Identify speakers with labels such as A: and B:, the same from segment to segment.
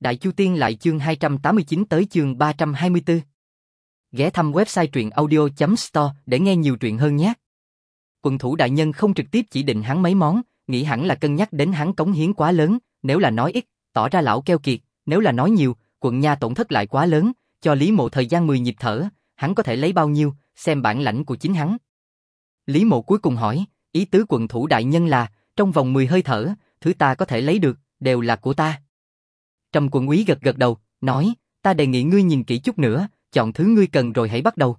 A: Đại Chu Tiên lại chương 289 tới chương 324. Ghé thăm website truyệnaudio.store để nghe nhiều truyện hơn nhé. Quận thủ đại nhân không trực tiếp chỉ định hắn mấy món, nghĩ hẳn là cân nhắc đến hắn cống hiến quá lớn, nếu là nói ít, tỏ ra lão keo kiệt, nếu là nói nhiều, quận nha tổn thất lại quá lớn, cho Lý Mộ thời gian 10 nhịp thở, hắn có thể lấy bao nhiêu, xem bản lãnh của chính hắn. Lý Mộ cuối cùng hỏi, ý tứ quận thủ đại nhân là, trong vòng 10 hơi thở, thứ ta có thể lấy được, đều là của ta. Trầm quận úy gật gật đầu, nói, ta đề nghị ngươi nhìn kỹ chút nữa, chọn thứ ngươi cần rồi hãy bắt đầu.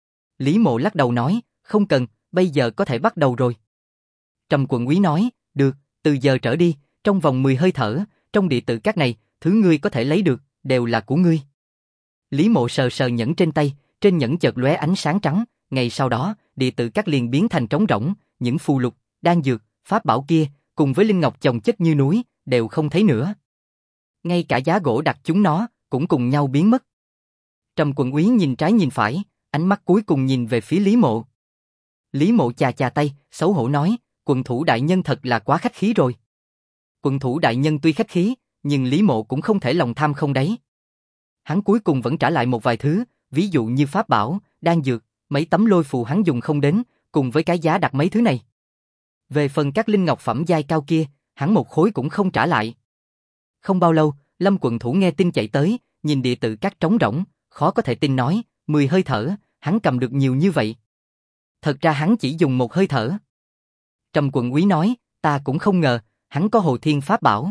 A: Lý Mộ lắc đầu nói, không cần, bây giờ có thể bắt đầu rồi. Trầm quận úy nói, được, từ giờ trở đi, trong vòng 10 hơi thở, trong địa tự các này, thứ ngươi có thể lấy được, đều là của ngươi. Lý Mộ sờ sờ nhẫn trên tay, trên nhẫn chợt lóe ánh sáng trắng, ngày sau đó, địa tự các liền biến thành trống rỗng, những phù lục, đan dược, pháp bảo kia, cùng với linh ngọc chồng chất như núi, đều không thấy nữa. Ngay cả giá gỗ đặt chúng nó, cũng cùng nhau biến mất. Trầm quận úy nhìn trái nhìn phải, ánh mắt cuối cùng nhìn về phía Lý Mộ. Lý Mộ chà chà tay, xấu hổ nói, quận thủ đại nhân thật là quá khách khí rồi. Quận thủ đại nhân tuy khách khí, nhưng Lý Mộ cũng không thể lòng tham không đáy. Hắn cuối cùng vẫn trả lại một vài thứ, ví dụ như pháp bảo, đan dược, mấy tấm lôi phù hắn dùng không đến, cùng với cái giá đặt mấy thứ này. Về phần các linh ngọc phẩm giai cao kia, hắn một khối cũng không trả lại. Không bao lâu, Lâm quận thủ nghe tin chạy tới, nhìn địa tự các trống rỗng, khó có thể tin nói, 10 hơi thở, hắn cầm được nhiều như vậy. Thật ra hắn chỉ dùng một hơi thở. Trầm quận úy nói, ta cũng không ngờ, hắn có hồ thiên pháp bảo.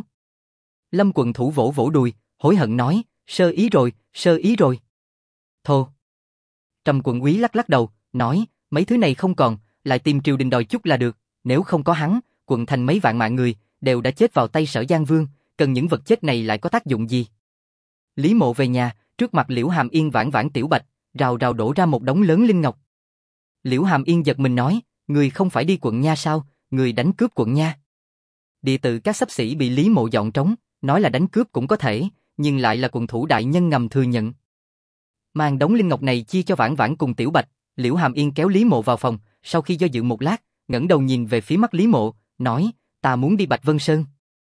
A: Lâm quận thủ vỗ vỗ đùi, hối hận nói, sơ ý rồi, sơ ý rồi. Thô. Trầm quận úy lắc lắc đầu, nói, mấy thứ này không còn, lại tìm triều đình đòi chút là được, nếu không có hắn, quận thành mấy vạn mạng người, đều đã chết vào tay Sở Giang Vương, cần những vật chết này lại có tác dụng gì? Lý Mộ về nhà, trước mặt Liễu Hàm Yên vãn vãn tiểu bạch, rào rào đổ ra một đống lớn linh ngọc. Liễu Hàm Yên giật mình nói, người không phải đi quận nha sao, người đánh cướp quận nha. Địa tự các xấp sĩ bị Lý Mộ dọn trống, nói là đánh cướp cũng có thể, nhưng lại là quận thủ đại nhân ngầm thừa nhận. Mang đống linh ngọc này chia cho vãn vãn cùng tiểu bạch, Liễu Hàm Yên kéo Lý Mộ vào phòng, sau khi do dự một lát, ngẩng đầu nhìn về phía mắt Lý Mộ, nói, ta muốn đi Bạch Vân Sơn.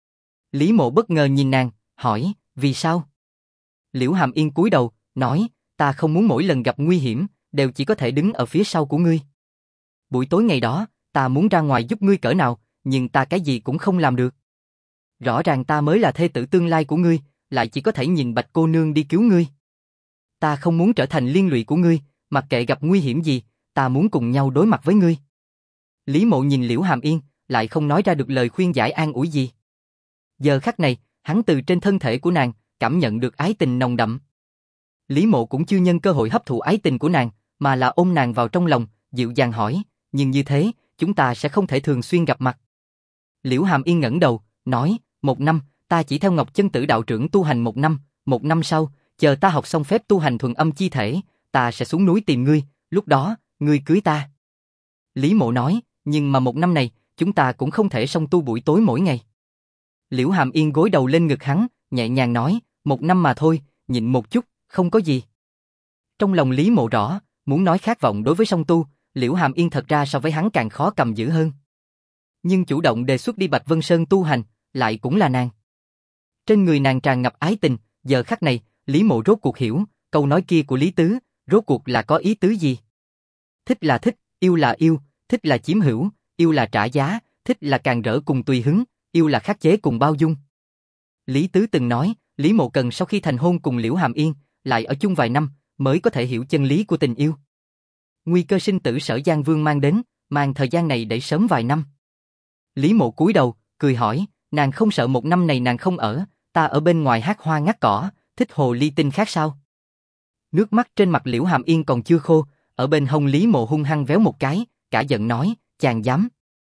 A: Lý Mộ bất ngờ nhìn nàng, hỏi, vì sao? Liễu Hàm Yên cúi đầu, nói, ta không muốn mỗi lần gặp nguy hiểm, đều chỉ có thể đứng ở phía sau của ngươi. Buổi tối ngày đó, ta muốn ra ngoài giúp ngươi cỡ nào, nhưng ta cái gì cũng không làm được. Rõ ràng ta mới là thê tử tương lai của ngươi, lại chỉ có thể nhìn Bạch cô nương đi cứu ngươi. Ta không muốn trở thành liên lụy của ngươi, mặc kệ gặp nguy hiểm gì, ta muốn cùng nhau đối mặt với ngươi. Lý Mộ nhìn Liễu Hàm Yên, lại không nói ra được lời khuyên giải an ủi gì. Giờ khắc này, hắn từ trên thân thể của nàng, cảm nhận được ái tình nồng đậm. Lý Mộ cũng chưa nhân cơ hội hấp thụ ái tình của nàng, mà là ôm nàng vào trong lòng, dịu dàng hỏi, nhưng như thế, chúng ta sẽ không thể thường xuyên gặp mặt. Liễu Hàm Yên ngẩng đầu, nói, 1 năm, ta chỉ theo Ngọc Chân Tử đạo trưởng tu hành 1 năm sau, chờ ta học xong phép tu hành thuần âm chi thể, ta sẽ xuống núi tìm ngươi, lúc đó, ngươi cưới ta. Lý Mộ nói, nhưng mà 1 năm này, chúng ta cũng không thể song tu buổi tối mỗi ngày. Liễu Hàm Yên gối đầu lên ngực hắn, nhẹ nhàng nói, 1 năm mà thôi, nhịn một chút, không có gì. Trong lòng Lý Mộ rõ, muốn nói khát vọng đối với song tu, Liễu Hàm Yên thật ra so với hắn càng khó cầm giữ hơn. Nhưng chủ động đề xuất đi Bạch Vân Sơn tu hành, lại cũng là nàng. Trên người nàng tràn ngập ái tình, giờ khắc này, Lý Mộ rốt cuộc hiểu, câu nói kia của Lý Tứ, rốt cuộc là có ý tứ gì? Thích là thích, yêu là yêu, thích là chiếm hữu, yêu là trả giá, thích là càng rỡ cùng tùy hứng, yêu là khắc chế cùng bao dung. Lý Tứ từng nói, Lý Mộ cần sau khi thành hôn cùng Liễu Hàm Yên, lại ở chung vài năm, mới có thể hiểu chân lý của tình yêu. Nguy cơ sinh tử Sở Giang Vương mang đến, mang thời gian này để sớm vài năm. Lý Mộ cúi đầu, cười hỏi, nàng không sợ 1 năm này nàng không ở, ta ở bên ngoài hát hoa ngắt cỏ, thích hồ ly tinh khác sao? Nước mắt trên mặt Liễu Hàm Yên còn chưa khô, ở bên hông Lý Mộ hung hăng véo một cái, cả giận nói, chàng dám.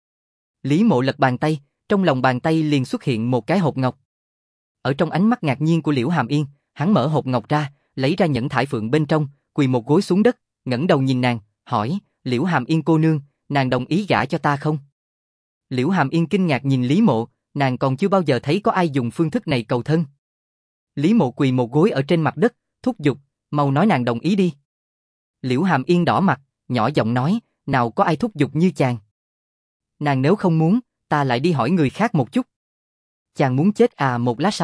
A: Lý Mộ lật bàn tay, trong lòng bàn tay liền xuất hiện một cái hộp ngọc. Ở trong ánh mắt ngạc nhiên của Liễu Hàm Yên, hắn mở hộp ngọc ra, lấy ra nhẫn thải phượng bên trong, quỳ một gối xuống đất, ngẩng đầu nhìn nàng, hỏi, Liễu Hàm Yên cô nương, nàng đồng ý gả cho ta không? Liễu Hàm Yên kinh ngạc nhìn Lý Mộ, nàng còn chưa bao giờ thấy có ai dùng phương thức này cầu thân. Lý Mộ quỳ một gối ở trên mặt đất, thúc giục, mau nói nàng đồng ý đi. Liễu Hàm Yên đỏ mặt, nhỏ giọng nói, nào có ai thúc giục như chàng. Nàng nếu không muốn, ta lại đi hỏi người khác một chút. Chàng muốn chết à? Một lát sau,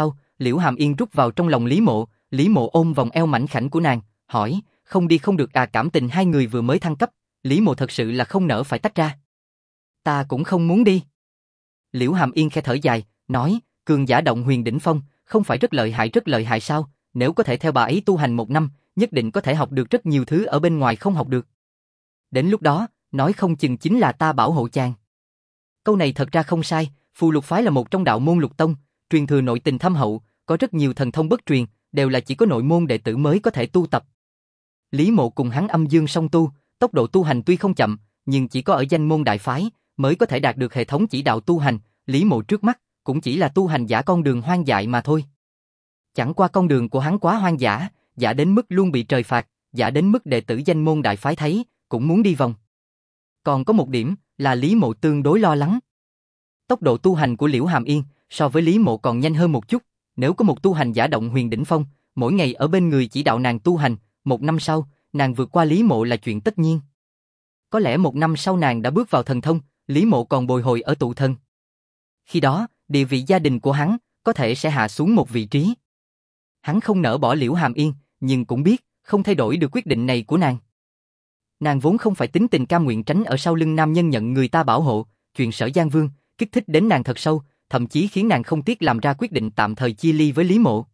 A: Liễu Hàm Yên rút vào trong lòng Lý Mộ ôm vòng eo mảnh khảnh của nàng, hỏi, không đi không được à? Cảm tình hai người vừa mới thăng cấp, Lý Mộ thật sự là không nỡ phải tách ra. Ta cũng không muốn đi. Liễu Hàm Yên khẽ thở dài, nói, cường giả động huyền đỉnh phong, không phải rất lợi hại sao? Nếu có thể theo bà ấy tu hành 1 năm, nhất định có thể học được rất nhiều thứ ở bên ngoài không học được. Đến lúc đó, nói không chừng chính là ta bảo hộ chàng. Câu này thật ra không sai, Phù Lục phái là một trong đạo môn Lục tông, truyền thừa nội tình thâm hậu, có rất nhiều thần thông bất truyền, đều là chỉ có nội môn đệ tử mới có thể tu tập. Lý Mộ cùng hắn âm dương song tu, tốc độ tu hành tuy không chậm, nhưng chỉ có ở danh môn đại phái mới có thể đạt được hệ thống chỉ đạo tu hành. Lý Mộ trước mắt cũng chỉ là tu hành giả con đường hoang dại mà thôi. Chẳng qua con đường của hắn quá hoang dã, giả đến mức luôn bị trời phạt, giả đến mức đệ tử danh môn đại phái thấy cũng muốn đi vòng. Còn có một điểm là Lý Mộ tương đối lo lắng. Tốc độ tu hành của Liễu Hàm Yên so với Lý Mộ còn nhanh hơn một chút, nếu có một tu hành giả động huyền đỉnh phong, mỗi ngày ở bên người chỉ đạo nàng tu hành, 1 năm sau, nàng vượt qua Lý Mộ là chuyện tất nhiên. Có lẽ 1 năm sau nàng đã bước vào thần thông, Lý Mộ còn bồi hồi ở tụ thần. Khi đó, địa vị gia đình của hắn có thể sẽ hạ xuống một vị trí. Hắn không nỡ bỏ Liễu Hàm Yên, nhưng cũng biết không thay đổi được quyết định này của nàng. Nàng vốn không phải tính tình cam nguyện tránh ở sau lưng nam nhân nhận người ta bảo hộ, chuyện Sở Giang Vương kích thích đến nàng thật sâu, thậm chí khiến nàng không tiếc làm ra quyết định tạm thời chia ly với Lý Mộ.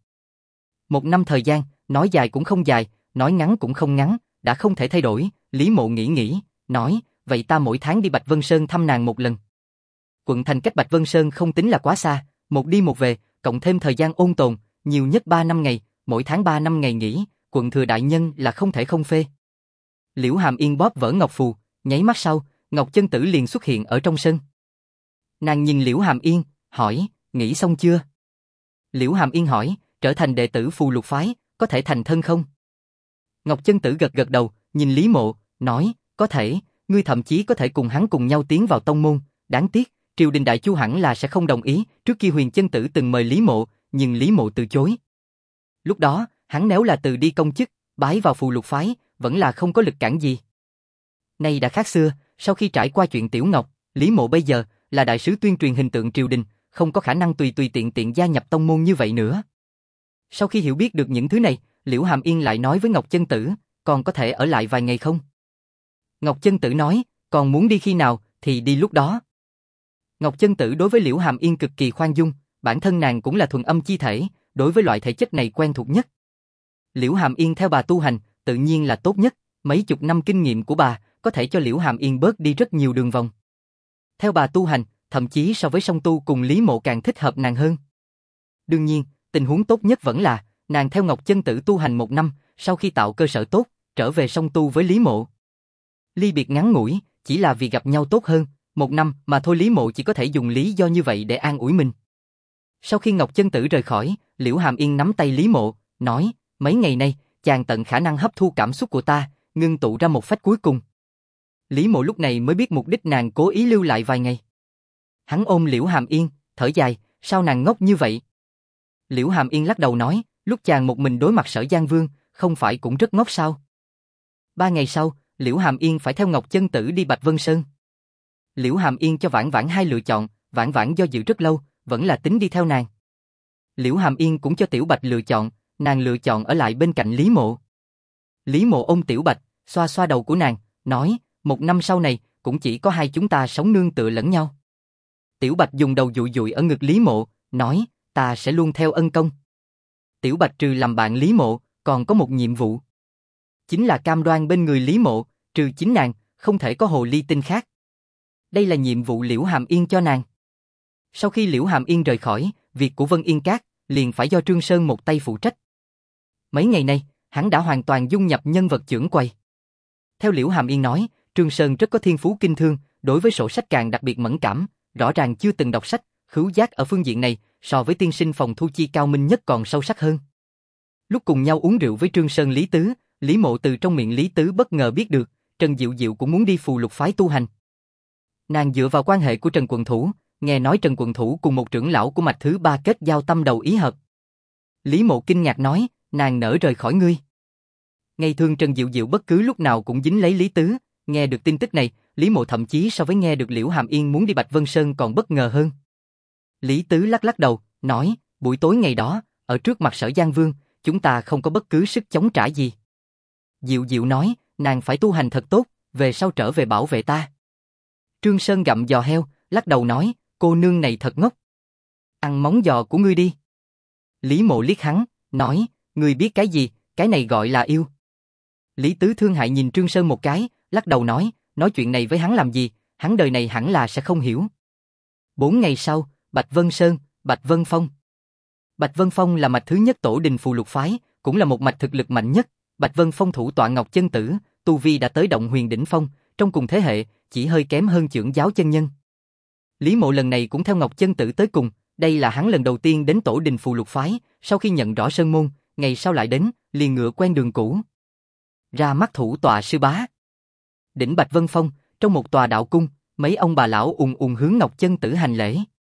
A: 1 năm thời gian, nói dài cũng không dài, nói ngắn cũng không ngắn, đã không thể thay đổi. Lý Mộ nghĩ, nói, vậy ta mỗi tháng đi Bạch Vân Sơn thăm nàng một lần. Quận thành cách Bạch Vân Sơn không tính là quá xa, một đi một về, cộng thêm thời gian ôn tồn, nhiều nhất 3 năm ngày, mỗi tháng 3 năm ngày nghỉ, quận thừa đại nhân là không thể không phê. Liễu Hàm Yên bóp vỡ ngọc phù, nháy mắt sau, Ngọc Chân Tử liền xuất hiện ở trong sân. Nàng nhìn Liễu Hàm Yên, hỏi, nghĩ xong chưa? Liễu Hàm Yên hỏi, trở thành đệ tử Phù Lục phái, có thể thành thân không? Ngọc Chân Tử gật đầu, nhìn Lý Mộ, nói, có thể, ngươi thậm chí có thể cùng hắn cùng nhau tiến vào tông môn, đáng tiếc, triều đình đại chu hẳn là sẽ không đồng ý. Trước kia Huyền Chân Tử từng mời Lý Mộ, nhưng Lý Mộ từ chối. Lúc đó, hắn nếu là từ đi công chức, bái vào Phù Lục phái, vẫn là không có lực cản gì. Nay đã khác xưa, sau khi trải qua chuyện Tiểu Ngọc, Lý Mộ bây giờ là đại sứ tuyên truyền hình tượng triều đình, không có khả năng tùy tiện gia nhập tông môn như vậy nữa. Sau khi hiểu biết được những thứ này, Liễu Hàm Yên lại nói với Ngọc Chân Tử, còn có thể ở lại vài ngày không? Ngọc Chân Tử nói, còn muốn đi khi nào thì đi lúc đó. Ngọc Chân Tử đối với Liễu Hàm Yên cực kỳ khoan dung, bản thân nàng cũng là thuần âm chi thể, đối với loại thể chất này quen thuộc nhất. Liễu Hàm Yên theo bà tu hành, tự nhiên là tốt nhất, mấy chục năm kinh nghiệm của bà có thể cho Liễu Hàm Yên bớt đi rất nhiều đường vòng. Theo bà tu hành, thậm chí so với song tu cùng Lý Mộ càng thích hợp nàng hơn. Đương nhiên, tình huống tốt nhất vẫn là nàng theo Ngọc Chân Tử tu hành 1 năm, sau khi tạo cơ sở tốt, trở về song tu với Lý Mộ. Ly biệt ngắn ngủi, chỉ là vì gặp nhau tốt hơn, 1 năm mà thôi. Lý Mộ chỉ có thể dùng lý do như vậy để an ủi mình. Sau khi Ngọc Chân Tử rời khỏi, Liễu Hàm Yên nắm tay Lý Mộ, nói, mấy ngày nay, chàng tận khả năng hấp thu cảm xúc của ta, ngưng tụ ra một phách cuối cùng. Lý Mộ lúc này mới biết mục đích nàng cố ý lưu lại vài ngày. Hắn ôm Liễu Hàm Yên, thở dài, sao nàng ngốc như vậy? Liễu Hàm Yên lắc đầu nói, lúc chàng một mình đối mặt Sở Giang Vương, không phải cũng rất ngốc sao? 3 ngày sau, Liễu Hàm Yên phải theo Ngọc Chân Tử đi Bạch Vân Sơn. Liễu Hàm Yên cho Vãn Vãn 2 lựa chọn, Vãn Vãn do dự rất lâu, vẫn là tính đi theo nàng. Liễu Hàm Yên cũng cho Tiểu Bạch lựa chọn, nàng lựa chọn ở lại bên cạnh Lý Mộ. Lý Mộ ôm Tiểu Bạch, xoa xoa đầu của nàng, nói, 1 năm sau này, cũng chỉ có hai chúng ta sống nương tựa lẫn nhau. Tiểu Bạch dùng đầu dụi dụi ở ngực Lý Mộ, nói, ta sẽ luôn theo ân công. Tiểu Bạch trừ làm bạn Lý Mộ, còn có một nhiệm vụ. Chính là cam đoan bên người Lý Mộ, trừ chính nàng, không thể có hồ ly tinh khác. Đây là nhiệm vụ Liễu Hàm Yên cho nàng. Sau khi Liễu Hàm Yên rời khỏi, việc của Vân Yên Các liền phải do Trương Sơn một tay phụ trách. Mấy ngày nay, hắn đã hoàn toàn dung nhập nhân vật chưởng quầy. Theo Liễu Hàm Yên nói, Trương Sơn rất có thiên phú kinh thương, đối với sổ sách càng đặc biệt mẫn cảm, rõ ràng chưa từng đọc sách, khứu giác ở phương diện này so với tiên sinh phòng thu chi cao minh nhất còn sâu sắc hơn. Lúc cùng nhau uống rượu với Trương Sơn Lý Tứ, Lý Mộ từ trong miệng Lý Tứ bất ngờ biết được, Trần Diệu Diệu cũng muốn đi Phù Lục phái tu hành. Nàng dựa vào quan hệ của Trần Quận Thủ, nghe nói Trần Quận Thủ cùng một trưởng lão của mạch thứ 3 kết giao tâm đầu ý hợp. Lý Mộ kinh ngạc nói, nàng nỡ rời khỏi ngươi. Ngày thường Trần Diệu Diệu bất cứ lúc nào cũng dính lấy Lý Tứ, nghe được tin tức này, Lý Mộ thậm chí so với nghe được Liễu Hàm Yên muốn đi Bạch Vân Sơn còn bất ngờ hơn. Lý Tứ lắc lắc đầu, nói, buổi tối ngày đó, ở trước mặt Sở Giang Vương, chúng ta không có bất cứ sức chống trả gì. Diệu Diệu nói, nàng phải tu hành thật tốt, về sau trở về bảo vệ ta. Trương Sơn gặm giò heo, lắc đầu nói, cô nương này thật ngốc. Ăn móng giò của ngươi đi. Lý Mộ liếc hắn, nói, ngươi biết cái gì, cái này gọi là yêu. Lý Tứ thương hại nhìn Trương Sơn một cái, lắc đầu nói chuyện này với hắn làm gì, hắn đời này hẳn là sẽ không hiểu. 4 ngày sau, Bạch Vân Sơn, Bạch Vân Phong. Bạch Vân Phong là mạch thứ nhất tổ đình phù lục phái, cũng là một mạch thực lực mạnh nhất. Bạch Vân Phong thủ tọa Ngọc Chân Tử, tu vi đã tới động huyền đỉnh phong, trong cùng thế hệ, chỉ hơi kém hơn Chưởng Giáo chân nhân. Lý Mộ lần này cũng theo Ngọc Chân Tử tới cùng, đây là hắn lần đầu tiên đến tổ đình phù lục phái, sau khi nhận rõ sơn môn, ngày sau lại đến, liền ngựa quen đường cũ. Ra mắt thủ tọa sư bá. Đỉnh Bạch Vân Phong, trong một tòa đạo cung, mấy ông bà lão ùng ùng hướng Ngọc Chân Tử hành lễ.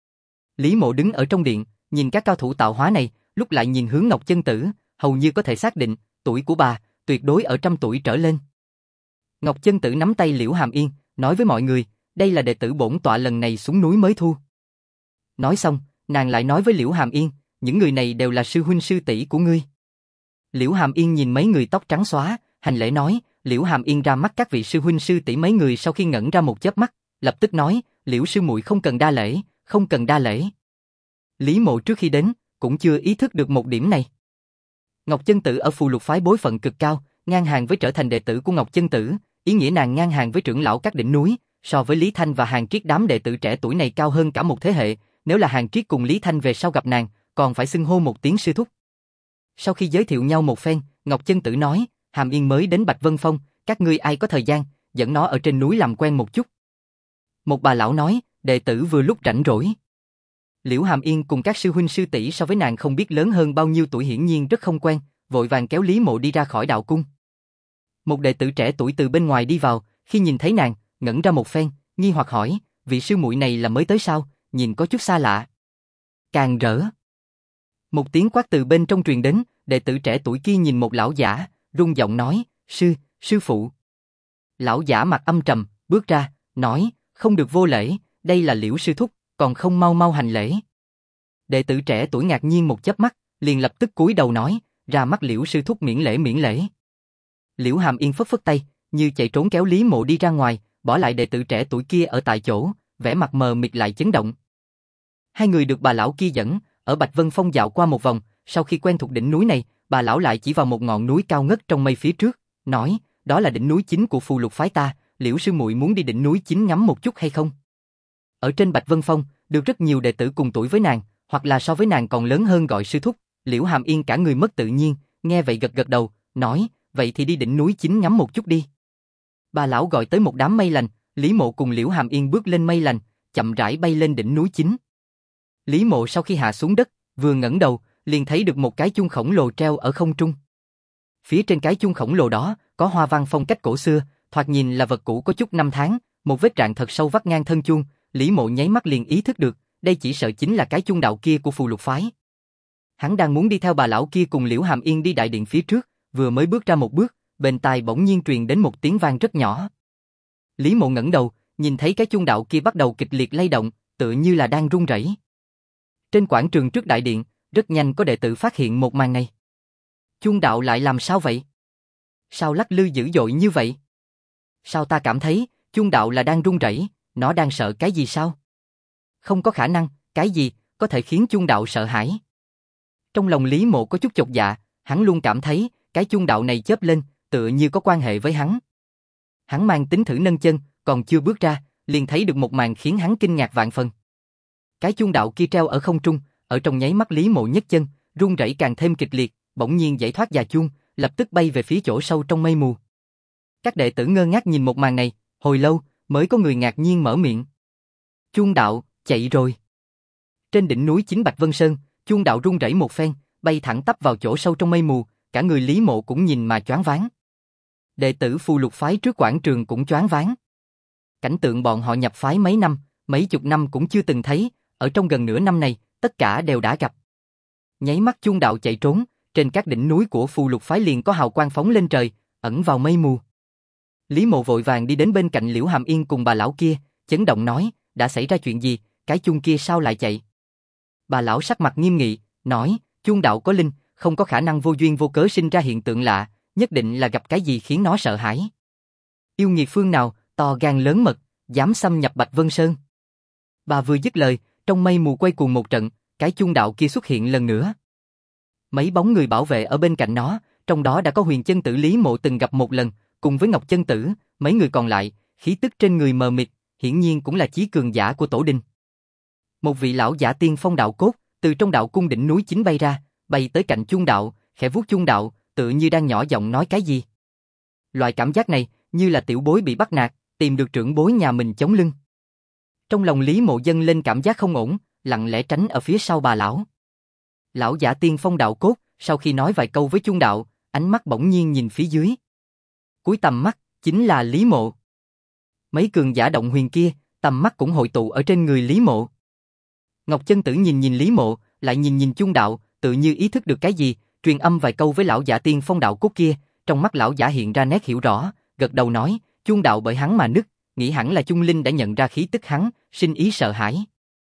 A: Lý Mộ đứng ở trong điện, nhìn các cao thủ tạo hóa này, lúc lại nhìn hướng Ngọc Chân Tử, hầu như có thể xác định, tuổi của bà, tuyệt đối ở 100 tuổi trở lên. Ngọc Chân Tử nắm tay Liễu Hàm Yên, nói với mọi người, đây là đệ tử bổn tọa lần này xuống núi mới thu. Nói xong, nàng lại nói với Liễu Hàm Yên, những người này đều là sư huynh sư tỷ của ngươi. Liễu Hàm Yên nhìn mấy người tóc trắng xóa, hành lễ nói, Liễu Hàm Yên ra mắt các vị sư huynh sư tỷ mấy người sau khi ngẩn ra một chớp mắt, lập tức nói, Liễu sư muội không cần đa lễ, không cần đa lễ. Lý Mộ trước khi đến, cũng chưa ý thức được một điểm này. Ngọc Chân Tử ở phù lục phái bối phận cực cao, ngang hàng với trở thành đệ tử của Ngọc Chân Tử, ý nghĩa nàng ngang hàng với trưởng lão các đỉnh núi, so với Lý Thanh và Hàn Triết đám đệ tử trẻ tuổi này cao hơn cả một thế hệ, nếu là Hàn Triết cùng Lý Thanh về sau gặp nàng, còn phải xưng hô một tiếng sư thúc. Sau khi giới thiệu nhau một phen, Ngọc Chân Tử nói, Hàm Yên mới đến Bạch Vân Phong, các ngươi ai có thời gian, dẫn nó ở trên núi làm quen một chút. Một bà lão nói, đệ tử vừa lúc rảnh rỗi. Liễu Hàm Yên cùng các sư huynh sư tỷ so với nàng không biết lớn hơn bao nhiêu tuổi, hiển nhiên rất không quen, vội vàng kéo Lý Mộ đi ra khỏi đạo cung. Một đệ tử trẻ tuổi từ bên ngoài đi vào, khi nhìn thấy nàng, ngẩn ra một phen, nghi hoặc hỏi, vị sư muội này là mới tới sao, nhìn có chút xa lạ. Càng rỡ. Một tiếng quát từ bên trong truyền đến, đệ tử trẻ tuổi kia nhìn một lão giả, run giọng nói, sư phụ. Lão giả mặt âm trầm, bước ra, nói, không được vô lễ, đây là Liễu sư thúc, còn không mau mau hành lễ. Đệ tử trẻ tuổi ngạc nhiên một chớp mắt, liền lập tức cúi đầu nói, ra mắt Liễu sư thúc miễn lễ. Liễu Hàm Yên phất phất tay, như chạy trốn kéo Lý Mộ đi ra ngoài, bỏ lại đệ tử trẻ tuổi kia ở tại chỗ, vẻ mặt mờ mịt lại chấn động. Hai người được bà lão kia dẫn, ở Bạch Vân Phong dạo qua một vòng, sau khi quen thuộc đỉnh núi này, bà lão lại chỉ vào một ngọn núi cao ngất trong mây phía trước, nói, đó là đỉnh núi chính của phù lục phái ta, Liễu sư muội muốn đi đỉnh núi chính ngắm một chút hay không? Ở trên Bạch Vân Phong, được rất nhiều đệ tử cùng tuổi với nàng, hoặc là so với nàng còn lớn hơn gọi sư thúc. Liễu Hàm Yên cả người mất tự nhiên, nghe vậy gật đầu, nói, vậy thì đi đỉnh núi chính ngắm một chút đi. Bà lão gọi tới một đám mây lành, Lý Mộ cùng Liễu Hàm Yên bước lên mây lành, chậm rãi bay lên đỉnh núi chính. Lý Mộ sau khi hạ xuống đất, vừa ngẩng đầu, liền thấy được một cái chuông khổng lồ treo ở không trung. Phía trên cái chuông khổng lồ đó, có hoa văn phong cách cổ xưa, thoạt nhìn là vật cũ có chút năm tháng, một vết rạn thật sâu vắt ngang thân chuông. Lý Mộ nháy mắt liền ý thức được, đây chỉ sợ chính là cái chuông đạo kia của phù lục phái. Hắn đang muốn đi theo bà lão kia cùng Liễu Hàm Yên đi đại điện phía trước, vừa mới bước ra một bước, bên tai bỗng nhiên truyền đến một tiếng vang rất nhỏ. Lý Mộ ngẩng đầu, nhìn thấy cái chuông đạo kia bắt đầu kịch liệt lay động, tựa như là đang rung rẩy. Trên quảng trường trước đại điện, rất nhanh có đệ tử phát hiện một màn này. Chuông đạo lại làm sao vậy? Sao lắc lư dữ dội như vậy? Sao ta cảm thấy, chuông đạo là đang rung rẩy, nó đang sợ cái gì sao? Không có khả năng, cái gì có thể khiến chuông đạo sợ hãi? Trong lòng Lý Mộ có chút chột dạ, hắn luôn cảm thấy cái chuông đạo này chớp lên, tựa như có quan hệ với hắn. Hắn mang tính thử nâng chân, còn chưa bước ra, liền thấy được một màn khiến hắn kinh ngạc vạn phần. Cái chuông đạo kia treo ở không trung, ở trong nháy mắt Lý Mộ nhấc chân, rung rẩy càng thêm kịch liệt, bỗng nhiên giải thoát già chuông, lập tức bay về phía chỗ sâu trong mây mù. Các đệ tử ngơ ngác nhìn một màn này, hồi lâu mới có người ngạc nhiên mở miệng. Chuông đạo, chạy rồi. Trên đỉnh núi chính Bạch Vân Sơn, chuông đạo rung rẩy một phen, bay thẳng tắp vào chỗ sâu trong mây mù, cả người Lý Mộ cũng nhìn mà choáng váng. Đệ tử phù lục phái trước quảng trường cũng choáng váng. Cảnh tượng bọn họ nhập phái mấy năm, mấy chục năm cũng chưa từng thấy, ở trong gần nửa năm này, tất cả đều đã gặp. Nháy mắt chuông đạo chạy trốn, trên các đỉnh núi của phù lục phái liền có hào quang phóng lên trời, ẩn vào mây mù. Lý Mộ vội vàng đi đến bên cạnh Liễu Hàm Yên cùng bà lão kia, chấn động nói, đã xảy ra chuyện gì, cái chuông kia sao lại chạy? Bà lão sắc mặt nghiêm nghị, nói, Chuông đạo có linh, không có khả năng vô duyên vô cớ sinh ra hiện tượng lạ, nhất định là gặp cái gì khiến nó sợ hãi. Yêu nghiệt phương nào, to gan lớn mật, dám xâm nhập Bạch Vân Sơn. Bà vừa dứt lời, trong mây mù quay cuồng một trận, cái chuông đạo kia xuất hiện lần nữa. Mấy bóng người bảo vệ ở bên cạnh nó, trong đó đã có Huyền Chân Tử Lý Mộ từng gặp một lần, cùng với Ngọc Chân Tử, mấy người còn lại, khí tức trên người mờ mịt, hiển nhiên cũng là chí cường giả của tổ đình. Một vị lão giả tiên phong đạo cốt, từ trong đạo cung đỉnh núi chính bay ra, bay tới cạnh chuông đạo, khẽ vuốt chuông đạo, tựa như đang nhỏ giọng nói cái gì. Loại cảm giác này, như là tiểu bối bị bắt nạt, tìm được trưởng bối nhà mình chống lưng. Trong lòng Lý Mộ dâng lên cảm giác không ổn, lặng lẽ tránh ở phía sau bà lão. Lão giả tiên phong đạo cốt, sau khi nói vài câu với chuông đạo, ánh mắt bỗng nhiên nhìn phía dưới. Cuối tầm mắt, chính là Lý Mộ. Mấy cường giả động huyền kia, tầm mắt cũng hội tụ ở trên người Lý Mộ. Ngọc Chân Tử nhìn nhìn Lý Mộ, lại nhìn nhìn chuông đạo, tự như ý thức được cái gì, truyền âm vài câu với lão giả tiên phong đạo cốt kia, trong mắt lão giả hiện ra nét hiểu rõ, gật đầu nói, chuông đạo bởi hắn mà nứt, nghĩ hẳn là Chung Linh đã nhận ra khí tức hắn, sinh ý sợ hãi.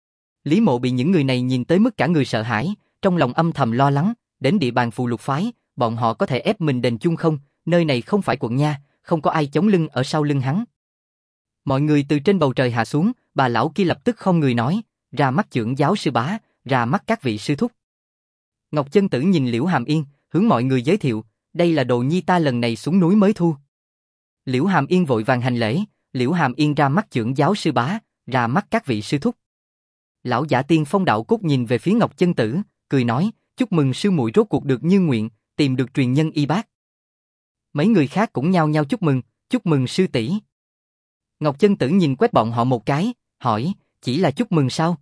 A: Lý Mộ bị những người này nhìn tới mức cả người sợ hãi, trong lòng âm thầm lo lắng, đến địa bàn phù lục phái, bọn họ có thể ép mình đền chung không, nơi này không phải quận nha, không có ai chống lưng ở sau lưng hắn. Mọi người từ trên bầu trời hạ xuống, bà lão kia lập tức không người nói, ra mắt trưởng giáo sư bá, ra mắt các vị sư thúc. Ngọc Chân Tử nhìn Liễu Hàm Yên, hướng mọi người giới thiệu, đây là đồ nhi ta lần này xuống núi mới thu. Liễu Hàm Yên vội vàng hành lễ, Liễu Hàm Yên ra mắt trưởng giáo sư bá, ra mắt các vị sư thúc. Lão giả tiên phong đạo cốt nhìn về phía Ngọc Chân Tử, cười nói, chúc mừng sư muội rốt cuộc được như nguyện, tìm được truyền nhân y bác. Mấy người khác cũng nhao nhao chúc mừng sư tỷ. Ngọc Chân Tử nhìn quét bọn họ một cái, hỏi, chỉ là chúc mừng sao?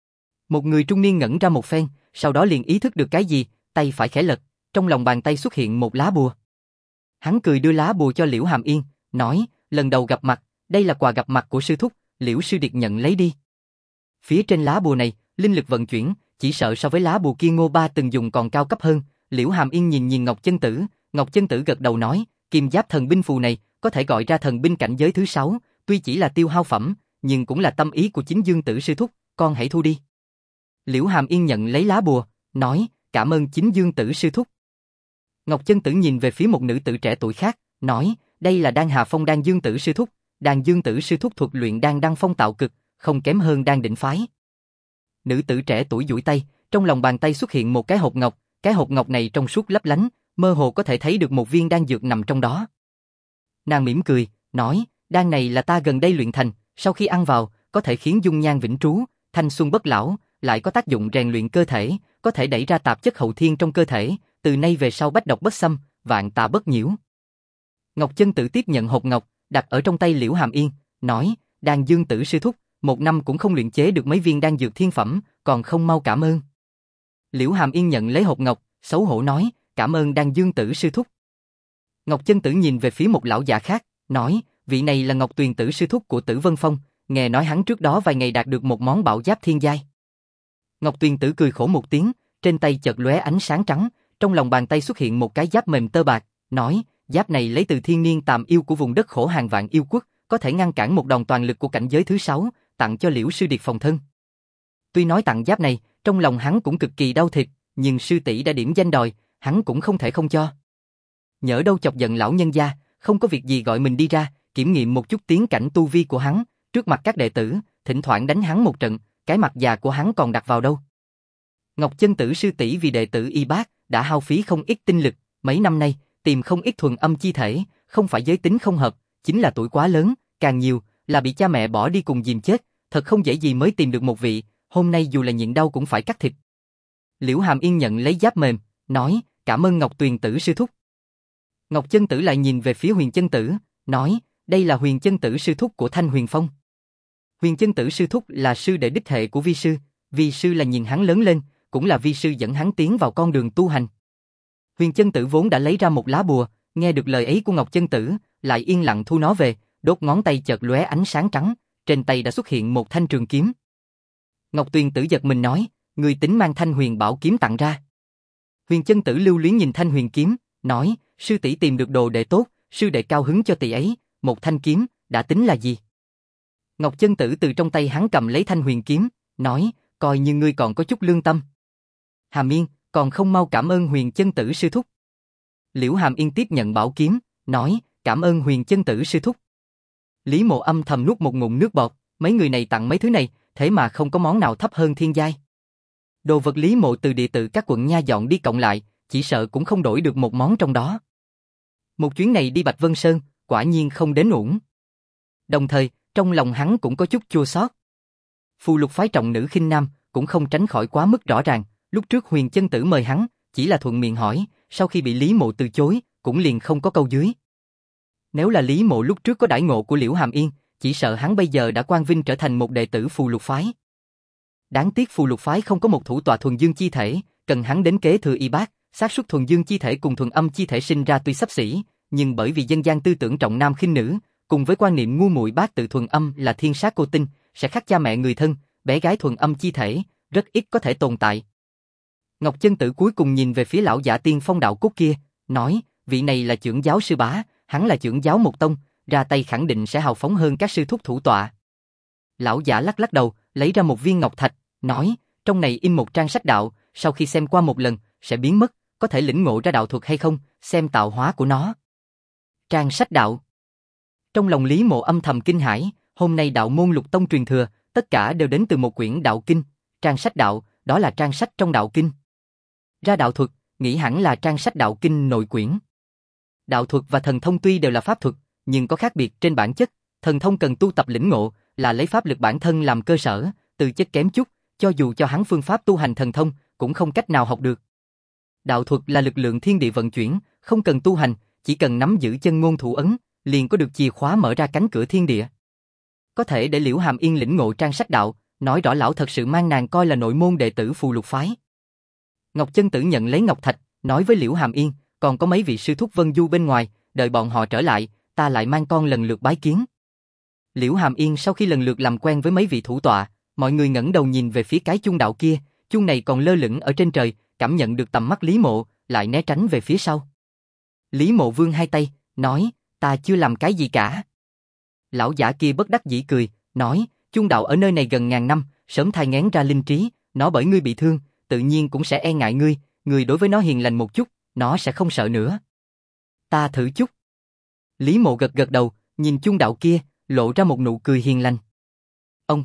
A: Một người trung niên ngẩn ra một phen, sau đó liền ý thức được cái gì, tay phải khẽ lật, trong lòng bàn tay xuất hiện một lá bùa. Hắn cười đưa lá bùa cho Liễu Hàm Yên, nói, lần đầu gặp mặt, đây là quà gặp mặt của sư thúc, Liễu sư điệt nhận lấy đi. Phía trên lá bùa này, linh lực vận chuyển, chỉ sợ so với lá bùa kia Ngô Ba từng dùng còn cao cấp hơn. Liễu Hàm Yên nhìn nhìn Ngọc Chân Tử gật đầu nói, kim giáp thần binh phù này có thể gọi ra thần binh cảnh giới thứ 6, tuy chỉ là tiêu hao phẩm, nhưng cũng là tâm ý của chính Dương Tử sư thúc, con hãy thu đi. Liễu Hàm Yên nhận lấy lá bùa, nói, cảm ơn chính Dương Tử sư thúc. Ngọc Chân Tử nhìn về phía một nữ tử trẻ tuổi khác, nói, đây là Đan Hà Phong Đan Dương Tử sư thúc, Đan Dương Tử sư thúc thuật luyện đan đăng phong tạo cực, không kém hơn Đan Đỉnh phái. Nữ tử trẻ tuổi duỗi tay, trong lòng bàn tay xuất hiện một cái hộp ngọc, cái hộp ngọc này trong suốt lấp lánh, mơ hồ có thể thấy được một viên đan dược nằm trong đó. Nàng mỉm cười, nói, đan này là ta gần đây luyện thành, sau khi ăn vào, có thể khiến dung nhan vĩnh trú, thanh xuân bất lão, lại có tác dụng rèn luyện cơ thể, có thể đẩy ra tạp chất hậu thiên trong cơ thể, từ nay về sau bách độc bất xâm, vạn tà bất nhiễu. Ngọc Chân Tử tiếp nhận hộp ngọc, đặt ở trong tay Liễu Hàm Yên, nói, Đan Dương Tử sư thúc, một năm cũng không luyện chế được mấy viên đan dược thiên phẩm, còn không mau cảm ơn. Liễu Hàm Yên nhận lấy hộp ngọc, xấu hổ nói, cảm ơn Đan Dương Tử sư thúc. Ngọc Chân Tử nhìn về phía một lão giả khác, nói, vị này là Ngọc Tuyền Tử sư thúc của Tử Vân Phong, nghe nói hắn trước đó vài ngày đạt được một món bảo giáp thiên giai. Ngọc Tuyền Tử cười khổ một tiếng, trên tay chợt lóe ánh sáng trắng, trong lòng bàn tay xuất hiện một cái giáp mềm tơ bạc, nói, giáp này lấy từ thiên niên tàm yêu của vùng đất khổ hàng vạn yêu quốc, có thể ngăn cản một đòn toàn lực của cảnh giới thứ 6, tặng cho Liễu sư điệt phòng thân. Tuy nói tặng giáp này, trong lòng hắn cũng cực kỳ đau thịt, nhưng sư tỷ đã điểm danh đòi, hắn cũng không thể không cho. Nhỡ đâu chọc giận lão nhân gia, không có việc gì gọi mình đi ra, kiểm nghiệm một chút tiến cảnh tu vi của hắn, trước mặt các đệ tử, thỉnh thoảng đánh hắn một trận, cái mặt già của hắn còn đặt vào đâu. Ngọc Chân Tử sư tỷ vì đệ tử y bác, đã hao phí không ít tinh lực, mấy năm nay, tìm không ít thuần âm chi thể, không phải giới tính không hợp, chính là tuổi quá lớn, càng nhiều, là bị cha mẹ bỏ đi cùng dìm chết, thật không dễ gì mới tìm được một vị, hôm nay dù là nhịn đau cũng phải cắt thịt. Liễu Hàm Yên nhận lấy giáp mềm, nói, cảm ơn Ngọc Tuyền Tử sư thúc. Ngọc Chân Tử lại nhìn về phía Huyền Chân Tử, nói, đây là Huyền Chân Tử sư thúc của Thanh Huyền Phong. Huyền Chân Tử sư thúc là sư đệ đích hệ của vi sư là nhìn hắn lớn lên, cũng là vi sư dẫn hắn tiến vào con đường tu hành. Huyền Chân Tử vốn đã lấy ra một lá bùa, nghe được lời ấy của Ngọc Chân Tử, lại yên lặng thu nó về, đốt ngón tay chợt lóe ánh sáng trắng, trên tay đã xuất hiện một thanh trường kiếm. Ngọc Tuyền Tử giật mình nói, người tính mang Thanh Huyền Bảo kiếm tặng ra. Huyền Chân Tử lưu luyến nhìn Thanh Huyền kiếm, nói, sư tỷ tìm được đồ đệ tốt, sư đệ cao hứng cho tỷ ấy, một thanh kiếm, đã tính là gì? Ngọc Chân Tử từ trong tay hắn cầm lấy Thanh Huyền kiếm, nói, coi như ngươi còn có chút lương tâm. Hàm Yên, còn không mau cảm ơn Huyền Chân Tử sư thúc. Liễu Hàm Yên tiếp nhận bảo kiếm, nói, cảm ơn Huyền Chân Tử sư thúc. Lý Mộ âm thầm nuốt một ngụm nước bọt, mấy người này tặng mấy thứ này, thế mà không có món nào thấp hơn thiên giai. Đồ vật Lý Mộ từ địa tự các quận nha dọn đi cộng lại, chỉ sợ cũng không đổi được một món trong đó. Một chuyến này đi Bạch Vân Sơn, quả nhiên không đến uổng. Đồng thời, trong lòng hắn cũng có chút chua xót. Phù Lục phái trọng nữ khinh nam, cũng không tránh khỏi quá mức rõ ràng, lúc trước Huyền Chân Tử mời hắn, chỉ là thuận miệng hỏi, sau khi bị Lý Mộ từ chối, cũng liền không có câu dưới. Nếu là Lý Mộ lúc trước có đãi ngộ của Liễu Hàm Yên, chỉ sợ hắn bây giờ đã quang vinh trở thành một đệ tử Phù Lục phái. Đáng tiếc Phù Lục phái không có một thủ tọa thuần dương chi thể, cần hắn đến kế thừa y bác, xác suất thuần dương chi thể cùng thuần âm chi thể sinh ra tuy xấp xỉ, nhưng bởi vì dân gian tư tưởng trọng nam khinh nữ, cùng với quan niệm ngu muội bác tự thuần âm là thiên sát cô tinh, sẽ khắc cha mẹ người thân, bé gái thuần âm chi thể, rất ít có thể tồn tại. Ngọc Chân Tử cuối cùng nhìn về phía lão giả tiên phong đạo cốt kia, nói, vị này là trưởng giáo sư bá, hắn là trưởng giáo một tông, ra tay khẳng định sẽ hào phóng hơn các sư thúc thủ tọa. Lão giả lắc lắc đầu, lấy ra một viên ngọc thạch, nói, trong này in một trang sách đạo, sau khi xem qua một lần, sẽ biến mất, có thể lĩnh ngộ ra đạo thuật hay không, xem tạo hóa của nó. Trang sách đạo. Trong lòng Lý Mộ âm thầm kinh hãi, hôm nay đạo môn lục tông truyền thừa, tất cả đều đến từ một quyển đạo kinh, trang sách đạo, đó là trang sách trong đạo kinh. Ra đạo thuật, nghĩ hẳn là trang sách đạo kinh nội quyển. Đạo thuật và thần thông tuy đều là pháp thuật, nhưng có khác biệt trên bản chất, thần thông cần tu tập lĩnh ngộ, là lấy pháp lực bản thân làm cơ sở, từ chất kém chút, cho dù cho hắn phương pháp tu hành thần thông, cũng không cách nào học được. Đạo thuật là lực lượng thiên địa vận chuyển, không cần tu hành, chỉ cần nắm giữ chân ngôn thủ ấn, liền có được chìa khóa mở ra cánh cửa thiên địa. Có thể để Liễu Hàm Yên lĩnh ngộ trang sách đạo, nói rõ lão thật sự mang nàng coi là nội môn đệ tử Phù Lục phái. Ngọc Chân Tử nhận lấy ngọc thạch, nói với Liễu Hàm Yên, còn có mấy vị sư thúc Vân Du bên ngoài, đợi bọn họ trở lại, ta lại mang con lần lượt bái kiến. Liễu Hàm Yên sau khi lần lượt làm quen với mấy vị thủ tọa, mọi người ngẩng đầu nhìn về phía cái chuông đạo kia, chuông này còn lơ lửng ở trên trời, cảm nhận được tầm mắt Lý Mộ, lại né tránh về phía sau. Lý Mộ vươn hai tay, nói, ta chưa làm cái gì cả. Lão giả kia bất đắc dĩ cười, nói, chuông đạo ở nơi này gần ngàn năm, sớm thai nghén ra linh trí, nó bởi ngươi bị thương, tự nhiên cũng sẽ e ngại ngươi, ngươi đối với nó hiền lành một chút, nó sẽ không sợ nữa. Ta thử chút. Lý Mộ gật gật đầu, nhìn chuông đạo kia, lộ ra một nụ cười hiền lành. Ông!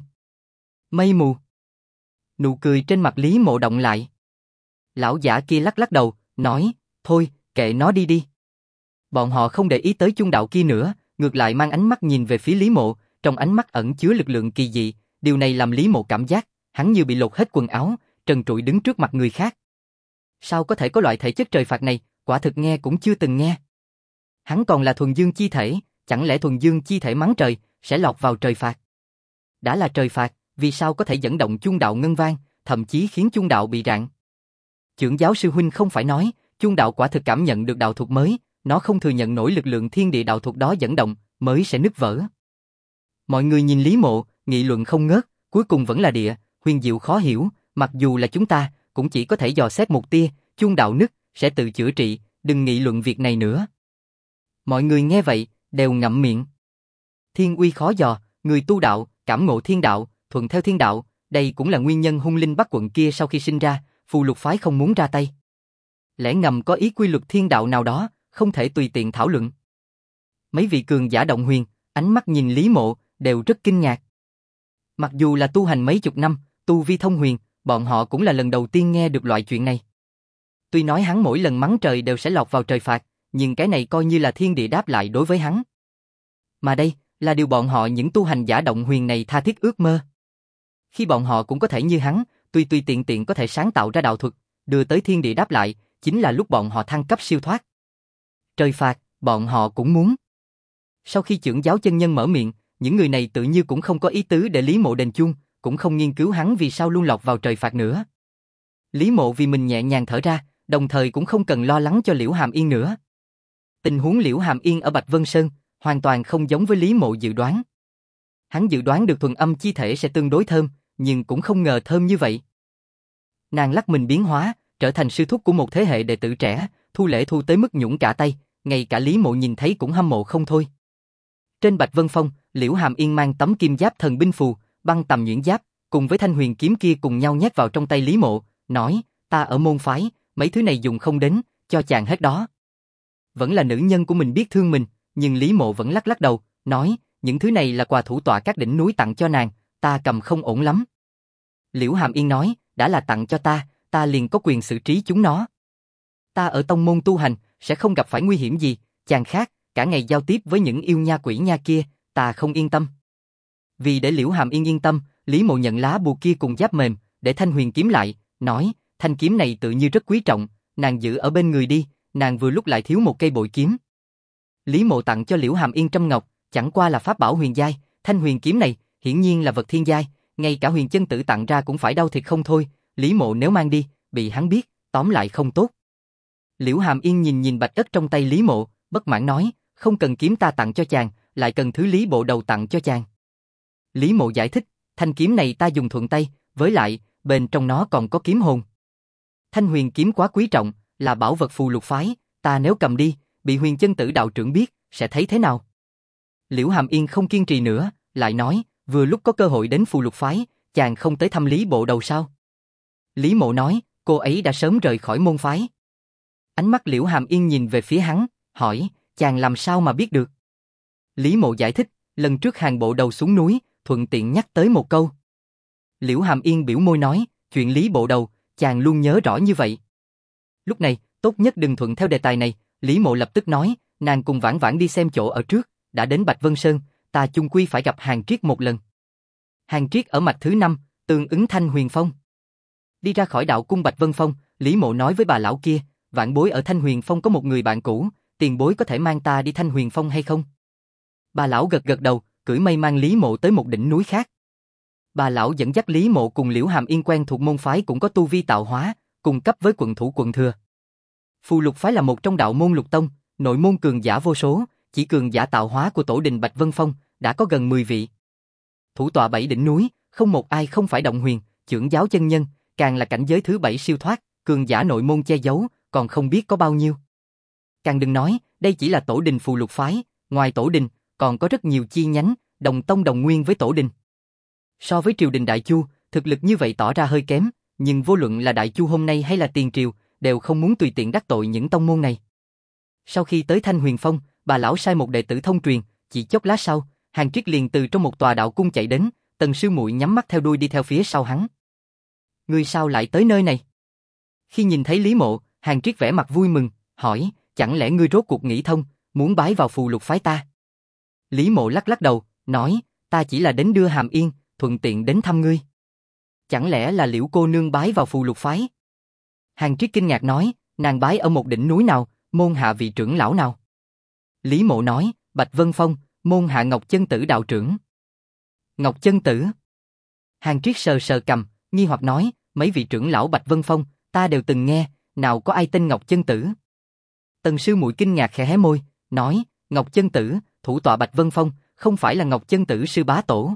A: Mây mù! Nụ cười trên mặt Lý Mộ động lại. Lão giả kia lắc lắc đầu, nói, thôi, kệ nó đi đi. Bọn họ không để ý tới chuông đạo kia nữa, ngược lại mang ánh mắt nhìn về phía Lý Mộ, trong ánh mắt ẩn chứa lực lượng kỳ dị, điều này làm Lý Mộ cảm giác, hắn như bị lột hết quần áo, trần trụi đứng trước mặt người khác. Sao có thể có loại thể chất trời phạt này, quả thực nghe cũng chưa từng nghe. Hắn còn là thuần dương chi thể, chẳng lẽ thuần dương chi thể mắng trời, sẽ lọt vào trời phạt? Đã là trời phạt, vì sao có thể dẫn động chuông đạo ngân vang, thậm chí khiến chuông đạo bị rạn? Trưởng giáo sư huynh không phải nói, chuông đạo quả thực cảm nhận được đạo thuật mới, nó không thừa nhận nổi lực lượng thiên địa đạo thuật đó dẫn động, mới sẽ nứt vỡ. Mọi người nhìn Lý Mộ, nghị luận không ngớt, cuối cùng vẫn là địa, huyền diệu khó hiểu, mặc dù là chúng ta, cũng chỉ có thể dò xét một tia, chuông đạo nứt, sẽ tự chữa trị, đừng nghị luận việc này nữa. Mọi người nghe vậy, đều ngậm miệng. Thiên uy khó dò, người tu đạo, cảm ngộ thiên đạo, thuận theo thiên đạo, đây cũng là nguyên nhân hung linh Bắc quận kia sau khi sinh ra, Phù Lục phái không muốn ra tay. Lẽ ngầm có ý quy luật thiên đạo nào đó, không thể tùy tiện thảo luận. Mấy vị cường giả động huyền, ánh mắt nhìn Lý Mộ, đều rất kinh ngạc. Mặc dù là tu hành mấy chục năm, tu vi thông huyền, bọn họ cũng là lần đầu tiên nghe được loại chuyện này. Tuy nói hắn mỗi lần mắng trời đều sẽ lọt vào trời phạt, nhưng cái này coi như là thiên địa đáp lại đối với hắn. Mà đây, là điều bọn họ những tu hành giả động huyền này tha thiết ước mơ. Khi bọn họ cũng có thể như hắn, tùy tiện tiện có thể sáng tạo ra đạo thuật, đưa tới thiên địa đáp lại, chính là lúc bọn họ thăng cấp siêu thoát. Trời phạt, bọn họ cũng muốn. Sau khi trưởng giáo chân nhân mở miệng, những người này tự như cũng không có ý tứ để Lý Mộ đền chuông, cũng không nghiên cứu hắn vì sao luôn lọt vào trời phạt nữa. Lý Mộ vì mình nhẹ nhàng thở ra, đồng thời cũng không cần lo lắng cho Liễu Hàm Yên nữa. Tình huống Liễu Hàm Yên ở Bạch Vân Sơn, hoàn toàn không giống với Lý Mộ dự đoán. Hắn dự đoán được thuần âm chi thể sẽ tương đối thơm, nhưng cũng không ngờ thơm như vậy. Nàng lắc mình biến hóa, trở thành sư thúc của một thế hệ đệ tử trẻ, thu lễ thu tới mức nhũn cả tay, ngay cả Lý Mộ nhìn thấy cũng hâm mộ không thôi. Trên Bạch Vân Phong, Liễu Hàm Yên mang tấm kim giáp thần binh phù, băng tầm nhuyễn giáp, cùng với thanh huyền kiếm kia cùng nhau nhét vào trong tay Lý Mộ, nói, ta ở môn phái, mấy thứ này dùng không đến, cho chàng hết đó. Vẫn là nữ nhân của mình biết thương mình, nhưng Lý Mộ vẫn lắc lắc đầu, nói, những thứ này là quà thủ tọa các đỉnh núi tặng cho nàng, ta cầm không ổn lắm. Liễu Hàm Yên nói, đã là tặng cho ta liền có quyền xử trí chúng nó. Ta ở tông môn tu hành, sẽ không gặp phải nguy hiểm gì, chàng khác, cả ngày giao tiếp với những yêu nha quỷ nha kia, ta không yên tâm. Vì để Liễu Hàm Yên yên tâm, Lý Mộ nhận lá bùa kia cùng giáp mềm, để thanh huyền kiếm lại, nói, thanh kiếm này tự như rất quý trọng, nàng giữ ở bên người đi, nàng vừa lúc lại thiếu một cây bội kiếm. Lý Mộ tặng cho Liễu Hàm Yên trâm ngọc, chẳng qua là pháp bảo huyền giai, thanh huyền kiếm này, hiển nhiên là vật thiên giai, ngay cả huyền chân tử tặng ra cũng phải đau thịt không thôi, Lý Mộ nếu mang đi, bị hắn biết, tóm lại không tốt. Liễu Hàm Yên nhìn bạch ất trong tay Lý Mộ, bất mãn nói, không cần kiếm ta tặng cho chàng, lại cần thứ Lý Bộ Đầu tặng cho chàng. Lý Mộ giải thích, thanh kiếm này ta dùng thuận tay, với lại, bên trong nó còn có kiếm hồn. Thanh huyền kiếm quá quý trọng, là bảo vật phù lục phái, ta nếu cầm đi, bị huyền chân tử đạo trưởng biết, sẽ thấy thế nào? Liễu Hàm Yên không kiên trì nữa, lại nói, vừa lúc có cơ hội đến phù lục phái, chàng không tới thăm Lý Bộ Đầu sao? Lý Mộ nói, cô ấy đã sớm rời khỏi môn phái. Ánh mắt Liễu Hàm Yên nhìn về phía hắn, hỏi, chàng làm sao mà biết được? Lý Mộ giải thích, lần trước Hàng Bộ Đầu xuống núi, thuận tiện nhắc tới một câu. Liễu Hàm Yên biểu môi nói, chuyện Lý Bộ Đầu, chàng luôn nhớ rõ như vậy. Lúc này, tốt nhất đừng thuận theo đề tài này, Lý Mộ lập tức nói, nàng cùng Vãn Vãn đi xem chỗ ở trước, đã đến Bạch Vân Sơn, ta chung quy phải gặp Hàn Triết một lần. Hàn Triết ở mạch thứ 5, tương ứng Thanh Huyền Phong. Đi ra khỏi đạo cung Bạch Vân Phong, Lý Mộ nói với bà lão kia, vạn bối ở Thanh Huyền Phong có một người bạn cũ, tiền bối có thể mang ta đi Thanh Huyền Phong hay không? Bà lão gật gật đầu, cưỡi mây mang Lý Mộ tới một đỉnh núi khác. Bà lão dẫn dắt Lý Mộ cùng Liễu Hàm Yên quen thuộc môn phái cũng có tu vi tạo hóa, cùng cấp với quận thủ quận thừa. Phù lục phái là một trong đạo môn lục tông, nội môn cường giả vô số, chỉ cường giả tạo hóa của tổ đình Bạch Vân Phong đã có gần 10 vị. Thủ tọa 7 đỉnh núi, không một ai không phải động huyền, chưởng giáo chân nhân, càng là cảnh giới thứ 7 siêu thoát, cường giả nội môn che giấu, còn không biết có bao nhiêu. Càng đừng nói, đây chỉ là tổ đình phù lục phái, ngoài tổ đình, còn có rất nhiều chi nhánh, đồng tông đồng nguyên với tổ đình. So với triều đình Đại Chu, thực lực như vậy tỏ ra hơi kém, nhưng vô luận là Đại Chu hôm nay hay là tiền triều, đều không muốn tùy tiện đắc tội những tông môn này. Sau khi tới Thanh Huyền Phong, bà lão sai một đệ tử thông truyền, chỉ chốc lát sau, Hàn Triết liền từ trong một tòa đạo cung chạy đến, Tần sư muội nhắm mắt theo đuôi đi theo phía sau hắn. Ngươi sao lại tới nơi này? Khi nhìn thấy Lý Mộ, Hàn Triết vẻ mặt vui mừng, hỏi, chẳng lẽ ngươi rốt cuộc nghĩ thông, muốn bái vào phù lục phái ta? Lý Mộ lắc lắc đầu, nói, ta chỉ là đến đưa Hàm Yên, thuận tiện đến thăm ngươi. Chẳng lẽ là Liễu cô nương bái vào phù lục phái? Hàn Triết kinh ngạc nói, nàng bái ở một đỉnh núi nào, môn hạ vị trưởng lão nào? Lý Mộ nói, Bạch Vân Phong, môn hạ Ngọc Chân Tử đạo trưởng. Ngọc Chân Tử? Hàn Triết sờ sờ cằm, nghi hoặc nói, mấy vị trưởng lão Bạch Vân Phong, ta đều từng nghe, nào có ai tên Ngọc Chân Tử? Tần sư muội kinh ngạc khẽ hé môi, nói, Ngọc Chân Tử, thủ tọa Bạch Vân Phong, không phải là Ngọc Chân Tử sư bá tổ.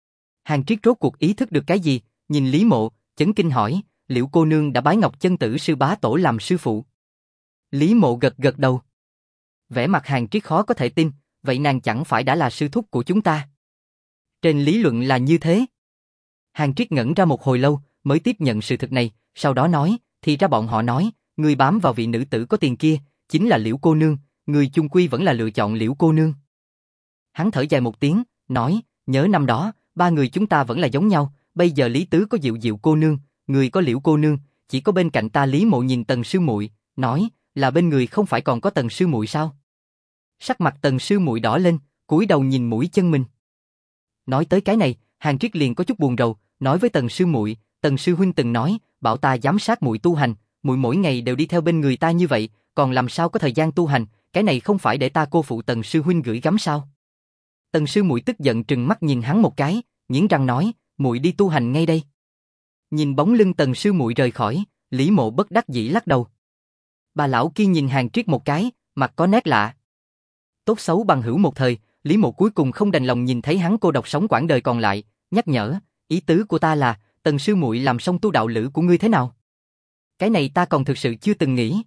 A: Hàn Triết rốt cuộc ý thức được cái gì, nhìn Lý Mộ, chấn kinh hỏi, Liễu cô nương đã bái Ngọc Chân Tử sư bá tổ làm sư phụ? Lý Mộ gật gật đầu. Vẻ mặt Hàn Triết khó có thể tin, vậy nàng chẳng phải đã là sư thúc của chúng ta? Trên lý luận là như thế. Hàn Triết ngẩn ra một hồi lâu, mới tiếp nhận sự thật này, sau đó nói, thì ra bọn họ nói, người bám vào vị nữ tử có tiền kia, chính là Liễu cô nương, người chung quy vẫn là lựa chọn Liễu cô nương. Hắn thở dài một tiếng, nói, nhớ năm đó, ba người chúng ta vẫn là giống nhau, bây giờ Lý Tứ có Diệu Diệu cô nương, người có Liễu cô nương, chỉ có bên cạnh ta. Lý Mộ nhìn Tần sư muội, nói, là bên người không phải còn có Tần sư muội sao? Sắc mặt Tần sư muội đỏ lên, cúi đầu nhìn mũi chân mình. Nói tới cái này, Hàn Triết liền có chút buồn rầu, nói với Tần sư muội, Tần sư huynh từng nói, bảo ta giám sát muội tu hành, muội mỗi ngày đều đi theo bên người ta như vậy, còn làm sao có thời gian tu hành, cái này không phải để ta cô phụ Tần sư huynh gửi gắm sao? Tần sư muội tức giận trừng mắt nhìn hắn một cái, nghiến răng nói, muội đi tu hành ngay đây. Nhìn bóng lưng Tần sư muội rời khỏi, Lý Mộ bất đắc dĩ lắc đầu. Bà lão kia nhìn Hàn Triết một cái, mặt có nét lạ. Tốt xấu bằng hữu một thời, Lý Mộ cuối cùng không đành lòng nhìn thấy hắn cô độc sống quãng đời còn lại, nhắc nhở, ý tứ của ta là, Tần sư muội làm xong tu đạo lữ của ngươi thế nào? Cái này ta còn thực sự chưa từng nghĩ.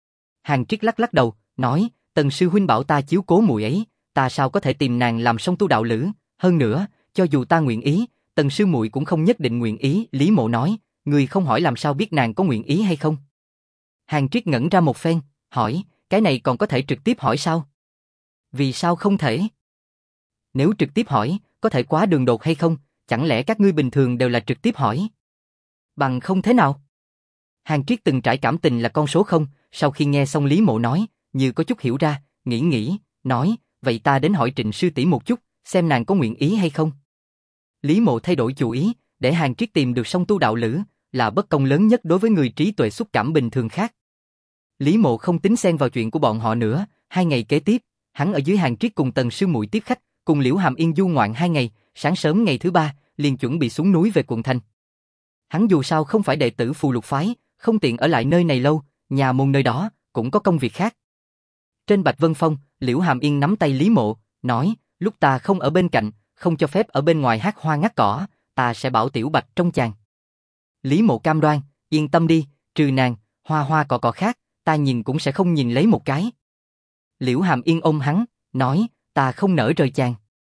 A: Hàn Triết lắc lắc đầu, nói, Tần sư huynh bảo ta chiếu cố muội ấy, ta sao có thể tìm nàng làm xong tu đạo lữ, hơn nữa, cho dù ta nguyện ý, Tần sư muội cũng không nhất định nguyện ý. Lý Mộ nói, Ngươi không hỏi làm sao biết nàng có nguyện ý hay không? Hàn Triết ngẩn ra một phen, hỏi, cái này còn có thể trực tiếp hỏi sao? Vì sao không thể? Nếu trực tiếp hỏi, có thể quá đường đột hay không? Chẳng lẽ các ngươi bình thường đều là trực tiếp hỏi? Bằng không thế nào? Hàn Triết từng trải cảm tình là con số không, sau khi nghe xong Lý Mộ nói, như có chút hiểu ra, nghĩ, nói, vậy ta đến hỏi Trịnh sư tỷ một chút, xem nàng có nguyện ý hay không. Lý Mộ thay đổi chủ ý, để Hàn Triết tìm được song tu đạo lữ, là bất công lớn nhất đối với người trí tuệ xúc cảm bình thường khác. Lý Mộ không tính xen vào chuyện của bọn họ nữa, 2 ngày kế tiếp, hắn ở dưới Hàn Triết cùng Tần sư muội tiếp khách, cùng Liễu Hàm Yên du ngoạn 2 ngày, sáng sớm ngày thứ 3, liền chuẩn bị xuống núi về quận thành. Hắn dù sao không phải đệ tử Phù Lục phái, không tiện ở lại nơi này lâu, nhà môn nơi đó cũng có công việc khác. Trên Bạch Vân Phong, Liễu Hàm Yên nắm tay Lý Mộ, nói, lúc ta không ở bên cạnh, không cho phép ở bên ngoài hát hoa ngắt cỏ, ta sẽ bảo Tiểu Bạch trông chàng. Lý Mộ cam đoan, yên tâm đi, trừ nàng, hoa hoa cỏ cỏ khác, ta nhìn cũng sẽ không nhìn lấy một cái. Liễu Hàm Yên ôm hắn, nói, ta không nỡ rời chàng.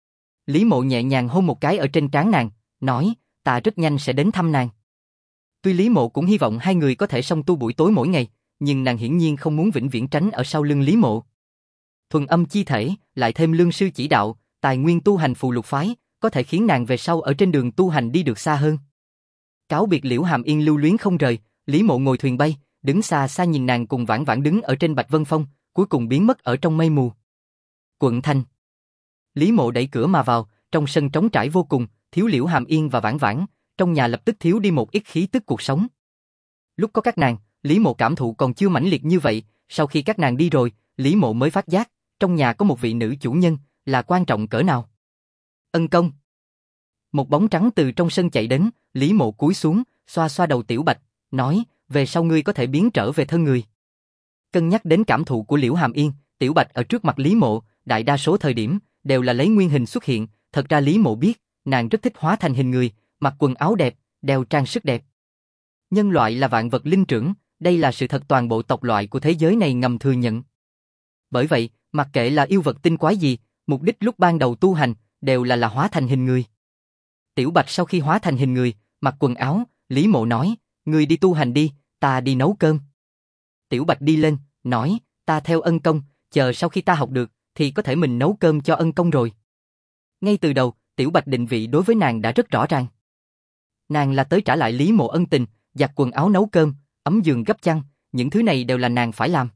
A: Lý Mộ nhẹ nhàng hôn một cái ở trên trán nàng, nói, ta rất nhanh sẽ đến thăm nàng. Tuy Lý Mộ cũng hy vọng hai người có thể song tu buổi tối mỗi ngày, nhưng nàng hiển nhiên không muốn vĩnh viễn tránh ở sau lưng Lý Mộ. Thuần âm chi thể, lại thêm lương sư chỉ đạo, tài nguyên tu hành Phù Lục phái, có thể khiến nàng về sau ở trên đường tu hành đi được xa hơn. Cáo biệt Liễu Hàm Yên lưu luyến không rời, Lý Mộ ngồi thuyền bay, đứng xa xa nhìn nàng cùng Vãn Vãn đứng ở trên Bạch Vân Phong, cuối cùng biến mất ở trong mây mù. Quận thành. Lý Mộ đẩy cửa mà vào, trong sân trống trải vô cùng, thiếu Liễu Hàm Yên và Vãn Vãn, trong nhà lập tức thiếu đi một ít khí tức cuộc sống. Lúc có các nàng, Lý Mộ cảm thụ còn chưa mãnh liệt như vậy, sau khi các nàng đi rồi, Lý Mộ mới phát giác, trong nhà có một vị nữ chủ nhân, là quan trọng cỡ nào. Ân công. Một bóng trắng từ trong sân chạy đến, Lý Mộ cúi xuống, xoa xoa đầu Tiểu Bạch, nói, về sau ngươi có thể biến trở về thân người. Cân nhắc đến cảm thụ của Liễu Hàm Yên, Tiểu Bạch ở trước mặt Lý Mộ, đại đa số thời điểm, đều là lấy nguyên hình xuất hiện, thật ra Lý Mộ biết, nàng rất thích hóa thành hình người, mặc quần áo đẹp, đeo trang sức đẹp. Nhân loại là vạn vật linh trưởng, đây là sự thật toàn bộ tộc loại của thế giới này ngầm thừa nhận. Bởi vậy, mặc kệ là yêu vật tinh quái gì, mục đích lúc ban đầu tu hành, đều là hóa thành hình người. Tiểu Bạch sau khi hóa thành hình người, mặc quần áo, Lý Mộ nói, ngươi đi tu hành đi, ta đi nấu cơm. Tiểu Bạch đi lên, nói, ta theo ân công, chờ sau khi ta học được, thì có thể mình nấu cơm cho ân công rồi. Ngay từ đầu, Tiểu Bạch định vị đối với nàng đã rất rõ ràng. Nàng là tới trả lại Lý Mộ ân tình, giặt quần áo nấu cơm, ấm giường gấp chăn, những thứ này đều là nàng phải làm.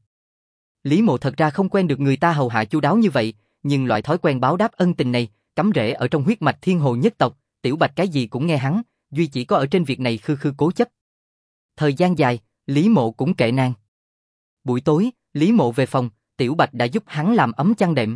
A: Lý Mộ thật ra không quen được người ta hầu hạ chu đáo như vậy, nhưng loại thói quen báo đáp ân tình này, cắm rễ ở trong huyết mạch Thiên Hồ nhất tộc, Tiểu Bạch cái gì cũng nghe hắn, duy chỉ có ở trên việc này khư khư cố chấp. Thời gian dài, Lý Mộ cũng kệ nàng. Buổi tối, Lý Mộ về phòng, Tiểu Bạch đã giúp hắn làm ấm chăn đệm.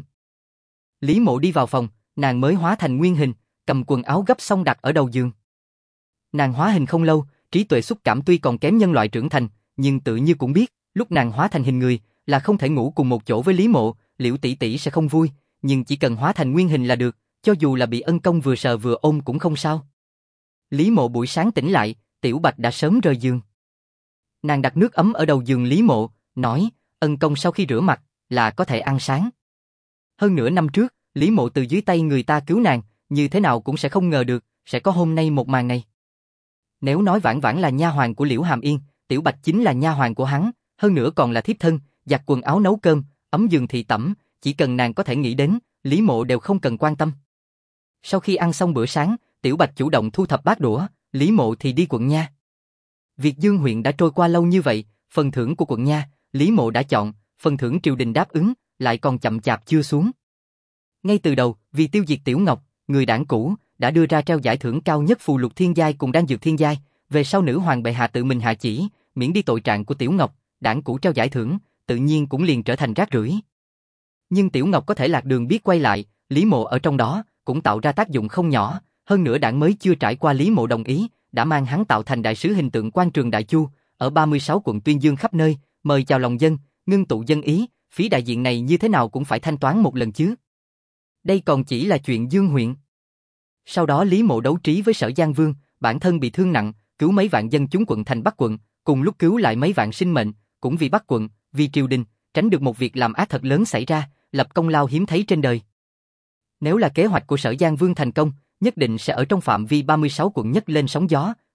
A: Lý Mộ đi vào phòng, nàng mới hóa thành nguyên hình, cầm quần áo gấp xong đặt ở đầu giường. Nàng hóa hình không lâu, trí tuệ xúc cảm tuy còn kém nhân loại trưởng thành, nhưng tự như cũng biết, lúc nàng hóa thành hình người, là không thể ngủ cùng một chỗ với Lý Mộ, Liễu tỷ tỷ sẽ không vui, nhưng chỉ cần hóa thành nguyên hình là được, cho dù là bị ân công vừa sờ vừa ôm cũng không sao. Lý Mộ buổi sáng tỉnh lại, Tiểu Bạch đã sớm rời giường. Nàng đặt nước ấm ở đầu giường Lý Mộ, nói, ân công sau khi rửa mặt, là có thể ăn sáng. Hơn nửa năm trước, Lý Mộ từ dưới tay người ta cứu nàng, như thế nào cũng sẽ không ngờ được, sẽ có hôm nay một màn này. Nếu nói Vãn Vãn là nha hoàn của Liễu Hàm Yên, Tiểu Bạch chính là nha hoàn của hắn, hơn nữa còn là thiếp thân, giặt quần áo nấu cơm, ấm giường thị tẩm, chỉ cần nàng có thể nghĩ đến, Lý Mộ đều không cần quan tâm. Sau khi ăn xong bữa sáng, Tiểu Bạch chủ động thu thập bát đũa, Lý Mộ thì đi quận nha. Việc Dương huyện đã trôi qua lâu như vậy, phần thưởng của quận nha, Lý Mộ đã chọn, phần thưởng triều đình đáp ứng, lại còn chậm chạp chưa xuống. Ngay từ đầu, vì tiêu diệt Tiểu Ngọc, người đảng cũ đã đưa ra treo giải thưởng cao nhất Phù Lục thiên giai cùng đan dược thiên giai, về sau nữ hoàng bệ hạ tự mình hạ chỉ, miễn đi tội trạng của Tiểu Ngọc, đảng cũ treo giải thưởng, tự nhiên cũng liền trở thành rác rưởi. Nhưng Tiểu Ngọc có thể lạc đường biết quay lại, Lý Mộ ở trong đó cũng tạo ra tác dụng không nhỏ, hơn nữa đảng mới chưa trải qua Lý Mộ đồng ý, đã mang hắn tạo thành đại sứ hình tượng quan trường Đại Chu, ở 36 quận tuyên dương khắp nơi, mời chào lòng dân, ngưng tụ dân ý, phí đại diện này như thế nào cũng phải thanh toán một lần chứ. Đây còn chỉ là chuyện Dương huyện. Sau đó Lý Mộ đấu trí với Sở Giang Vương, bản thân bị thương nặng, cứu mấy vạn dân chúng quận thành Bắc quận, cùng lúc cứu lại mấy vạn sinh mệnh, cũng vì Bắc quận, vì triều đình, tránh được một việc làm ác thật lớn xảy ra, lập công lao hiếm thấy trên đời. Nếu là kế hoạch của Sở Giang Vương thành công, nhất định sẽ ở trong phạm vi 36 quận nhất lên sóng gió,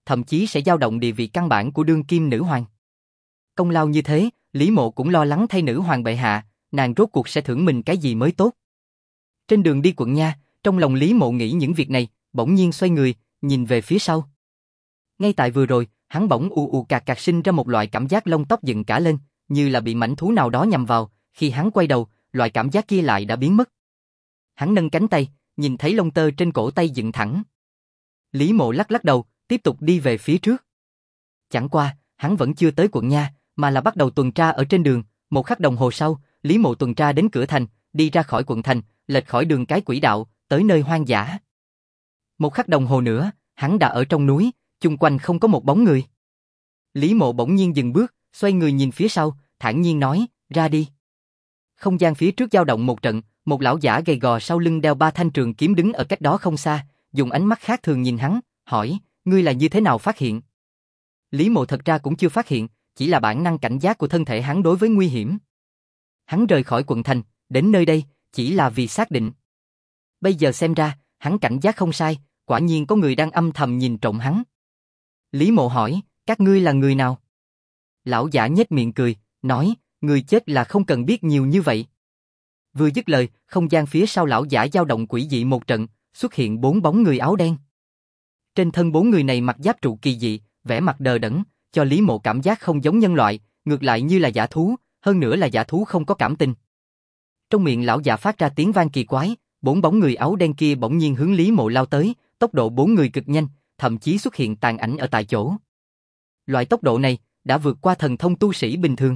A: thậm chí sẽ dao động địa vị căn bản của đương kim nữ hoàng. Công lao như thế, Lý Mộ cũng lo lắng thay nữ hoàng bệ hạ, nàng rốt cuộc sẽ thưởng mình cái gì mới tốt. Trên đường đi quận nha, trong lòng Lý Mộ nghĩ những việc này, bỗng nhiên xoay người, nhìn về phía sau. Ngay tại vừa rồi, hắn bỗng ù cạc cạc sinh ra một loại cảm giác lông tóc dựng cả lên, như là bị mãnh thú nào đó nhằm vào, khi hắn quay đầu, loại cảm giác kia lại đã biến mất. Hắn nâng cánh tay, nhìn thấy lông tơ trên cổ tay dựng thẳng. Lý Mộ lắc lắc đầu, tiếp tục đi về phía trước. Chẳng qua, hắn vẫn chưa tới quận nha, mà là bắt đầu tuần tra ở trên đường. Một khắc đồng hồ sau, Lý Mộ tuần tra đến cửa thành, đi ra khỏi quận thành, lệch khỏi đường cái quỹ đạo, tới nơi hoang dã. Một khắc đồng hồ nữa, hắn đã ở trong núi, chung quanh không có một bóng người. Lý Mộ bỗng nhiên dừng bước, xoay người nhìn phía sau, thản nhiên nói, ra đi. Không gian phía trước dao động một trận, một lão giả gầy gò sau lưng đeo 3 thanh trường kiếm đứng ở cách đó không xa, dùng ánh mắt khác thường nhìn hắn, hỏi, ngươi là như thế nào phát hiện? Lý Mộ thật ra cũng chưa phát hiện, chỉ là bản năng cảnh giác của thân thể hắn đối với nguy hiểm. Hắn rời khỏi quận thành, đến nơi đây, chỉ là vì xác định. Bây giờ xem ra, hắn cảnh giác không sai, quả nhiên có người đang âm thầm nhìn trộm hắn. Lý Mộ hỏi, các ngươi là người nào? Lão giả nhếch miệng cười, nói, người chết là không cần biết nhiều như vậy. Vừa dứt lời, không gian phía sau lão giả dao động quỷ dị một trận, xuất hiện 4 bóng người áo đen. Trên thân 4 người này mặc giáp trụ kỳ dị, vẻ mặt đờ đẫn, cho Lý Mộ cảm giác không giống nhân loại, ngược lại như là dã thú, hơn nữa là dã thú không có cảm tình. Trong miệng lão giả phát ra tiếng vang kỳ quái, 4 bóng người áo đen kia bỗng nhiên hướng Lý Mộ lao tới, tốc độ 4 người cực nhanh, thậm chí xuất hiện tàn ảnh ở tại chỗ. Loại tốc độ này đã vượt qua thần thông tu sĩ bình thường.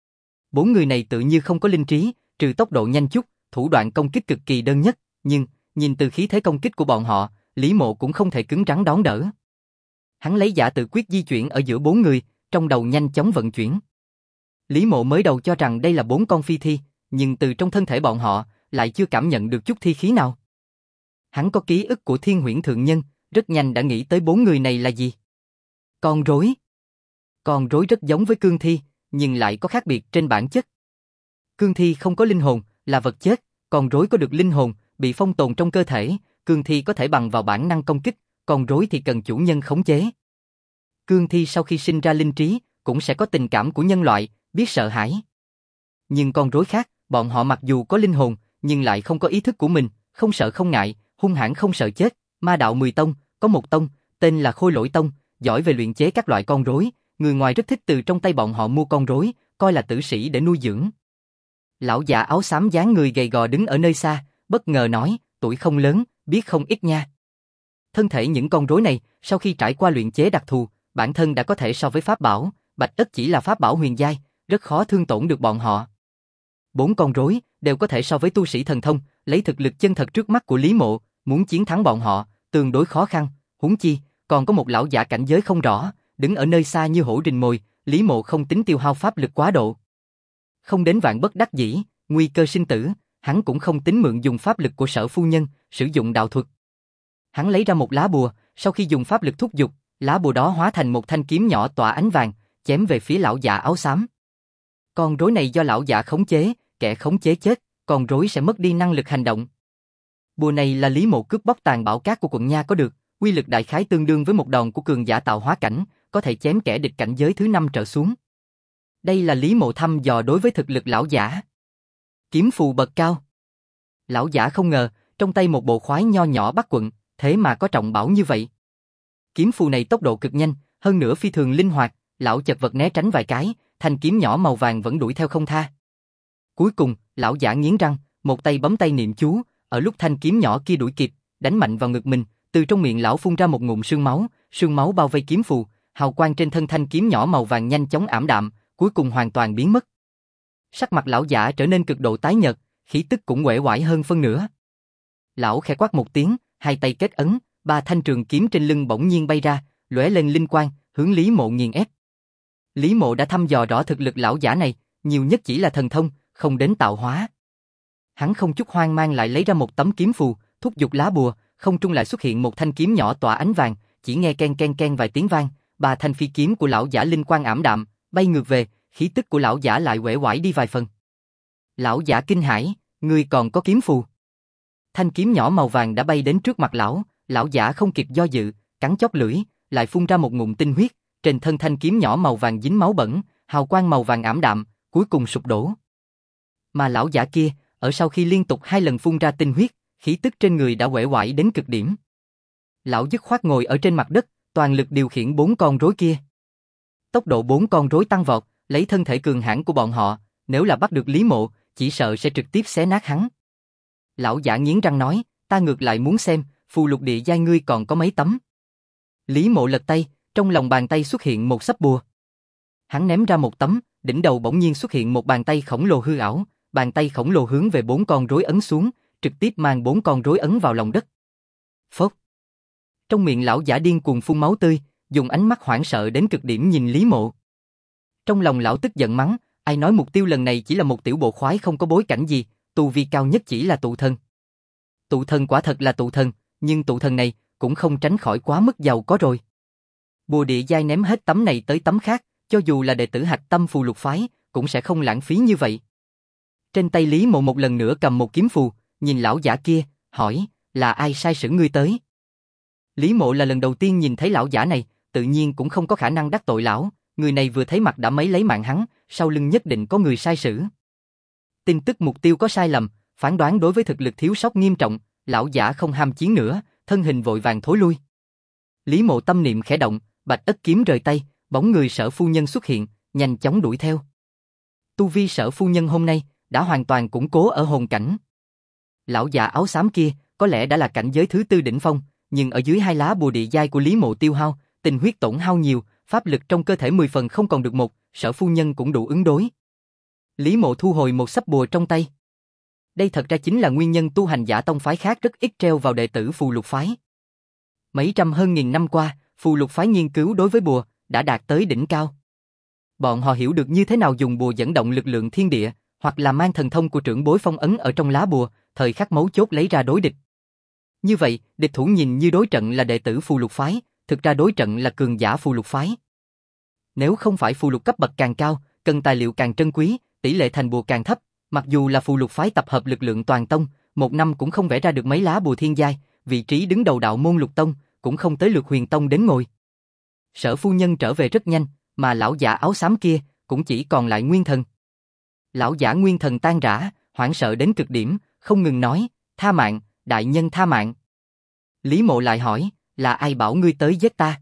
A: 4 người này tự như không có linh trí, trừ tốc độ nhanh chút, thủ đoạn công kích cực kỳ đơn nhất, nhưng nhìn từ khí thế công kích của bọn họ, Lý Mộ cũng không thể cứng rắn đón đỡ. Hắn lấy giả tự quyết di chuyển ở giữa 4 người, trong đầu nhanh chóng vận chuyển. Lý Mộ mới đầu cho rằng đây là 4 con phi thi, nhưng từ trong thân thể bọn họ lại chưa cảm nhận được chút thi khí nào. Hắn có ký ức của Thiên Huyễn Thượng Nhân, rất nhanh đã nghĩ tới 4 người này là gì. Con rối. Con rối rất giống với cương thi, nhưng lại có khác biệt trên bản chất. Cương thi không có linh hồn, là vật chết, con rối có được linh hồn, bị phong tồn trong cơ thể, cương thi có thể bằng vào bản năng công kích, con rối thì cần chủ nhân khống chế. Cương thi sau khi sinh ra linh trí, cũng sẽ có tình cảm của nhân loại, biết sợ hãi. Nhưng con rối khác, bọn họ mặc dù có linh hồn, nhưng lại không có ý thức của mình, không sợ không ngại, hung hãn không sợ chết. Ma đạo 10 tông, có một tông, tên là Khôi Lỗi Tông, giỏi về luyện chế các loại con rối, người ngoài rất thích từ trong tay bọn họ mua con rối, coi là tử sĩ để nuôi dưỡng. Lão già áo xám dáng người gầy gò đứng ở nơi xa, bất ngờ nói, tuổi không lớn, biết không ít nha. Thân thể những con rối này, sau khi trải qua luyện chế đặc thù, bản thân đã có thể so với pháp bảo, bạch ất chỉ là pháp bảo huyền giai, rất khó thương tổn được bọn họ. 4 con rối đều có thể so với tu sĩ thần thông, lấy thực lực chân thật trước mắt của Lý Mộ, muốn chiến thắng bọn họ, tương đối khó khăn, huống chi, còn có một lão giả cảnh giới không rõ, đứng ở nơi xa như hổ rình mồi, Lý Mộ không tính tiêu hao pháp lực quá độ. Không đến vạn bất đắc dĩ, nguy cơ sinh tử, hắn cũng không tính mượn dùng pháp lực của Sở phu nhân, sử dụng đạo thuật. Hắn lấy ra một lá bùa, sau khi dùng pháp lực thúc giục, lá bùa đó hóa thành một thanh kiếm nhỏ tỏa ánh vàng, chém về phía lão già áo xám. Con rối này do lão già khống chế, kẻ khống chế chết, con rối sẽ mất đi năng lực hành động. Bùa này là Lý Mộ cướp bóc tàn bảo cát của quận nha có được, uy lực đại khái tương đương với một đòn của cường giả tạo hóa cảnh, có thể chém kẻ địch cảnh giới thứ 5 trở xuống. Đây là Lý Mộ thăm dò đối với thực lực lão giả. Kiếm phù bậc cao. Lão giả không ngờ, trong tay một bộ khoái nho nhỏ Bắc quận, thế mà có trọng bảo như vậy. Kiếm phù này tốc độ cực nhanh, hơn nữa phi thường linh hoạt, lão chật vật né tránh vài cái, thanh kiếm nhỏ màu vàng vẫn đuổi theo không tha. Cuối cùng, lão giả nghiến răng, một tay bấm tay niệm chú, ở lúc thanh kiếm nhỏ kia đuổi kịp, đánh mạnh vào ngực mình, từ trong miệng lão phun ra một ngụm sương máu bao vây kiếm phù, hào quang trên thân thanh kiếm nhỏ màu vàng nhanh chóng ảm đạm, cuối cùng hoàn toàn biến mất. Sắc mặt lão giả trở nên cực độ tái nhợt, khí tức cũng uể oải hơn phân nửa. Lão khẽ quát một tiếng, hai tay kết ấn, 3 thanh trường kiếm trên lưng bỗng nhiên bay ra, lóe lên linh quang, hướng Lý Mộ nghiền ép. Lý Mộ đã thăm dò rõ thực lực lão giả này, nhiều nhất chỉ là thần thông, không đến tạo hóa. Hắn không chút hoang mang lại lấy ra một tấm kiếm phù, thúc giục lá bùa, không trung lại xuất hiện một thanh kiếm nhỏ tỏa ánh vàng, chỉ nghe ken ken ken vài tiếng vang, 3 thanh phi kiếm của lão giả linh quang ảm đạm, bay ngược về, khí tức của lão giả lại uể oải đi vài phần. Lão giả kinh hãi, ngươi còn có kiếm phù? Thanh kiếm nhỏ màu vàng đã bay đến trước mặt lão, lão giả không kịp do dự, cắn chóp lưỡi, lại phun ra một ngụm tinh huyết, trên thân thanh kiếm nhỏ màu vàng dính máu bẩn, hào quang màu vàng ảm đạm, cuối cùng sụp đổ. Mà lão giả kia, ở sau khi liên tục 2 lần phun ra tinh huyết, khí tức trên người đã uể oải đến cực điểm. Lão dứt khoát ngồi ở trên mặt đất, toàn lực điều khiển 4 con rối kia. Tốc độ 4 con rối tăng vọt, lấy thân thể cường hãn của bọn họ, nếu là bắt được Lý Mộ, chỉ sợ sẽ trực tiếp xé nát hắn. Lão giả nghiến răng nói, ta ngược lại muốn xem, phù lục địa giai ngươi còn có mấy tấm. Lý Mộ lật tay, trong lòng bàn tay xuất hiện một sấp bùa. Hắn ném ra một tấm, đỉnh đầu bỗng nhiên xuất hiện một bàn tay khổng lồ hư ảo, bàn tay khổng lồ hướng về 4 con rối ấn xuống, trực tiếp mang 4 con rối ấn vào lòng đất. Phốc. Trong miệng lão giả điên cuồng phun máu tươi, dùng ánh mắt hoảng sợ đến cực điểm nhìn Lý Mộ. Trong lòng lão tức giận mắng, ai nói mục tiêu lần này chỉ là một tiểu bộ khoái không có bối cảnh gì, tu vi cao nhất chỉ là tụ thần. Tụ thần quả thật là tụ thần, nhưng tụ thần này cũng không tránh khỏi quá mức giàu có rồi. Bùa địa giai ném hết tấm này tới tấm khác, cho dù là đệ tử Hạch Tâm Phù Lục phái, cũng sẽ không lãng phí như vậy. Trên tay Lý Mộ một lần nữa cầm một kiếm phù, nhìn lão giả kia, hỏi, là ai sai sử ngươi tới? Lý Mộ là lần đầu tiên nhìn thấy lão giả này, tự nhiên cũng không có khả năng đắc tội lão, người này vừa thấy mặt đã mấy lấy mạng hắn, sau lưng nhất định có người sai sử. Tin tức mục tiêu có sai lầm, phán đoán đối với thực lực thiếu sót nghiêm trọng, lão giả không ham chiến nữa, thân hình vội vàng thối lui. Lý Mộ tâm niệm khẽ động, bạch ất kiếm rời tay, bóng người Sở phu nhân xuất hiện, nhanh chóng đuổi theo. Tu vi Sở phu nhân hôm nay đã hoàn toàn củng cố ở hồn cảnh. Lão già áo xám kia có lẽ đã là cảnh giới thứ 4 đỉnh phong, nhưng ở dưới 2 lá bùa địa giai của Lý Mộ tiêu hao, tình huyết tổn hao nhiều, pháp lực trong cơ thể 10 phần không còn được một, Sở phu nhân cũng đủ ứng đối. Lý Mộ thu hồi một sấp bùa trong tay. Đây thật ra chính là nguyên nhân tu hành giả tông phái khác rất ít treo vào đệ tử Phù Lục phái. Mấy trăm hơn nghìn năm qua, Phù Lục phái nghiên cứu đối với bùa đã đạt tới đỉnh cao. Bọn họ hiểu được như thế nào dùng bùa dẫn động lực lượng thiên địa, hoặc là mang thần thông của trưởng bối phong ấn ở trong lá bùa, thời khắc mấu chốt lấy ra đối địch. Như vậy, địch thủ nhìn như đối trận là đệ tử Phù Lục phái, thực ra đối trận là cường giả Phù Lục phái. Nếu không phải phù lục cấp bậc càng cao, cần tài liệu càng trân quý, tỷ lệ thành bùa càng thấp, mặc dù là Phù Lục phái tập hợp lực lượng toàn tông, một năm cũng không vẽ ra được mấy lá bùa thiên giai, vị trí đứng đầu đạo môn Lục tông, cũng không tới lượt Huyền tông đến ngồi. Sở phu nhân trở về rất nhanh, mà lão giả áo xám kia cũng chỉ còn lại nguyên thần. Lão giả nguyên thần tan rã, hoảng sợ đến cực điểm, không ngừng nói, tha mạng, đại nhân tha mạng. Lý Mộ lại hỏi, là ai bảo ngươi tới giết ta?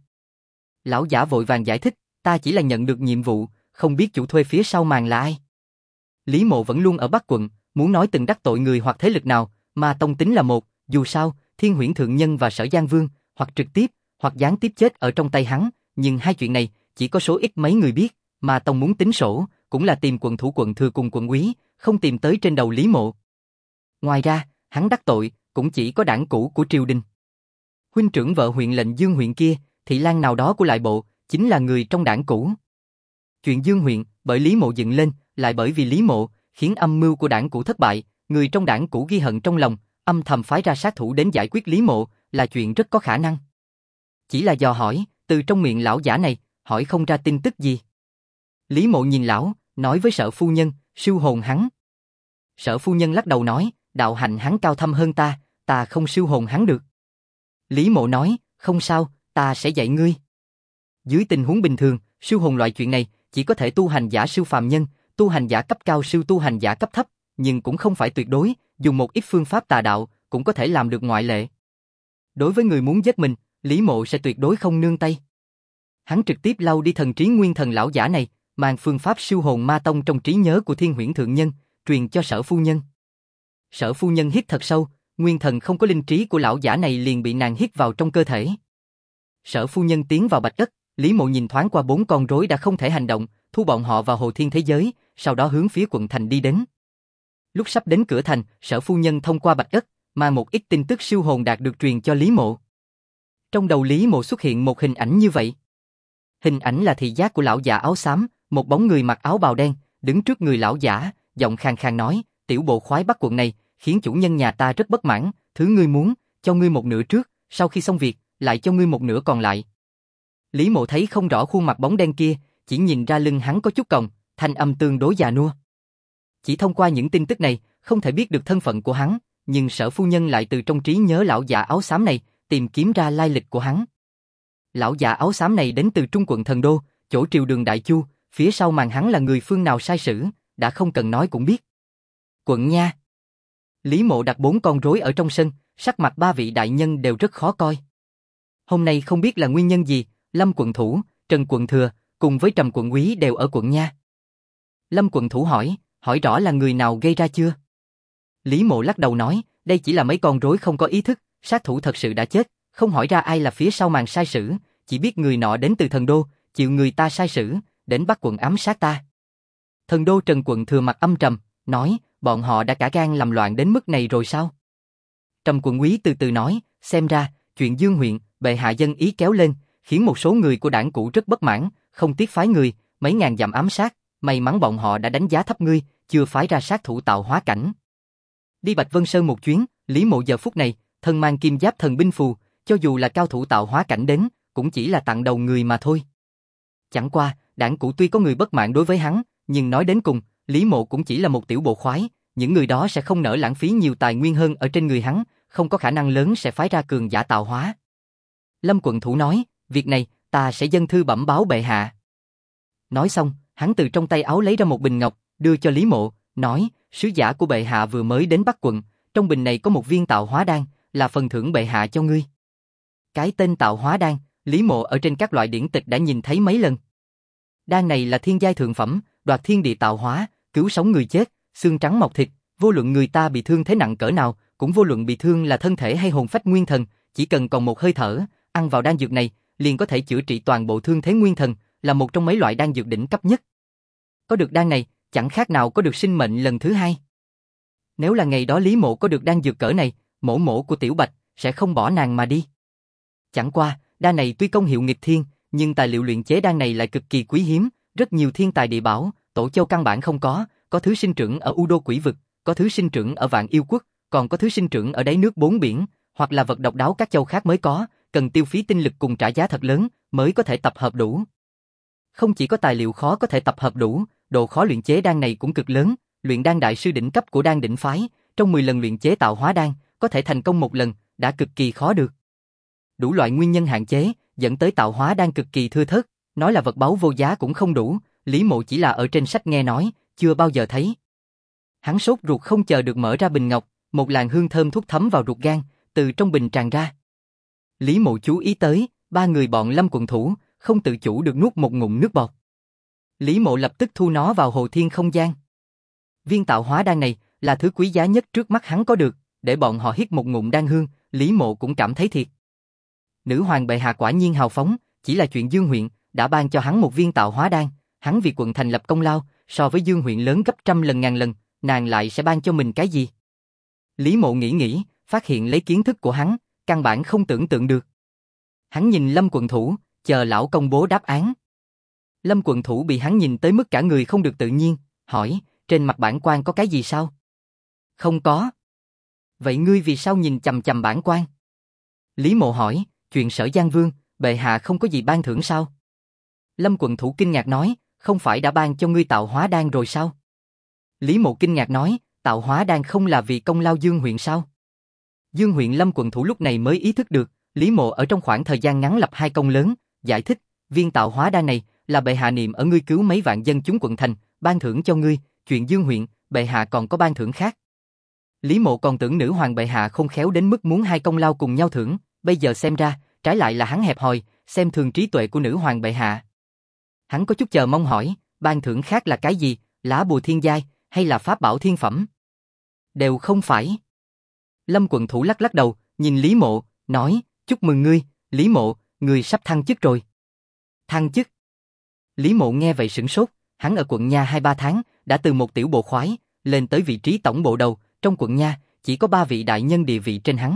A: Lão giả vội vàng giải thích, ta chỉ là nhận được nhiệm vụ, không biết chủ thuê phía sau màn là ai. Lý Mộ vẫn luôn ở Bắc quận, muốn nói từng đắc tội người hoặc thế lực nào, mà tông tính là một, dù sao, Thiên Huyễn Thượng Nhân và Sở Giang Vương, hoặc trực tiếp, hoặc gián tiếp chết ở trong tay hắn, nhưng hai chuyện này chỉ có số ít mấy người biết, mà tông muốn tính sổ, cũng là tìm quận thủ quận thừa cùng quận úy, không tìm tới trên đầu Lý Mộ. Ngoài ra, hắn đắc tội cũng chỉ có đảng cũ của triều đình. Huynh trưởng vợ huyện lệnh Dương huyện kia, thị lang nào đó của lại bộ, chính là người trong đảng cũ. Chuyện Dương huyện bởi Lý Mộ dựng lên, lại bởi vì Lý Mộ khiến âm mưu của đảng cũ thất bại, người trong đảng cũ ghi hận trong lòng, âm thầm phái ra sát thủ đến giải quyết Lý Mộ, là chuyện rất có khả năng. Chỉ là dò hỏi, từ trong miệng lão giả này, hỏi không ra tin tức gì. Lý Mộ nhìn lão, nói với Sở phu nhân, siêu hồn hắn. Sở phu nhân lắc đầu nói, đạo hạnh hắn cao thâm hơn ta, ta không siêu hồn hắn được. Lý Mộ nói, không sao, ta sẽ dạy ngươi. Dưới tình huống bình thường, siêu hồn loại chuyện này chỉ có thể tu hành giả siêu phàm nhân, tu hành giả cấp cao siêu tu hành giả cấp thấp, nhưng cũng không phải tuyệt đối, dùng một ít phương pháp tà đạo cũng có thể làm được ngoại lệ. Đối với người muốn giết mình, Lý Mộ sẽ tuyệt đối không nương tay. Hắn trực tiếp lau đi thần trí nguyên thần lão giả này, mang phương pháp siêu hồn ma tông trong trí nhớ của Thiên Huyễn Thượng Nhân, truyền cho Sở phu nhân. Sở phu nhân hít thật sâu, nguyên thần không có linh trí của lão giả này liền bị nàng hít vào trong cơ thể. Sở phu nhân tiến vào bạch ất, Lý Mộ nhìn thoáng qua 4 con rối đã không thể hành động, thu bọn họ vào hồ thiên thế giới, sau đó hướng phía quận thành đi đến. Lúc sắp đến cửa thành, Sở phu nhân thông qua bạch ất, mang một ít tin tức siêu hồn đạt được truyền cho Lý Mộ. Trong đầu Lý Mộ xuất hiện một hình ảnh như vậy. Hình ảnh là thị giác của lão giả áo xám, một bóng người mặc áo bào đen, đứng trước người lão giả, giọng khàn khàn nói, tiểu bộ khoái Bắc quận này, khiến chủ nhân nhà ta rất bất mãn, thứ ngươi muốn, cho ngươi một nửa trước, sau khi xong việc, lại cho ngươi một nửa còn lại. Lý Mộ thấy không rõ khuôn mặt bóng đen kia, chỉ nhìn ra lưng hắn có chút còng, thanh âm tương đối già nua. Chỉ thông qua những tin tức này, không thể biết được thân phận của hắn, nhưng Sở phu nhân lại từ trong trí nhớ lão giả áo xám này, tìm kiếm ra lai lịch của hắn. Lão già áo xám này đến từ Trung quận Thần Đô, chỗ triều đường Đại Chu, phía sau màn hắn là người phương nào sai sử, đã không cần nói cũng biết. Quận nha. Lý Mộ đặt 4 con rối ở trong sân, sắc mặt ba vị đại nhân đều rất khó coi. Hôm nay không biết là nguyên nhân gì, Lâm quận thủ, Trần quận thừa, cùng với Trầm quận úy đều ở quận nha. Lâm quận thủ hỏi rõ là người nào gây ra chưa? Lý Mộ lắc đầu nói, đây chỉ là mấy con rối không có ý thức, sát thủ thật sự đã chết, không hỏi ra ai là phía sau màn sai sử, chỉ biết người nọ đến từ Thần Đô, chịu người ta sai sử, đến Bắc quận ám sát ta. Thần Đô Trần quận thừa mặt âm trầm, nói, bọn họ đã cả gan làm loạn đến mức này rồi sao? Trầm quận úy từ từ nói, xem ra, chuyện Dương huyện, bệ hạ dân ý kéo lên, khiến một số người của đảng cũ rất bất mãn, không tiếc phái người, mấy ngàn dặm ám sát, may mắn bọn họ đã đánh giá thấp ngươi, chưa phái ra sát thủ tạo hóa cảnh. Đi Bạch Vân Sơn một chuyến, Lý Mộ giờ phút này, thân mang kim giáp thần binh phù, cho dù là cao thủ tạo hóa cảnh đến, cũng chỉ là tặng đầu người mà thôi. Chẳng qua, đảng cũ tuy có người bất mãn đối với hắn, nhưng nói đến cùng, Lý Mộ cũng chỉ là một tiểu bộ khoái, những người đó sẽ không nỡ lãng phí nhiều tài nguyên hơn ở trên người hắn, không có khả năng lớn sẽ phái ra cường giả tạo hóa. Lâm quận thủ nói, việc này, ta sẽ dâng thư bẩm báo bệ hạ. Nói xong, hắn từ trong tay áo lấy ra một bình ngọc, đưa cho Lý Mộ, nói, sứ giả của bệ hạ vừa mới đến Bắc quận, trong bình này có một viên tạo hóa đan, là phần thưởng bệ hạ cho ngươi. Cái tên tạo hóa đan, Lý Mộ ở trên các loại điển tịch đã nhìn thấy mấy lần. Đan này là thiên giai thượng phẩm, đoạt thiên địa tạo hóa, cứu sống người chết, xương trắng mọc thịt, vô luận người ta bị thương thế nặng cỡ nào, cũng vô luận bị thương là thân thể hay hồn phách nguyên thần, chỉ cần còn một hơi thở, ăn vào đan dược này, liền có thể chữa trị toàn bộ thương thế nguyên thần, là một trong mấy loại đan dược đỉnh cấp nhất. Có được đan này, chẳng khác nào có được sinh mệnh lần thứ hai. Nếu là ngày đó Lý Mộ có được đan dược cỡ này, mổ mổ của Tiểu Bạch sẽ không bỏ nàng mà đi. Chẳng qua, đan này tuy công hiệu nghịch thiên, nhưng tài liệu luyện chế đan này lại cực kỳ quý hiếm, rất nhiều thiên tài địa bảo, Tổ Châu căn bản không có thứ sinh trưởng ở U Đô Quỷ Vực, có thứ sinh trưởng ở Vạn Yêu Quốc, còn có thứ sinh trưởng ở đáy nước bốn biển, hoặc là vật độc đáo các châu khác mới có, cần tiêu phí tinh lực cùng trả giá thật lớn mới có thể tập hợp đủ. Không chỉ có tài liệu khó có thể tập hợp đủ, độ khó luyện chế đan này cũng cực lớn, luyện đan đại sư đỉnh cấp của đan đỉnh phái, trong 10 lần luyện chế tạo hóa đan, có thể thành công một lần, đã cực kỳ khó được. Đủ loại nguyên nhân hạn chế, dẫn tới tạo hóa đan cực kỳ thưa thớt, nói là vật báu vô giá cũng không đủ, Lý Mộ chỉ là ở trên sách nghe nói, chưa bao giờ thấy. Hắn sốt ruột không chờ được mở ra bình ngọc, một làn hương thơm thuốc thấm vào ruột gan, từ trong bình tràn ra. Lý Mộ chú ý tới, ba người bọn Lâm quận thủ, không tự chủ được nuốt một ngụm nước bọt. Lý Mộ lập tức thu nó vào hồ thiên không gian. Viên tạo hóa đan này là thứ quý giá nhất trước mắt hắn có được, để bọn họ hít một ngụm đan hương, Lý Mộ cũng cảm thấy thiệt. Nữ hoàng bệ hạ quả nhiên hào phóng, chỉ là chuyện Dương huyện đã ban cho hắn một viên tạo hóa đan, hắn vì quận thành lập công lao, so với Dương huyện lớn gấp trăm lần ngàn lần, nàng lại sẽ ban cho mình cái gì? Lý Mộ nghĩ, phát hiện lấy kiến thức của hắn, căn bản không tưởng tượng được. Hắn nhìn Lâm quận thủ, chờ lão công bố đáp án. Lâm quận thủ bị hắn nhìn tới mức cả người không được tự nhiên, hỏi, trên mặt bản quan có cái gì sao? Không có. Vậy ngươi vì sao nhìn chằm chằm bản quan? Lý Mộ hỏi, chuyện Sở Giang Vương, bệ hạ không có gì ban thưởng sao? Lâm quận thủ kinh ngạc nói, không phải đã ban cho ngươi tạo hóa đan rồi sao? Lý Mộ kinh ngạc nói, tạo hóa đan không là vì công lao Dương huyện sao? Dương huyện Lâm quận thủ lúc này mới ý thức được, Lý Mộ ở trong khoảng thời gian ngắn lập hai công lớn, giải thích, viên tạo hóa đan này là bệ hạ niệm ở ngươi cứu mấy vạn dân chúng quận thành, ban thưởng cho ngươi, chuyện Dương huyện, bệ hạ còn có ban thưởng khác. Lý Mộ còn tưởng nữ hoàng bệ hạ không khéo đến mức muốn hai công lao cùng nhau thưởng, bây giờ xem ra, trái lại là hắn hẹp hòi, xem thường trí tuệ của nữ hoàng bệ hạ. Hắn có chút chờ mong hỏi, ban thưởng khác là cái gì, lá bùa thiên giai, hay là pháp bảo thiên phẩm? Đều không phải. Lâm quận thủ lắc đầu, nhìn Lý Mộ, nói, chúc mừng ngươi, Lý Mộ, ngươi sắp thăng chức rồi. Thăng chức? Lý Mộ nghe vậy sửng sốt, hắn ở quận nha 2-3 tháng, đã từ một tiểu bộ khoái, lên tới vị trí tổng bộ đầu, trong quận nha, chỉ có 3 vị đại nhân địa vị trên hắn.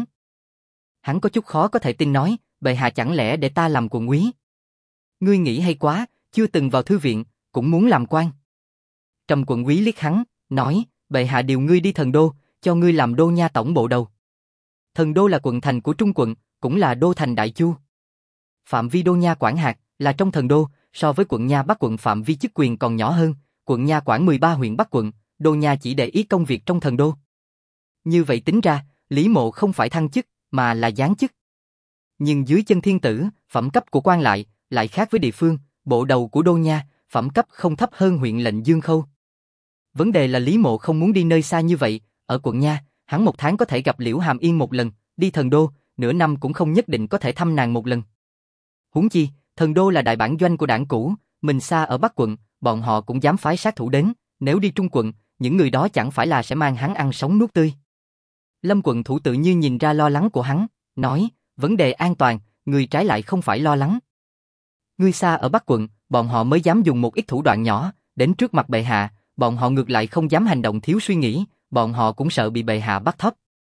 A: Hắn có chút khó có thể tin nói, bệ hạ chẳng lẽ để ta làm quận úy? Ngươi nghĩ hay quá, chưa từng vào thư viện, cũng muốn làm quan. Trầm quận úy liếc hắn, nói, bệ hạ điều ngươi đi Thần Đô, cho ngươi làm đô nha tổng bộ đầu. Thần Đô là quận thành của Trung quận, cũng là đô thành Đại Chu. Phạm vi đô nha quản hạt là trong Thần Đô, so với quận nha Bắc quận phạm vi chức quyền còn nhỏ hơn, quận nha quản 13 huyện Bắc quận, đô nha chỉ để ý công việc trong Thần Đô. Như vậy tính ra, Lý Mộ không phải thăng chức, mà là giáng chức. Nhưng dưới chân thiên tử, phẩm cấp của quan lại khác với địa phương, bộ đầu của Đô Nha, phẩm cấp không thấp hơn huyện lệnh Dương Khâu. Vấn đề là Lý Mộ không muốn đi nơi xa như vậy, ở quận Nha, hắn 1 tháng có thể gặp Liễu Hàm Yên 1 lần, đi Thần Đô, nửa năm cũng không nhất định có thể thăm nàng 1 lần. Huống chi, Thần Đô là đại bản doanh của đảng cũ, mình xa ở Bắc quận, bọn họ cũng dám phái sát thủ đến, nếu đi Trung quận, những người đó chẳng phải là sẽ mang hắn ăn sống nuốt tươi. Lâm quận thủ tự như nhìn ra lo lắng của hắn, nói, vấn đề an toàn, người trái lại không phải lo lắng. Ngươi xa ở Bắc quận, bọn họ mới dám dùng một ít thủ đoạn nhỏ, đến trước mặt bệ hạ, bọn họ ngược lại không dám hành động thiếu suy nghĩ, bọn họ cũng sợ bị bệ hạ bắt thấp.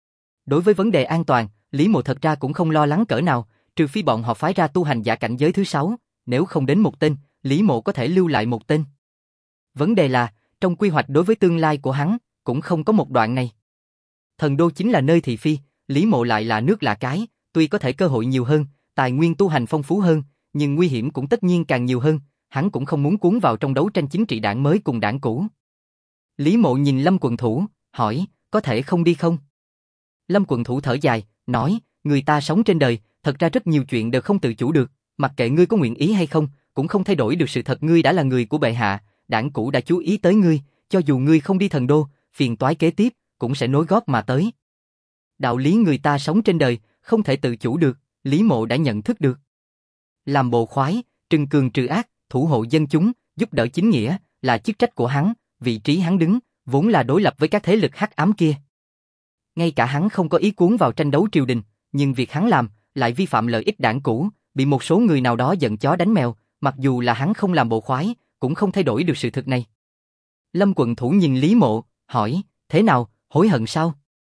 A: Đối với vấn đề an toàn, Lý Mộ thật ra cũng không lo lắng cỡ nào, trừ phi bọn họ phái ra tu hành giả cảnh giới thứ 6, nếu không đến 1 tên, Lý Mộ có thể lưu lại 1 tên. Vấn đề là, trong quy hoạch đối với tương lai của hắn, cũng không có một đoạn này. Thần Đô chính là nơi thị phi, Lý Mộ lại là nước lạ cái, tuy có thể cơ hội nhiều hơn, tài nguyên tu hành phong phú hơn, nhưng nguy hiểm cũng tất nhiên càng nhiều hơn, hắn cũng không muốn cuốn vào trong đấu tranh chính trị đảng mới cùng đảng cũ. Lý Mộ nhìn Lâm quận thủ, hỏi, có thể không đi không? Lâm quận thủ thở dài, nói, người ta sống trên đời, thật ra rất nhiều chuyện đều không tự chủ được, mặc kệ ngươi có nguyện ý hay không, cũng không thay đổi được sự thật ngươi đã là người của bệ hạ, đảng cũ đã chú ý tới ngươi, cho dù ngươi không đi Thần Đô, phiền toái kế tiếp, cũng sẽ nối gót mà tới. Đạo lý người ta sống trên đời, không thể tự chủ được, Lý Mộ đã nhận thức được. Làm bộ khoái, trừng cường trừ ác, thủ hộ dân chúng, giúp đỡ chính nghĩa, là chức trách của hắn, vị trí hắn đứng, vốn là đối lập với các thế lực hắc ám kia. Ngay cả hắn không có ý cuốn vào tranh đấu triều đình, nhưng việc hắn làm, lại vi phạm lợi ích đảng cũ, bị một số người nào đó giận chó đánh mèo, mặc dù là hắn không làm bộ khoái, cũng không thay đổi được sự thực này. Lâm quận thủ nhìn Lý Mộ, hỏi, thế nào, hối hận sao?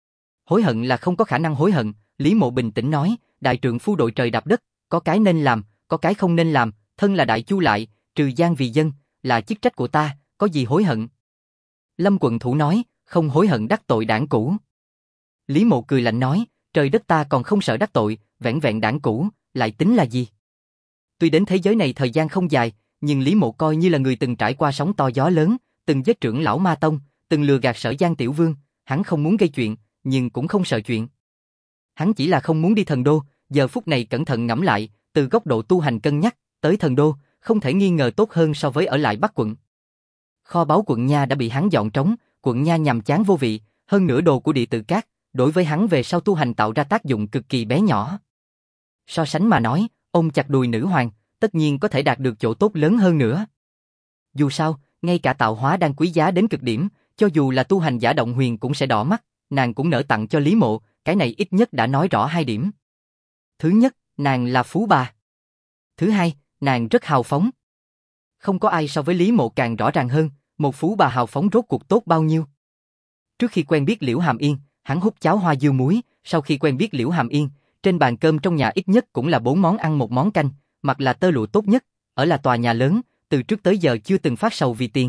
A: Hối hận là không có khả năng hối hận, Lý Mộ bình tĩnh nói, đại trượng phu đội trời đạp đất, có cái nên làm, có cái không nên làm, thân là đại chu lại, trừ gian vì dân, là chức trách của ta, có gì hối hận? Lâm quận thủ nói, không hối hận đắc tội đảng cũ. Lý Mộ cười lạnh nói, trời đất ta còn không sợ đắc tội, vẻn vẹn đảng cũ, lại tính là gì? Tuy đến thế giới này thời gian không dài, nhưng Lý Mộ coi như là người từng trải qua sóng to gió lớn, từng giết trưởng lão Ma Tông, từng lừa gạt Sở Giang Tiểu Vương, hắn không muốn gây chuyện, nhưng cũng không sợ chuyện. Hắn chỉ là không muốn đi Thần Đô, giờ phút này cẩn thận ngẫm lại, từ góc độ tu hành cân nhắc, tới Thần Đô, không thể nghi ngờ tốt hơn so với ở lại Bắc quận. Kho báu quận Nha đã bị hắn dọn trống, quận Nha nhàm chán vô vị, hơn nữa đồ của địa tự cát, đối với hắn về sau tu hành tạo ra tác dụng cực kỳ bé nhỏ. So sánh mà nói, ôm chặt đùi nữ hoàng, tất nhiên có thể đạt được chỗ tốt lớn hơn nữa. Dù sao, ngay cả tạo hóa đang quý giá đến cực điểm, cho dù là tu hành giả động huyền cũng sẽ đỏ mắt, nàng cũng nỡ tặng cho Lý Mộ, cái này ít nhất đã nói rõ 2 điểm. Thứ nhất, nàng là phú bà. Thứ hai, nàng rất hào phóng. Không có ai so với Lý Mộ càng rõ ràng hơn, một phú bà hào phóng rốt cuộc tốt bao nhiêu. Trước khi quen biết Liễu Hàm Yên, hắn hút cháo hoa dưa muối, sau khi quen biết Liễu Hàm Yên, trên bàn cơm trong nhà ít nhất cũng là 4 món ăn 1 món canh, mặc là tơ lụa tốt nhất, ở là tòa nhà lớn, từ trước tới giờ chưa từng phát sầu vì tiền.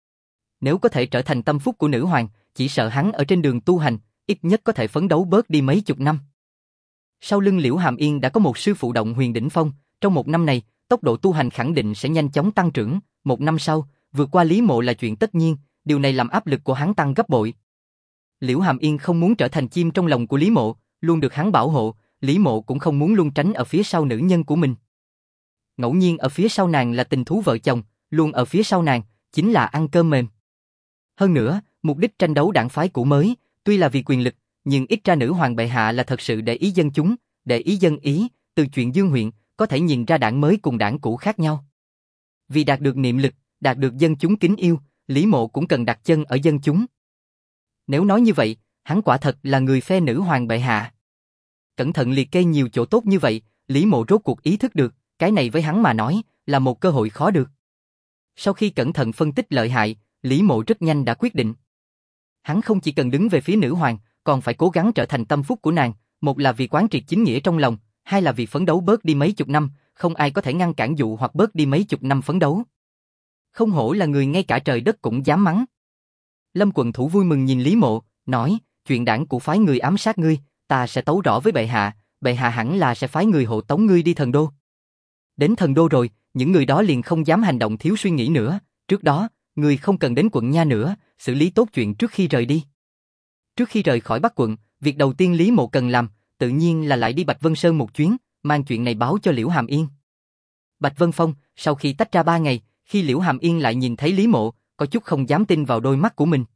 A: Nếu có thể trở thành tâm phúc của nữ hoàng, chỉ sợ hắn ở trên đường tu hành, ít nhất có thể phấn đấu bớt đi mấy chục năm. Sau lưng Liễu Hàm Yên đã có một sư phụ động huyền đỉnh phong, trong 1 năm này, tốc độ tu hành khẳng định sẽ nhanh chóng tăng trưởng, 1 năm sau, vượt qua Lý Mộ là chuyện tất nhiên, điều này làm áp lực của hắn tăng gấp bội. Liễu Hàm Yên không muốn trở thành chim trong lòng của Lý Mộ, luôn được hắn bảo hộ, Lý Mộ cũng không muốn luôn tránh ở phía sau nữ nhân của mình. Ngẫu nhiên ở phía sau nàng là tình thú vợ chồng, luôn ở phía sau nàng, chính là ăn cơm mềm. Hơn nữa, mục đích tranh đấu đảng phái cũ mới, tuy là vì quyền lực, nhưng ít ra nữ hoàng bệ hạ là thật sự để ý dân chúng, để ý dân ý, từ chuyện Dương huyện, có thể nhìn ra đảng mới cùng đảng cũ khác nhau. Vì đạt được niệm lực, đạt được dân chúng kính yêu, Lý Mộ cũng cần đặt chân ở dân chúng. Nếu nói như vậy, hắn quả thật là người phe nữ hoàng bệ hạ. Cẩn thận liệt kê nhiều chỗ tốt như vậy, Lý Mộ rốt cuộc ý thức được, cái này với hắn mà nói, là một cơ hội khó được. Sau khi cẩn thận phân tích lợi hại, Lý Mộ rất nhanh đã quyết định. Hắn không chỉ cần đứng về phía nữ hoàng, còn phải cố gắng trở thành tâm phúc của nàng, một là vì quán triệt chính nghĩa trong lòng, hai là vì phấn đấu bớt đi mấy chục năm, không ai có thể ngăn cản dụ hoặc bớt đi mấy chục năm phấn đấu. Không hổ là người ngay cả trời đất cũng dám mắng. Lâm quận thủ vui mừng nhìn Lý Mộ, nói, chuyện đảng của phái người ám sát ngươi, ta sẽ tấu rõ với bệ hạ hẳn là sẽ phái người hộ tống ngươi đi Thần Đô. Đến Thần Đô rồi, những người đó liền không dám hành động thiếu suy nghĩ nữa, trước đó, ngươi không cần đến quận Nha nữa, xử lý tốt chuyện trước khi rời đi. Trước khi rời khỏi Bắc quận, việc đầu tiên Lý Mộ cần làm, tự nhiên là lại đi Bạch Vân Sơn một chuyến, mang chuyện này báo cho Liễu Hàm Yên. Bạch Vân Phong, sau khi tách ra 3 ngày, khi Liễu Hàm Yên lại nhìn thấy Lý Mộ, có chút không dám tin vào đôi mắt của mình.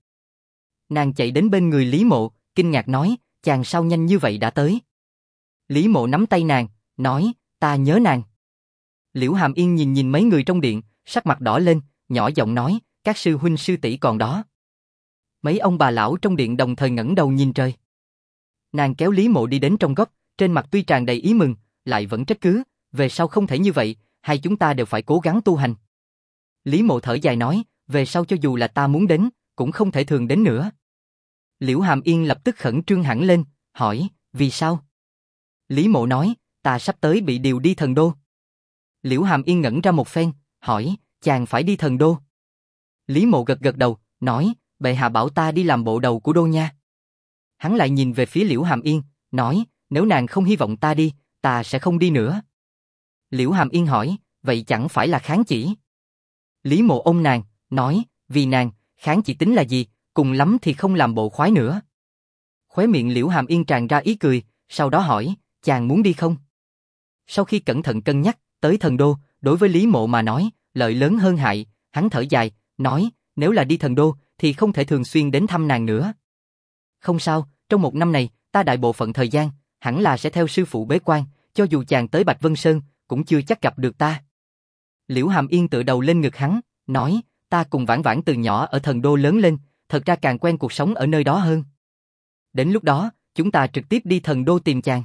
A: Nàng chạy đến bên người Lý Mộ, kinh ngạc nói, chàng sao nhanh như vậy đã tới. Lý Mộ nắm tay nàng, nói, ta nhớ nàng. Liễu Hàm Yên nhìn nhìn mấy người trong điện, sắc mặt đỏ lên, nhỏ giọng nói, các sư huynh sư tỷ còn đó. Mấy ông bà lão trong điện đồng thời ngẩng đầu nhìn trời. Nàng kéo Lý Mộ đi đến trong góc, trên mặt tuy tràn đầy ý mừng, lại vẫn trách cứ, về sau không thể như vậy, hai chúng ta đều phải cố gắng tu hành. Lý Mộ thở dài nói, về sau cho dù là ta muốn đến, cũng không thể thường đến nữa. Liễu Hàm Yên lập tức khẩn trương hẳn lên, hỏi, vì sao? Lý Mộ nói, ta sắp tới bị điều đi thần đô. Liễu Hàm Yên ngẩn ra một phen, hỏi, chàng phải đi thần đô? Lý Mộ gật gật đầu, nói, bệ hạ bảo ta đi làm bộ đầu của đô nha. Hắn lại nhìn về phía Liễu Hàm Yên, nói, nếu nàng không hy vọng ta đi, ta sẽ không đi nữa. Liễu Hàm Yên hỏi, vậy chẳng phải là kháng chỉ? Lý Mộ ôm nàng, nói, vì nàng, kháng chỉ tính là gì, cùng lắm thì không làm bộ khoái nữa. Khóe miệng Liễu Hàm Yên tràn ra ý cười, sau đó hỏi, chàng muốn đi không? Sau khi cẩn thận cân nhắc, tới thần đô, đối với Lý Mộ mà nói, lợi lớn hơn hại, hắn thở dài, nói, nếu là đi thần đô, thì không thể thường xuyên đến thăm nàng nữa. Không sao, trong 1 năm này, ta đại bộ phận thời gian, hẳn là sẽ theo sư phụ bế quan, cho dù chàng tới Bạch Vân Sơn, cũng chưa chắc gặp được ta. Liễu Hàm Yên tựa đầu lên ngực hắn, nói, ta cùng Vãn Vãn từ nhỏ ở thần đô lớn lên, thật ra càng quen cuộc sống ở nơi đó hơn. Đến lúc đó, chúng ta trực tiếp đi thần đô tìm chàng.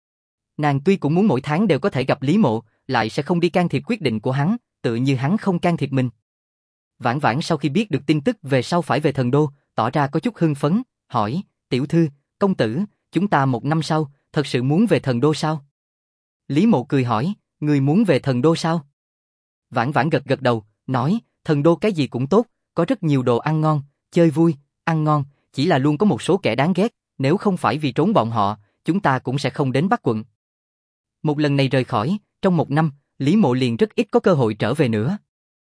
A: Nàng tuy cũng muốn mỗi tháng đều có thể gặp Lý Mộ, lại sẽ không đi can thiệp quyết định của hắn, tự như hắn không can thiệp mình. Vãn Vãn sau khi biết được tin tức về sau phải về thần đô, tỏ ra có chút hưng phấn, hỏi, tiểu thư, công tử, chúng ta 1 năm sau, thật sự muốn về thần đô sao? Lý Mộ cười hỏi, người muốn về thần đô sao? Vãn Vãn gật gật đầu, nói, thần đô cái gì cũng tốt, có rất nhiều đồ ăn ngon, chơi vui, ăn ngon, chỉ là luôn có một số kẻ đáng ghét, nếu không phải vì trốn bọn họ, chúng ta cũng sẽ không đến Bắc quận. Một lần này rời khỏi, trong 1 năm, Lý Mộ liền rất ít có cơ hội trở về nữa.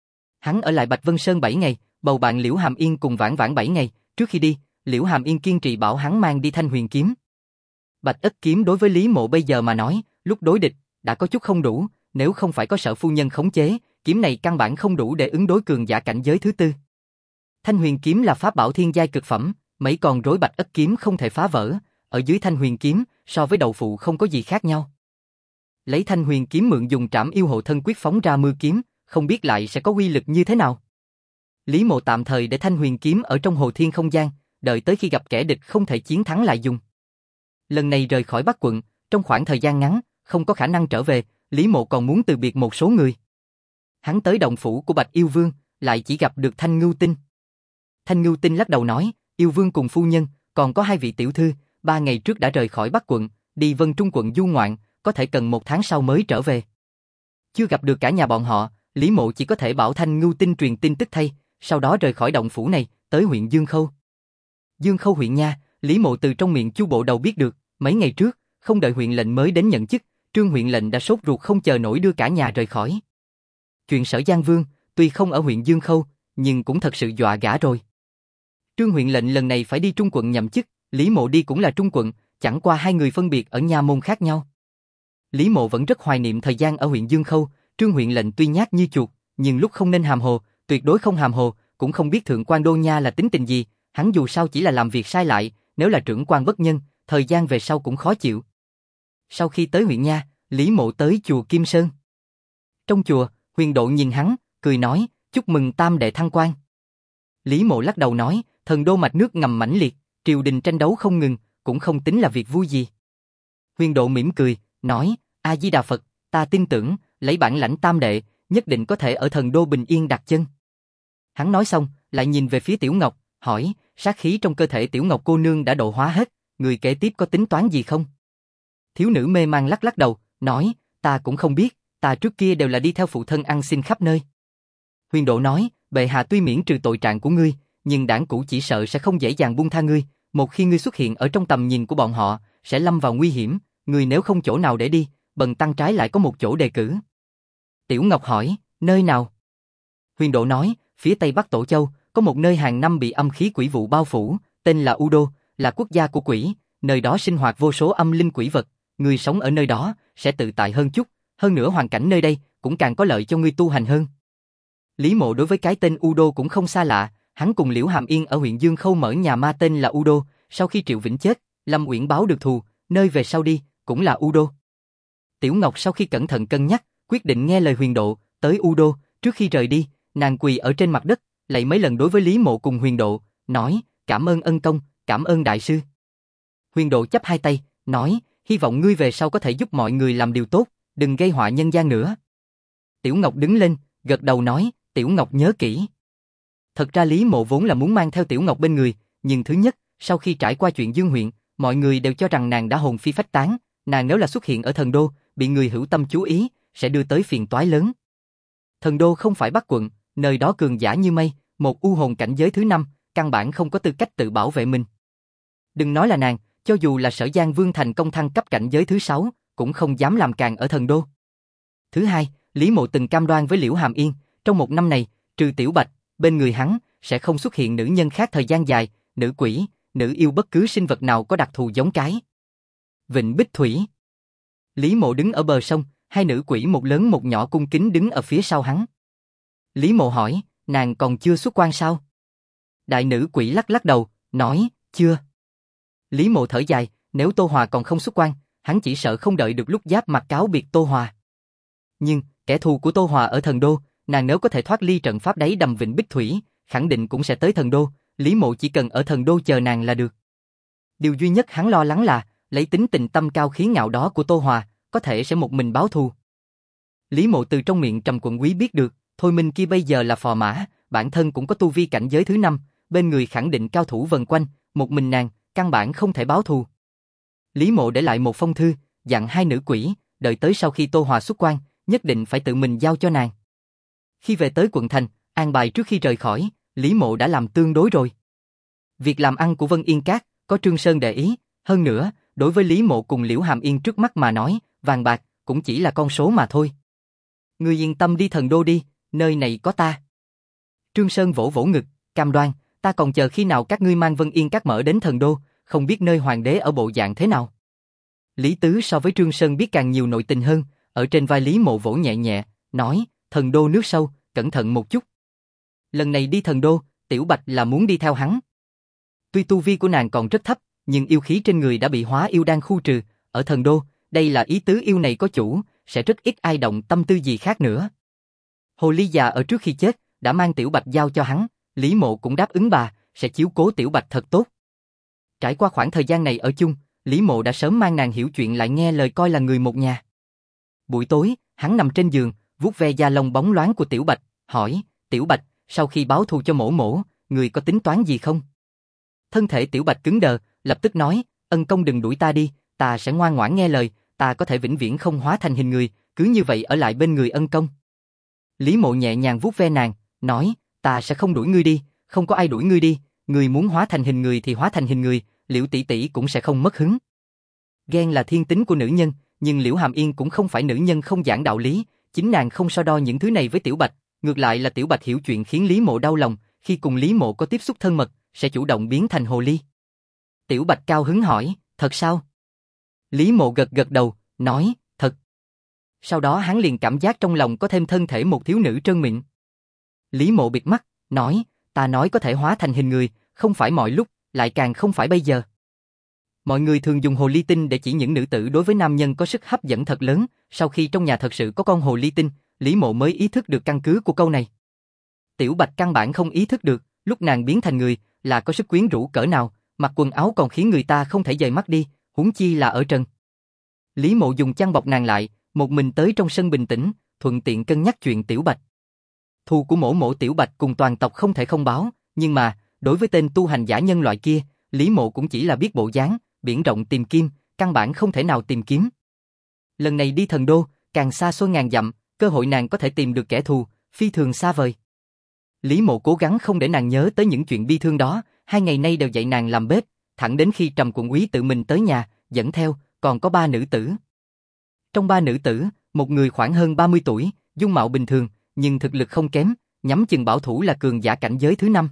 A: Hắn ở lại Bạch Vân Sơn 7 ngày, bầu bạn Liễu Hàm Yên cùng Vãn Vãn 7 ngày, trước khi đi, Liễu Hàm Yên kiên trì bảo hắn mang đi Thanh Huyền kiếm. Bạch Ất kiếm đối với Lý Mộ bây giờ mà nói, lúc đối địch, đã có chút không đủ, nếu không phải có Sở phu nhân khống chế, kiếm này căn bản không đủ để ứng đối cường giả cảnh giới thứ tư. Thanh Huyền kiếm là pháp bảo thiên giai cực phẩm, mấy con rối Bạch Ất kiếm không thể phá vỡ, ở dưới Thanh Huyền kiếm, so với đậu phụ không có gì khác nhau. Lấy Thanh Huyền kiếm mượn dùng Trảm Yêu Hộ Thân quyết phóng ra mưa kiếm, không biết lại sẽ có uy lực như thế nào. Lý Mộ tạm thời để Thanh Huyền kiếm ở trong Hồ Thiên không gian, đợi tới khi gặp kẻ địch không thể chiến thắng lại dùng. Lần này rời khỏi Bắc quận, trong khoảng thời gian ngắn, không có khả năng trở về, Lý Mộ còn muốn từ biệt một số người. Hắn tới động phủ của Bạch Yêu Vương, lại chỉ gặp được Thanh Ngưu Tinh. Thanh Ngưu Tinh lắc đầu nói, Yêu Vương cùng phu nhân, còn có 2 vị tiểu thư, 3 ngày trước đã rời khỏi Bắc quận, đi Vân Trung quận du ngoạn, có thể cần 1 tháng sau mới trở về. Chưa gặp được cả nhà bọn họ, Lý Mộ chỉ có thể bảo Thanh Ngưu Tinh truyền tin tức thay, sau đó rời khỏi động phủ này, tới huyện Dương Khâu. Dương Khâu huyện nha, Lý Mộ từ trong miệng Chu bộ đầu biết được, mấy ngày trước, không đợi huyện lệnh mới đến nhận chức, Trương huyện lệnh đã sốt ruột không chờ nổi đưa cả nhà rời khỏi. Chuyện Sở Giang Vương, tuy không ở huyện Dương Khâu, nhưng cũng thật sự dọa gã rồi. Trương huyện lệnh lần này phải đi Trung quận nhậm chức, Lý Mộ đi cũng là Trung quận, chẳng qua 2 người phân biệt ở nha môn khác nhau. Lý Mộ vẫn rất hoài niệm thời gian ở huyện Dương Khâu, Trương huyện lệnh tuy nhát như chuột, nhưng lúc không nên hàm hồ, tuyệt đối không hàm hồ, cũng không biết thượng quan đô nha là tính tình gì, hắn dù sao chỉ là làm việc sai lại, nếu là trưởng quan bất nhân, thời gian về sau cũng khó chịu. Sau khi tới huyện nha, Lý Mộ tới chùa Kim Sơn. Trong chùa, Huyền Độ nhìn hắn, cười nói, chúc mừng tam đệ thăng quan. Lý Mộ lắc đầu nói, thần đô mạch nước ngầm mãnh liệt, triều đình tranh đấu không ngừng, cũng không tính là việc vui gì. Huyền Độ mỉm cười, nói, A Di Đà Phật, ta tin tưởng, lấy bản lãnh tam đệ, nhất định có thể ở thần đô bình yên đặt chân. Hắn nói xong, lại nhìn về phía Tiểu Ngọc, hỏi, sát khí trong cơ thể Tiểu Ngọc cô nương đã độ hóa hết, người kế tiếp có tính toán gì không? Thiếu nữ mê mang lắc lắc đầu, nói, ta cũng không biết, ta trước kia đều là đi theo phụ thân ăn xin khắp nơi. Huyền Độ nói, bệ hạ tuy miễn trừ tội trạng của ngươi, nhưng đảng cũ chỉ sợ sẽ không dễ dàng buông tha ngươi, một khi ngươi xuất hiện ở trong tầm nhìn của bọn họ, sẽ lâm vào nguy hiểm, ngươi nếu không chỗ nào để đi, bần tăng trái lại có một chỗ đề cử. Tiểu Ngọc hỏi, nơi nào? Huyền Độ nói, phía tây bắc Tổ Châu, có một nơi hàng năm bị âm khí quỷ vụ bao phủ, tên là U Đô, là quốc gia của quỷ, nơi đó sinh hoạt vô số âm linh quỷ vật, ngươi sống ở nơi đó, sẽ tự tại hơn chút, hơn nữa hoàn cảnh nơi đây cũng càng có lợi cho ngươi tu hành hơn. Lý Mộ đối với cái tên Udo cũng không xa lạ, hắn cùng Liễu Hàm Yên ở huyện Dương Khâu mở nhà ma tên là Udo, sau khi Triệu Vĩnh chết, Lâm Uyển báo được thù, nơi về sau đi, cũng là Udo. Tiểu Ngọc sau khi cẩn thận cân nhắc, quyết định nghe lời Huyền Độ, tới Udo, trước khi rời đi, nàng quỳ ở trên mặt đất, lạy mấy lần đối với Lý Mộ cùng Huyền Độ, nói, cảm ơn ân công, cảm ơn đại sư. Huyền Độ chắp hai tay, nói, hy vọng ngươi về sau có thể giúp mọi người làm điều tốt, đừng gây họa nhân gian nữa. Tiểu Ngọc đứng lên, gật đầu nói, Tiểu Ngọc nhớ kỹ. Thật ra Lý Mộ vốn là muốn mang theo Tiểu Ngọc bên người, nhưng thứ nhất, sau khi trải qua chuyện Dương huyện, mọi người đều cho rằng nàng đã hồn phi phách tán, nàng nếu là xuất hiện ở Thần Đô, bị người hữu tâm chú ý, sẽ đưa tới phiền toái lớn. Thần Đô không phải Bắc quận, nơi đó cường giả như mây, một u hồn cảnh giới thứ 5, căn bản không có tư cách tự bảo vệ mình. Đừng nói là nàng, cho dù là Sở Giang Vương thành công thăng cấp cảnh giới thứ 6, cũng không dám làm càng ở Thần Đô. Thứ hai, Lý Mộ từng cam đoan với Liễu Hàm Yên, trong một năm này, trừ Tiểu Bạch, bên người hắn sẽ không xuất hiện nữ nhân khác thời gian dài, nữ quỷ, nữ yêu bất cứ sinh vật nào có đặc thù giống cái. Vịnh Bích Thủy. Lý Mộ đứng ở bờ sông, hai nữ quỷ một lớn một nhỏ cung kính đứng ở phía sau hắn. Lý Mộ hỏi, nàng còn chưa xuất quan sao? Đại nữ quỷ lắc lắc đầu, nói, chưa. Lý Mộ thở dài, nếu Tô Hòa còn không xuất quan, hắn chỉ sợ không đợi được lúc giáp mặt cáo biệt Tô Hòa. Nhưng, kẻ thù của Tô Hòa ở Thần Đô, nàng nếu có thể thoát ly trận pháp đáy đầm Vịnh Bích Thủy, khẳng định cũng sẽ tới Thần Đô, Lý Mộ chỉ cần ở Thần Đô chờ nàng là được. Điều duy nhất hắn lo lắng là, lấy tính tình tâm cao khí ngạo đó của Tô Hòa, có thể sẽ một mình báo thù. Lý Mộ từ trong miệng Trầm Quận Quý biết được, Thôi Minh kia bây giờ là phò mã, bản thân cũng có tu vi cảnh giới thứ 5, bên người khẳng định cao thủ vần quanh, một mình nàng, căn bản không thể báo thù. Lý Mộ để lại một phong thư, dặn hai nữ quỷ, đợi tới sau khi Tô Hòa xuất quan, nhất định phải tự mình giao cho nàng. Khi về tới quận thành, an bài trước khi rời khỏi, Lý Mộ đã làm tương đối rồi. Việc làm ăn của Vân Yên Các, có Trương Sơn để ý, hơn nữa, đối với Lý Mộ cùng Liễu Hàm Yên trước mắt mà nói, vàng bạc, cũng chỉ là con số mà thôi. Ngươi yên tâm đi Thần Đô đi, nơi này có ta. Trương Sơn vỗ vỗ ngực, cam đoan, ta còn chờ khi nào các ngươi mang Vân Yên Các mở đến Thần Đô, không biết nơi hoàng đế ở bộ dạng thế nào. Lý Tứ so với Trương Sơn biết càng nhiều nội tình hơn, ở trên vai Lý Mộ vỗ nhẹ nhẹ, nói, Thần Đô nước sâu, cẩn thận một chút. Lần này đi Thần Đô, Tiểu Bạch là muốn đi theo hắn. Tuy tu vi của nàng còn rất thấp, nhưng yêu khí trên người đã bị hóa yêu đan khu trừ, ở Thần Đô, đây là ý tứ yêu này có chủ, sẽ rất ít ai động tâm tư gì khác nữa. Hồ ly già ở trước khi chết, đã mang Tiểu Bạch giao cho hắn, Lý Mộ cũng đáp ứng bà, sẽ chiếu cố Tiểu Bạch thật tốt. Trải qua khoảng thời gian này ở chung, Lý Mộ đã sớm mang nàng hiểu chuyện lại nghe lời coi là người một nhà. Buổi tối, hắn nằm trên giường, vuốt ve da lông bóng loáng của Tiểu Bạch, hỏi, Tiểu Bạch, sau khi báo thù cho mổ mổ, người có tính toán gì không? Thân thể Tiểu Bạch cứng đờ, lập tức nói, ân công đừng đuổi ta đi, ta sẽ ngoan ngoãn nghe lời, ta có thể vĩnh viễn không hóa thành hình người, cứ như vậy ở lại bên người ân công. Lý Mộ nhẹ nhàng vuốt ve nàng, nói, ta sẽ không đuổi ngươi đi, không có ai đuổi ngươi đi, ngươi muốn hóa thành hình người thì hóa thành hình người, Liễu tỷ tỷ cũng sẽ không mất hứng. Ghen là thiên tính của nữ nhân, nhưng Liễu Hàm Yên cũng không phải nữ nhân không giảng đạo lý, chính nàng không so đo những thứ này với Tiểu Bạch, ngược lại là Tiểu Bạch hiểu chuyện khiến Lý Mộ đau lòng, khi cùng Lý Mộ có tiếp xúc thân mật, sẽ chủ động biến thành hồ ly. Tiểu Bạch cao hứng hỏi, thật sao? Lý Mộ gật gật đầu, nói, thật. Sau đó hắn liền cảm giác trong lòng có thêm thân thể một thiếu nữ trơn mịn. Lý Mộ bịt mắt, nói, ta nói có thể hóa thành hình người, không phải mọi lúc, lại càng không phải bây giờ. Mọi người thường dùng hồ ly tinh để chỉ những nữ tử đối với nam nhân có sức hấp dẫn thật lớn, sau khi trong nhà thật sự có con hồ ly tinh, Lý Mộ mới ý thức được căn cứ của câu này. Tiểu Bạch căn bản không ý thức được, lúc nàng biến thành người, là có sức quyến rũ cỡ nào, mặc quần áo còn khiến người ta không thể dời mắt đi, huống chi là ở trần. Lý Mộ dùng chăn bọc nàng lại, một mình tới trong sân bình tĩnh, thuận tiện cân nhắc chuyện Tiểu Bạch. Thù của mổ Tiểu Bạch cùng toàn tộc không thể không báo, nhưng mà, đối với tên tu hành giả nhân loại kia, Lý Mộ cũng chỉ là biết bộ dáng, biển rộng tìm kim, căn bản không thể nào tìm kiếm. Lần này đi Thần Đô, càng xa xôi ngàn dặm, cơ hội nàng có thể tìm được kẻ thù, phi thường xa vời. Lý Mộ cố gắng không để nàng nhớ tới những chuyện bi thương đó, 2 ngày nay đều dạy nàng làm bếp, thẳng đến khi Trầm Quận Úy tự mình tới nhà, dẫn theo, còn có 3 nữ tử. Trong 3 nữ tử, một người khoảng hơn 30 tuổi, dung mạo bình thường, nhưng thực lực không kém, nhắm chừng bảo thủ là cường giả cảnh giới thứ 5.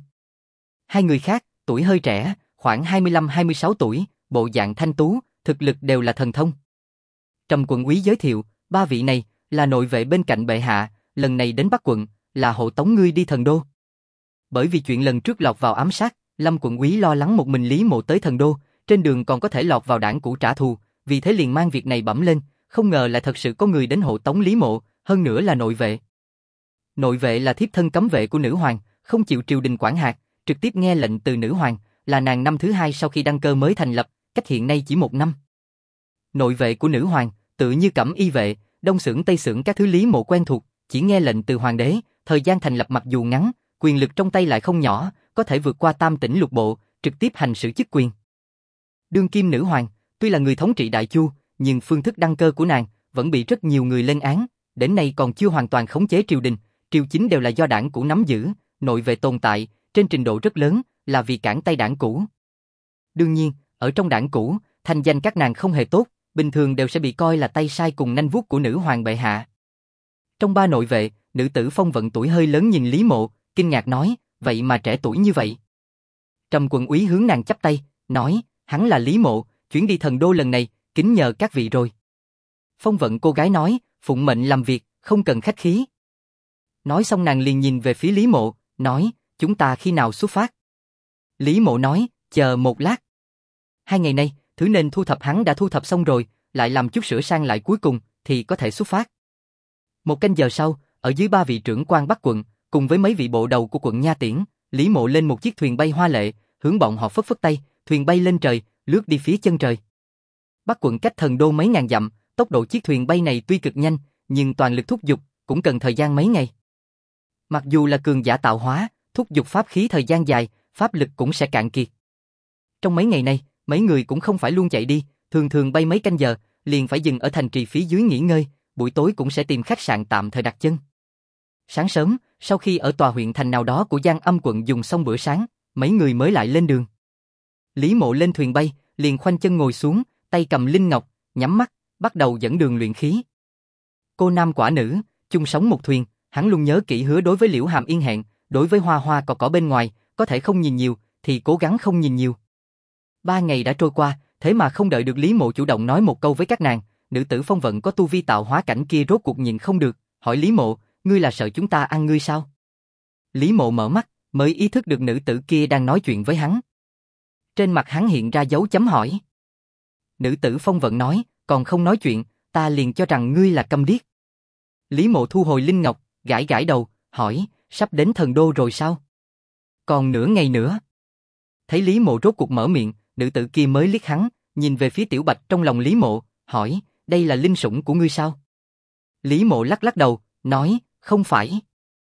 A: 2 người khác, tuổi hơi trẻ, khoảng 25-26 tuổi, bộ dạng thanh tú, thực lực đều là thần thông. Trầm quận úy giới thiệu, ba vị này là nội vệ bên cạnh bệ hạ, lần này đến Bắc quận là hộ tống ngươi đi thần đô. Bởi vì chuyện lần trước lọt vào ám sát, Lâm quận úy lo lắng một mình Lý Mộ tới thần đô, trên đường còn có thể lọt vào đảng cũ trả thù, vì thế liền mang việc này bẩm lên, không ngờ lại thật sự có người đến hộ tống Lý Mộ, hơn nữa là nội vệ. Nội vệ là thiếp thân cấm vệ của nữ hoàng, không chịu triều đình quản hạt, trực tiếp nghe lệnh từ nữ hoàng, là nàng năm thứ 2 sau khi đăng cơ mới thành lập, cách hiện nay chỉ 1 năm. Nội vệ của nữ hoàng, tự như cẩm y vệ, đông xưởng tây xưởng các thứ Lý Mộ quen thuộc, chỉ nghe lệnh từ hoàng đế, thời gian thành lập mặc dù ngắn, quyền lực trong tay lại không nhỏ, có thể vượt qua tam tỉnh lục bộ, trực tiếp hành xử chức quyền. Đương kim nữ hoàng, tuy là người thống trị Đại Chu, nhưng phương thức đăng cơ của nàng vẫn bị rất nhiều người lên án, đến nay còn chưa hoàn toàn khống chế triều đình, triều chính đều là do đảng cũ nắm giữ, nội vệ tồn tại, trên trình độ rất lớn, là vì cản tay đảng cũ. Đương nhiên, ở trong đảng cũ, thanh danh các nàng không hề tốt, bình thường đều sẽ bị coi là tay sai cùng nanh vuốt của nữ hoàng bệ hạ. Trong ba nội vệ, nữ tử Phong Vận tuổi hơi lớn nhìn Lý Mộ, kinh ngạc nói, vậy mà trẻ tuổi như vậy. Trầm quận úy hướng nàng chắp tay, nói, hắn là Lý Mộ, chuyến đi thần đô lần này, kính nhờ các vị rồi. Phong Vận cô gái nói, phụng mệnh làm việc, không cần khách khí. Nói xong nàng liền nhìn về phía Lý Mộ, nói, chúng ta khi nào xuất phát? Lý Mộ nói, chờ một lát. 2 ngày nay, thứ nên thu thập hắn đã thu thập xong rồi, lại làm chút sửa sang lại cuối cùng, thì có thể xuất phát. 1 canh giờ sau, ở dưới 3 vị trưởng quan Bắc quận, cùng với mấy vị bộ đầu của quận Nha Tiễn, Lý Mộ lên một chiếc thuyền bay hoa lệ, hướng bọn họ phất phất tay, thuyền bay lên trời, lướt đi phía chân trời. Bắc quận cách thần đô mấy ngàn dặm, tốc độ chiếc thuyền bay này tuy cực nhanh, nhưng toàn lực thúc giục, cũng cần thời gian mấy ngày. Mặc dù là cường giả tạo hóa, thúc giục pháp khí thời gian dài, pháp lực cũng sẽ cạn kiệt. Trong mấy ngày này, mấy người cũng không phải luôn chạy đi, thường thường bay mấy canh giờ, liền phải dừng ở thành trì phía dưới nghỉ ngơi, buổi tối cũng sẽ tìm khách sạn tạm thời đặt chân. Sáng sớm, sau khi ở tòa huyện thành nào đó của Giang Âm quận dùng xong bữa sáng, mấy người mới lại lên đường. Lý Mộ lên thuyền bay, liền khoanh chân ngồi xuống, tay cầm linh ngọc, nhắm mắt, bắt đầu dẫn đường luyện khí. Cô nam quả nữ, chung sống một thuyền, hắn luôn nhớ kỹ hứa đối với Liễu Hàm Yên hẹn, đối với hoa hoa cỏ bên ngoài, có thể không nhìn nhiều, thì cố gắng không nhìn nhiều. 3 ngày đã trôi qua, thế mà không đợi được Lý Mộ chủ động nói một câu với các nàng, nữ tử Phong Vận có tu vi tạo hóa cảnh kia rốt cuộc nhìn không được, hỏi Lý Mộ, ngươi là sợ chúng ta ăn ngươi sao? Lý Mộ mở mắt, mới ý thức được nữ tử kia đang nói chuyện với hắn. Trên mặt hắn hiện ra dấu chấm hỏi. Nữ tử Phong Vận nói, còn không nói chuyện, ta liền cho rằng ngươi là câm điếc. Lý Mộ thu hồi linh ngọc, gãi gãi đầu, hỏi, sắp đến thần đô rồi sao? Còn nửa ngày nữa. Thấy Lý Mộ rốt cuộc mở miệng, nữ tử kia mới liếc hắn, nhìn về phía Tiểu Bạch trong lòng Lý Mộ, hỏi, đây là linh sủng của ngươi sao? Lý Mộ lắc lắc đầu, nói, không phải.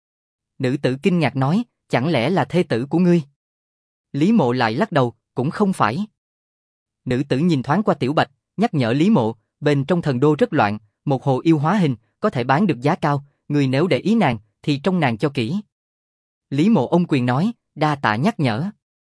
A: Nữ tử kinh ngạc nói, chẳng lẽ là thê tử của ngươi? Lý Mộ lại lắc đầu, cũng không phải. Nữ tử nhìn thoáng qua Tiểu Bạch, nhắc nhở Lý Mộ, bên trong thần đô rất loạn, một hồ yêu hóa hình, có thể bán được giá cao, người nếu để ý nàng, thì trông nàng cho kỹ. Lý Mộ ôm quyền nói, đa tạ nhắc nhở.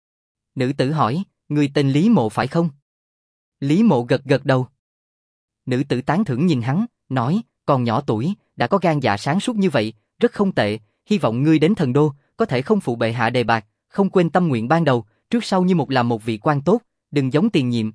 A: Nữ tử hỏi, người tên Lý Mộ phải không? Lý Mộ gật gật đầu. Nữ tử tán thưởng nhìn hắn, nói, còn nhỏ tuổi, đã có gan dạ sáng suốt như vậy, rất không tệ, hy vọng ngươi đến thần đô, có thể không phụ bệ hạ đề bạc, không quên tâm nguyện ban đầu, trước sau như một làm một vị quan tốt, đừng giống tiền nhiệm,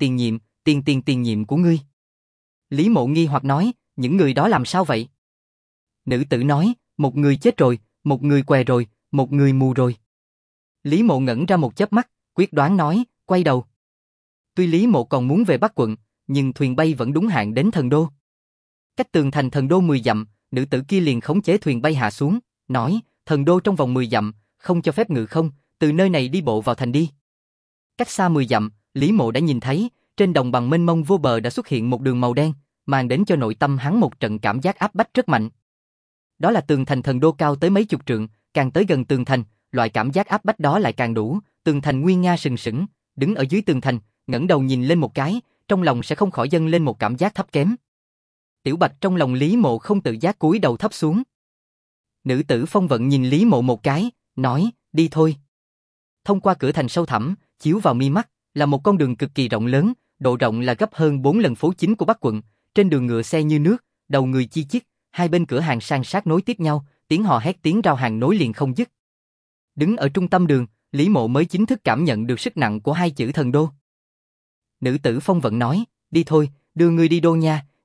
A: tiền nhiệm của ngươi. Lý Mộ nghi hoặc nói, những người đó làm sao vậy? Nữ tử nói, một người chết rồi, một người què rồi, một người mù rồi. Lý Mộ ngẩn ra một chớp mắt, quyết đoán nói, quay đầu. Tuy Lý Mộ còn muốn về Bắc quận, nhưng thuyền bay vẫn đúng hạn đến thần đô. Cách tường thành thần đô 10 dặm, nữ tử kia liền khống chế thuyền bay hạ xuống, nói, thần đô trong vòng 10 dặm, không cho phép ngự không, từ nơi này đi bộ vào thành đi. Cách xa 10 dặm, Lý Mộ đã nhìn thấy, trên đồng bằng mênh mông vô bờ đã xuất hiện một đường màu đen, mang đến cho nội tâm hắn một trận cảm giác áp bách rất mạnh. Đó là tường thành thần đô cao tới mấy chục trượng, càng tới gần tường thành, loại cảm giác áp bách đó lại càng đủ, tường thành nguy nga sừng sững, đứng ở dưới tường thành, ngẩng đầu nhìn lên một cái, trong lòng sẽ không khỏi dâng lên một cảm giác thấp kém. Tiểu Bạch trong lòng Lý Mộ không tự giác cúi đầu thấp xuống. Nữ tử Phong Vận nhìn Lý Mộ một cái, nói, đi thôi. Thông qua cửa thành sâu thẳm, chiếu vào mi mắt, là một con đường cực kỳ rộng lớn, độ rộng là gấp hơn 4 lần phố chính của Bắc quận, trên đường ngựa xe như nước, đầu người chi chít, hai bên cửa hàng san sát nối tiếp nhau, tiếng hò hét tiếng rao hàng nối liền không dứt. Đứng ở trung tâm đường, Lý Mộ mới chính thức cảm nhận được sức nặng của hai chữ thần đô. Nữ tử Phong Vận nói, đi thôi, đưa ngươi đi đô nha,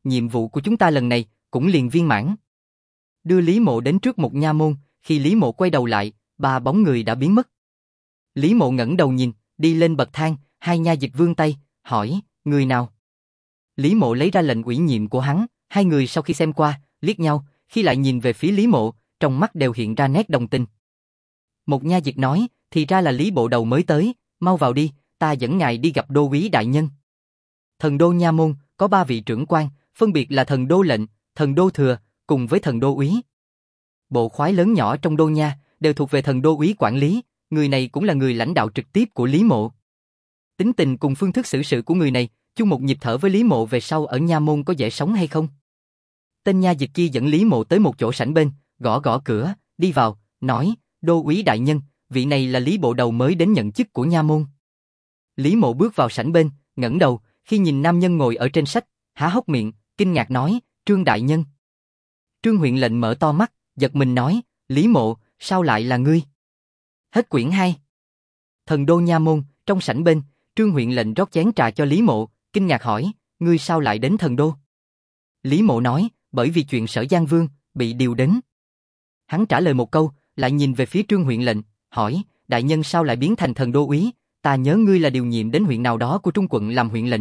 A: nhiệm vụ của chúng ta lần này cũng liền viên mãn. Đưa Lý Mộ đến trước một nha môn, khi Lý Mộ quay đầu lại, ba bóng người đã biến mất. Lý Mộ ngẩng đầu nhìn, đi lên bậc thang, hai nha dịch vươn tay, hỏi, người nào? Lý Mộ lấy ra lệnh ủy nhiệm của hắn, hai người sau khi xem qua, liếc nhau, khi lại nhìn về phía Lý Mộ, trong mắt đều hiện ra nét đồng tình. Một nha dịch nói, thì ra là Lý bộ đầu mới tới, mau vào đi, ta dẫn ngài đi gặp đô úy đại nhân. Thần đô nha môn, có 3 vị trưởng quan, phân biệt là thần đô lệnh, thần đô thừa, cùng với thần đô úy. Bộ khoái lớn nhỏ trong đô nha, đều thuộc về thần đô úy quản lý, người này cũng là người lãnh đạo trực tiếp của Lý Mộ. Tính tình cùng phương thức xử sự của người này, chung một nhịp thở với Lý Mộ về sau ở nha môn có dễ sống hay không? Tên nha dịch kia dẫn Lý Mộ tới một chỗ sảnh bên, gõ gõ cửa, đi vào, nói, đô úy đại nhân, vị này là Lý bộ đầu mới đến nhận chức của nha môn. Lý Mộ bước vào sảnh bên, ngẩng đầu, khi nhìn nam nhân ngồi ở trên sách, há hốc miệng, kinh ngạc nói, Trương đại nhân. Trương huyện lệnh mở to mắt, giật mình nói, Lý Mộ, sao lại là ngươi? Hết quyển 2. Thần đô nha môn, trong sảnh bên, Trương huyện lệnh rót chén trà cho Lý Mộ, kinh ngạc hỏi, ngươi sao lại đến thần đô? Lý Mộ nói, bởi vì chuyện Sở Giang Vương, bị điều đến. Hắn trả lời một câu, lại nhìn về phía Trương huyện lệnh, hỏi, đại nhân sao lại biến thành thần đô úy? Ta nhớ ngươi là điều nhiệm đến huyện nào đó của Trung quận làm huyện lệnh.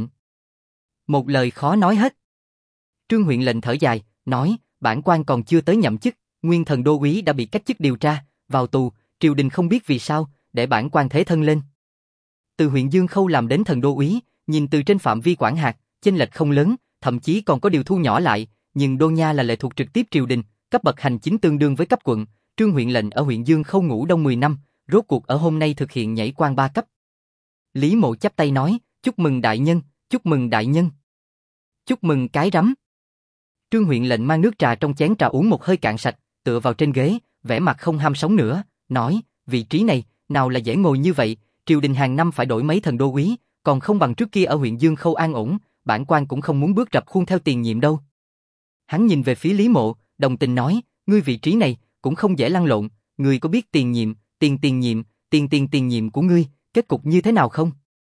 A: Một lời khó nói hết. Trương huyện lệnh thở dài, nói, bản quan còn chưa tới nhậm chức, nguyên thần đô úy đã bị cách chức điều tra, vào tù, triều đình không biết vì sao, để bản quan thế thân lên. Từ huyện Dương Khâu làm đến thần đô úy, nhìn từ trên phạm vi quản hạt, chênh lệch không lớn, thậm chí còn có điều thu nhỏ lại, nhưng đô nha là lệ thuộc trực tiếp triều đình, cấp bậc hành chính tương đương với cấp quận, Trương huyện lệnh ở huyện Dương Khâu ngủ đông 10 năm, rốt cuộc ở hôm nay thực hiện nhảy quan 3 cấp. Lý Mộ chắp tay nói, chúc mừng đại nhân, chúc mừng đại nhân. Chúc mừng cái rắm. Trương huyện lệnh mang nước trà trong chén trà uống một hơi cạn sạch, tựa vào trên ghế, vẻ mặt không ham sống nữa, nói, vị trí này, nào là dễ ngồi như vậy, triều đình hàng năm phải đổi mấy thần đô úy, còn không bằng trước kia ở huyện Dương Khâu an ổn, bản quan cũng không muốn bước rập khuôn theo tiền nhiệm đâu. Hắn nhìn về phía Lý Mộ, đồng tình nói, ngươi vị trí này, cũng không dễ lăn lộn, ngươi có biết tiền nhiệm, tiền nhiệm của ngươi, kết cục như thế nào không?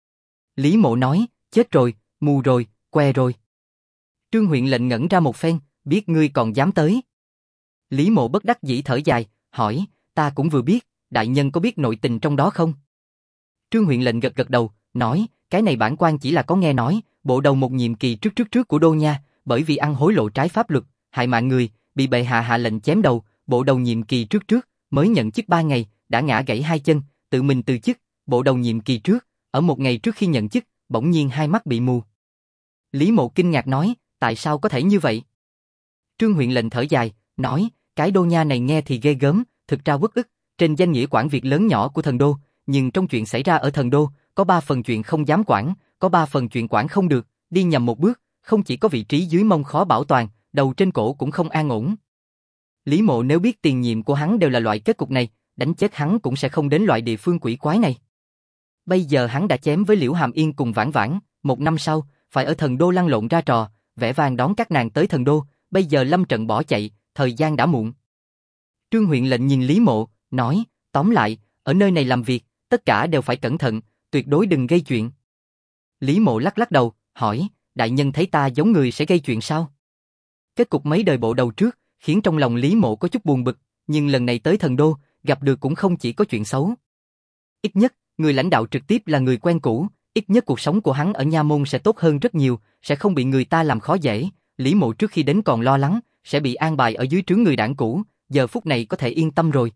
A: Lý Mộ nói, chết rồi, mù rồi, què rồi. Trương huyện lệnh ngẩn ra một phen, biết ngươi còn dám tới. Lý Mộ bất đắc dĩ thở dài, hỏi, ta cũng vừa biết, đại nhân có biết nội tình trong đó không? Trương huyện lệnh gật gật đầu, nói, cái này bản quan chỉ là có nghe nói, bộ đầu một nhiệm kỳ trước của đô nha, bởi vì ăn hối lộ trái pháp luật, hại mạng người, bị bệ hạ hạ lệnh chém đầu, bộ đầu nhiệm kỳ trước, mới nhận chức 3 ngày, đã ngã gãy 2 chân, tự mình từ chức, bộ đầu nhiệm kỳ trước, ở 1 ngày trước khi nhận chức, bỗng nhiên 2 mắt bị mù. Lý Mộ kinh ngạc nói, tại sao có thể như vậy? Trương huyện lệnh thở dài, nói, cái đô nha này nghe thì ghê gớm, thực ra uất ức, trên danh nghĩa quản việc lớn nhỏ của thần đô, nhưng trong chuyện xảy ra ở thần đô, có 3 phần chuyện không dám quản, có 3 phần chuyện quản không được, đi nhầm một bước, không chỉ có vị trí dưới mông khó bảo toàn, đầu trên cổ cũng không an ổn. Lý Mộ nếu biết tiền nhiệm của hắn đều là loại kết cục này, đánh chết hắn cũng sẽ không đến loại địa phương quỷ quái này. Bây giờ hắn đã chém với Liễu Hàm Yên cùng Vãn Vãn, 1 năm sau, phải ở thần đô lăn lộn ra trò, vẻ vang đón các nàng tới thần đô, bây giờ lâm trận bỏ chạy, thời gian đã muộn. Trương huyện lệnh nhìn Lý Mộ, nói, tóm lại, ở nơi này làm việc, tất cả đều phải cẩn thận, tuyệt đối đừng gây chuyện. Lý Mộ lắc lắc đầu, hỏi, đại nhân thấy ta giống người sẽ gây chuyện sao? Kết cục mấy đời bộ đầu trước, khiến trong lòng Lý Mộ có chút buồn bực, nhưng lần này tới thần đô, gặp được cũng không chỉ có chuyện xấu. Ít nhất, người lãnh đạo trực tiếp là người quen cũ, ít nhất cuộc sống của hắn ở nha môn sẽ tốt hơn rất nhiều, sẽ không bị người ta làm khó dễ. Lý Mộ trước khi đến còn lo lắng, sẽ bị an bài ở dưới trướng người đảng cũ, giờ phút này có thể yên tâm rồi.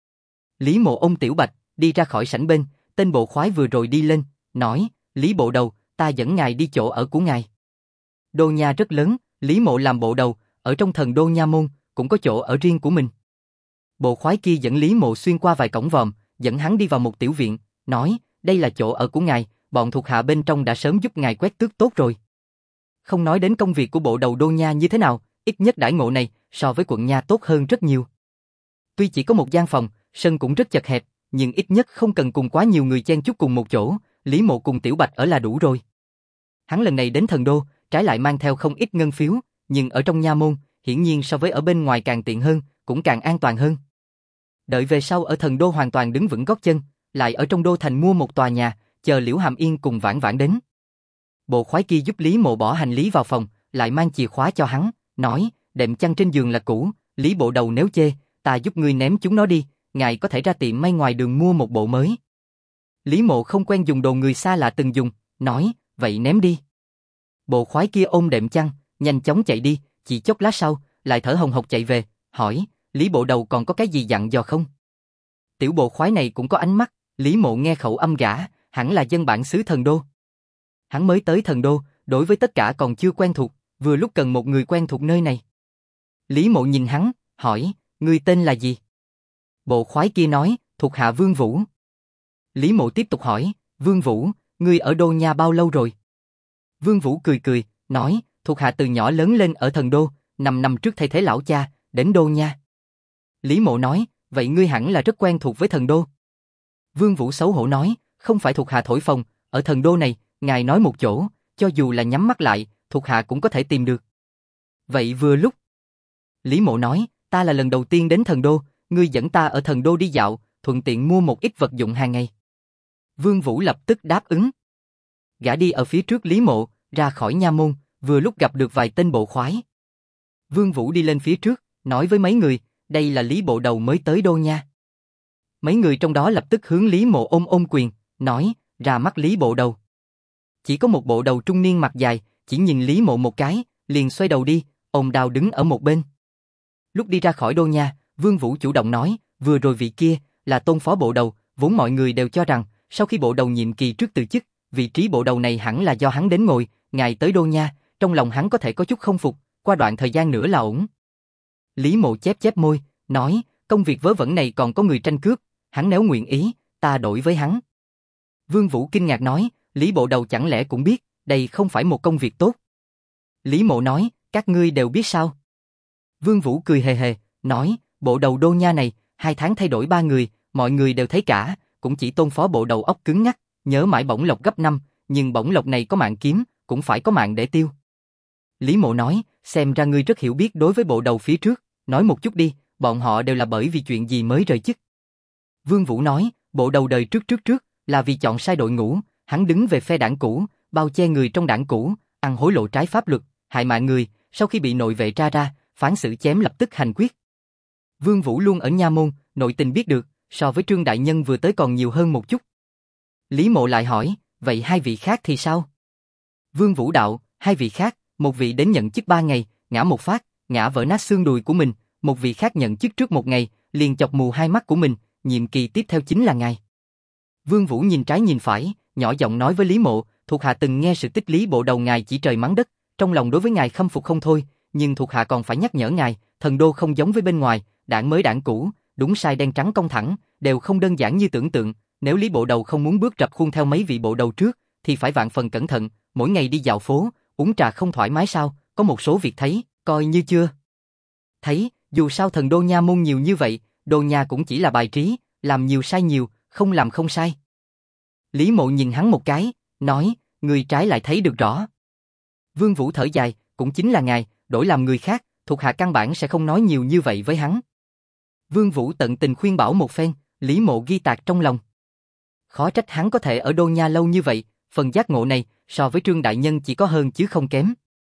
A: Lý Mộ ôm Tiểu Bạch, đi ra khỏi sảnh bên, tên bộ khoái vừa rồi đi lên, nói, Lý bộ đầu, ta dẫn ngài đi chỗ ở của ngài. Đô nha rất lớn, Lý Mộ làm bộ đầu, ở trong thần đô nha môn, cũng có chỗ ở riêng của mình. Bộ khoái kia dẫn Lý Mộ xuyên qua vài cổng vòm, dẫn hắn đi vào một tiểu viện, nói, đây là chỗ ở của ngài, bọn thuộc hạ bên trong đã sớm giúp ngài quét tước tốt rồi. Không nói đến công việc của bộ đầu đô nha như thế nào, ít nhất đãi ngộ này, so với quận nha tốt hơn rất nhiều. Tuy chỉ có một gian phòng, sân cũng rất chật hẹp, nhưng ít nhất không cần cùng quá nhiều người chen chúc cùng một chỗ, Lý Mộ cùng Tiểu Bạch ở là đủ rồi. Hắn lần này đến thần đô, trái lại mang theo không ít ngân phiếu, nhưng ở trong nha môn, hiển nhiên so với ở bên ngoài càng tiện hơn, cũng càng an toàn hơn. Đợi về sau ở thần đô hoàn toàn đứng vững gót chân, lại ở trong đô thành mua một tòa nhà, chờ Liễu Hàm Yên cùng Vãn Vãn đến. Bộ khoái kia giúp Lý Mộ bỏ hành lý vào phòng, lại mang chìa khóa cho hắn, nói, đệm chăn trên giường là cũ, Lý Bộ Đầu nếu chê, ta giúp ngươi ném chúng nó đi, ngài có thể ra tiệm may ngoài đường mua một bộ mới. Lý Mộ không quen dùng đồ người xa lạ từng dùng, nói, vậy ném đi. Bộ khoái kia ôm đệm chăn, nhanh chóng chạy đi, chỉ chốc lát sau, lại thở hồng hộc chạy về, hỏi, Lý Bộ Đầu còn có cái gì dặn dò không? Tiểu bộ khoái này cũng có ánh mắt, Lý Mộ nghe khẩu âm gã, hẳn là dân bản xứ Thần Đô. Hắn mới tới Thần Đô, đối với tất cả còn chưa quen thuộc, vừa lúc cần một người quen thuộc nơi này. Lý Mộ nhìn hắn, hỏi, ngươi tên là gì? Bộ khoái kia nói, thuộc hạ Vương Vũ. Lý Mộ tiếp tục hỏi, Vương Vũ, ngươi ở Đô Nha bao lâu rồi? Vương Vũ cười cười, nói, thuộc hạ từ nhỏ lớn lên ở Thần Đô, 5 năm trước thay thế lão cha, đến Đô Nha. Lý Mộ nói, vậy ngươi hẳn là rất quen thuộc với Thần Đô. Vương Vũ xấu hổ nói, không phải thuộc hạ thổi phồng, ở Thần Đô này, ngài nói một chỗ, cho dù là nhắm mắt lại, thuộc hạ cũng có thể tìm được. Vậy vừa lúc. Lý Mộ nói, ta là lần đầu tiên đến Thần Đô, ngươi dẫn ta ở Thần Đô đi dạo, thuận tiện mua một ít vật dụng hàng ngày. Vương Vũ lập tức đáp ứng. Gã đi ở phía trước Lý Mộ, ra khỏi nha môn, vừa lúc gặp được vài tên bộ khoái. Vương Vũ đi lên phía trước, nói với mấy người, đây là Lý Bộ Đầu mới tới Đô Nha. Mấy người trong đó lập tức hướng Lý Mộ ôm quyền, nói, ra mắt Lý Bộ Đầu. Chỉ có một bộ đầu trung niên mặt dài, chỉ nhìn Lý Mộ một cái, liền xoay đầu đi, ôm đao đứng ở một bên. Lúc đi ra khỏi Đô Nha, Vương Vũ chủ động nói, vừa rồi vị kia, là Tôn Phó Bộ Đầu, vốn mọi người đều cho rằng, sau khi Bộ Đầu nhiệm kỳ trước từ chức, vị trí Bộ Đầu này hẳn là do hắn đến ngồi, ngài tới Đô Nha, trong lòng hắn có thể có chút không phục, qua đoạn thời gian nữa là ổn. Lý Mộ chép chép môi, nói, công việc vớ vẩn này còn có người tranh cướp, hắn nếu nguyện ý, ta đổi với hắn. Vương Vũ kinh ngạc nói, Lý Bộ Đầu chẳng lẽ cũng biết, đây không phải một công việc tốt. Lý Mộ nói, các ngươi đều biết sao? Vương Vũ cười hề hề, nói, Bộ Đầu Đô Nha này, 2 tháng thay đổi 3 người, mọi người đều thấy cả, cũng chỉ Tôn Phó Bộ Đầu óc cứng nhắc, nhớ mãi bổng lộc gấp 5, nhưng bổng lộc này có mạng kiếm, cũng phải có mạng để tiêu. Lý Mộ nói, xem ra ngươi rất hiểu biết đối với Bộ Đầu phía trước, nói một chút đi, bọn họ đều là bởi vì chuyện gì mới rời chức. Vương Vũ nói, Bộ Đầu đời trước là vì chọn sai đội ngũ, hắn đứng về phe đảng cũ, bao che người trong đảng cũ, ăn hối lộ trái pháp luật, hại mạng người, sau khi bị nội vệ tra ra, phán xử chém lập tức hành quyết. Vương Vũ luôn ở nha môn, nội tình biết được, so với Trương đại nhân vừa tới còn nhiều hơn một chút. Lý Mộ lại hỏi, vậy 2 vị khác thì sao? Vương Vũ đạo, 2 vị khác, một vị đến nhận chức 3 ngày, ngã một phát, ngã vỡ nát xương đùi của mình, một vị khác nhận chức trước 1 ngày, liền chọc mù 2 mắt của mình, nhiệm kỳ tiếp theo chính là ngài. Vương Vũ nhìn trái nhìn phải, nhỏ giọng nói với Lý Mộ, thuộc hạ từng nghe sự tích Lý Bộ Đầu ngài chỉ trời mắng đất, trong lòng đối với ngài khâm phục không thôi, nhưng thuộc hạ còn phải nhắc nhở ngài, Thần Đô không giống với bên ngoài, đảng mới đảng cũ, đúng sai đen trắng công thẳng, đều không đơn giản như tưởng tượng, nếu Lý Bộ Đầu không muốn bước rập khuôn theo mấy vị bộ đầu trước, thì phải vạn phần cẩn thận, mỗi ngày đi dạo phố, uống trà không thoải mái sao, có một số việc thấy, coi như chưa thấy, dù sao Thần Đô nha môn nhiều như vậy, Đô Nha cũng chỉ là bài trí, làm nhiều sai nhiều, không làm không sai. Lý Mộ nhìn hắn một cái, nói, người trái lại thấy được rõ. Vương Vũ thở dài, cũng chính là ngài, đổi làm người khác, thuộc hạ căn bản sẽ không nói nhiều như vậy với hắn. Vương Vũ tận tình khuyên bảo một phen, Lý Mộ ghi tạc trong lòng. Khó trách hắn có thể ở Đô Nha lâu như vậy, phần giác ngộ này, so với Trương đại nhân chỉ có hơn chứ không kém.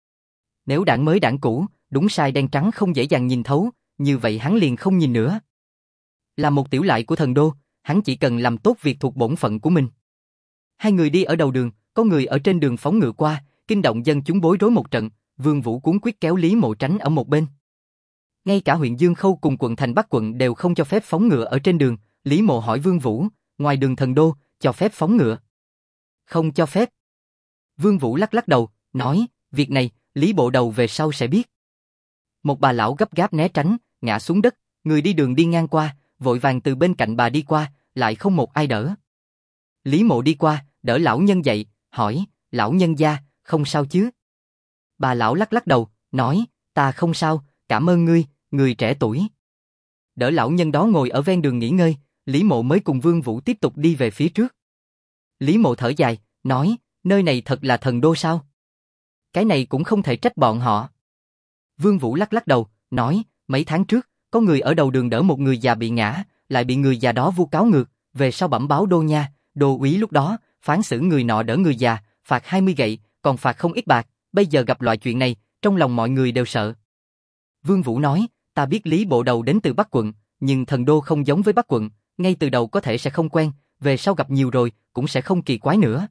A: Nếu đảng mới đảng cũ, đúng sai đen trắng không dễ dàng nhìn thấu, như vậy hắn liền không nhìn nữa. Là một tiểu lại của Thần Đô, hắn chỉ cần làm tốt việc thuộc bổn phận của mình. 2 người đi ở đầu đường, có người ở trên đường phóng ngựa qua, kinh động dân chúng bối rối một trận, Vương Vũ cuống quyết kéo Lý Mộ tránh ở một bên. Ngay cả huyện Dương Khâu cùng quận thành Bắc quận đều không cho phép phóng ngựa ở trên đường, Lý Mộ hỏi Vương Vũ, ngoài đường Thần Đô, cho phép phóng ngựa? Không cho phép. Vương Vũ lắc lắc đầu, nói, việc này, Lý Bộ Đầu về sau sẽ biết. Một bà lão gấp gáp né tránh, ngã xuống đất, người đi đường đi ngang qua, vội vàng từ bên cạnh bà đi qua, lại không một ai đỡ. Lý Mộ đi qua, đỡ lão nhân dậy, hỏi, lão nhân gia, không sao chứ? Bà lão lắc lắc đầu, nói, ta không sao, cảm ơn ngươi, người trẻ tuổi. Đỡ lão nhân đó ngồi ở ven đường nghỉ ngơi, Lý Mộ mới cùng Vương Vũ tiếp tục đi về phía trước. Lý Mộ thở dài, nói, nơi này thật là Thần Đô sao? Cái này cũng không thể trách bọn họ. Vương Vũ lắc lắc đầu, nói, mấy tháng trước, có người ở đầu đường đỡ một người già bị ngã, lại bị người già đó vu cáo ngược, về sau bẩm báo Đô Nha, đô úy lúc đó, phán xử người nọ đỡ người già, phạt 20 gậy, còn phạt không ít bạc, bây giờ gặp loại chuyện này, trong lòng mọi người đều sợ. Vương Vũ nói, ta biết Lý Bộ Đầu đến từ Bắc quận, nhưng thần đô không giống với Bắc quận, ngay từ đầu có thể sẽ không quen, về sau gặp nhiều rồi, cũng sẽ không kỳ quái nữa.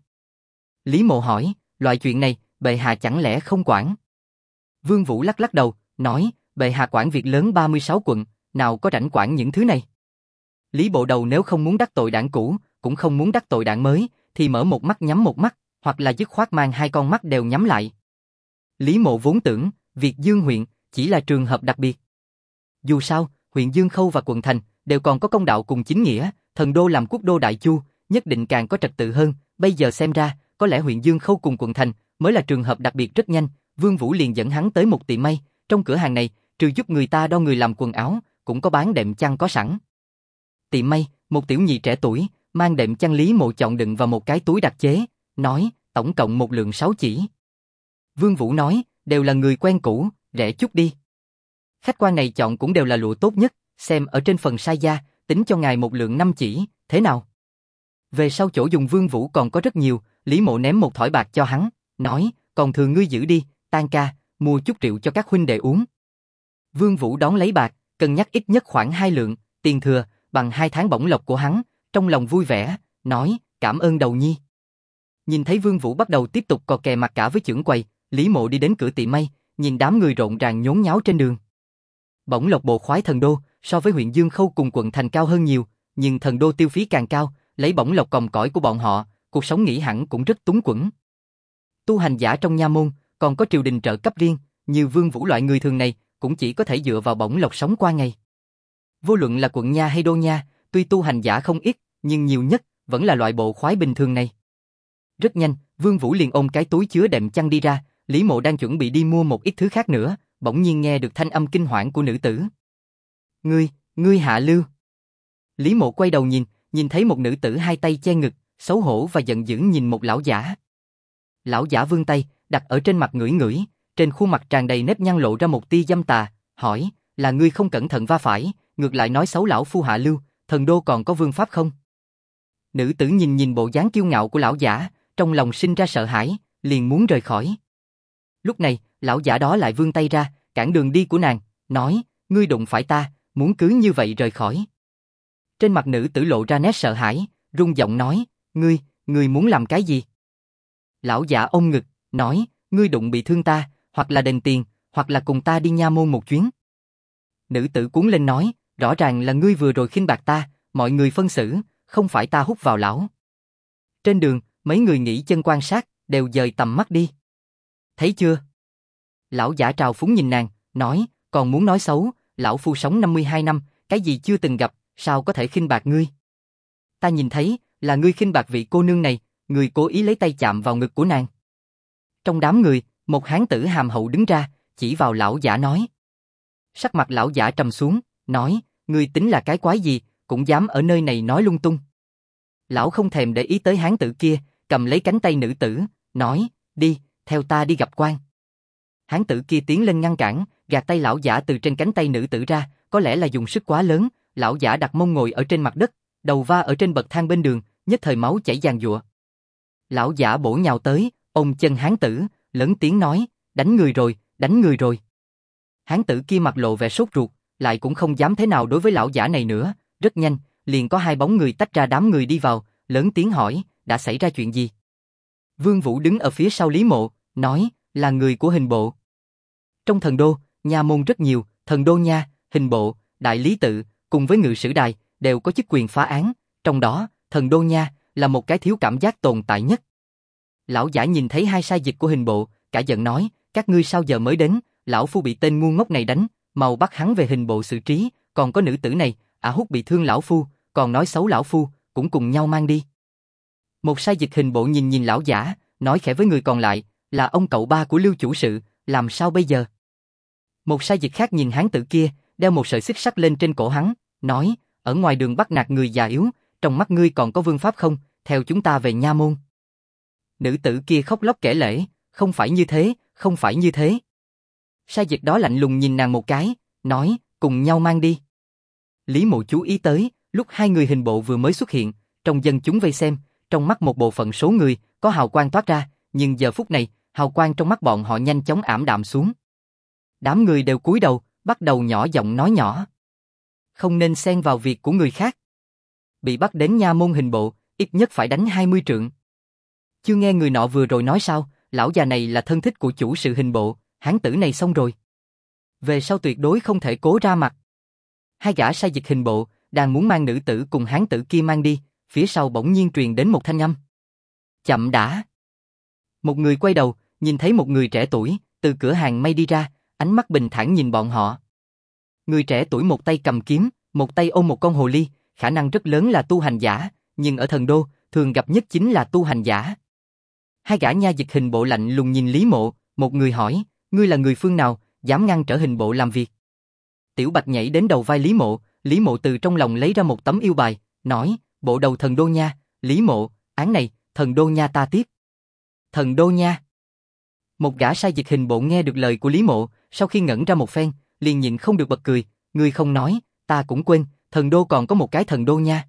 A: Lý Mộ hỏi, loại chuyện này, bệ hạ chẳng lẽ không quản? Vương Vũ lắc lắc đầu, nói, bệ hạ quản việc lớn 36 quận, nào có rảnh quản những thứ này. Lý Bộ Đầu nếu không muốn đắc tội đảng cũ, cũng không muốn đắc tội đảng mới, thì mở một mắt nhắm một mắt, hoặc là dứt khoát mang hai con mắt đều nhắm lại. Lý Mộ vốn tưởng, Việt Dương huyện chỉ là trường hợp đặc biệt. Dù sao, huyện Dương Khâu và quận thành đều còn có công đạo cùng chính nghĩa, thần đô làm quốc đô Đại Chu, nhất định càng có trật tự hơn, bây giờ xem ra, có lẽ huyện Dương Khâu cùng quận thành mới là trường hợp đặc biệt. Rất nhanh, Vương Vũ liền dẫn hắn tới một tiệm may, trong cửa hàng này, trừ giúp người ta đo người làm quần áo, cũng có bán đệm chăn có sẵn. Tiệm may, một tiểu nhị trẻ tuổi, mang đệm chăn Lý Mộ chọn đựng vào một cái túi đặc chế, nói, tổng cộng một lượng 6 chỉ. Vương Vũ nói, đều là người quen cũ, rẻ chút đi. Khách quan này chọn cũng đều là lụa tốt nhất, xem ở trên phần sai da, tính cho ngài một lượng 5 chỉ, thế nào? Về sau chỗ dùng Vương Vũ còn có rất nhiều, Lý Mộ ném một thỏi bạc cho hắn, nói, còn thừa ngươi giữ đi, tan ca, mua chút rượu cho các huynh đệ uống. Vương Vũ đón lấy bạc, cân nhắc ít nhất khoảng 2 lượng, tiền thừa, bằng 2 tháng bổng lộc của hắn, trong lòng vui vẻ, nói, cảm ơn đầu nhi. Nhìn thấy Vương Vũ bắt đầu tiếp tục cò kè mặt cả với chưởng quầy, Lý Mộ đi đến cửa tiệm may, nhìn đám người rộn ràng nhốn nháo trên đường. Bổng lộc bộ khoái thần đô, so với huyện Dương Khâu cùng quận thành cao hơn nhiều, nhưng thần đô tiêu phí càng cao, lấy bổng lộc còng cõi của bọn họ, cuộc sống nghĩ hẳn cũng rất túng quẫn. Tu hành giả trong nha môn, còn có triều đình trợ cấp riêng, như Vương Vũ loại người thường này, cũng chỉ có thể dựa vào bổng lộc sống qua ngày. Vô luận là quận nha hay đô nha, tuy tu hành giả không ít, nhưng nhiều nhất vẫn là loại bộ khoái bình thường này. Rất nhanh, Vương Vũ liền ôm cái túi chứa đệm chăn đi ra, Lý Mộ đang chuẩn bị đi mua một ít thứ khác nữa, bỗng nhiên nghe được thanh âm kinh hoảng của nữ tử. Ngươi hạ lưu. Lý Mộ quay đầu nhìn thấy một nữ tử hai tay che ngực, xấu hổ và giận dữ nhìn một lão giả. Lão giả vươn tay, đặt ở trên mặt ngửi ngửi, trên khuôn mặt tràn đầy nếp nhăn lộ ra một tia dâm tà, hỏi, là ngươi không cẩn thận va phải, ngược lại nói xấu lão phu hạ lưu, thần đô còn có vương pháp không? Nữ tử nhìn bộ dáng kiêu ngạo của lão giả, trong lòng sinh ra sợ hãi, liền muốn rời khỏi. Lúc này, lão giả đó lại vươn tay ra, cản đường đi của nàng, nói, ngươi đụng phải ta, muốn cứ như vậy rời khỏi. Trên mặt nữ tử lộ ra nét sợ hãi, run giọng nói, ngươi muốn làm cái gì? Lão giả ôm ngực, nói, ngươi đụng bị thương ta, hoặc là đền tiền, hoặc là cùng ta đi nha môn một chuyến. Nữ tử cuống lên nói, rõ ràng là ngươi vừa rồi khinh bạc ta, mọi người phân xử, không phải ta hút vào lão. Trên đường, mấy người nghỉ chân quan sát, đều dời tầm mắt đi. Thấy chưa? Lão giả trào phúng nhìn nàng, nói, còn muốn nói xấu, lão phu sống 52 năm, cái gì chưa từng gặp, sao có thể khinh bạc ngươi? Ta nhìn thấy, là ngươi khinh bạc vị cô nương này, ngươi cố ý lấy tay chạm vào ngực của nàng. Trong đám người, một hán tử hàm hậu đứng ra, chỉ vào lão giả nói. Sắc mặt lão giả trầm xuống, nói, ngươi tính là cái quái gì, cũng dám ở nơi này nói lung tung. Lão không thèm để ý tới hán tử kia, cầm lấy cánh tay nữ tử, nói, đi, theo ta đi gặp quan. Hán tử kia tiến lên ngăn cản, gạt tay lão giả từ trên cánh tay nữ tử ra, có lẽ là dùng sức quá lớn, lão giả đặt mông ngồi ở trên mặt đất, đầu va ở trên bậc thang bên đường, nhất thời máu chảy giàn giụa. Lão giả bổ nhào tới, ôm chân hán tử, lớn tiếng nói, đánh người rồi, đánh người rồi. Hán tử kia mặt lộ vẻ sốt ruột, lại cũng không dám thế nào đối với lão giả này nữa, rất nhanh, liền có hai bóng người tách ra đám người đi vào, lớn tiếng hỏi, đã xảy ra chuyện gì? Vương Vũ đứng ở phía sau Lý Mộ, nói, là người của hình bộ. Trong thần đô, nha môn rất nhiều, thần đô nha, hình bộ, đại lý tự, cùng với ngự sử đài, đều có chức quyền phá án, trong đó, thần đô nha, là một cái thiếu cảm giác tồn tại nhất. Lão giả nhìn thấy hai sai dịch của hình bộ, cả giận nói, các ngươi sao giờ mới đến, lão phu bị tên ngu ngốc này đánh, mau bắt hắn về hình bộ xử trí, còn có nữ tử này, hút bị thương lão phu, còn nói xấu lão phu, cũng cùng nhau mang đi. Một sai dịch hình bộ nhìn lão giả, nói khẽ với người còn lại, là ông cậu ba của Lưu chủ sự, làm sao bây giờ? Một sai dịch khác nhìn hán tử kia, đeo một sợi xích sắt lên trên cổ hắn, nói, ở ngoài đường bắt nạt người già yếu, trong mắt ngươi còn có vương pháp không, theo chúng ta về nha môn. Nữ tử kia khóc lóc kể lể, không phải như thế, không phải như thế. Sai dịch đó lạnh lùng nhìn nàng một cái, nói, cùng nhau mang đi. Lý Mộ chú ý tới, lúc hai người hình bộ vừa mới xuất hiện, trong dân chúng vây xem, trong mắt một bộ phận số người, có hào quang toát ra, nhưng giờ phút này, hào quang trong mắt bọn họ nhanh chóng ảm đạm xuống. Đám người đều cúi đầu, bắt đầu nhỏ giọng nói nhỏ. Không nên xen vào việc của người khác. Bị bắt đến nha môn hình bộ, ít nhất phải đánh 20 trượng. Chưa nghe người nọ vừa rồi nói sao, lão già này là thân thích của chủ sự hình bộ, hán tử này xong rồi. Về sau tuyệt đối không thể cố ra mặt. Hai gã sai dịch hình bộ, đang muốn mang nữ tử cùng hán tử kia mang đi, phía sau bỗng nhiên truyền đến một thanh âm. Chậm đã. Một người quay đầu, nhìn thấy một người trẻ tuổi, từ cửa hàng may đi ra, ánh mắt bình thản nhìn bọn họ. Người trẻ tuổi một tay cầm kiếm, một tay ôm một con hồ ly, khả năng rất lớn là tu hành giả, nhưng ở thần đô, thường gặp nhất chính là tu hành giả. Hai gã nha dịch hình bộ lạnh lùng nhìn Lý Mộ, một người hỏi, ngươi là người phương nào, dám ngăn trở hình bộ làm việc. Tiểu Bạch nhảy đến đầu vai Lý Mộ từ trong lòng lấy ra một tấm yêu bài, nói, bộ đầu thần đô nha, Lý Mộ, án này, thần đô nha ta tiếp. Thần đô nha. Một gã sai dịch hình bộ nghe được lời của Lý Mộ, sau khi ngẩn ra một phen, liền nhịn không được bật cười, ngươi không nói, ta cũng quên, thần đô còn có một cái thần đô nha.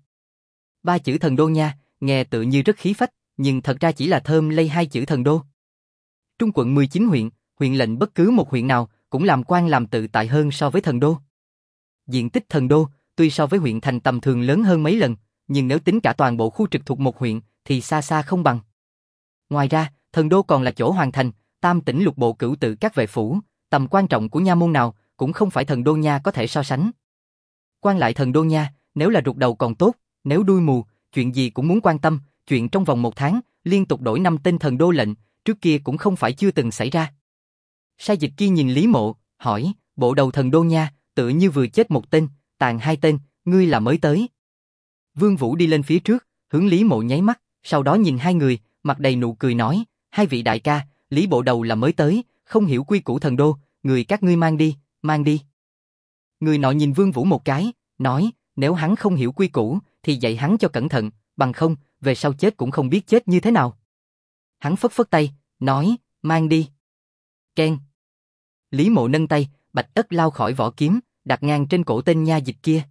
A: Ba chữ thần đô nha, nghe tự như rất khí phách, nhưng thật ra chỉ là thơm lây hai chữ thần đô. Trung quận 19 huyện, huyện lệnh bất cứ một huyện nào cũng làm quan làm tự tại hơn so với thần đô. Diện tích thần đô, tuy so với huyện thành tầm thường lớn hơn mấy lần, nhưng nếu tính cả toàn bộ khu trực thuộc một huyện thì xa xa không bằng. Ngoài ra, thần đô còn là chỗ hoàn thành, tam tỉnh lục bộ cửu tự các vệ phủ, tầm quan trọng của nha môn nào cũng không phải thần đô nha có thể so sánh. Quan lại thần đô nha, nếu là rụt đầu còn tốt, nếu đuôi mù, chuyện gì cũng muốn quan tâm, chuyện trong vòng 1 tháng, liên tục đổi 5 tên thần đô lệnh, trước kia cũng không phải chưa từng xảy ra. Sai dịch kia nhìn Lý Mộ, hỏi, bộ đầu thần đô nha, tự như vừa chết một tên, tàn 2 tên, ngươi là mới tới. Vương Vũ đi lên phía trước, hướng Lý Mộ nháy mắt, sau đó nhìn hai người, mặt đầy nụ cười nói, hai vị đại ca, Lý bộ đầu là mới tới, không hiểu quy củ thần đô, người các ngươi mang đi, mang đi. Người nọ nhìn Vương Vũ một cái, nói, nếu hắn không hiểu quy củ, thì dạy hắn cho cẩn thận, bằng không, về sau chết cũng không biết chết như thế nào. Hắn phất phất tay, nói, mang đi. Keng. Lý Mộ nâng tay, bạch ất lao khỏi vỏ kiếm, đặt ngang trên cổ tên nha dịch kia.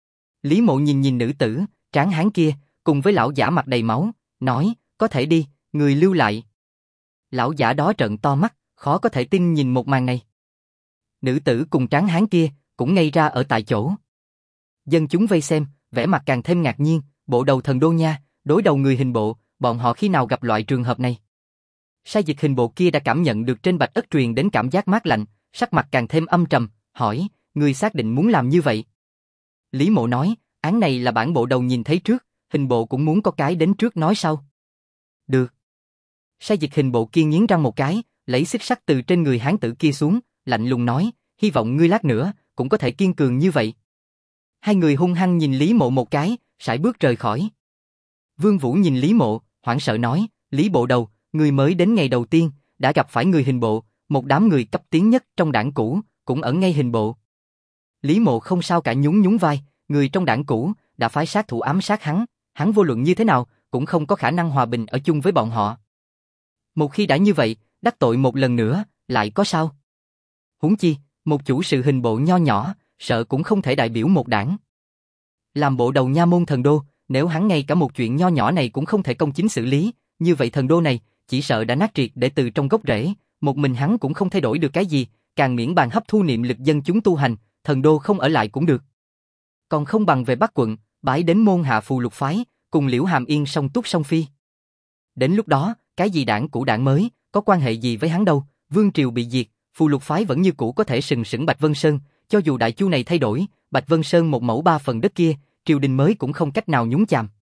A: Lý Mộ nhìn nữ tử, tráng hán kia, cùng với lão giả mặt đầy máu, nói, có thể đi, người lưu lại. Lão giả đó trợn to mắt, khó có thể tin nhìn một màn này. Nữ tử cùng tráng hán kia, cũng ngây ra ở tại chỗ. Dân chúng vây xem, vẻ mặt càng thêm ngạc nhiên, bộ đầu thần đô nha, đối đầu người hình bộ, bọn họ khi nào gặp loại trường hợp này. Sai dịch hình bộ kia đã cảm nhận được trên bạch ất truyền đến cảm giác mát lạnh, sắc mặt càng thêm âm trầm, hỏi, ngươi xác định muốn làm như vậy? Lý Mộ nói, án này là bản bộ đầu nhìn thấy trước, hình bộ cũng muốn có cái đến trước nói sau. Được. Sai dịch hình bộ kia nghiến răng một cái, lấy xích sắt từ trên người hán tử kia xuống, lạnh lùng nói, hy vọng ngươi lát nữa cũng có thể kiên cường như vậy. Hai người hung hăng nhìn Lý Mộ một cái, sải bước rời khỏi. Vương Vũ nhìn Lý Mộ, hoảng sợ nói, Lý bộ đầu, người mới đến ngày đầu tiên, đã gặp phải người hình bộ, một đám người cấp tiến nhất trong đảng cũ, cũng ở ngay hình bộ. Lý Mộ không sao cả nhún vai, người trong đảng cũ đã phái sát thủ ám sát hắn vô luận như thế nào cũng không có khả năng hòa bình ở chung với bọn họ. Một khi đã như vậy, đắc tội một lần nữa, lại có sao? Huống chi, một chủ sự hình bộ nho nhỏ, sợ cũng không thể đại biểu một đảng. Làm bộ đầu nha môn thần đô, nếu hắn ngay cả một chuyện nho nhỏ này cũng không thể công chính xử lý, như vậy thần đô này chỉ sợ đã nát triệt để từ trong gốc rễ, một mình hắn cũng không thay đổi được cái gì, càng miễn bàn hấp thu niệm lực dân chúng tu hành, thần đô không ở lại cũng được. Còn không bằng về Bắc quận, bái đến môn hạ phù lục phái, cùng Liễu Hàm Yên song túc song phi. Đến lúc đó, cái gì đảng cũ đảng mới, có quan hệ gì với hắn đâu, vương triều bị diệt, phù lục phái vẫn như cũ có thể sừng sững Bạch Vân Sơn, cho dù đại chu này thay đổi, Bạch Vân Sơn 1 mẫu 3 phần đất kia, triều đình mới cũng không cách nào nhúng chàm.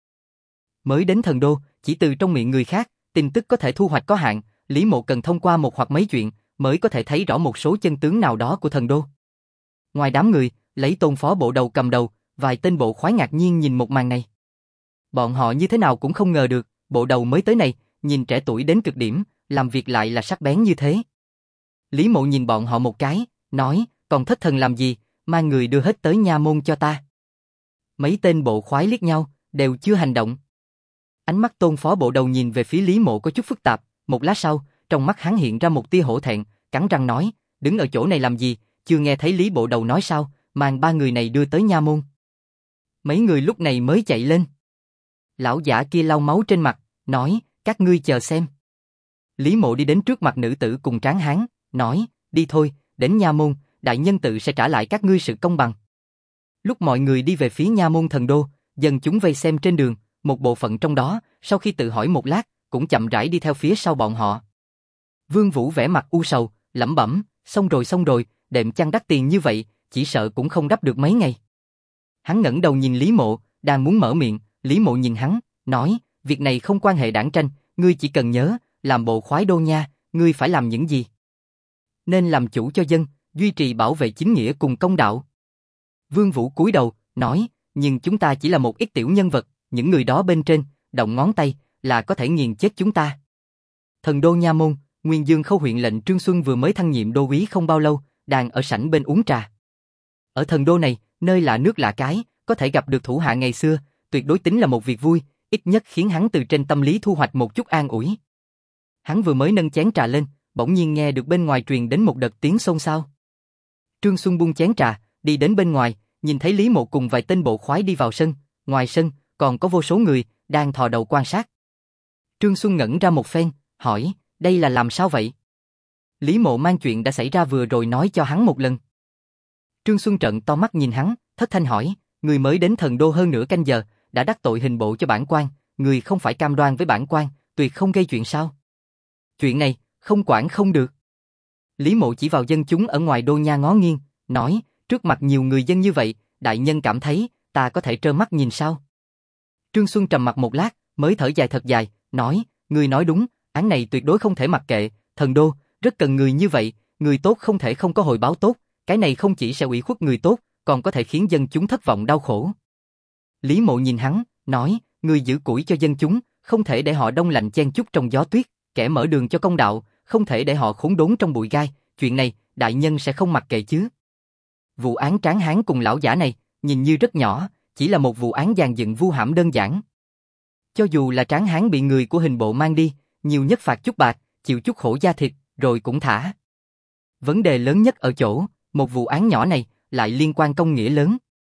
A: Mới đến thần đô, chỉ từ trong miệng người khác, tin tức có thể thu hoạch có hạn, Lý Mộ cần thông qua một hoặc mấy chuyện, mới có thể thấy rõ một số chân tướng nào đó của thần đô. Ngoài đám người, lấy Tôn phó bộ đầu cầm đầu, vài tên bộ khoái ngạc nhiên nhìn một màn này. Bọn họ như thế nào cũng không ngờ được, bộ đầu mới tới này, nhìn trẻ tuổi đến cực điểm, làm việc lại là sắc bén như thế. Lý Mộ nhìn bọn họ một cái, nói, còn thất thần làm gì, mang người đưa hết tới nha môn cho ta. Mấy tên bộ khoái liếc nhau, đều chưa hành động. Ánh mắt Tôn phó bộ đầu nhìn về phía Lý Mộ có chút phức tạp, một lát sau, trong mắt hắn hiện ra một tia hổ thẹn, cắn răng nói, đứng ở chỗ này làm gì, chưa nghe thấy Lý bộ đầu nói sao, mang 3 người này đưa tới nha môn. Mấy người lúc này mới chạy lên. Lão giả kia lau máu trên mặt, nói, các ngươi chờ xem. Lý Mộ đi đến trước mặt nữ tử cùng tráng hán, nói, đi thôi, đến nha môn, đại nhân tự sẽ trả lại các ngươi sự công bằng. Lúc mọi người đi về phía nha môn thần đô, dân chúng vây xem trên đường, một bộ phận trong đó, sau khi tự hỏi một lát, cũng chậm rãi đi theo phía sau bọn họ. Vương Vũ vẻ mặt u sầu, lẩm bẩm, xong rồi, đệm chăn đắt tiền như vậy, chỉ sợ cũng không đắp được mấy ngày. Hắn ngẩng đầu nhìn Lý Mộ, đang muốn mở miệng, Lý Mộ nhìn hắn, nói, việc này không quan hệ đảng tranh, ngươi chỉ cần nhớ, làm bộ khoái đô nha, ngươi phải làm những gì? Nên làm chủ cho dân, duy trì bảo vệ chính nghĩa cùng công đạo. Vương Vũ cúi đầu, nói, nhưng chúng ta chỉ là một ít tiểu nhân vật, những người đó bên trên, động ngón tay, là có thể nghiền chết chúng ta. Thần đô nha môn, Nguyên Dương Khâu huyện lệnh Trương Xuân vừa mới thăng nhiệm đô úy không bao lâu, đang ở sảnh bên uống trà. Ở thần đô này, nơi lạ nước lạ cái, có thể gặp được thủ hạ ngày xưa, tuyệt đối tính là một việc vui, ít nhất khiến hắn từ trên tâm lý thu hoạch một chút an ủi. Hắn vừa mới nâng chén trà lên, bỗng nhiên nghe được bên ngoài truyền đến một đợt tiếng xôn xao. Trương Xuân buông chén trà, đi đến bên ngoài, nhìn thấy Lý Mộ cùng vài tên bộ khoái đi vào sân, ngoài sân còn có vô số người đang thò đầu quan sát. Trương Xuân ngẩn ra một phen, hỏi, đây là làm sao vậy? Lý Mộ mang chuyện đã xảy ra vừa rồi nói cho hắn một lần. Trương Xuân trợn to mắt nhìn hắn, thất thanh hỏi, người mới đến thần đô hơn nửa canh giờ, đã đắc tội hình bộ cho bản quan, người không phải cam đoan với bản quan, tuyệt không gây chuyện sao? Chuyện này, không quản không được. Lý Mộ chỉ vào dân chúng ở ngoài đô nha ngó nghiêng, nói, trước mặt nhiều người dân như vậy, đại nhân cảm thấy, ta có thể trơ mắt nhìn sao? Trương Xuân trầm mặt một lát, mới thở dài thật dài, nói, người nói đúng, án này tuyệt đối không thể mặc kệ, thần đô, rất cần người như vậy, người tốt không thể không có hồi báo tốt, cái này không chỉ sẽ ủy khuất người tốt, còn có thể khiến dân chúng thất vọng đau khổ. Lý Mộ nhìn hắn, nói, người giữ củi cho dân chúng, không thể để họ đông lạnh chen chúc trong gió tuyết, kẻ mở đường cho công đạo, không thể để họ khốn đốn trong bụi gai, chuyện này, đại nhân sẽ không mặc kệ chứ. Vụ án Tráng Hán cùng lão giả này, nhìn như rất nhỏ, chỉ là một vụ án dàn dựng vu hãm đơn giản. Cho dù là Tráng Hán bị người của hình bộ mang đi, nhiều nhất phạt chút bạc, chịu chút khổ da thịt, rồi cũng thả. Vấn đề lớn nhất ở chỗ, một vụ án nhỏ này, lại liên quan công nghĩa lớn.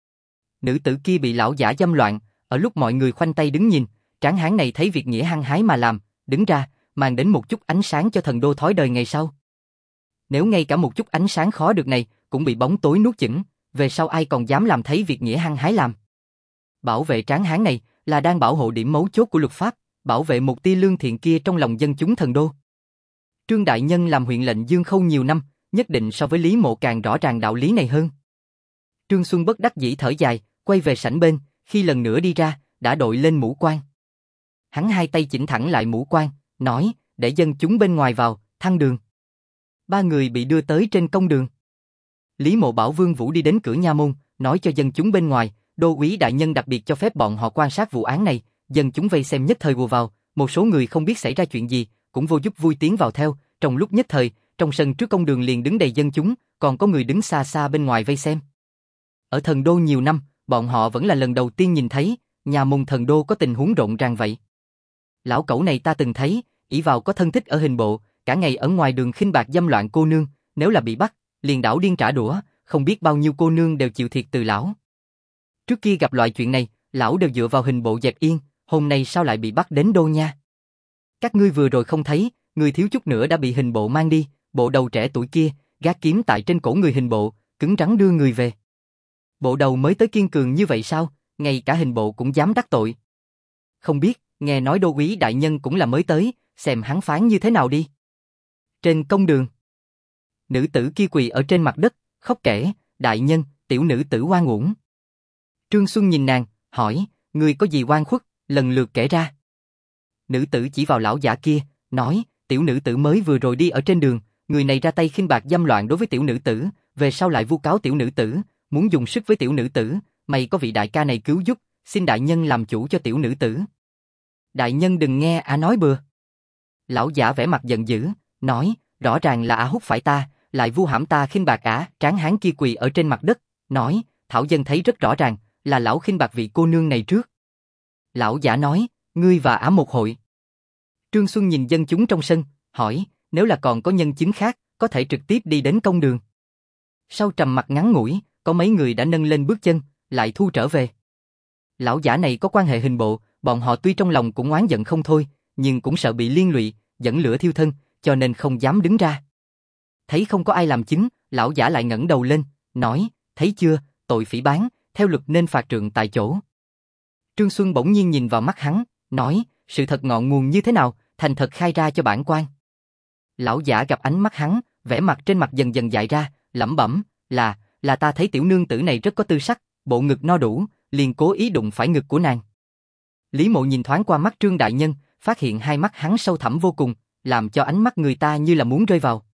A: Nữ tử kia bị lão giả dâm loạn, ở lúc mọi người khoanh tay đứng nhìn, Tráng Hán này thấy việc nghĩa hăng hái mà làm, đứng ra, mang đến một chút ánh sáng cho thần đô thói đời ngày sau. Nếu ngay cả một chút ánh sáng khó được này, cũng bị bóng tối nuốt chửng, về sau ai còn dám làm thấy việc nghĩa hăng hái làm. Bảo vệ Tráng Hán này, là đang bảo hộ điểm mấu chốt của luật pháp, bảo vệ một tia lương thiện kia trong lòng dân chúng thần đô. Trương đại nhân làm huyện lệnh Dương Khâu nhiều năm, nhất định so với Lý Mộ càng rõ ràng đạo lý này hơn. Trương Xuân bất đắc dĩ thở dài, quay về sảnh bên, khi lần nữa đi ra, đã đội lên mũ quan. Hắn hai tay chỉnh thẳng lại mũ quan, nói, để dân chúng bên ngoài vào, thăng đường. Ba người bị đưa tới trên công đường. Lý Mộ bảo Vương Vũ đi đến cửa nha môn, nói cho dân chúng bên ngoài, đô úy đại nhân đặc biệt cho phép bọn họ quan sát vụ án này, dân chúng vây xem nhất thời ùa vào, một số người không biết xảy ra chuyện gì, cũng vô giúp vui tiến vào theo, trong lúc nhất thời, trong sân trước công đường liền đứng đầy dân chúng, còn có người đứng xa xa bên ngoài vây xem. Ở thần đô nhiều năm, bọn họ vẫn là lần đầu tiên nhìn thấy, nhà môn thần đô có tình huống rộn ràng vậy. Lão cẩu này ta từng thấy, ỷ vào có thân thích ở hình bộ, cả ngày ở ngoài đường khinh bạc dâm loạn cô nương, nếu là bị bắt, liền đảo điên trả đũa, không biết bao nhiêu cô nương đều chịu thiệt từ lão. Trước kia gặp loại chuyện này, lão đều dựa vào hình bộ dẹp yên, hôm nay sao lại bị bắt đến đô nha? Các ngươi vừa rồi không thấy, người thiếu chút nữa đã bị hình bộ mang đi, bộ đầu trẻ tuổi kia, gác kiếm tại trên cổ người hình bộ, cứng rắn đưa người về. Bộ đầu mới tới kiên cường như vậy sao, ngay cả hình bộ cũng dám đắc tội. Không biết, nghe nói đô úy đại nhân cũng là mới tới, xem hắn phán như thế nào đi. Trên công đường, nữ tử kia quỳ ở trên mặt đất, khóc kể, đại nhân, tiểu nữ tử oan uổng. Trương Xuân nhìn nàng, hỏi, người có gì oan khuất, lần lượt kể ra. Nữ tử chỉ vào lão giả kia, nói, tiểu nữ tử mới vừa rồi đi ở trên đường, người này ra tay khinh bạc dâm loạn đối với tiểu nữ tử, về sau lại vu cáo tiểu nữ tử, muốn dùng sức với tiểu nữ tử, may có vị đại ca này cứu giúp, xin đại nhân làm chủ cho tiểu nữ tử. Đại nhân đừng nghe ả nói bừa. Lão giả vẻ mặt giận dữ, nói, rõ ràng là ả hút phải ta, lại vu hãm ta khinh bạc ả. Tráng hán kia quỳ ở trên mặt đất, nói, thảo dân thấy rất rõ ràng, là lão khinh bạc vị cô nương này trước. Lão giả nói, ngươi và ả một hội. Trương Xuân nhìn dân chúng trong sân, hỏi, nếu là còn có nhân chứng khác, có thể trực tiếp đi đến công đường. Sau trầm mặc ngắn ngủi, có mấy người đã nâng lên bước chân, lại thu trở về. Lão giả này có quan hệ hình bộ, bọn họ tuy trong lòng cũng oán giận không thôi, nhưng cũng sợ bị liên lụy, dẫn lửa thiêu thân, cho nên không dám đứng ra. Thấy không có ai làm chứng, lão giả lại ngẩng đầu lên, nói, thấy chưa, tội phỉ báng, theo luật nên phạt trượng tại chỗ. Trương Xuân bỗng nhiên nhìn vào mắt hắn, nói, sự thật ngọn nguồn như thế nào, thành thật khai ra cho bản quan. Lão giả gặp ánh mắt hắn, vẻ mặt trên mặt dần dần dại ra, lẩm bẩm, là ta thấy tiểu nương tử này rất có tư sắc, bộ ngực no đủ, liền cố ý đụng phải ngực của nàng. Lý Mộ nhìn thoáng qua mắt Trương đại nhân, phát hiện hai mắt hắn sâu thẳm vô cùng, làm cho ánh mắt người ta như là muốn rơi vào.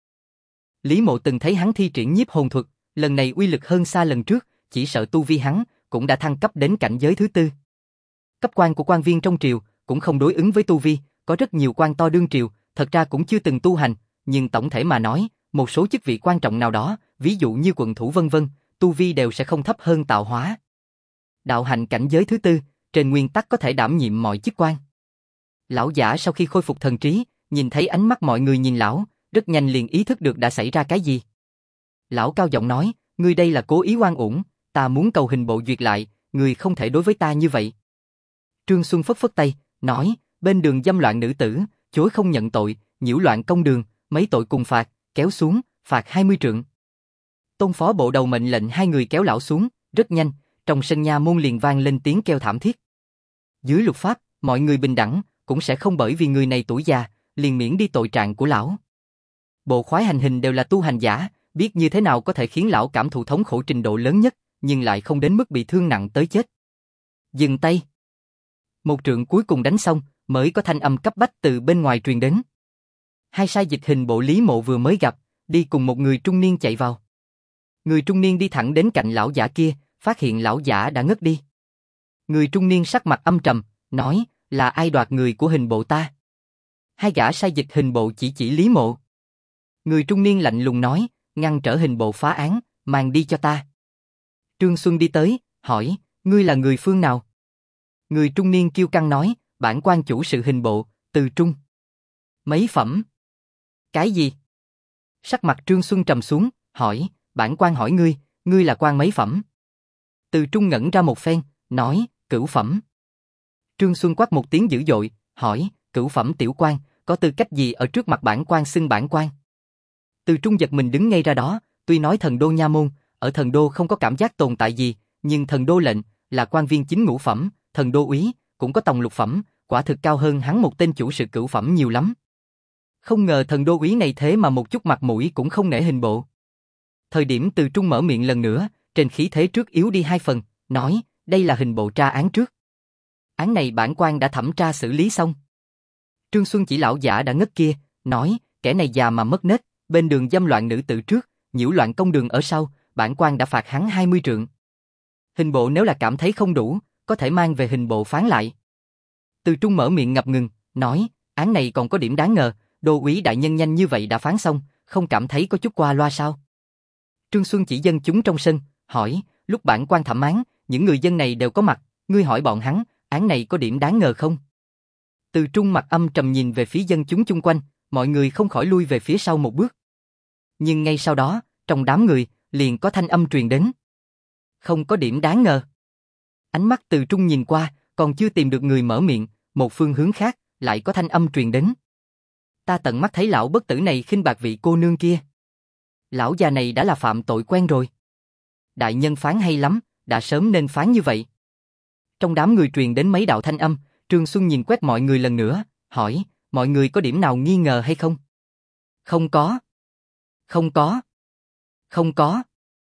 A: Lý Mộ từng thấy hắn thi triển nhiếp hồn thuật, lần này uy lực hơn xa lần trước, chỉ sợ tu vi hắn cũng đã thăng cấp đến cảnh giới thứ 4. Cấp quan của quan viên trong triều cũng không đối ứng với tu vi, có rất nhiều quan to đương triều, thật ra cũng chưa từng tu hành, nhưng tổng thể mà nói, một số chức vị quan trọng nào đó, ví dụ như quận thủ vân vân, tu vi đều sẽ không thấp hơn tạo hóa. Đạo hạnh cảnh giới thứ 4, trên nguyên tắc có thể đảm nhiệm mọi chức quan. Lão giả sau khi khôi phục thần trí, nhìn thấy ánh mắt mọi người nhìn lão, rất nhanh liền ý thức được đã xảy ra cái gì. Lão cao giọng nói, ngươi đây là cố ý oan uổng, ta muốn cầu hình bộ duyệt lại, ngươi không thể đối với ta như vậy. Trương Xuân phất phất tay, nói, bên đường dâm loạn nữ tử, chối không nhận tội, nhiễu loạn công đường, mấy tội cùng phạt, kéo xuống, phạt 20 trượng. Tôn phó bộ đầu mệnh lệnh hai người kéo lão xuống, rất nhanh, trong sân nha môn liền vang lên tiếng kêu thảm thiết. Dưới luật pháp, mọi người bình đẳng, cũng sẽ không bởi vì người này tuổi già, liền miễn đi tội trạng của lão. Bộ khoái hành hình đều là tu hành giả, biết như thế nào có thể khiến lão cảm thụ thống khổ trình độ lớn nhất, nhưng lại không đến mức bị thương nặng tới chết. Dừng tay. Một trượng cuối cùng đánh xong, mới có thanh âm cấp bách từ bên ngoài truyền đến. Hai sai dịch hình bộ Lý Mộ vừa mới gặp, đi cùng một người trung niên chạy vào. Người trung niên đi thẳng đến cạnh lão giả kia, phát hiện lão giả đã ngất đi. Người trung niên sắc mặt âm trầm, nói, là ai đoạt người của hình bộ ta? Hai gã sai dịch hình bộ chỉ Lý Mộ. Người trung niên lạnh lùng nói, ngăn trở hình bộ phá án, mang đi cho ta. Trương Xuân đi tới, hỏi, ngươi là người phương nào? Người trung niên kiêu căng nói, bản quan chủ sự hình bộ, Từ Trung. Mấy phẩm? Cái gì? Sắc mặt Trương Xuân trầm xuống, hỏi, bản quan hỏi ngươi là quan mấy phẩm? Từ Trung ngẩn ra một phen, nói, cửu phẩm. Trương Xuân quát một tiếng dữ dội, hỏi, cửu phẩm tiểu quan, có tư cách gì ở trước mặt bản quan xưng bản quan? Từ Trung giật mình đứng ngay ra đó, tuy nói thần đô nha môn, ở thần đô không có cảm giác tồn tại gì, nhưng thần đô lệnh là quan viên chính ngũ phẩm, thần đô úy cũng có tòng lục phẩm, quả thực cao hơn hắn một tên chủ sự cửu phẩm nhiều lắm. Không ngờ thần đô úy này thế mà một chút mặt mũi cũng không nể hình bộ. Thời điểm Từ Trung mở miệng lần nữa, trên khí thế trước yếu đi 2 phần, nói, đây là hình bộ tra án trước. Án này bản quan đã thẩm tra xử lý xong. Trương Xuân chỉ lão giả đã ngất kia, nói, kẻ này già mà mất nết, bên đường dâm loạn nữ tử trước, nhiễu loạn công đường ở sau, bản quan đã phạt hắn 20 trượng. Hình bộ nếu là cảm thấy không đủ, có thể mang về hình bộ phán lại. Từ Trung mở miệng ngập ngừng, nói, án này còn có điểm đáng ngờ, đô úy đại nhân nhanh như vậy đã phán xong, không cảm thấy có chút qua loa sao? Trương Xuân chỉ dân chúng trong sân, hỏi, lúc bản quan thẩm án, những người dân này đều có mặt, ngươi hỏi bọn hắn, án này có điểm đáng ngờ không? Từ Trung mặt âm trầm nhìn về phía dân chúng chung quanh, mọi người không khỏi lui về phía sau một bước. Nhưng ngay sau đó, trong đám người, liền có thanh âm truyền đến. Không có điểm đáng ngờ. Ánh mắt Từ Trung nhìn qua, còn chưa tìm được người mở miệng, một phương hướng khác, lại có thanh âm truyền đến. Ta tận mắt thấy lão bất tử này khinh bạc vị cô nương kia. Lão già này đã là phạm tội quen rồi. Đại nhân phán hay lắm, đã sớm nên phán như vậy. Trong đám người truyền đến mấy đạo thanh âm, Trương Xuân nhìn quét mọi người lần nữa, hỏi, mọi người có điểm nào nghi ngờ hay không? Không có. Không có. Không có.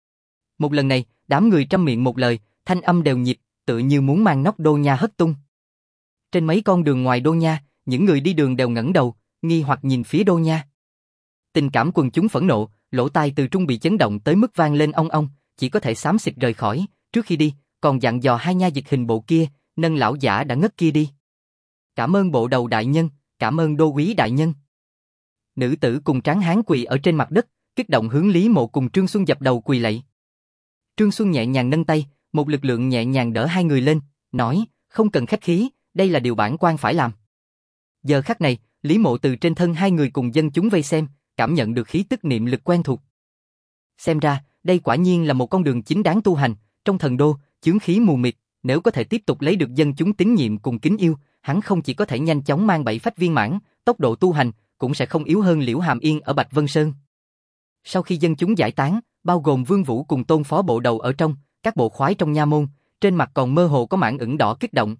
A: Một lần này, đám người trăm miệng một lời, thanh âm đều nhịp, tựa như muốn mang nóc đô nha hất tung. Trên mấy con đường ngoài đô nha, những người đi đường đều ngẩng đầu, nghi hoặc nhìn phía đô nha. Tình cảm quần chúng phẫn nộ, lỗ tai Từ Trung bị chấn động tới mức vang lên ong ong, chỉ có thể xám xịt rời khỏi, trước khi đi, còn dặn dò hai nha dịch hình bộ kia, nâng lão giả đã ngất kia đi. Cảm ơn bộ đầu đại nhân, cảm ơn đô úy đại nhân. Nữ tử cùng tráng hán quỳ ở trên mặt đất, kích động hướng Lý Mộ cùng Trương Xuân dập đầu quỳ lạy. Trương Xuân nhẹ nhàng nâng tay, một lực lượng nhẹ nhàng đỡ hai người lên, nói, không cần khách khí, đây là điều bản quan phải làm. Giờ khắc này, Lý Mộ từ trên thân hai người cùng dân chúng vây xem, cảm nhận được khí tức niệm lực quen thuộc. Xem ra, đây quả nhiên là một con đường chính đáng tu hành, trong thần đô, chướng khí mù mịt, nếu có thể tiếp tục lấy được dân chúng tín nhiệm cùng kính yêu, hắn không chỉ có thể nhanh chóng mang 7 phách viên mãn, tốc độ tu hành cũng sẽ không yếu hơn Liễu Hàm Yên ở Bạch Vân Sơn. Sau khi dân chúng giải tán, bao gồm Vương Vũ cùng Tôn Phó bộ đầu ở trong, các bộ khoái trong nha môn, trên mặt còn mơ hồ có mảng ửng đỏ kích động.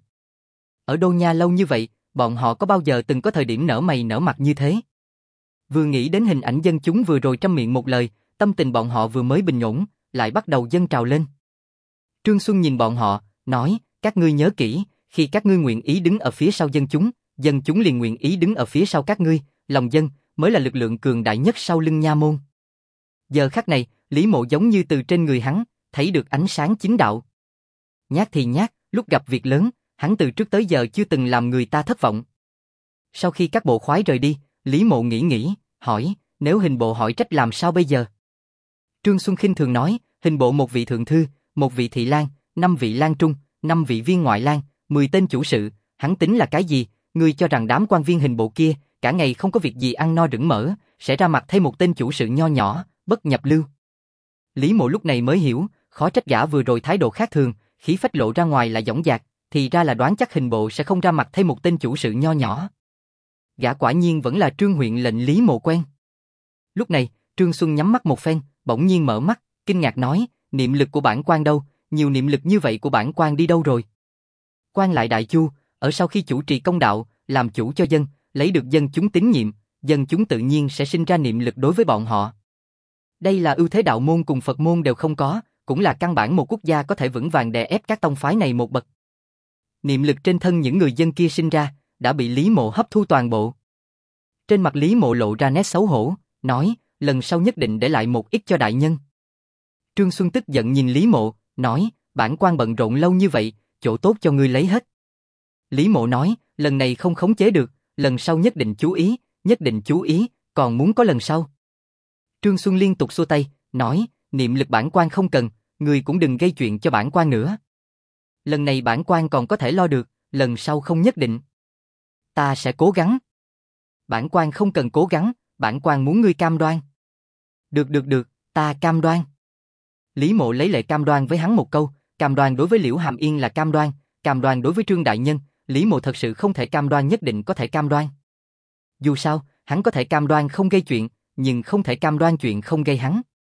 A: Ở Đô Nha lâu như vậy, bọn họ có bao giờ từng có thời điểm nở mày nở mặt như thế? Vừa nghĩ đến hình ảnh dân chúng vừa rồi trăm miệng một lời, tâm tình bọn họ vừa mới bình ổn, lại bắt đầu dâng trào lên. Trương Xuân nhìn bọn họ, nói, các ngươi nhớ kỹ, khi các ngươi nguyện ý đứng ở phía sau dân chúng liền nguyện ý đứng ở phía sau các ngươi, lòng dân mới là lực lượng cường đại nhất sau lưng nha môn. Giờ khắc này, Lý Mộ giống như từ trên người hắn, thấy được ánh sáng chính đạo. Nhát thì nhát, lúc gặp việc lớn, hắn từ trước tới giờ chưa từng làm người ta thất vọng. Sau khi các bộ khoái rời đi, Lý Mộ nghĩ, hỏi, nếu hình bộ hỏi trách làm sao bây giờ? Trương Xuân khinh thường nói, hình bộ một vị thượng thư, một vị thị lang, 5 vị lang trung, 5 vị viên ngoại lang, 10 tên chủ sự, hắn tính là cái gì? Ngươi cho rằng đám quan viên hình bộ kia, cả ngày không có việc gì ăn no rửng mỡ, sẽ ra mặt thêm một tên chủ sự nho nhỏ, bất nhập lưu. Lý Mộ lúc này mới hiểu, khó trách gã vừa rồi thái độ khác thường, khí phách lộ ra ngoài là dõng dạc, thì ra là đoán chắc hình bộ sẽ không ra mặt thêm một tên chủ sự nho nhỏ. Gã quả nhiên vẫn là Trương huyện lệnh Lý Mộ quen. Lúc này, Trương Xuân nhắm mắt một phen, bỗng nhiên mở mắt, kinh ngạc nói, niệm lực của bản quan đâu, nhiều niệm lực như vậy của bản quan đi đâu rồi? Quan lại Đại Chu, ở sau khi chủ trì công đạo, làm chủ cho dân, lấy được dân chúng tín nhiệm, dân chúng tự nhiên sẽ sinh ra niệm lực đối với bọn họ. Đây là ưu thế đạo môn cùng Phật môn đều không có, cũng là căn bản một quốc gia có thể vững vàng đè ép các tông phái này một bậc. Niệm lực trên thân những người dân kia sinh ra, đã bị Lý Mộ hấp thu toàn bộ. Trên mặt Lý Mộ lộ ra nét xấu hổ, nói, lần sau nhất định để lại một ít cho đại nhân. Trương Xuân tức giận nhìn Lý Mộ, nói, bản quan bận rộn lâu như vậy, chỗ tốt cho ngươi lấy hết. Lý Mộ nói, lần này không khống chế được, lần sau nhất định chú ý, còn muốn có lần sau. Trương Xuân liên tục xua tay, nói, niệm lực bản quan không cần, ngươi cũng đừng gây chuyện cho bản quan nữa. Lần này bản quan còn có thể lo được, lần sau không nhất định. Ta sẽ cố gắng. Bản quan không cần cố gắng, bản quan muốn ngươi cam đoan. Được, ta cam đoan. Lý Mộ lấy lệ cam đoan với hắn một câu, cam đoan đối với Liễu Hàm Yên là cam đoan đối với Trương đại nhân, Lý Mộ thật sự không thể cam đoan nhất định có thể cam đoan. Dù sao, hắn có thể cam đoan không gây chuyện, nhưng không thể cam đoan chuyện không gây hắn.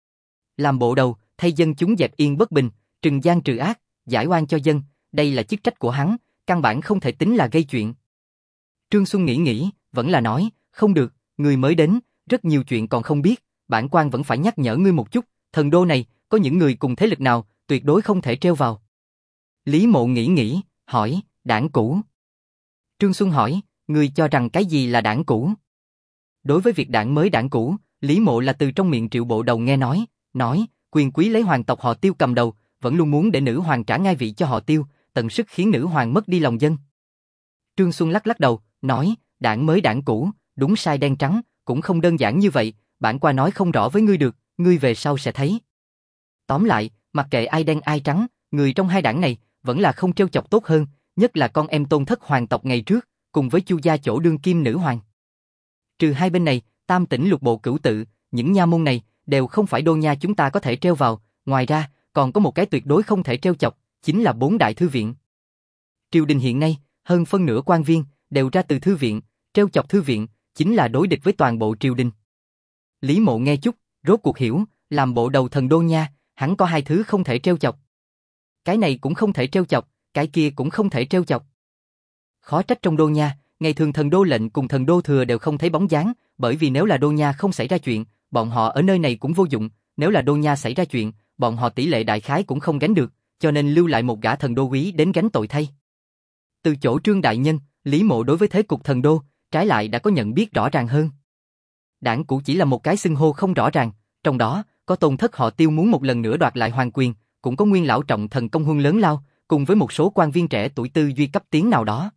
A: Làm bộ đầu, thay dân chúng dẹp yên bất bình, trừng gian trừ ác, giải oan cho dân, đây là chức trách của hắn, căn bản không thể tính là gây chuyện. Trương Xuân nghĩ, vẫn là nói, không được, ngươi mới đến, rất nhiều chuyện còn không biết, bản quan vẫn phải nhắc nhở ngươi một chút, thần đô này, có những người cùng thế lực nào, tuyệt đối không thể treo vào. Lý Mộ nghĩ, hỏi, đảng cũ. Trương Xuân hỏi, ngươi cho rằng cái gì là đảng cũ? Đối với việc đảng mới đảng cũ, Lý Mộ là từ trong miệng Triệu bộ đầu nghe nói, quyền quý lấy hoàng tộc họ Tiêu cầm đầu, vẫn luôn muốn để nữ hoàng trả ngai vị cho họ Tiêu, tận sức khiến nữ hoàng mất đi lòng dân. Trương Xuân lắc đầu, nói, đảng mới đảng cũ, đúng sai đen trắng, cũng không đơn giản như vậy, bản quan nói không rõ với ngươi được, ngươi về sau sẽ thấy. Tóm lại, mặc kệ ai đen ai trắng, người trong hai đảng này vẫn là không trêu chọc tốt hơn, nhất là con em Tôn thất hoàng tộc ngày trước, cùng với Chu gia chỗ đương kim nữ hoàng. Trừ hai bên này, Tam tỉnh lục bộ cửu tự, những nha môn này đều không phải đô nha chúng ta có thể treo vào, ngoài ra, còn có một cái tuyệt đối không thể treo chọc, chính là 4 đại thư viện. Triều đình hiện nay, hơn phân nửa quan viên đều ra từ thư viện, treo chọc thư viện chính là đối địch với toàn bộ triều đình. Lý Mộ nghe chút, rốt cuộc hiểu, làm bộ đầu thần đô nha, hắn có hai thứ không thể treo chọc. Cái này cũng không thể treo chọc, cái kia cũng không thể treo chọc. Khó trách trong đô nha, ngày thường thần đô lệnh cùng thần đô thừa đều không thấy bóng dáng, bởi vì nếu là đô nha không xảy ra chuyện, bọn họ ở nơi này cũng vô dụng, nếu là đô nha xảy ra chuyện, bọn họ tỷ lệ đại khái cũng không gánh được, cho nên lưu lại một gã thần đô úy đến gánh tội thay. Từ chỗ Trương đại nhân, Lý Mộ đối với thế cục thần đô, trái lại đã có nhận biết rõ ràng hơn. Đảng cũ chỉ là một cái xưng hô không rõ ràng, trong đó có Tôn thất họ Tiêu muốn một lần nữa đoạt lại hoàng quyền, cũng có Nguyên lão trọng thần Công Huân lớn lao, cùng với một số quan viên trẻ tuổi tư duy cấp tiến nào đó.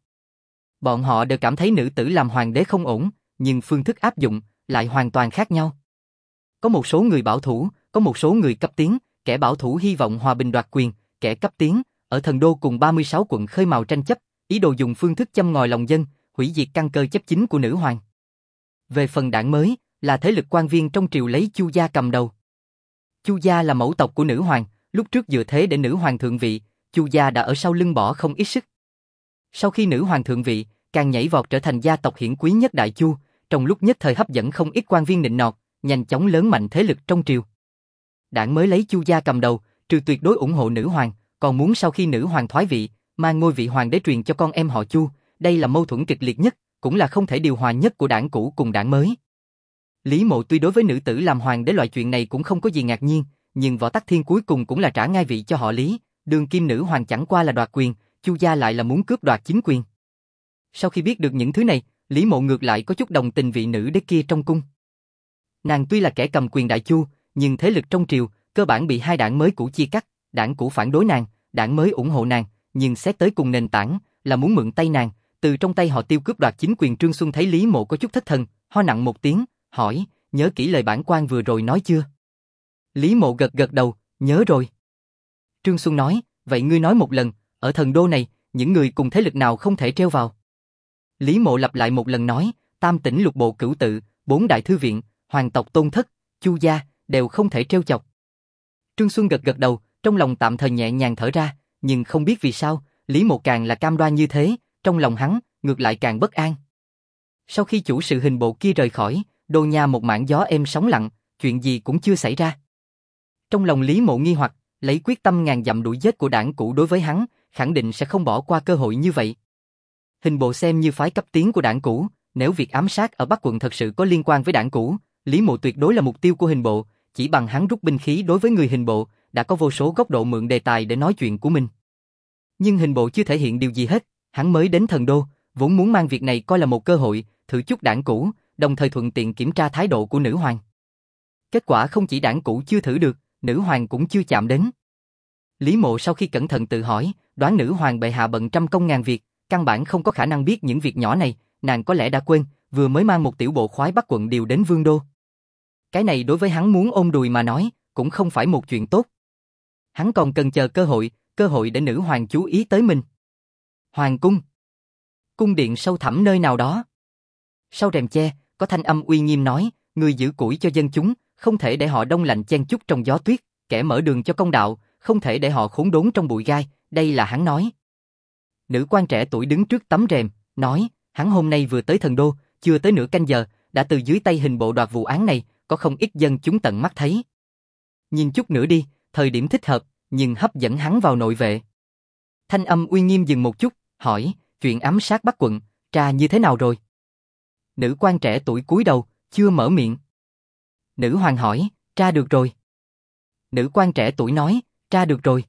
A: Bọn họ đều cảm thấy nữ tử làm hoàng đế không ổn, nhưng phương thức áp dụng lại hoàn toàn khác nhau. Có một số người bảo thủ, có một số người cấp tiến, kẻ bảo thủ hy vọng hòa bình đoạt quyền, kẻ cấp tiến ở thần đô cùng 36 quận khơi mào tranh chấp, ý đồ dùng phương thức châm ngòi lòng dân, hủy diệt căn cơ chấp chính của nữ hoàng. Về phần đảng mới, là thế lực quan viên trong triều lấy Chu gia cầm đầu. Chu gia là mẫu tộc của nữ hoàng, lúc trước dựa thế để nữ hoàng thượng vị, Chu gia đã ở sau lưng bỏ không ít sức. Sau khi nữ hoàng thượng vị, càng nhảy vọt trở thành gia tộc hiển quý nhất Đại Chu, trong lúc nhất thời hấp dẫn không ít quan viên nịnh nọt, nhanh chóng lớn mạnh thế lực trong triều. Đảng mới lấy Chu gia cầm đầu, trừ tuyệt đối ủng hộ nữ hoàng, còn muốn sau khi nữ hoàng thoái vị, mang ngôi vị hoàng đế truyền cho con em họ Chu, đây là mâu thuẫn kịch liệt nhất, cũng là không thể điều hòa nhất của đảng cũ cùng đảng mới. Lý Mộ tuy đối với nữ tử làm hoàng đế loại chuyện này cũng không có gì ngạc nhiên, nhưng Võ Tắc Thiên cuối cùng cũng là trả ngai vị cho họ Lý, đương kim nữ hoàng chẳng qua là đoạt quyền, Chu gia lại là muốn cướp đoạt chính quyền. Sau khi biết được những thứ này, Lý Mộ ngược lại có chút đồng tình vị nữ đế kia trong cung. Nàng tuy là kẻ cầm quyền đại Chu, nhưng thế lực trong triều cơ bản bị hai đảng mới cũ chia cắt, đảng cũ phản đối nàng, đảng mới ủng hộ nàng, nhưng xét tới cùng nền tảng là muốn mượn tay nàng, từ trong tay họ Tiêu cướp đoạt chính quyền. Trương Xuân thấy Lý Mộ có chút thất thần, ho nặng một tiếng, hỏi, nhớ kỹ lời bản quan vừa rồi nói chưa? Lý Mộ gật gật đầu, nhớ rồi. Trương Xuân nói, vậy ngươi nói một lần, ở thần đô này, những người cùng thế lực nào không thể treo vào? Lý Mộ lặp lại một lần nói, Tam tỉnh lục bộ cửu tự, 4 đại thư viện, hoàng tộc tôn thất, Chu gia, đều không thể treo chọc. Trương Xuân gật gật đầu, trong lòng tạm thời nhẹ nhàng thở ra, nhưng không biết vì sao, Lý Mộ càng là cam đoan như thế, trong lòng hắn, ngược lại càng bất an. Sau khi chủ sự hình bộ kia rời khỏi, Đô Nha một mảng gió êm sóng lặng, chuyện gì cũng chưa xảy ra. Trong lòng Lý Mộ nghi hoặc, lấy quyết tâm ngàn dặm đuổi giết của đảng cũ đối với hắn, khẳng định sẽ không bỏ qua cơ hội như vậy. Hình bộ xem như phái cấp tiến của đảng cũ, nếu việc ám sát ở Bắc quận thật sự có liên quan với đảng cũ, Lý Mộ tuyệt đối là mục tiêu của hình bộ, chỉ bằng hắn rút binh khí đối với người hình bộ, đã có vô số góc độ mượn đề tài để nói chuyện của mình. Nhưng hình bộ chưa thể hiện điều gì hết, hắn mới đến thần đô, vốn muốn mang việc này coi là một cơ hội, thử chút đảng cũ, đồng thời thuận tiện kiểm tra thái độ của nữ hoàng. Kết quả không chỉ đảng cũ chưa thử được, nữ hoàng cũng chưa chạm đến. Lý Mộ sau khi cẩn thận tự hỏi, đoán nữ hoàng bệ hạ bận trăm công ngàn việc, căn bản không có khả năng biết những việc nhỏ này, nàng có lẽ đã quên, vừa mới mang một tiểu bộ khoái Bắc quận điều đến Vương đô. Cái này đối với hắn muốn ôm đùi mà nói, cũng không phải một chuyện tốt. Hắn còn cần chờ cơ hội để nữ hoàng chú ý tới mình. Hoàng cung. Cung điện sâu thẳm nơi nào đó. Sau rèm che, có thanh âm uy nghiêm nói, người giữ củi cho dân chúng, không thể để họ đông lạnh chen chúc trong gió tuyết, kẻ mở đường cho công đạo, không thể để họ khốn đốn trong bụi gai, đây là hắn nói. Nữ quan trẻ tuổi đứng trước tấm rèm, nói, hắn hôm nay vừa tới thần đô, chưa tới nửa canh giờ, đã từ dưới tay hình bộ đoạt vụ án này, có không ít dân chúng tận mắt thấy. Nhìn chút nữa đi, thời điểm thích hợp, nhưng hấp dẫn hắn vào nội vệ. Thanh âm uy nghiêm dừng một chút, hỏi, chuyện ám sát Bắc quận, tra như thế nào rồi? Nữ quan trẻ tuổi cúi đầu, chưa mở miệng. Nữ hoàng hỏi, tra được rồi. Nữ quan trẻ tuổi nói, tra được rồi.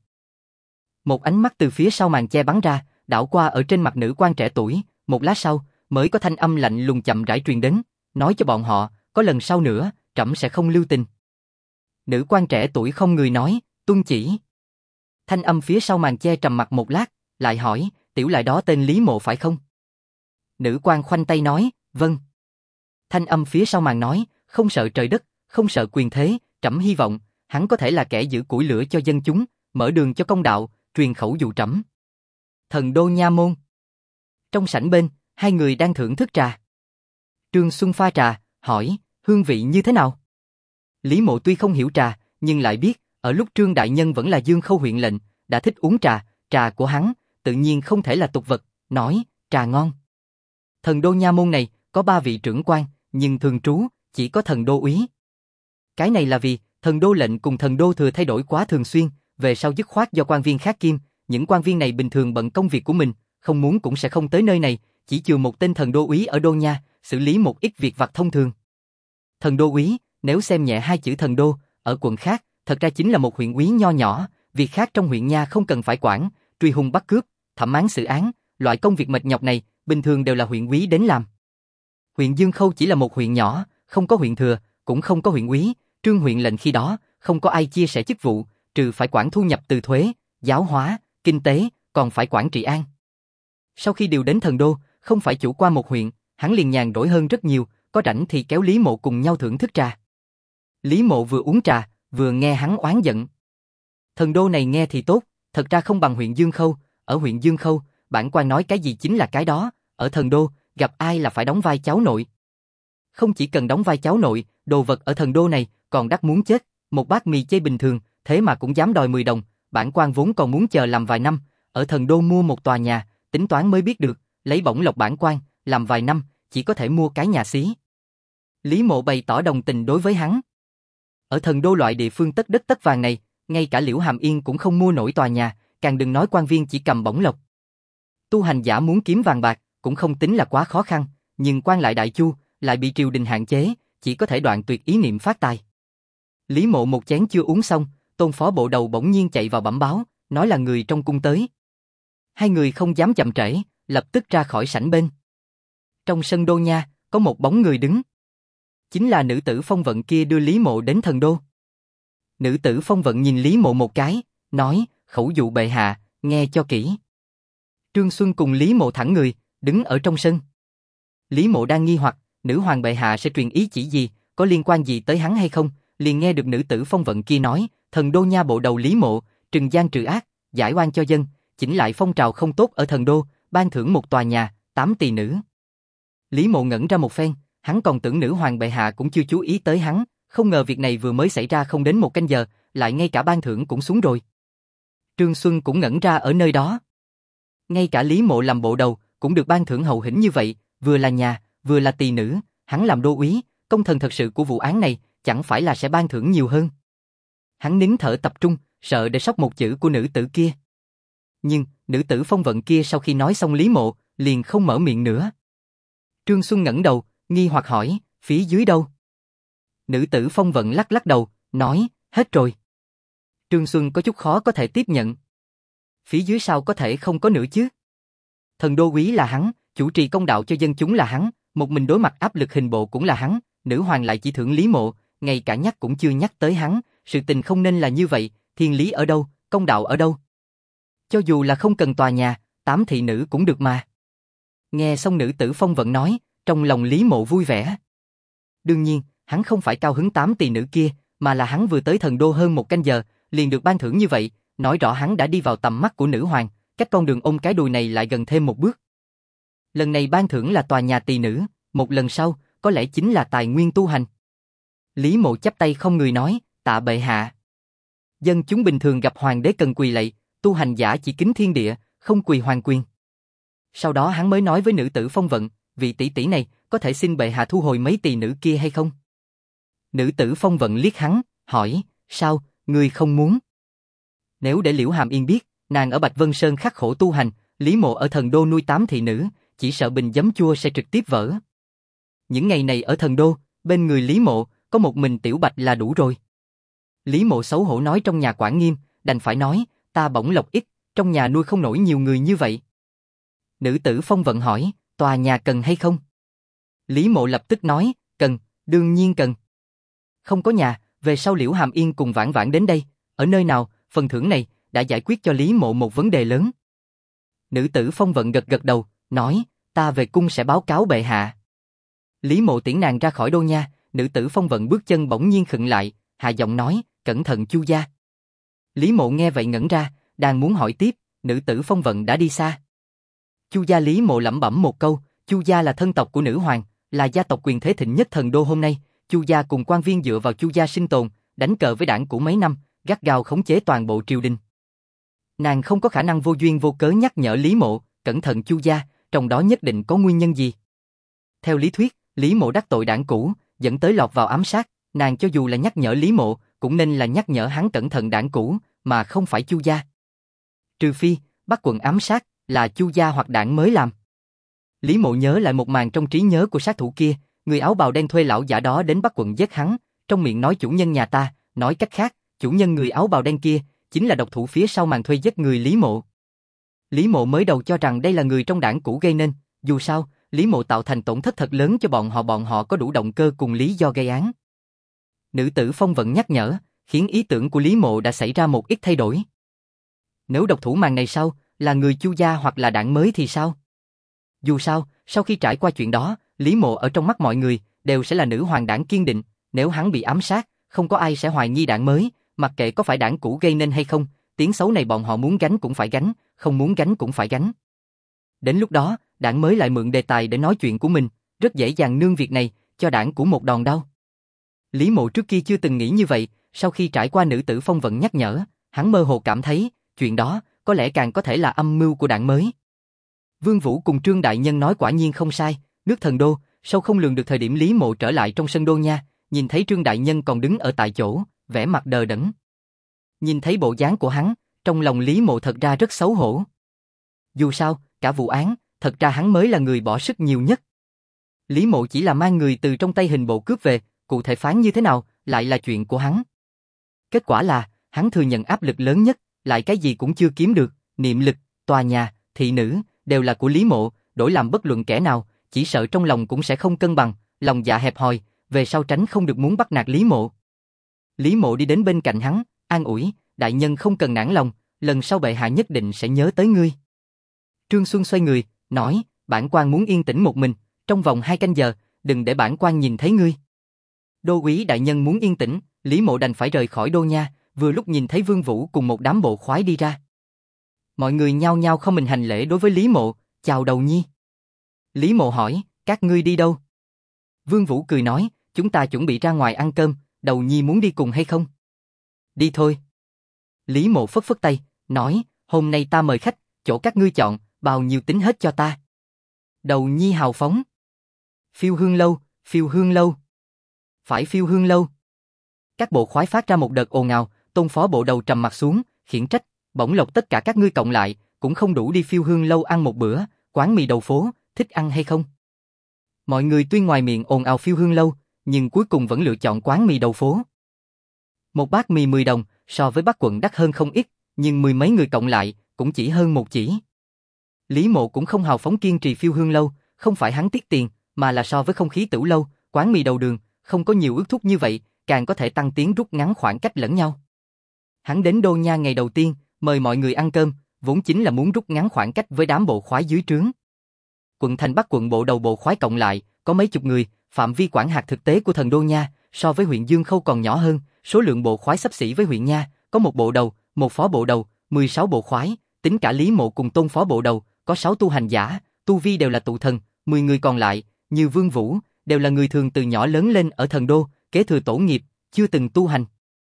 A: Một ánh mắt từ phía sau màn che bắn ra, đảo qua ở trên mặt nữ quan trẻ tuổi, một lát sau, mới có thanh âm lạnh lùng chậm rãi truyền đến, nói cho bọn họ, có lần sau nữa, trẫm sẽ không lưu tình. Nữ quan trẻ tuổi không người nói, tuân chỉ. Thanh âm phía sau màn che trầm mặc một lát, lại hỏi, tiểu lại đó tên Lý Mộ phải không? Nữ quan khoanh tay nói, vâng. Thanh âm phía sau màn nói, không sợ trời đất, không sợ quyền thế, trẫm hy vọng, hắn có thể là kẻ giữ củi lửa cho dân chúng, mở đường cho công đạo, truyền khẩu dụ trẫm. Thần đô nha môn. Trong sảnh bên, hai người đang thưởng thức trà. Trương Xuân pha trà, hỏi, hương vị như thế nào? Lý Mộ tuy không hiểu trà, nhưng lại biết, ở lúc Trương Đại Nhân vẫn là Dương Khâu huyện lệnh, đã thích uống trà, trà của hắn, tự nhiên không thể là tục vật, nói, trà ngon. Thần đô nha môn này, có 3 vị trưởng quan, nhưng thường trú, chỉ có thần đô úy. Cái này là vì, thần đô lệnh cùng thần đô thừa thay đổi quá thường xuyên, về sau dứt khoát do quan viên khác kiêm, những quan viên này bình thường bận công việc của mình, không muốn cũng sẽ không tới nơi này, chỉ chừa một tên thần đô úy ở đô nha, xử lý một ít việc vặt thông thường. Thần đô úy, nếu xem nhẹ 2 chữ thần đô, ở quận khác, thật ra chính là một huyện úy nho nhỏ, việc khác trong huyện nha không cần phải quản, truy hung bắt cướp, thẩm án xử án, loại công việc mệt nhọc này, bình thường đều là huyện úy đến làm. Huyện Dương Khâu chỉ là một huyện nhỏ, không có huyện thừa, cũng không có huyện úy, Trương huyện lệnh khi đó, không có ai chia sẻ chức vụ, trừ phải quản thu nhập từ thuế, giáo hóa, kinh tế, còn phải quản trị an. Sau khi điều đến thần đô, không phải chủ qua một huyện, hắn liền nhàn rỗi hơn rất nhiều, có rảnh thì kéo Lý Mộ cùng nhau thưởng thức trà. Lý Mộ vừa uống trà, vừa nghe hắn oán giận. Thần đô này nghe thì tốt, thật ra không bằng huyện Dương Khâu, ở huyện Dương Khâu, bản quan nói cái gì chính là cái đó, ở thần đô, gặp ai là phải đóng vai cháu nội. Không chỉ cần đóng vai cháu nội, đồ vật ở thần đô này còn đắt muốn chết, một bát mì chay bình thường, thế mà cũng dám đòi 10 đồng, bản quan vốn còn muốn chờ làm vài năm, ở thần đô mua một tòa nhà, tính toán mới biết được, lấy bổng lộc bản quan, làm vài năm, chỉ có thể mua cái nhà xí. Lý Mộ bày tỏ đồng tình đối với hắn. Ở Thần Đô loại địa phương tất đất tất vàng này, ngay cả Liễu Hàm Yên cũng không mua nổi tòa nhà, càng đừng nói quan viên chỉ cầm bổng lộc. Tu hành giả muốn kiếm vàng bạc cũng không tính là quá khó khăn, nhưng quan lại Đại Chu lại bị triều đình hạn chế, chỉ có thể đoạn tuyệt ý niệm phát tài. Lý Mộ một chén chưa uống xong, Tôn phó bộ đầu bỗng nhiên chạy vào bẩm báo, nói là người trong cung tới. Hai người không dám chậm trễ, lập tức ra khỏi sảnh bên. Trong sân đô nha, có một bóng người đứng. Chính là nữ tử Phong Vận kia đưa Lý Mộ đến Thần Đô. Nữ tử Phong Vận nhìn Lý Mộ một cái, nói, khẩu dụ bệ hạ, nghe cho kỹ. Trương Xuân cùng Lý Mộ thẳng người, đứng ở trong sân. Lý Mộ đang nghi hoặc, nữ hoàng bệ hạ sẽ truyền ý chỉ gì, có liên quan gì tới hắn hay không, liền nghe được nữ tử Phong Vận kia nói, Thần Đô nha bộ đầu Lý Mộ, trừng gian trừ ác, giải oan cho dân, chỉnh lại phong trào không tốt ở Thần Đô, ban thưởng một tòa nhà, 8 tỳ nữ. Lý Mộ ngẩn ra một phen, hắn còn tưởng nữ hoàng bệ hạ cũng chưa chú ý tới hắn, không ngờ việc này vừa mới xảy ra không đến một canh giờ, lại ngay cả ban thưởng cũng xuống rồi. Trương Xuân cũng ngẩn ra ở nơi đó. Ngay cả Lý Mộ làm bộ đầu, cũng được ban thưởng hậu hĩnh như vậy, vừa là nhà, vừa là tỳ nữ, hắn làm đô úy, công thần thật sự của vụ án này, chẳng phải là sẽ ban thưởng nhiều hơn. Hắn nín thở tập trung, sợ để sót một chữ của nữ tử kia. Nhưng, nữ tử Phong Vận kia sau khi nói xong Lý Mộ, liền không mở miệng nữa. Trương Xuân ngẩng đầu, nghi hoặc hỏi, phía dưới đâu? Nữ tử Phong Vận lắc lắc đầu, nói, hết rồi. Trương Xuân có chút khó có thể tiếp nhận. Phía dưới sao có thể không có nữa chứ? Thần đô úy là hắn, chủ trì công đạo cho dân chúng là hắn, một mình đối mặt áp lực hình bộ cũng là hắn, nữ hoàng lại chỉ thưởng Lý Mộ, ngay cả nhắc cũng chưa nhắc tới hắn, sự tình không nên là như vậy, thiên lý ở đâu, công đạo ở đâu? Cho dù là không cần tòa nhà, 8 thị nữ cũng được mà. Nghe xong nữ tử Phong Vận nói, trong lòng Lý Mộ vui vẻ. Đương nhiên, hắn không phải cao hứng 8 tỳ nữ kia, mà là hắn vừa tới Thần Đô hơn một canh giờ, liền được ban thưởng như vậy, nói rõ hắn đã đi vào tầm mắt của nữ hoàng, cách con đường ôm cái đùi này lại gần thêm một bước. Lần này ban thưởng là tòa nhà tỳ nữ, một lần sau, có lẽ chính là tài nguyên tu hành. Lý Mộ chắp tay không người nói, tạ bệ hạ. Dân chúng bình thường gặp hoàng đế cần quỳ lạy, tu hành giả chỉ kính thiên địa, không quỳ hoàng quyền. Sau đó hắn mới nói với nữ tử Phong Vận, vị tỷ tỷ này, có thể xin bệ hạ thu hồi mấy tỳ nữ kia hay không? Nữ tử Phong Vận liếc hắn, hỏi, sao, ngươi không muốn? Nếu để Liễu Hàm Yên biết, nàng ở Bạch Vân Sơn khắc khổ tu hành, Lý Mộ ở Thần Đô nuôi 8 thị nữ, chỉ sợ bình giấm chua sẽ trực tiếp vỡ. Những ngày này ở Thần Đô, bên người Lý Mộ, có một mình Tiểu Bạch là đủ rồi. Lý Mộ xấu hổ nói trong nhà quản nghiêm, đành phải nói, ta bổng lộc ít, trong nhà nuôi không nổi nhiều người như vậy. Nữ tử Phong Vận hỏi, tòa nhà cần hay không? Lý Mộ lập tức nói, cần, đương nhiên cần. Không có nhà, về sau Liễu Hàm Yên cùng Vãn Vãn đến đây, ở nơi nào, phần thưởng này, đã giải quyết cho Lý Mộ một vấn đề lớn. Nữ tử Phong Vận gật gật đầu, nói, ta về cung sẽ báo cáo bệ hạ. Lý Mộ tiễn nàng ra khỏi đô nha, nữ tử Phong Vận bước chân bỗng nhiên khựng lại, hạ giọng nói, cẩn thận Chu gia. Lý Mộ nghe vậy ngẩn ra, đang muốn hỏi tiếp, nữ tử Phong Vận đã đi xa. Chu gia. Lý Mộ lẩm bẩm một câu, Chu gia là thân tộc của nữ hoàng, là gia tộc quyền thế thịnh nhất Thần Đô hôm nay, Chu gia cùng quan viên dựa vào Chu gia sinh tồn, đánh cờ với đảng cũ mấy năm, gắt gao khống chế toàn bộ triều đình. Nàng không có khả năng vô duyên vô cớ nhắc nhở Lý Mộ, cẩn thận Chu gia, trong đó nhất định có nguyên nhân gì. Theo lý thuyết, Lý Mộ đắc tội đảng cũ, dẫn tới lọt vào ám sát, nàng cho dù là nhắc nhở Lý Mộ, cũng nên là nhắc nhở hắn cẩn thận đảng cũ, mà không phải Chu gia. Trừ phi, Bắc Quận ám sát, là Chu gia hoặc đảng mới làm. Lý Mộ nhớ lại một màn trong trí nhớ của sát thủ kia, người áo bào đen thuê lão giả đó đến Bắc Quận giết hắn, trong miệng nói chủ nhân nhà ta, nói cách khác, chủ nhân người áo bào đen kia, chính là độc thủ phía sau màn thuê giết người Lý Mộ. Lý Mộ mới đầu cho rằng đây là người trong đảng cũ gây nên, dù sao, Lý Mộ tạo thành tổn thất thật lớn cho bọn họ có đủ động cơ cùng lý do gây án. Nữ tử Phong Vận nhắc nhở, khiến ý tưởng của Lý Mộ đã xảy ra một ít thay đổi. Nếu độc thủ màn này sau, là người Chu gia hoặc là đảng mới thì sao? Dù sao, sau khi trải qua chuyện đó, Lý Mộ ở trong mắt mọi người, đều sẽ là nữ hoàng đảng kiên định, nếu hắn bị ám sát, không có ai sẽ hoài nghi đảng mới, mặc kệ có phải đảng cũ gây nên hay không, tiếng xấu này bọn họ muốn gánh cũng phải gánh, không muốn gánh cũng phải gánh. Đến lúc đó, đảng mới lại mượn đề tài để nói chuyện của mình, rất dễ dàng nương việc này, cho đảng cũ một đòn đau. Lý Mộ trước kia chưa từng nghĩ như vậy, sau khi trải qua nữ tử Phong Vận nhắc nhở, hắn mơ hồ cảm thấy, chuyện đó, có lẽ càng có thể là âm mưu của đảng mới. Vương Vũ cùng Trương Đại Nhân nói quả nhiên không sai, nước Thần Đô, sâu không lường được thời điểm Lý Mộ trở lại trong sân đô nha, nhìn thấy Trương đại nhân còn đứng ở tại chỗ, vẻ mặt đờ đẫn. Nhìn thấy bộ dáng của hắn, trong lòng Lý Mộ thật ra rất xấu hổ. Dù sao, cả vụ án, thật ra hắn mới là người bỏ sức nhiều nhất. Lý Mộ chỉ là mang người từ trong tay hình bộ cướp về, cụ thể phán như thế nào, lại là chuyện của hắn. Kết quả là, hắn thừa nhận áp lực lớn nhất, lại cái gì cũng chưa kiếm được, niệm lực, tòa nhà, thị nữ, đều là của Lý Mộ, đổi làm bất luận kẻ nào, chỉ sợ trong lòng cũng sẽ không cân bằng, lòng dạ hẹp hòi, về sau tránh không được muốn bắt nạt Lý Mộ. Lý Mộ đi đến bên cạnh hắn, an ủi, đại nhân không cần nản lòng, lần sau bệ hạ nhất định sẽ nhớ tới ngươi. Trương Xuân xoay người, nói, bản quan muốn yên tĩnh một mình, trong vòng 2 canh giờ, đừng để bản quan nhìn thấy ngươi. Đô úy đại nhân muốn yên tĩnh, Lý Mộ đành phải rời khỏi đô nha, vừa lúc nhìn thấy Vương Vũ cùng một đám bộ khoái đi ra. Mọi người nhao nhao không mình hành lễ đối với Lý Mộ, chào Đầu Nhi. Lý Mộ hỏi, các ngươi đi đâu? Vương Vũ cười nói, chúng ta chuẩn bị ra ngoài ăn cơm, Đầu Nhi muốn đi cùng hay không? Đi thôi. Lý Mộ phất phất tay, nói, hôm nay ta mời khách, chỗ các ngươi chọn, bao nhiêu tính hết cho ta. Đầu Nhi hào phóng. Phiêu Hương lâu, Phiêu Hương lâu. Phải Phiêu Hương lâu. Các bộ khoái phát ra một đợt ồn ào, Tôn phó bộ đầu trầm mặt xuống, khiển trách, bổng lộc tất cả các ngươi cộng lại, cũng không đủ đi Phiêu Hương lâu ăn một bữa, quán mì đầu phố, thích ăn hay không? Mọi người tuy ngoài miệng ồn ào Phiêu Hương lâu, nhưng cuối cùng vẫn lựa chọn quán mì đầu phố. Một bát mì 10 đồng, so với Bắc quận đắt hơn không ít, nhưng mười mấy người cộng lại, cũng chỉ hơn một chỉ. Lý Mộ cũng không hào phóng kiên trì Phiêu Hương lâu, không phải hắn tiếc tiền, mà là so với không khí tửu lâu, quán mì đầu đường, không có nhiều ước thúc như vậy, càng có thể tăng tiến rút ngắn khoảng cách lẫn nhau. Hắn đến đô nha ngày đầu tiên, mời mọi người ăn cơm, vốn chính là muốn rút ngắn khoảng cách với đám bộ khoái dưới trướng. Quận thành Bắc quận bộ đầu bộ khoái cộng lại, có mấy chục người, phạm vi quản hạt thực tế của thần đô nha, so với huyện Dương Khâu còn nhỏ hơn, số lượng bộ khoái xấp xỉ với huyện nha, có một bộ đầu, một phó bộ đầu, 16 bộ khoái, tính cả Lý Mộ cùng Tôn phó bộ đầu, có 6 tu hành giả, tu vi đều là tụ thần, 10 người còn lại, như Vương Vũ, đều là người thường từ nhỏ lớn lên ở thần đô, kế thừa tổ nghiệp, chưa từng tu hành.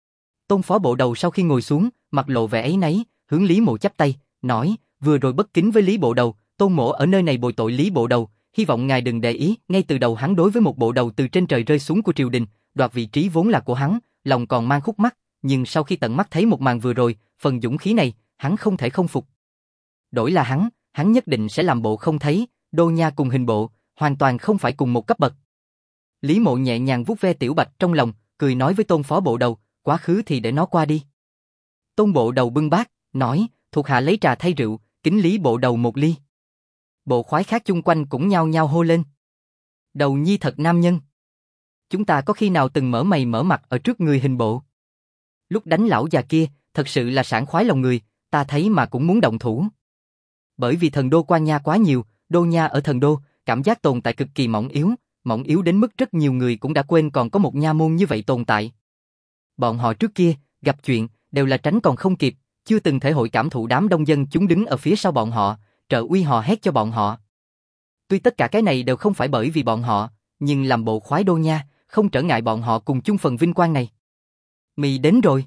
A: Tôn phó bộ đầu sau khi ngồi xuống, mặt lộ vẻ áy náy, hướng Lý Mộ chắp tay, nói, vừa rồi bất kính với Lý bộ đầu, Tôn mỗ ở nơi này bồi tội Lý bộ đầu, hy vọng ngài đừng để ý, ngay từ đầu hắn đối với một bộ đầu từ trên trời rơi xuống của triều đình, đoạt vị trí vốn là của hắn, lòng còn mang khúc mắc, nhưng sau khi tận mắt thấy một màn vừa rồi, phần dũng khí này, hắn không thể không phục. Đổi là hắn nhất định sẽ làm bộ không thấy, đô nha cùng hình bộ, hoàn toàn không phải cùng một cấp bậc. Lý Mộ nhẹ nhàng vuốt ve tiểu bạch trong lòng, cười nói với Tôn phó bộ đầu, quá khứ thì để nó qua đi. Tôn bộ đầu bưng bát, nói, thuộc hạ lấy trà thay rượu, kính Lý bộ đầu một ly. Bộ khoái khác chung quanh cũng nhao nhao hô lên. Đầu Nhi thật nam nhân. Chúng ta có khi nào từng mở mày mở mặt ở trước người hình bộ? Lúc đánh lão già kia, thật sự là sảng khoái lòng người, ta thấy mà cũng muốn động thủ. Bởi vì thần đô quan nha quá nhiều, đô nha ở thần đô, cảm giác tồn tại cực kỳ mỏng yếu đến mức rất nhiều người cũng đã quên còn có một nha môn như vậy tồn tại. Bọn họ trước kia, gặp chuyện, đều là tránh còn không kịp, chưa từng thể hội cảm thụ đám đông dân chúng đứng ở phía sau bọn họ, trợ uy hò hét cho bọn họ. Tuy tất cả cái này đều không phải bởi vì bọn họ, nhưng làm bộ khoái đô nha, không trở ngại bọn họ cùng chung phần vinh quang này. Mì đến rồi.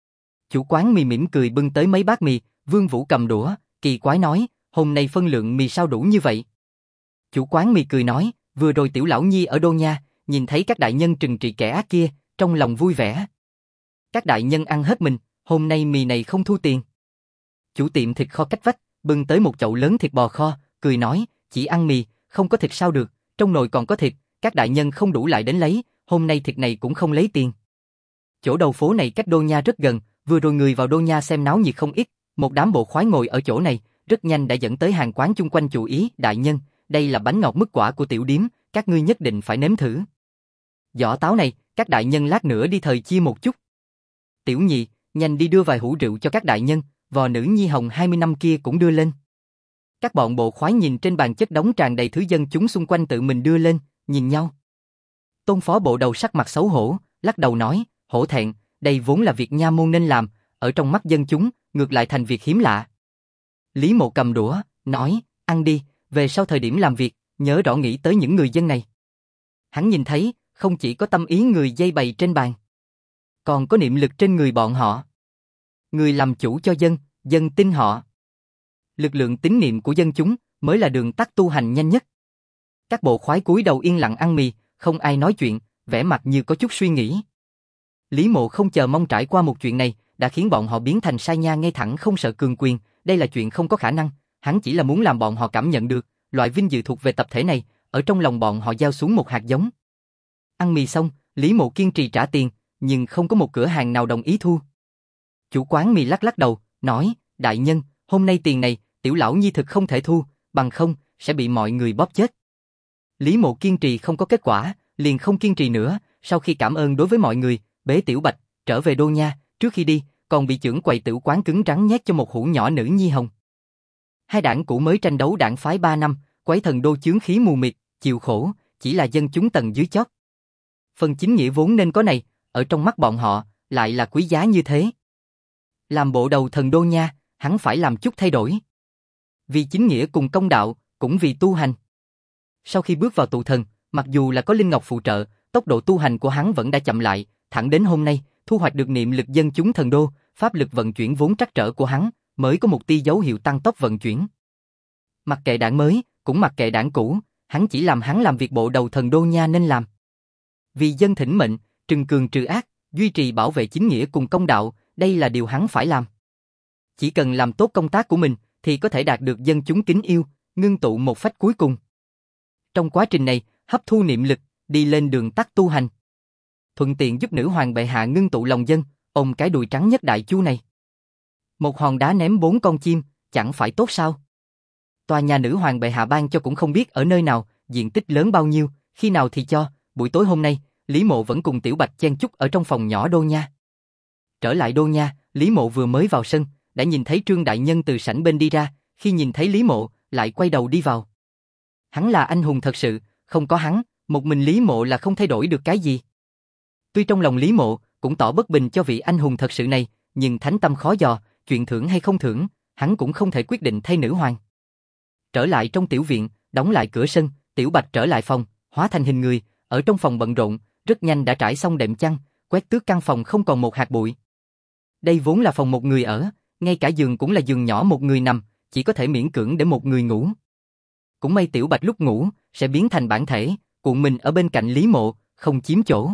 A: Chủ quán mì mỉm cười bưng tới mấy bát mì, Vương Vũ cầm đũa, kỳ quái nói, hôm nay phân lượng mì sao đủ như vậy? Chủ quán mì cười nói, vừa rồi tiểu lão nhi ở đô nha, nhìn thấy các đại nhân trừng trị kẻ ác kia, trong lòng vui vẻ. Các đại nhân ăn hết mình, hôm nay mì này không thu tiền. Chủ tiệm thịt kho cách vách, bưng tới một chậu lớn thịt bò kho, cười nói, chỉ ăn mì, không có thịt sao được, trong nồi còn có thịt, các đại nhân không đủ lại đến lấy, hôm nay thịt này cũng không lấy tiền. Chỗ đầu phố này cách đô nha rất gần, vừa rồi người vào đô nha xem náo nhiệt không ít, một đám bộ khoái ngồi ở chỗ này, rất nhanh đã dẫn tới hàng quán chung quanh chú ý, đại nhân, đây là bánh ngọt mứt quả của tiểu điếm, các ngươi nhất định phải nếm thử. Giỏ táo này, các đại nhân lát nữa đi thời chia một chút. Tiểu nhị, nhanh đi đưa vài hũ rượu cho các đại nhân, vò nữ nhi hồng 20 năm kia cũng đưa lên. Các bọn bộ khoái nhìn trên bàn chất đống tràn đầy thứ dân chúng xung quanh tự mình đưa lên, nhìn nhau. Tôn phó bộ đầu sắc mặt xấu hổ, lắc đầu nói, hổ thẹn, đây vốn là việc nha môn nên làm, ở trong mắt dân chúng, ngược lại thành việc hiếm lạ. Lý Mộ cầm đũa, nói, ăn đi, về sau thời điểm làm việc, nhớ rõ nghĩ tới những người dân này. Hắn nhìn thấy, không chỉ có tâm ý người dây bày trên bàn, còn có niệm lực trên người bọn họ. Người làm chủ cho dân, dân tin họ. Lực lượng tín niệm của dân chúng mới là đường tắt tu hành nhanh nhất. Các bộ khoái cúi đầu yên lặng ăn mì, không ai nói chuyện, vẻ mặt như có chút suy nghĩ. Lý Mộ không chờ mong trải qua một chuyện này, đã khiến bọn họ biến thành sai nha ngay thẳng không sợ cường quyền, đây là chuyện không có khả năng, hắn chỉ là muốn làm bọn họ cảm nhận được, loại vinh dự thuộc về tập thể này, ở trong lòng bọn họ gieo xuống một hạt giống. Ăn mì xong, Lý Mộ kiên trì trả tiền, nhưng không có một cửa hàng nào đồng ý thu. Chủ quán mì lắc lắc đầu, nói, đại nhân, hôm nay tiền này, tiểu lão nhi thực không thể thu, bằng không, sẽ bị mọi người bóp chết. Lý Mộ kiên trì không có kết quả, liền không kiên trì nữa, sau khi cảm ơn đối với mọi người, bế Tiểu Bạch, trở về Đô Nha, trước khi đi, còn bị trưởng quầy tiểu quán cứng rắn nhét cho một hũ nhỏ nữ nhi hồng. Hai đảng cũ mới tranh đấu đảng phái 3 năm, quấy thần đô chướng khí mù mịt, chịu khổ, chỉ là dân chúng tầng dưới chót. Phần chính nghĩa vốn nên có này, ở trong mắt bọn họ, lại là quý giá như thế. Làm bộ đầu thần Đô Nha, hắn phải làm chút thay đổi. Vì chính nghĩa cùng công đạo, cũng vì tu hành. Sau khi bước vào tụ thần, mặc dù là có Linh Ngọc phụ trợ, tốc độ tu hành của hắn vẫn đã chậm lại, thẳng đến hôm nay, thu hoạch được niệm lực dân chúng thần đô, pháp lực vận chuyển vốn trắc trở của hắn, mới có một tia dấu hiệu tăng tốc vận chuyển. Mặc kệ đảng mới, cũng mặc kệ đảng cũ, hắn chỉ làm việc bộ đầu thần Đô Nha nên làm. Vì dân thỉnh mệnh, trừng cường trừ ác, duy trì bảo vệ chính nghĩa cùng công đạo, đây là điều hắn phải làm. Chỉ cần làm tốt công tác của mình, thì có thể đạt được dân chúng kính yêu, ngưng tụ một phách cuối cùng. Trong quá trình này, hấp thu niệm lực, đi lên đường tắt tu hành. Thuận tiện giúp nữ hoàng bệ hạ ngưng tụ lòng dân, ôm cái đùi trắng nhất đại chu này. Một hòn đá ném 4 con chim, chẳng phải tốt sao? Tòa nhà nữ hoàng bệ hạ ban cho cũng không biết ở nơi nào, diện tích lớn bao nhiêu, khi nào thì cho. Buổi tối hôm nay, Lý Mộ vẫn cùng Tiểu Bạch chen chúc ở trong phòng nhỏ Đô Nha. Trở lại Đô Nha, Lý Mộ vừa mới vào sân, đã nhìn thấy Trương đại nhân từ sảnh bên đi ra, khi nhìn thấy Lý Mộ, lại quay đầu đi vào. Hắn là anh hùng thật sự, không có hắn, một mình Lý Mộ là không thay đổi được cái gì. Tuy trong lòng Lý Mộ cũng tỏ bất bình cho vị anh hùng thật sự này, nhưng thánh tâm khó dò, chuyện thưởng hay không thưởng, hắn cũng không thể quyết định thay nữ hoàng. Trở lại trong tiểu viện, đóng lại cửa sân, Tiểu Bạch trở lại phòng, hóa thành hình người, ở trong phòng bận rộn, rất nhanh đã trải xong đệm chăn, quét tước căn phòng không còn một hạt bụi. Đây vốn là phòng một người ở, ngay cả giường cũng là giường nhỏ một người nằm, chỉ có thể miễn cưỡng để một người ngủ. Cũng may Tiểu Bạch lúc ngủ sẽ biến thành bản thể, cuộn mình ở bên cạnh Lý Mộ, không chiếm chỗ.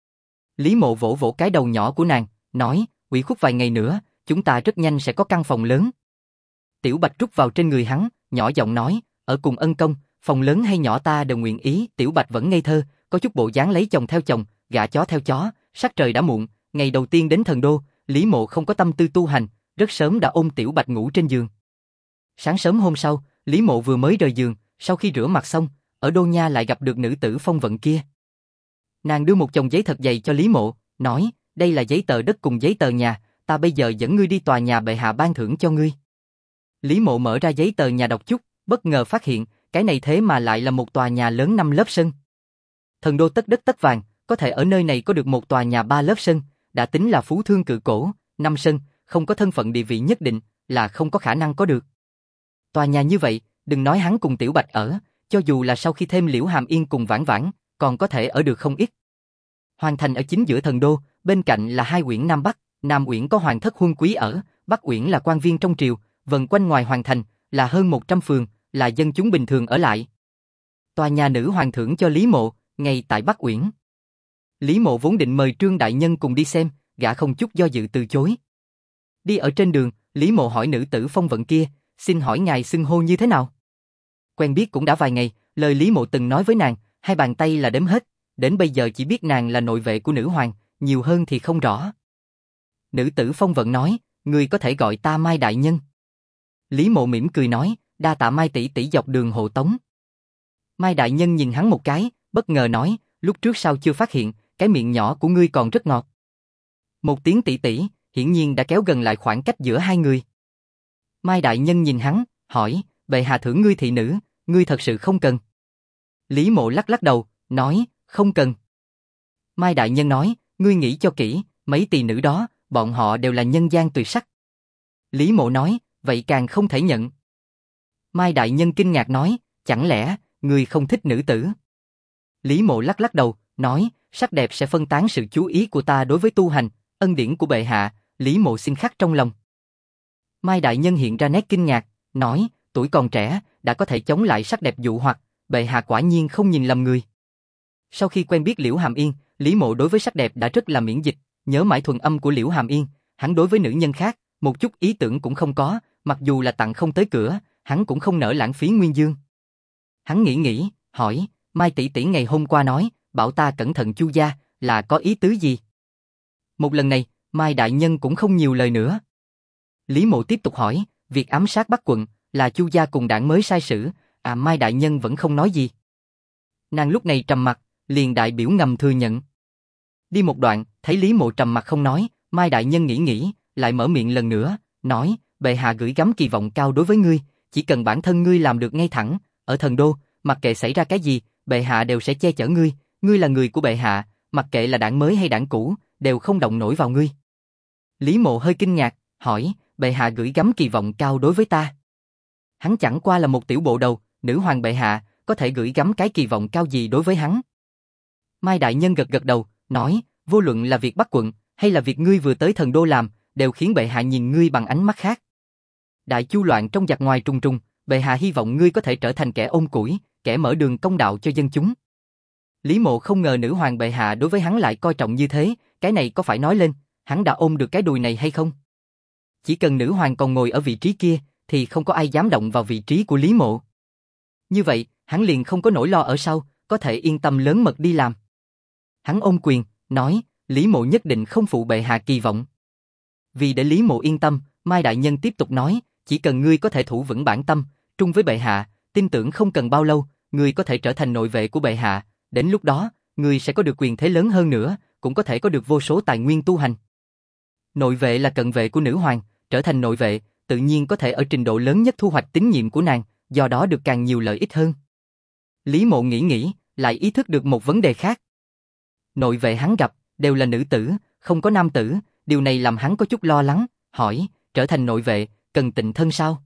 A: Lý Mộ vỗ vỗ cái đầu nhỏ của nàng, nói, ủy khuất vài ngày nữa, chúng ta rất nhanh sẽ có căn phòng lớn. Tiểu Bạch rút vào trên người hắn, nhỏ giọng nói, ở cùng ân công, phòng lớn hay nhỏ ta đều nguyện ý. Tiểu Bạch vẫn ngây thơ, có chút bộ dáng lấy chồng theo chồng, gả chó theo chó, sắc trời đã muộn, ngày đầu tiên đến thần đô, Lý Mộ không có tâm tư tu hành, rất sớm đã ôm Tiểu Bạch ngủ trên giường. Sáng sớm hôm sau, Lý Mộ vừa mới rời giường, sau khi rửa mặt xong, ở Đô Nha lại gặp được nữ tử Phong Vận kia. Nàng đưa một chồng giấy thật dày cho Lý Mộ, nói, đây là giấy tờ đất cùng giấy tờ nhà, ta bây giờ dẫn ngươi đi tòa nhà bệ hạ ban thưởng cho ngươi. Lý Mộ mở ra giấy tờ nhà đọc chút, bất ngờ phát hiện, cái này thế mà lại là một tòa nhà lớn 5 lớp sân. Thần đô tất đất tất vàng, có thể ở nơi này có được một tòa nhà 3 lớp sân, đã tính là phú thương cự cổ, 5 sân, không có thân phận địa vị nhất định, là không có khả năng có được. Tòa nhà như vậy, đừng nói hắn cùng Tiểu Bạch ở, cho dù là sau khi thêm Liễu Hàm Yên cùng Vãn Vãn, còn có thể ở được không ít. Hoàng thành ở chính giữa thần đô, bên cạnh là hai uyển Nam Bắc, Nam uyển có hoàng thất huân quý ở, Bắc uyển là quan viên trong triều, vần quanh ngoài hoàng thành là hơn 100 phường, là dân chúng bình thường ở lại. Tòa nhà nữ hoàng thưởng cho Lý Mộ, ngay tại Bắc uyển. Lý Mộ vốn định mời Trương đại nhân cùng đi xem, gã không chút do dự từ chối. Đi ở trên đường, Lý Mộ hỏi nữ tử Phong Vận kia, xin hỏi ngài xưng hô như thế nào? Quen biết cũng đã vài ngày, lời Lý Mộ từng nói với nàng, hai bàn tay là đếm hết, đến bây giờ chỉ biết nàng là nội vệ của nữ hoàng, nhiều hơn thì không rõ. Nữ tử Phong Vận nói, ngươi có thể gọi ta Mai đại nhân. Lý Mộ mỉm cười nói, đa tạ Mai tỷ tỷ dọc đường hộ tống. Mai đại nhân nhìn hắn một cái, bất ngờ nói, lúc trước sao chưa phát hiện, cái miệng nhỏ của ngươi còn rất ngọt. Một tiếng tỷ tỷ, hiển nhiên đã kéo gần lại khoảng cách giữa hai người. Mai đại nhân nhìn hắn, hỏi, bệ hạ thưởng ngươi thị nữ, ngươi thật sự không cần. Lý Mộ lắc lắc đầu, nói, không cần. Mai đại nhân nói, ngươi nghĩ cho kỹ, mấy tỳ nữ đó, bọn họ đều là nhân gian tuyệt sắc. Lý Mộ nói, vậy càng không thể nhận. Mai đại nhân kinh ngạc nói, chẳng lẽ, ngươi không thích nữ tử? Lý Mộ lắc lắc đầu, nói, sắc đẹp sẽ phân tán sự chú ý của ta đối với tu hành, ân điển của bệ hạ, Lý Mộ xin khắc trong lòng. Mai đại nhân hiện ra nét kinh ngạc, nói, tuổi còn trẻ, đã có thể chống lại sắc đẹp dụ hoặc, bệ hạ quả nhiên không nhìn lầm người. Sau khi quen biết Liễu Hàm Yên, Lý Mộ đối với sắc đẹp đã rất là miễn dịch, nhớ mãi thuần âm của Liễu Hàm Yên, hắn đối với nữ nhân khác, một chút ý tưởng cũng không có, mặc dù là tặng không tới cửa, hắn cũng không nỡ lãng phí nguyên dương. Hắn nghĩ, hỏi, Mai tỷ tỷ ngày hôm qua nói, bảo ta cẩn thận Chu gia, là có ý tứ gì? Một lần này, Mai đại nhân cũng không nhiều lời nữa. Lý Mộ tiếp tục hỏi, việc ám sát Bắc quận, là Chu gia cùng đảng mới sai sử, Mai đại nhân vẫn không nói gì. Nàng lúc này trầm mặt, liền đại biểu ngầm thừa nhận. Đi một đoạn, thấy Lý Mộ trầm mặt không nói, Mai đại nhân nghĩ, lại mở miệng lần nữa, nói, bệ hạ gửi gắm kỳ vọng cao đối với ngươi, chỉ cần bản thân ngươi làm được ngay thẳng, ở thần đô, mặc kệ xảy ra cái gì, bệ hạ đều sẽ che chở ngươi, ngươi là người của bệ hạ, mặc kệ là đảng mới hay đảng cũ, đều không động nổi vào ngươi. Lý Mộ hơi kinh ngạc, hỏi, bệ hạ gửi gắm kỳ vọng cao đối với ta. Hắn chẳng qua là một tiểu bộ đầu, nữ hoàng bệ hạ, có thể gửi gắm cái kỳ vọng cao gì đối với hắn. Mai đại nhân gật đầu, nói, vô luận là việc Bắc quận, hay là việc ngươi vừa tới thần đô làm, đều khiến bệ hạ nhìn ngươi bằng ánh mắt khác. Đại chu loạn trong giặc ngoài trùng trùng, bệ hạ hy vọng ngươi có thể trở thành kẻ ôn củi, kẻ mở đường công đạo cho dân chúng. Lý Mộ không ngờ nữ hoàng bệ hạ đối với hắn lại coi trọng như thế, cái này có phải nói lên, hắn đã ôm được cái đùi này hay không? Chỉ cần nữ hoàng còn ngồi ở vị trí kia, thì không có ai dám động vào vị trí của Lý Mộ. Như vậy, hắn liền không có nỗi lo ở sau, có thể yên tâm lớn mật đi làm. Hắn ôm quyền, nói, Lý Mộ nhất định không phụ bệ hạ kỳ vọng. Vì để Lý Mộ yên tâm, Mai đại nhân tiếp tục nói, chỉ cần ngươi có thể thủ vững bản tâm, trung với bệ hạ, tin tưởng không cần bao lâu, ngươi có thể trở thành nội vệ của bệ hạ, đến lúc đó, ngươi sẽ có được quyền thế lớn hơn nữa, cũng có thể có được vô số tài nguyên tu hành. Nội vệ là cận vệ của nữ hoàng, trở thành nội vệ, tự nhiên có thể ở trình độ lớn nhất thu hoạch tín nhiệm của nàng, do đó được càng nhiều lợi ích hơn. Lý Mộ nghĩ, lại ý thức được một vấn đề khác. Nội vệ hắn gặp, đều là nữ tử, không có nam tử, điều này làm hắn có chút lo lắng, hỏi, trở thành nội vệ, cần tịnh thân sao?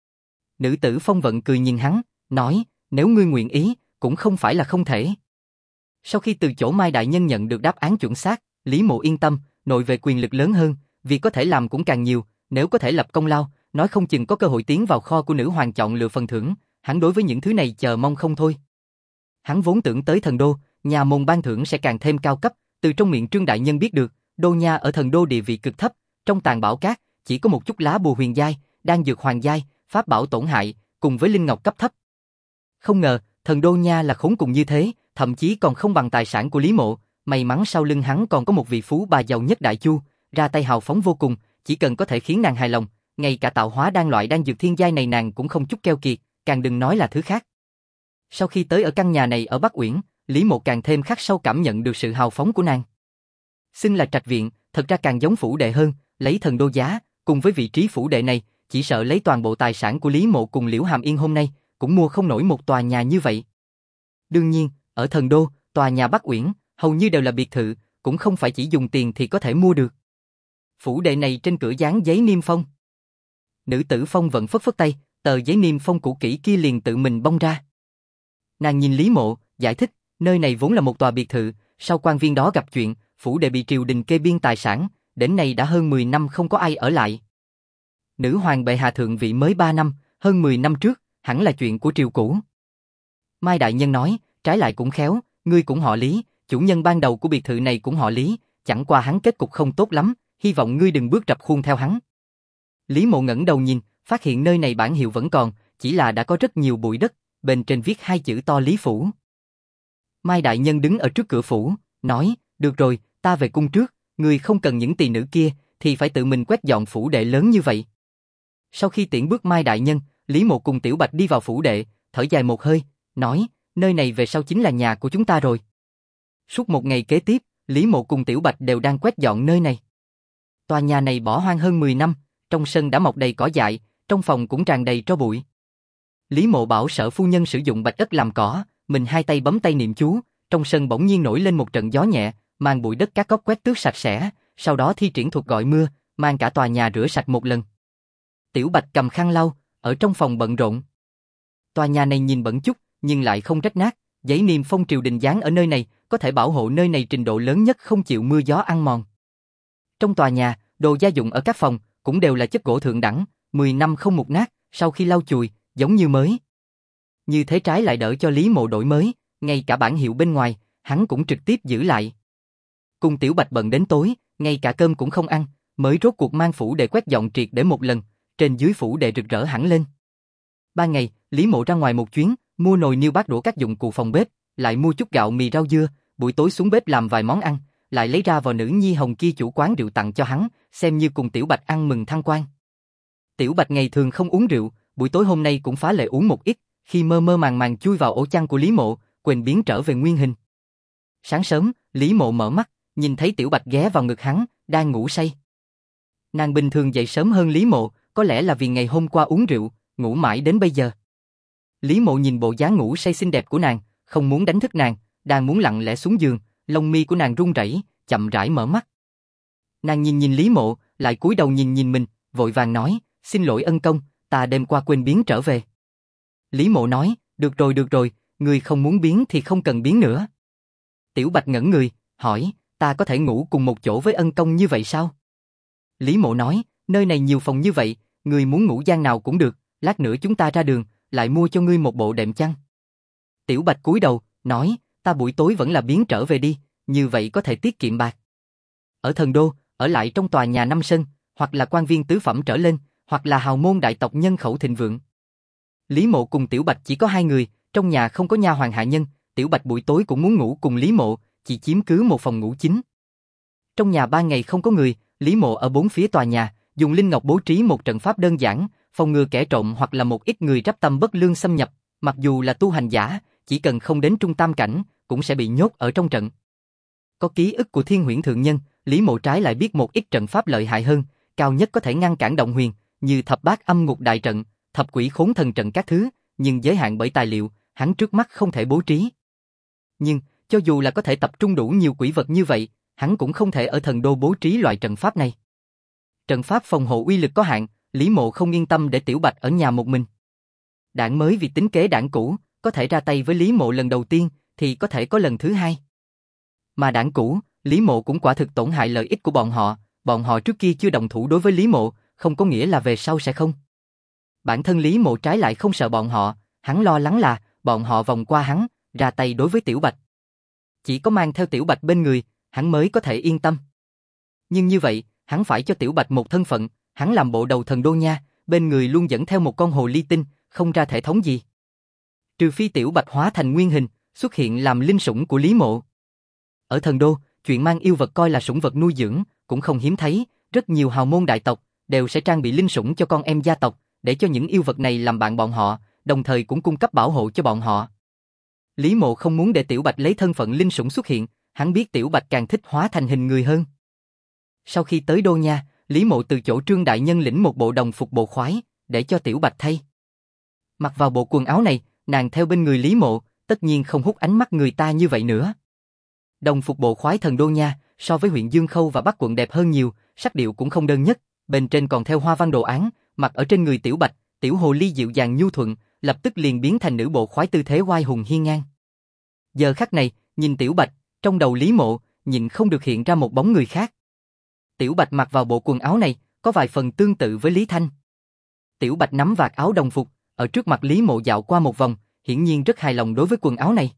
A: Nữ tử Phong Vận cười nhìn hắn, nói, nếu ngươi nguyện ý, cũng không phải là không thể. Sau khi từ chỗ Mai đại nhân nhận được đáp án chuẩn xác, Lý Mộ yên tâm, nội vệ quyền lực lớn hơn, việc có thể làm cũng càng nhiều, nếu có thể lập công lao, nói không chừng có cơ hội tiến vào kho của nữ hoàng chọn lựa phần thưởng, hắn đối với những thứ này chờ mong không thôi. Hắn vốn tưởng tới thần đô, nhà môn ban thưởng sẽ càng thêm cao cấp, từ trong miệng Trương đại nhân biết được, đô nha ở thần đô địa vị cực thấp, trong tàn bảo cát chỉ có một chút lá bùa huyền giai, đan dược hoàng giai, pháp bảo tổn hại, cùng với linh ngọc cấp thấp. Không ngờ, thần đô nha là khốn cùng như thế, thậm chí còn không bằng tài sản của Lý Mộ, may mắn sau lưng hắn còn có một vị phú bà giàu nhất đại chu, ra tay hào phóng vô cùng, chỉ cần có thể khiến nàng hài lòng, ngay cả tạo hóa đan loại đan dược thiên giai này nàng cũng không chút keo kiệt, càng đừng nói là thứ khác. Sau khi tới ở căn nhà này ở Bắc Uyển, Lý Mộ càng thêm khắc sâu cảm nhận được sự hào phóng của nàng. Xưng là trạch viện, thật ra càng giống phủ đệ hơn, lấy thần đô giá, cùng với vị trí phủ đệ này, chỉ sợ lấy toàn bộ tài sản của Lý Mộ cùng Liễu Hàm Yên hôm nay, cũng mua không nổi một tòa nhà như vậy. Đương nhiên, ở thần đô, tòa nhà Bắc Uyển, hầu như đều là biệt thự, cũng không phải chỉ dùng tiền thì có thể mua được. Phủ đệ này trên cửa dán giấy niêm phong. Nữ tử Phong Vận phất phất tay, tờ giấy niêm phong cũ kỹ kia liền tự mình bong ra. Nàng nhìn Lý Mộ, giải thích, nơi này vốn là một tòa biệt thự, sau quan viên đó gặp chuyện, phủ đệ bị triều đình kê biên tài sản, đến nay đã hơn 10 năm không có ai ở lại. Nữ hoàng bệ hạ thượng vị mới 3 năm, hơn 10 năm trước, hẳn là chuyện của triều cũ. Mai đại nhân nói, trái lại cũng khéo, ngươi cũng họ Lý, chủ nhân ban đầu của biệt thự này cũng họ Lý, chẳng qua hắn kết cục không tốt lắm, hy vọng ngươi đừng bước rập khuôn theo hắn. Lý Mộ ngẩng đầu nhìn, phát hiện nơi này bản hiệu vẫn còn, chỉ là đã có rất nhiều bụi đất, bên trên viết 2 chữ to Lý Phủ. Mai đại nhân đứng ở trước cửa phủ, nói, được rồi, ta về cung trước, ngươi không cần những tỳ nữ kia, thì phải tự mình quét dọn phủ đệ lớn như vậy. Sau khi tiễn bước Mai đại nhân, Lý Mộ cùng Tiểu Bạch đi vào phủ đệ, thở dài một hơi, nói, nơi này về sau chính là nhà của chúng ta rồi. Suốt một ngày kế tiếp, Lý Mộ cùng Tiểu Bạch đều đang quét dọn nơi này. Tòa nhà này bỏ hoang hơn 10 năm, trong sân đã mọc đầy cỏ dại, trong phòng cũng tràn đầy tro bụi. Lý Mộ bảo Sở phu nhân sử dụng bạch đất làm cỏ, mình hai tay bấm tay niệm chú, trong sân bỗng nhiên nổi lên một trận gió nhẹ, mang bụi đất các góc quét tước sạch sẽ, sau đó thi triển thuật gọi mưa, mang cả tòa nhà rửa sạch một lần. Tiểu Bạch cầm khăn lau, ở trong phòng bận rộn. Tòa nhà này nhìn bẩn chút, nhưng lại không rách nát, giấy niêm phong triều đình dán ở nơi này, có thể bảo hộ nơi này trình độ lớn nhất không chịu mưa gió ăn mòn. Trong tòa nhà, đồ gia dụng ở các phòng cũng đều là chất gỗ thượng đẳng, 10 năm không mục nát, sau khi lau chùi, giống như mới. Như thế trái lại đỡ cho Lý Mộ đổi mới, ngay cả bảng hiệu bên ngoài, hắn cũng trực tiếp giữ lại. Cùng Tiểu Bạch bận đến tối, ngay cả cơm cũng không ăn, mới rốt cuộc mang phủ đệ quét dọn triệt để một lần, trên dưới phủ đệ rực rỡ hẳn lên. Ban ngày, Lý Mộ ra ngoài một chuyến, mua nồi niêu bát đũa các dụng cụ phòng bếp, lại mua chút gạo mì rau dưa, buổi tối xuống bếp làm vài món ăn, lại lấy ra vào nữ nhi hồng kia chủ quán rượu tặng cho hắn, xem như cùng Tiểu Bạch ăn mừng thăng quan. Tiểu Bạch ngày thường không uống rượu, buổi tối hôm nay cũng phá lệ uống một ít, khi mơ mơ màng màng chui vào ổ chăn của Lý Mộ, quên biến trở về nguyên hình. Sáng sớm, Lý Mộ mở mắt, nhìn thấy Tiểu Bạch ghé vào ngực hắn, đang ngủ say. Nàng bình thường dậy sớm hơn Lý Mộ, có lẽ là vì ngày hôm qua uống rượu, ngủ mãi đến bây giờ. Lý Mộ nhìn bộ dáng ngủ say xinh đẹp của nàng, không muốn đánh thức nàng, đang muốn lặng lẽ xuống giường, lông mi của nàng run rẩy, chậm rãi mở mắt. Nàng nhìn nhìn Lý Mộ, lại cúi đầu nhìn nhìn mình, vội vàng nói, xin lỗi ân công, ta đêm qua quên biến trở về. Lý Mộ nói, được rồi, người không muốn biến thì không cần biến nữa. Tiểu Bạch ngẩn người, hỏi, ta có thể ngủ cùng một chỗ với ân công như vậy sao? Lý Mộ nói, nơi này nhiều phòng như vậy, người muốn ngủ gian nào cũng được, lát nữa chúng ta ra đường, lại mua cho ngươi một bộ đệm chăn. Tiểu Bạch cúi đầu, nói, ta buổi tối vẫn là biến trở về đi, như vậy có thể tiết kiệm bạc. Ở Thần Đô, ở lại trong tòa nhà 5 sân, hoặc là quan viên tứ phẩm trở lên, hoặc là hào môn đại tộc nhân khẩu thịnh vượng. Lý Mộ cùng Tiểu Bạch chỉ có 2 người, trong nhà không có nha hoàn hạ nhân, Tiểu Bạch buổi tối cũng muốn ngủ cùng Lý Mộ, chỉ chiếm cứ một phòng ngủ chính. Trong nhà 3 ngày không có người, Lý Mộ ở 4 phía tòa nhà, dùng linh ngọc bố trí một trận pháp đơn giản, phòng ngừa kẻ trộm hoặc là một ít người rắp tâm bất lương xâm nhập, mặc dù là tu hành giả, chỉ cần không đến trung tam cảnh, cũng sẽ bị nhốt ở trong trận. Có ký ức của Thiên Huyễn Thượng Nhân, Lý Mộ trái lại biết một ít trận pháp lợi hại hơn, cao nhất có thể ngăn cản động huyền, như thập bát âm ngục đại trận, thập quỷ khốn thần trận các thứ, nhưng giới hạn bởi tài liệu, hắn trước mắt không thể bố trí. Nhưng, cho dù là có thể tập trung đủ nhiều quỷ vật như vậy, hắn cũng không thể ở Thần Đô bố trí loại trận pháp này. Trận pháp phòng hộ uy lực có hạn, Lý Mộ không yên tâm để Tiểu Bạch ở nhà một mình. Đảng mới vì tính kế đảng cũ, có thể ra tay với Lý Mộ lần đầu tiên, thì có thể có lần thứ hai. Mà đảng cũ, Lý Mộ cũng quả thực tổn hại lợi ích của bọn họ trước kia chưa đồng thủ đối với Lý Mộ, không có nghĩa là về sau sẽ không. Bản thân Lý Mộ trái lại không sợ bọn họ, hắn lo lắng là bọn họ vòng qua hắn, ra tay đối với Tiểu Bạch. Chỉ có mang theo Tiểu Bạch bên người, hắn mới có thể yên tâm. Nhưng như vậy, hắn phải cho Tiểu Bạch một thân phận, hắn làm bộ đầu Thần Đô nha, bên người luôn dẫn theo một con hồ ly tinh, không ra thể thống gì. Trừ phi Tiểu Bạch hóa thành nguyên hình, xuất hiện làm linh sủng của Lý Mộ. Ở Thần Đô, chuyện mang yêu vật coi là sủng vật nuôi dưỡng, cũng không hiếm thấy, rất nhiều hào môn đại tộc đều sẽ trang bị linh sủng cho con em gia tộc, để cho những yêu vật này làm bạn bọn họ, đồng thời cũng cung cấp bảo hộ cho bọn họ. Lý Mộ không muốn để Tiểu Bạch lấy thân phận linh sủng xuất hiện, hắn biết Tiểu Bạch càng thích hóa thành hình người hơn. Sau khi tới Đô Nha, Lý Mộ từ chỗ Trương đại nhân lĩnh một bộ đồng phục bộ khoái, để cho Tiểu Bạch thay. Mặc vào bộ quần áo này, nàng theo bên người Lý Mộ, tất nhiên không hút ánh mắt người ta như vậy nữa. Đồng phục bộ khoái Thần Đô Nha, so với huyện Dương Khâu và Bắc quận đẹp hơn nhiều, sắc điệu cũng không đơn nhất, bên trên còn theo hoa văn đồ án, mặc ở trên người Tiểu Bạch, tiểu hồ ly dịu dàng nhu thuận, lập tức liền biến thành nữ bộ khoái tư thế oai hùng hiên ngang. Giờ khắc này, nhìn Tiểu Bạch, trong đầu Lý Mộ, nhìn không được hiện ra một bóng người khác. Tiểu Bạch mặc vào bộ quần áo này, có vài phần tương tự với Lý Thanh. Tiểu Bạch nắm vạt áo đồng phục, ở trước mặt Lý Mộ dạo qua một vòng, hiển nhiên rất hài lòng đối với quần áo này.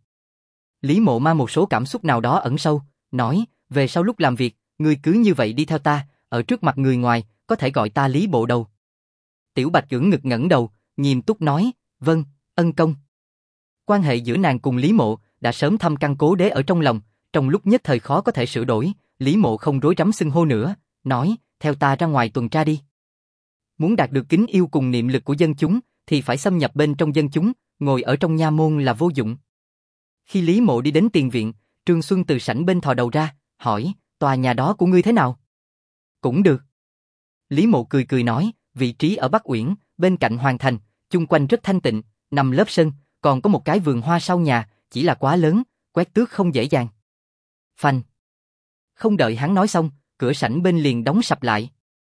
A: Lý Mộ mang một số cảm xúc nào đó ẩn sâu, nói, về sau lúc làm việc, ngươi cứ như vậy đi theo ta, ở trước mặt người ngoài, có thể gọi ta Lý bộ đầu. Tiểu Bạch ưỡn ngực ngẩng đầu, nghiêm túc nói, vâng, ân công. Quan hệ giữa nàng cùng Lý Mộ đã sớm thâm căn cố đế ở trong lòng, trong lúc nhất thời khó có thể sửa đổi, Lý Mộ không rối rắm xưng hô nữa, nói, theo ta ra ngoài tuần tra đi. Muốn đạt được kính yêu cùng niệm lực của dân chúng, thì phải xâm nhập bên trong dân chúng, ngồi ở trong nha môn là vô dụng. Khi Lý Mộ đi đến tiền viện, Trương Xuân từ sảnh bên thò đầu ra, hỏi, tòa nhà đó của ngươi thế nào? Cũng được. Lý Mộ cười cười nói, vị trí ở Bắc Uyển, bên cạnh Hoàng Thành, chung quanh rất thanh tịnh, 5 lớp sân, còn có một cái vườn hoa sau nhà, chỉ là quá lớn, quét tước không dễ dàng. Phanh. Không đợi hắn nói xong, cửa sảnh bên liền đóng sập lại.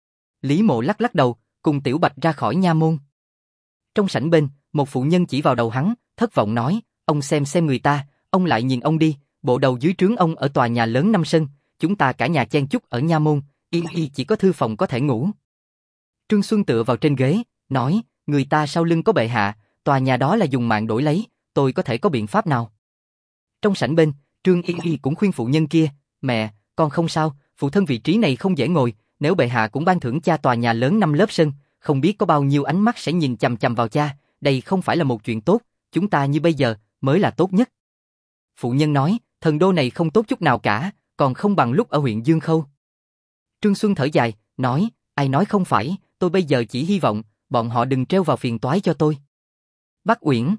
A: Lý Mộ lắc lắc đầu, cùng Tiểu Bạch ra khỏi nha môn. Trong sảnh bên, một phụ nhân chỉ vào đầu hắn, thất vọng nói, ông xem người ta, ông lại nhìn ông đi, bộ đầu dưới trướng ông ở tòa nhà lớn 5 sân, chúng ta cả nhà chen chúc ở nha môn, chỉ có thư phòng có thể ngủ. Trương Xuân tựa vào trên ghế, nói, người ta sau lưng có bệ hạ, tòa nhà đó là dùng mạng đổi lấy, tôi có thể có biện pháp nào? Trong sảnh bên, Trương Yên Y cũng khuyên phụ nhân kia, mẹ, con không sao, phụ thân vị trí này không dễ ngồi, nếu bệ hạ cũng ban thưởng cha tòa nhà lớn 5 lớp sân, không biết có bao nhiêu ánh mắt sẽ nhìn chằm chằm vào cha, đây không phải là một chuyện tốt, chúng ta như bây giờ mới là tốt nhất. Phụ nhân nói, thần đô này không tốt chút nào cả, còn không bằng lúc ở huyện Dương Khâu. Trương Xuân thở dài, nói, ai nói không phải, tôi bây giờ chỉ hy vọng, bọn họ đừng treo vào phiền toái cho tôi. Bắc Uyển.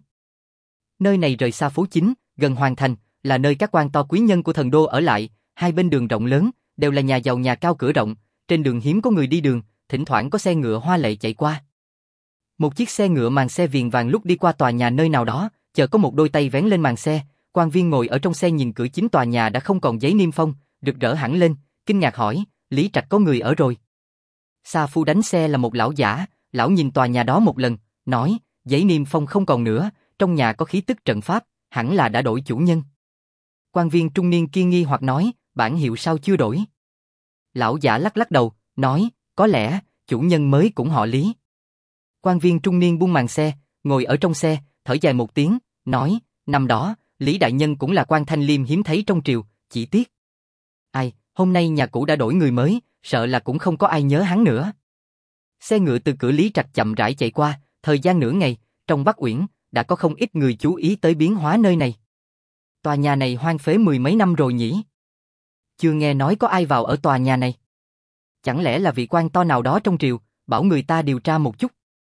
A: Nơi này rời xa phố chính, gần hoàng thành, là nơi các quan to quý nhân của thần đô ở lại, hai bên đường rộng lớn, đều là nhà giàu nhà cao cửa rộng, trên đường hiếm có người đi đường, thỉnh thoảng có xe ngựa hoa lệ chạy qua. Một chiếc xe ngựa màn xe viền vàng lúc đi qua tòa nhà nơi nào đó, chợt có một đôi tay vén lên màn xe, quan viên ngồi ở trong xe nhìn cửa chính tòa nhà đã không còn giấy niêm phong, rực rỡ hẳn lên, kinh ngạc hỏi, Lý Trạch có người ở rồi. Sa phu đánh xe là một lão giả, lão nhìn tòa nhà đó một lần, nói, giấy niêm phong không còn nữa, trong nhà có khí tức trận pháp, hẳn là đã đổi chủ nhân. Quan viên trung niên kia nghi hoặc nói, bản hiệu sao chưa đổi? Lão giả lắc lắc đầu, nói, có lẽ, chủ nhân mới cũng họ Lý. Quan viên trung niên buông màn xe, ngồi ở trong xe, thở dài một tiếng, nói, năm đó, Lý đại nhân cũng là quan thanh liêm hiếm thấy trong triều, chỉ tiếc. Ai, hôm nay nhà cũ đã đổi người mới, sợ là cũng không có ai nhớ hắn nữa. Xe ngựa từ cửa Lý Trạch chậm rãi chạy qua, thời gian nửa ngày, trong Bắc Uyển, đã có không ít người chú ý tới biến hóa nơi này. Tòa nhà này hoang phế mười mấy năm rồi nhỉ? Chưa nghe nói có ai vào ở tòa nhà này. Chẳng lẽ là vị quan to nào đó trong triều, bảo người ta điều tra một chút.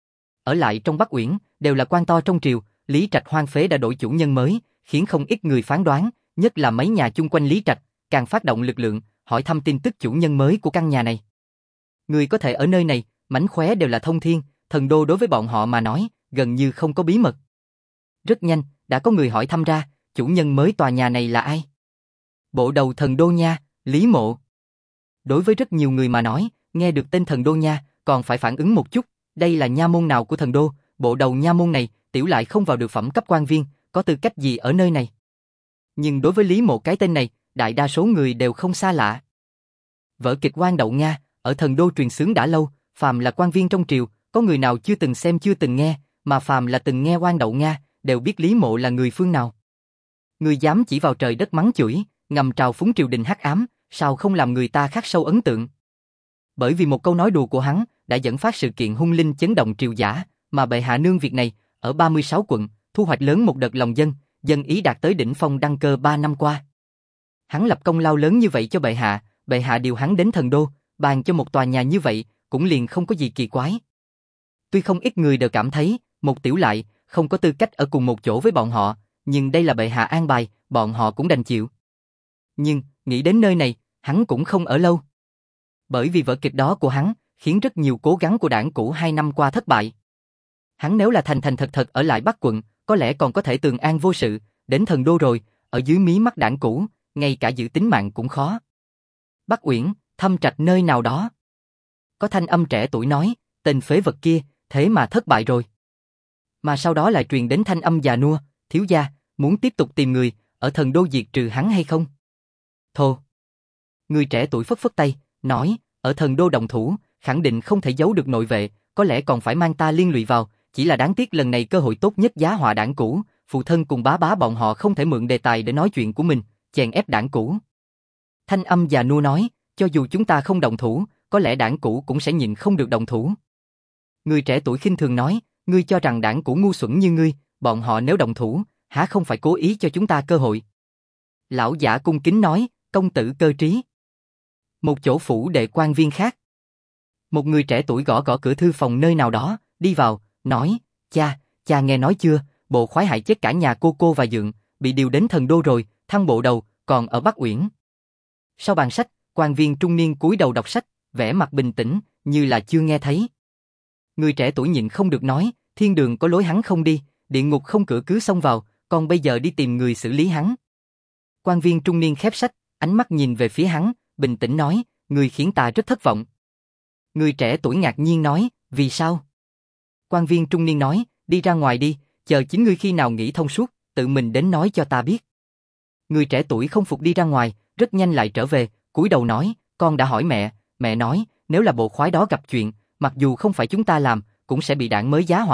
A: Ở lại trong Bắc Uyển, đều là quan to trong triều, Lý Trạch hoang phế đã đổi chủ nhân mới, khiến không ít người phán đoán, nhất là mấy nhà chung quanh Lý Trạch, càng phát động lực lượng, hỏi thăm tin tức chủ nhân mới của căn nhà này. Người có thể ở nơi này, mánh khóe đều là thông thiên, thần đô đối với bọn họ mà nói, gần như không có bí mật. Rất nhanh, đã có người hỏi thăm ra, chủ nhân mới tòa nhà này là ai? Bộ đầu thần đô nha, Lý Mộ. Đối với rất nhiều người mà nói, nghe được tên thần đô nha, còn phải phản ứng một chút, đây là nha môn nào của thần đô, bộ đầu nha môn này, tiểu lại không vào được phẩm cấp quan viên, có tư cách gì ở nơi này? Nhưng đối với Lý Mộ cái tên này, đại đa số người đều không xa lạ. Vở kịch Quan Đậu Nga, ở thần đô truyền xướng đã lâu, phàm là quan viên trong triều, có người nào chưa từng xem chưa từng nghe, mà phàm là từng nghe Quan Đậu Nga, đều biết Lý Mộ là người phương nào. Người dám chỉ vào trời đất mắng chửi, ngầm trào phúng triều đình hắc ám, sao không làm người ta khắc sâu ấn tượng? Bởi vì một câu nói đùa của hắn, đã dẫn phát sự kiện hung linh chấn động triều dã, mà bệ hạ nương việc này, ở 36 quận, thu hoạch lớn một đợt lòng dân, dân ý đạt tới đỉnh phong đăng cơ 3 năm qua. Hắn lập công lao lớn như vậy cho bệ hạ điều hắn đến thần đô, bàn cho một tòa nhà như vậy, cũng liền không có gì kỳ quái. Tuy không ít người đều cảm thấy, một tiểu lại, không có tư cách ở cùng một chỗ với bọn họ, nhưng đây là bệ hạ an bài, bọn họ cũng đành chịu. Nhưng, nghĩ đến nơi này, hắn cũng không ở lâu. Bởi vì vở kịch đó của hắn, khiến rất nhiều cố gắng của đảng cũ 2 năm qua thất bại. Hắn nếu là thành thật ở lại Bắc quận, có lẽ còn có thể tường an vô sự, đến thần đô rồi, ở dưới mí mắt đảng cũ, ngay cả giữ tính mạng cũng khó. Bắc Uyển, Thâm Trạch nơi nào đó. Có thanh âm trẻ tuổi nói, tên phế vật kia, thế mà thất bại rồi. Mà sau đó lại truyền đến thanh âm già nua, thiếu gia, muốn tiếp tục tìm người, ở thần đô diệt trừ hắn hay không? Thô. Người trẻ tuổi phất phất tay, nói, ở thần đô động thủ, khẳng định không thể giấu được nội vệ, có lẽ còn phải mang ta liên lụy vào, chỉ là đáng tiếc lần này cơ hội tốt nhất giá họa đảng cũ, phụ thân cùng bá bá bọn họ không thể mượn đề tài để nói chuyện của mình, chèn ép đảng cũ. Thanh âm già nua nói, cho dù chúng ta không động thủ, có lẽ đảng cũ cũng sẽ nhịn không được động thủ. Người trẻ tuổi khinh thường nói, ngươi cho rằng đảng cũ ngu xuẩn như ngươi, bọn họ nếu động thủ, há không phải cố ý cho chúng ta cơ hội. Lão giả cung kính nói, công tử cơ trí. Một chỗ phủ đệ quan viên khác. Một người trẻ tuổi gõ gõ cửa thư phòng nơi nào đó, đi vào, nói, cha nghe nói chưa, bộ khoái hại chết cả nhà cô và dượng, bị điều đến thần đô rồi, thăng bộ đầu, còn ở Bắc Uyển. Sau bàn sách, quan viên trung niên cúi đầu đọc sách, vẻ mặt bình tĩnh, như là chưa nghe thấy. Người trẻ tuổi nhịn không được nói, thiên đường có lối hắn không đi, địa ngục không cửa cứ xông vào, còn bây giờ đi tìm người xử lý hắn. Quan viên trung niên khép sách, ánh mắt nhìn về phía hắn, bình tĩnh nói, người khiến ta rất thất vọng. Người trẻ tuổi ngạc nhiên nói, vì sao? Quan viên trung niên nói, đi ra ngoài đi, chờ chính ngươi khi nào nghĩ thông suốt, tự mình đến nói cho ta biết. Người trẻ tuổi không phục đi ra ngoài, rất nhanh lại trở về, cúi đầu nói, con đã hỏi mẹ nói, nếu là bộ khoái đó gặp chuyện, mặc dù không phải chúng ta làm, cũng sẽ bị đảng mới giá họa,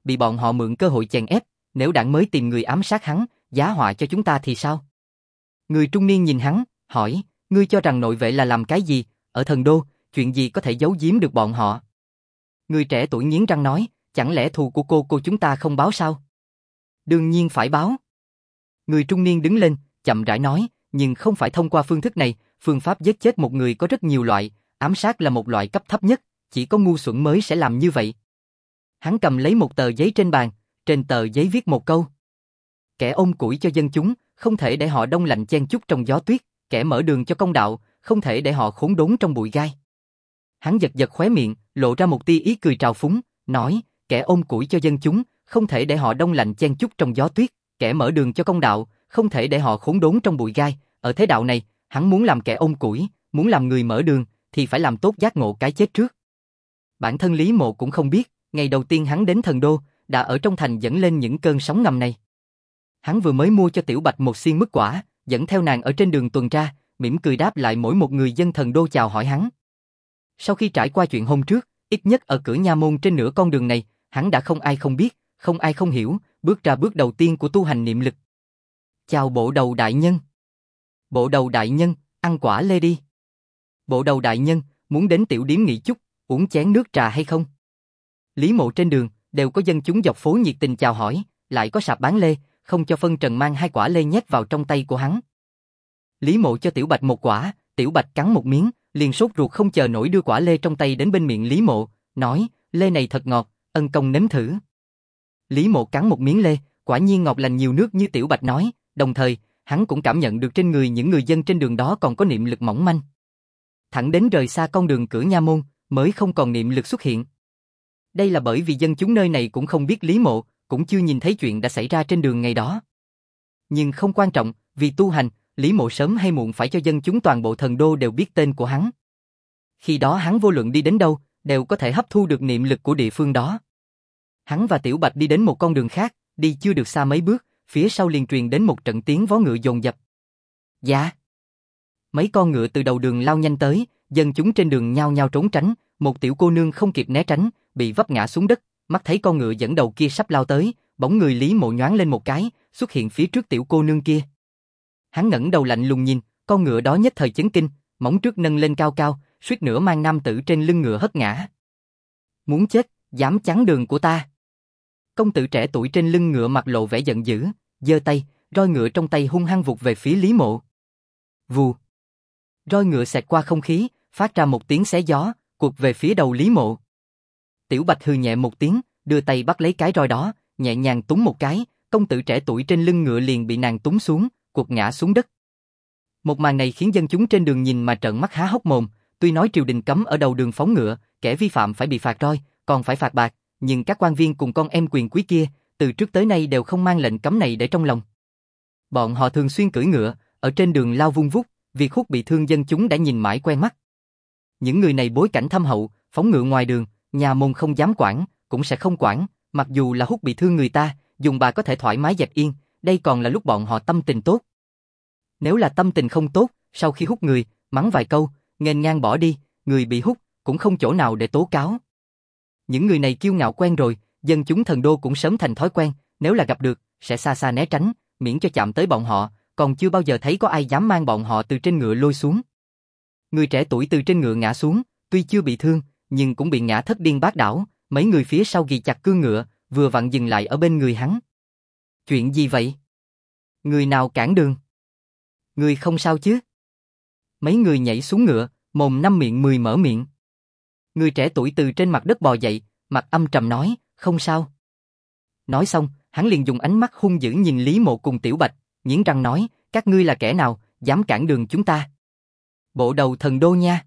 A: bị bọn họ mượn cơ hội chèn ép, nếu đảng mới tìm người ám sát hắn, giá họa cho chúng ta thì sao? Người trung niên nhìn hắn, hỏi, ngươi cho rằng nội vệ là làm cái gì, ở thần đô, chuyện gì có thể giấu giếm được bọn họ? Người trẻ tuổi nghiến răng nói, chẳng lẽ thù của cô chúng ta không báo sao? Đương nhiên phải báo. Người trung niên đứng lên, chậm rãi nói, nhưng không phải thông qua phương thức này, phương pháp giết chết một người có rất nhiều loại, ám sát là một loại cấp thấp nhất, chỉ có ngu xuẩn mới sẽ làm như vậy. Hắn cầm lấy một tờ giấy trên bàn, trên tờ giấy viết một câu. Kẻ ôm củi cho dân chúng, không thể để họ đông lạnh chen chúc trong gió tuyết, kẻ mở đường cho công đạo, không thể để họ khốn đốn trong bụi gai. Hắn giật giật khóe miệng, lộ ra một tia ý cười trào phúng, nói, kẻ ôm củi cho dân chúng, không thể để họ đông lạnh chen chúc trong gió tuyết, kẻ mở đường cho công đạo, không thể để họ khốn đốn trong bụi gai. Ở thế đạo này, hắn muốn làm kẻ ôm củi, muốn làm người mở đường, thì phải làm tốt giác ngộ cái chết trước. Bản thân Lý Mộ cũng không biết, ngày đầu tiên hắn đến thần đô, đã ở trong thành dẫn lên những cơn sóng ngầm này. Hắn vừa mới mua cho Tiểu Bạch một xiên mứt quả, dẫn theo nàng ở trên đường tuần tra, mỉm cười đáp lại mỗi một người dân thần đô chào hỏi hắn. Sau khi trải qua chuyện hôm trước, ít nhất ở cửa nha môn trên nửa con đường này, hắn đã không ai không biết, không ai không hiểu, bước ra bước đầu tiên của tu hành niệm lực. Chào bộ đầu đại nhân. Bộ đầu đại nhân, ăn quả lê đi. Bộ đầu đại nhân, muốn đến tiểu điếm nghỉ chút, uống chén nước trà hay không? Lý Mộ trên đường, đều có dân chúng dọc phố nhiệt tình chào hỏi, lại có sạp bán lê, không cho phân trần mang 2 quả lê nhét vào trong tay của hắn. Lý Mộ cho Tiểu Bạch một quả, Tiểu Bạch cắn một miếng, liền sốt ruột không chờ nổi đưa quả lê trong tay đến bên miệng Lý Mộ, nói, lê này thật ngọt, ân công nếm thử. Lý Mộ cắn một miếng lê, quả nhiên ngọt lành nhiều nước như Tiểu Bạch nói, đồng thời, hắn cũng cảm nhận được trên người những người dân trên đường đó còn có niệm lực mỏng manh. Thẳng đến rời xa con đường cửa nha môn, mới không còn niệm lực xuất hiện. Đây là bởi vì dân chúng nơi này cũng không biết Lý Mộ, cũng chưa nhìn thấy chuyện đã xảy ra trên đường ngày đó. Nhưng không quan trọng, vì tu hành, Lý Mộ sớm hay muộn phải cho dân chúng toàn bộ thần đô đều biết tên của hắn. Khi đó hắn vô luận đi đến đâu, đều có thể hấp thu được niệm lực của địa phương đó. Hắn và Tiểu Bạch đi đến một con đường khác, đi chưa được xa mấy bước, phía sau liền truyền đến một trận tiếng vó ngựa dồn dập. Dạ. Mấy con ngựa từ đầu đường lao nhanh tới, dân chúng trên đường nhao nhao trốn tránh, một tiểu cô nương không kịp né tránh, bị vấp ngã xuống đất, mắt thấy con ngựa dẫn đầu kia sắp lao tới, bóng người Lý Mộ nhoáng lên một cái, xuất hiện phía trước tiểu cô nương kia. Hắn ngẩng đầu lạnh lùng nhìn, con ngựa đó nhất thời chấn kinh, móng trước nâng lên cao cao, suýt nữa mang nam tử trên lưng ngựa hất ngã. Muốn chết, dám chắn đường của ta. Công tử trẻ tuổi trên lưng ngựa mặt lộ vẻ giận dữ, giơ tay, roi ngựa trong tay hung hăng vụt về phía Lý Mộ. Vù. Roi ngựa xẹt qua không khí, phát ra một tiếng xé gió, quật về phía đầu Lý Mộ. Tiểu Bạch hừ nhẹ một tiếng, đưa tay bắt lấy cái roi đó, nhẹ nhàng túng một cái, công tử trẻ tuổi trên lưng ngựa liền bị nàng túng xuống, quật ngã xuống đất. Một màn này khiến dân chúng trên đường nhìn mà trợn mắt há hốc mồm, tuy nói triều đình cấm ở đầu đường phóng ngựa, kẻ vi phạm phải bị phạt roi, còn phải phạt bạc, nhưng các quan viên cùng con em quyền quý kia, từ trước tới nay đều không mang lệnh cấm này để trong lòng. Bọn họ thường xuyên cưỡi ngựa, ở trên đường lao vung vút, việc hút bị thương dân chúng đã nhìn mãi quen mắt. Những người này bối cảnh thâm hậu, phóng ngựa ngoài đường, nhà môn không dám quản, cũng sẽ không quản, mặc dù là hút bị thương người ta, dùng bà có thể thoải mái dẹp yên, đây còn là lúc bọn họ tâm tình tốt. Nếu là tâm tình không tốt, sau khi hút người, mắng vài câu, nghênh ngang bỏ đi, người bị hút, cũng không chỗ nào để tố cáo. Những người này kiêu ngạo quen rồi, dân chúng thần đô cũng sớm thành thói quen, nếu là gặp được, sẽ xa xa né tránh, miễn cho chạm tới bọn họ, còn chưa bao giờ thấy có ai dám mang bọn họ từ trên ngựa lôi xuống. Người trẻ tuổi từ trên ngựa ngã xuống, tuy chưa bị thương, nhưng cũng bị ngã thất điên bát đảo, mấy người phía sau ghi chặt cương ngựa, vừa vặn dừng lại ở bên người hắn. Chuyện gì vậy? Người nào cản đường? Người không sao chứ? Mấy người nhảy xuống ngựa, mồm năm miệng mười mở miệng. Người trẻ tuổi từ trên mặt đất bò dậy, mặt âm trầm nói, không sao. Nói xong, hắn liền dùng ánh mắt hung dữ nhìn Lý Mộ cùng Tiểu Bạch, nghiến răng nói, các ngươi là kẻ nào, dám cản đường chúng ta? Bộ đầu thần đô nha.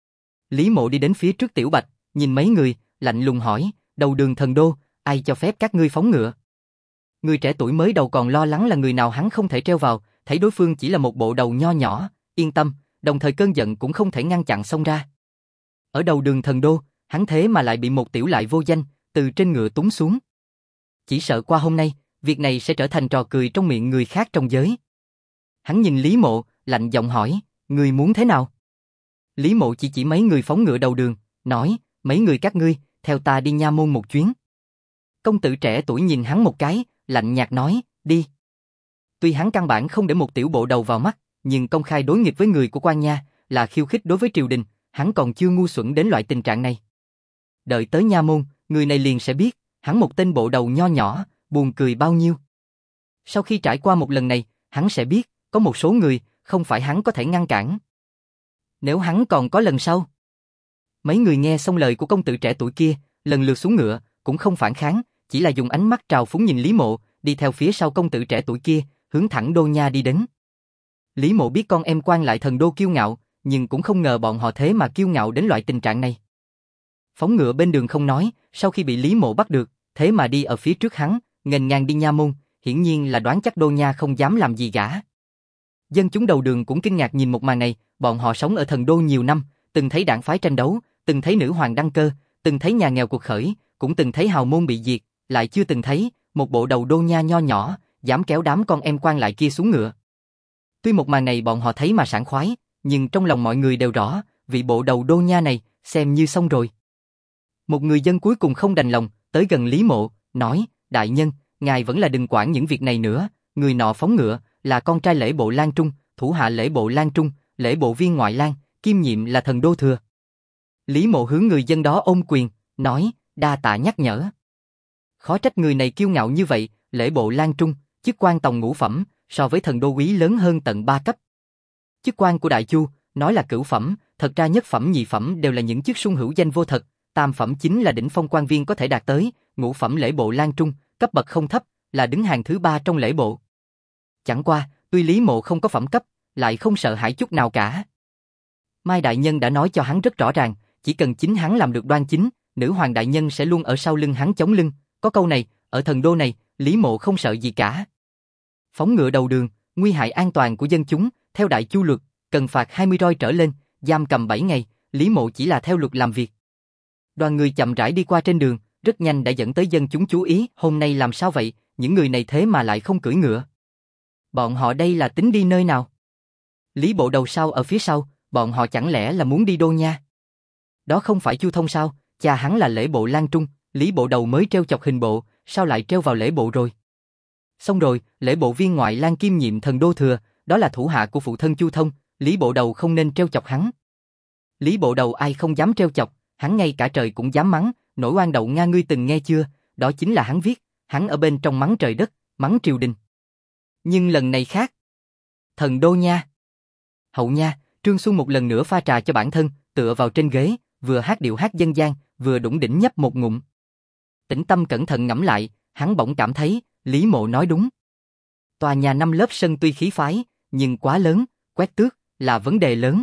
A: Lý Mộ đi đến phía trước Tiểu Bạch, nhìn mấy người, lạnh lùng hỏi, đầu đường thần đô, ai cho phép các ngươi phóng ngựa? Người trẻ tuổi mới đầu còn lo lắng là người nào hắn không thể treo vào, thấy đối phương chỉ là một bộ đầu nho nhỏ, yên tâm, đồng thời cơn giận cũng không thể ngăn chặn xông ra. Ở đầu đường thần đô, hắn thế mà lại bị một tiểu lại vô danh, từ trên ngựa túng xuống. Chỉ sợ qua hôm nay, việc này sẽ trở thành trò cười trong miệng người khác trong giới. Hắn nhìn Lý Mộ, lạnh giọng hỏi, người muốn thế nào? Lý Mộ chỉ mấy người phóng ngựa đầu đường, nói, mấy người các ngươi, theo ta đi nha môn một chuyến. Công tử trẻ tuổi nhìn hắn một cái, lạnh nhạt nói, đi. Tuy hắn căn bản không để một tiểu bộ đầu vào mắt, nhưng công khai đối nghịch với người của quan nha, là khiêu khích đối với triều đình, hắn còn chưa ngu xuẩn đến loại tình trạng này. Đợi tới nha môn, người này liền sẽ biết, hắn một tên bộ đầu nho nhỏ, buồn cười bao nhiêu. Sau khi trải qua một lần này, hắn sẽ biết, có một số người, không phải hắn có thể ngăn cản. Nếu hắn còn có lần sau. Mấy người nghe xong lời của công tử trẻ tuổi kia, lần lượt xuống ngựa, cũng không phản kháng, chỉ là dùng ánh mắt trào phúng nhìn Lý Mộ, đi theo phía sau công tử trẻ tuổi kia, hướng thẳng đô nha đi đến. Lý Mộ biết con em quan lại thần đô kiêu ngạo, nhưng cũng không ngờ bọn họ thế mà kiêu ngạo đến loại tình trạng này. Phóng ngựa bên đường không nói, sau khi bị Lý Mộ bắt được, thế mà đi ở phía trước hắn, nghênh ngang đi nha môn, hiển nhiên là đoán chắc đô nha không dám làm gì gã. Dân chúng đầu đường cũng kinh ngạc nhìn một màn này, bọn họ sống ở thần đô nhiều năm, từng thấy đảng phái tranh đấu, từng thấy nữ hoàng đăng cơ, từng thấy nhà nghèo cuộc khởi, cũng từng thấy hào môn bị diệt, lại chưa từng thấy một bộ đầu đô nha nho nhỏ dám kéo đám con em quan lại kia xuống ngựa. Tuy một màn này bọn họ thấy mà sảng khoái, nhưng trong lòng mọi người đều rõ, vị bộ đầu đô nha này xem như xong rồi. Một người dân cuối cùng không đành lòng, tới gần Lý Mộ, nói, đại nhân, ngài vẫn là đừng quản những việc này nữa. Người nọ phóng ngựa, là con trai lễ bộ Lan Trung, thủ hạ lễ bộ Lan Trung, lễ bộ viên ngoại lang, kiêm nhiệm là thần đô thừa. Lý Mộ hướng người dân đó ôm quyền, nói, đa tạ nhắc nhở. Khó trách người này kiêu ngạo như vậy, lễ bộ Lan Trung, chức quan tòng ngũ phẩm, so với thần đô úy lớn hơn tận 3 cấp. Chức quan của Đại Chu, nói là cửu phẩm, thật ra nhất phẩm nhị phẩm đều là những chức sung hữu danh vô thật, tam phẩm chính là đỉnh phong quan viên có thể đạt tới, ngũ phẩm lễ bộ Lan Trung, cấp bậc không thấp, là đứng hàng thứ 3 trong lễ bộ. Chẳng qua, tuy Lý Mộ không có phẩm cấp, lại không sợ hãi chút nào cả. Mai đại nhân đã nói cho hắn rất rõ ràng, chỉ cần chính hắn làm được đoan chính, nữ hoàng đại nhân sẽ luôn ở sau lưng hắn chống lưng, có câu này, ở thần đô này, Lý Mộ không sợ gì cả. Phóng ngựa đầu đường, nguy hại an toàn của dân chúng, theo Đại Chu luật, cần phạt 20 roi trở lên, giam cầm 7 ngày, Lý Mộ chỉ là theo luật làm việc. Đoàn người chậm rãi đi qua trên đường, rất nhanh đã dẫn tới dân chúng chú ý, hôm nay làm sao vậy, những người này thế mà lại không cưỡi ngựa. Bọn họ đây là tính đi nơi nào? Lý bộ đầu sau ở phía sau, bọn họ chẳng lẽ là muốn đi đô nha? Đó không phải Chu Thông sao, cha hắn là lễ bộ Lan Trung, Lý bộ đầu mới treo chọc hình bộ, sao lại treo vào lễ bộ rồi? Xong rồi, lễ bộ viên ngoại lang kiêm nhiệm thần đô thừa, đó là thủ hạ của phụ thân Chu Thông, Lý bộ đầu không nên treo chọc hắn. Lý bộ đầu ai không dám treo chọc, hắn ngay cả trời cũng dám mắng, nổi oan đậu Nga ngươi từng nghe chưa, đó chính là hắn viết, hắn ở bên trong mắng trời đất, mắng triều đình. Nhưng lần này khác. Thần đô nha. Hậu nha, Trương Xuân một lần nữa pha trà cho bản thân, tựa vào trên ghế, vừa hát điệu hát dân gian, vừa đủng đỉnh nhấp một ngụm. Tĩnh tâm cẩn thận ngẫm lại, hắn bỗng cảm thấy, Lý Mộ nói đúng. Tòa nhà 5 lớp sân tuy khí phái, nhưng quá lớn, quét tước, là vấn đề lớn.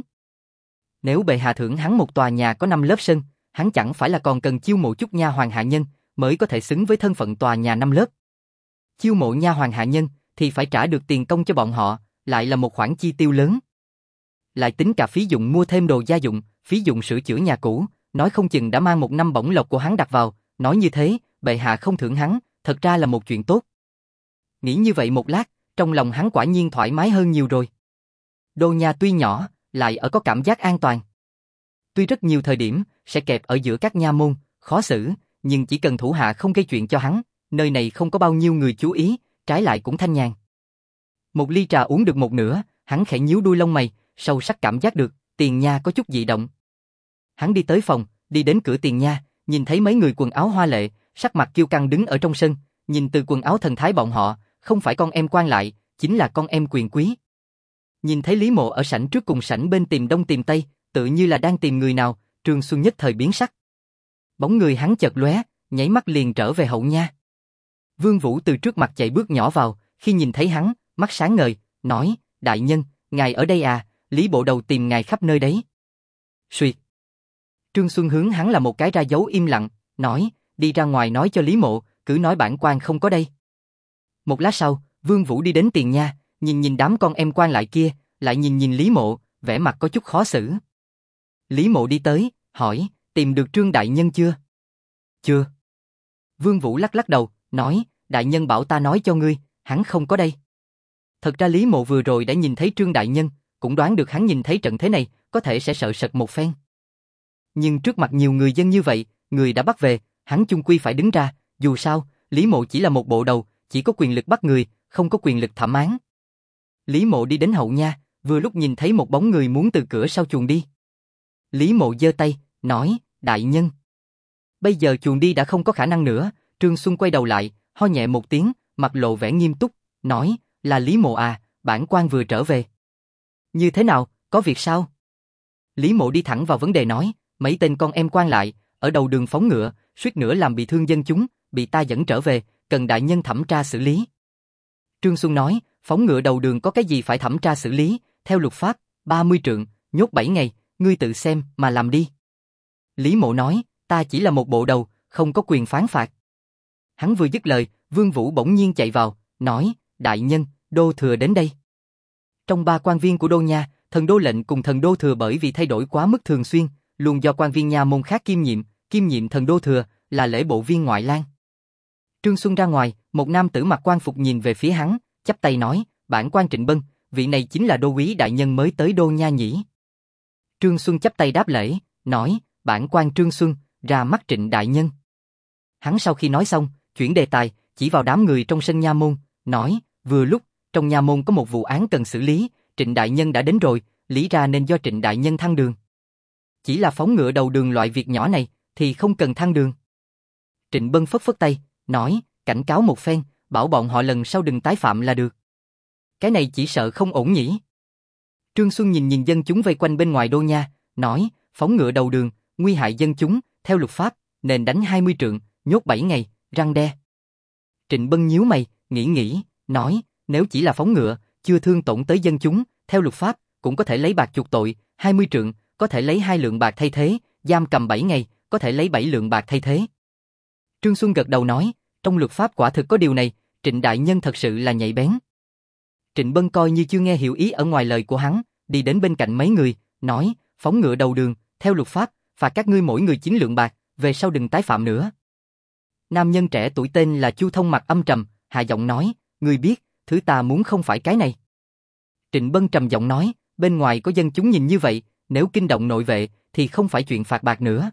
A: Nếu bệ hạ thưởng hắn một tòa nhà có 5 lớp sân, hắn chẳng phải là còn cần chiêu mộ chút nha hoàn hạ nhân, mới có thể xứng với thân phận tòa nhà 5 lớp. Chiêu mộ nha hoàn hạ nhân, thì phải trả được tiền công cho bọn họ, lại là một khoản chi tiêu lớn. Lại tính cả phí dụng mua thêm đồ gia dụng, phí dụng sửa chữa nhà cũ, nói không chừng đã mang 1 năm bổng lộc của hắn đặt vào, nói như thế, bệ hạ không thưởng hắn, thật ra là một chuyện tốt. Nghĩ như vậy một lát, trong lòng hắn quả nhiên thoải mái hơn nhiều rồi. Đô nha tuy nhỏ, lại ở có cảm giác an toàn. Tuy rất nhiều thời điểm, sẽ kẹp ở giữa các nha môn, khó xử, nhưng chỉ cần thủ hạ không gây chuyện cho hắn, nơi này không có bao nhiêu người chú ý, trái lại cũng thanh nhàn. Một ly trà uống được một nửa, hắn khẽ nhíu đuôi lông mày, sâu sắc cảm giác được, tiền nha có chút dị động. Hắn đi tới phòng, đi đến cửa tiền nha, nhìn thấy mấy người quần áo hoa lệ, sắc mặt kiêu căng đứng ở trong sân, nhìn từ quần áo thần thái bọn họ, không phải con em quan lại, chính là con em quyền quý. Nhìn thấy Lý Mộ ở sảnh trước cùng sảnh bên tìm đông tìm tây, tự như là đang tìm người nào, Trương Xuân nhất thời biến sắc. Bóng người hắn chợt lóe, nháy mắt liền trở về hậu nha. Vương Vũ từ trước mặt chạy bước nhỏ vào, khi nhìn thấy hắn, mắt sáng ngời, nói, đại nhân, ngài ở đây à, Lý bộ đầu tìm ngài khắp nơi đấy. Suyệt. Trương Xuân hướng hắn là một cái ra dấu im lặng, nói, đi ra ngoài nói cho Lý Mộ, cứ nói bản quan không có đây. Một lát sau, Vương Vũ đi đến tiền nha, nhìn đám con em quan lại kia, lại nhìn Lý Mộ, vẻ mặt có chút khó xử. Lý Mộ đi tới, hỏi, tìm được Trương đại nhân chưa? Chưa. Vương Vũ lắc đầu, nói, đại nhân bảo ta nói cho ngươi, hắn không có đây. Thật ra Lý Mộ vừa rồi đã nhìn thấy Trương đại nhân, cũng đoán được hắn nhìn thấy trận thế này, có thể sẽ sợ sệt một phen. Nhưng trước mặt nhiều người dân như vậy, người đã bắt về, hắn chung quy phải đứng ra, dù sao, Lý Mộ chỉ là một bộ đầu, chỉ có quyền lực bắt người, không có quyền lực thẩm án. Lý Mộ đi đến hậu nha, vừa lúc nhìn thấy một bóng người muốn từ cửa sau chuồng đi. Lý Mộ giơ tay, nói, đại nhân. Bây giờ chuồng đi đã không có khả năng nữa, Trương Xuân quay đầu lại, ho nhẹ một tiếng, mặt lộ vẻ nghiêm túc, nói, là Lý Mộ à, bản quan vừa trở về. Như thế nào, có việc sao? Lý Mộ đi thẳng vào vấn đề nói, mấy tên con em quan lại, ở đầu đường phóng ngựa, suýt nữa làm bị thương dân chúng, bị ta dẫn trở về, cần đại nhân thẩm tra xử lý. Trương Xuân nói, phóng ngựa đầu đường có cái gì phải thẩm tra xử lý, theo luật pháp, 30 trượng, nhốt 7 ngày, ngươi tự xem mà làm đi. Lý Mộ nói, ta chỉ là một bộ đầu, không có quyền phán phạt. Hắn vừa dứt lời, Vương Vũ bỗng nhiên chạy vào, nói, đại nhân, đô thừa đến đây. Trong 3 quan viên của đô nha, thần đô lệnh cùng thần đô thừa bởi vì thay đổi quá mức thường xuyên, luôn do quan viên nha môn khác kiêm nhiệm thần đô thừa, là lễ bộ viên ngoại lang. Trương Xuân ra ngoài, một nam tử mặc quan phục nhìn về phía hắn, chắp tay nói, bản quan Trịnh Bân, vị này chính là đô úy đại nhân mới tới đô nha nhỉ. Trương Xuân chắp tay đáp lễ, nói, bản quan Trương Xuân, ra mắt Trịnh đại nhân. Hắn sau khi nói xong, chuyển đề tài, chỉ vào đám người trong sân nha môn, nói, vừa lúc, trong nha môn có một vụ án cần xử lý, Trịnh đại nhân đã đến rồi, lý ra nên do Trịnh đại nhân thăng đường. Chỉ là phóng ngựa đầu đường loại việc nhỏ này, thì không cần thăng đường. Trịnh Bân phất phất tay, nói, cảnh cáo một phen, bảo bọn họ lần sau đừng tái phạm là được. Cái này chỉ sợ không ổn nhỉ. Trương Xuân nhìn dân chúng vây quanh bên ngoài đô nha, nói, phóng ngựa đầu đường, nguy hại dân chúng, theo luật pháp, nên đánh 20 trượng, nhốt 7 ngày, răn đe. Trịnh Bân nhíu mày, nghĩ, nói, nếu chỉ là phóng ngựa, chưa thương tổn tới dân chúng, theo luật pháp, cũng có thể lấy bạc chuộc tội, 20 trượng, có thể lấy 2 lượng bạc thay thế, giam cầm 7 ngày, có thể lấy 7 lượng bạc thay thế. Trương Xuân gật đầu nói, trong luật pháp quả thực có điều này, Trịnh đại nhân thật sự là nhạy bén. Trịnh Bân coi như chưa nghe hiểu ý ở ngoài lời của hắn, đi đến bên cạnh mấy người, nói, phóng ngựa đầu đường, theo luật pháp, phạt các ngươi mỗi người 9 lượng bạc, về sau đừng tái phạm nữa. Nam nhân trẻ tuổi tên là Chu Thông mặt âm trầm, hạ giọng nói, ngươi biết, thứ ta muốn không phải cái này. Trịnh Bân trầm giọng nói, bên ngoài có dân chúng nhìn như vậy, nếu kinh động nội vệ, thì không phải chuyện phạt bạc nữa.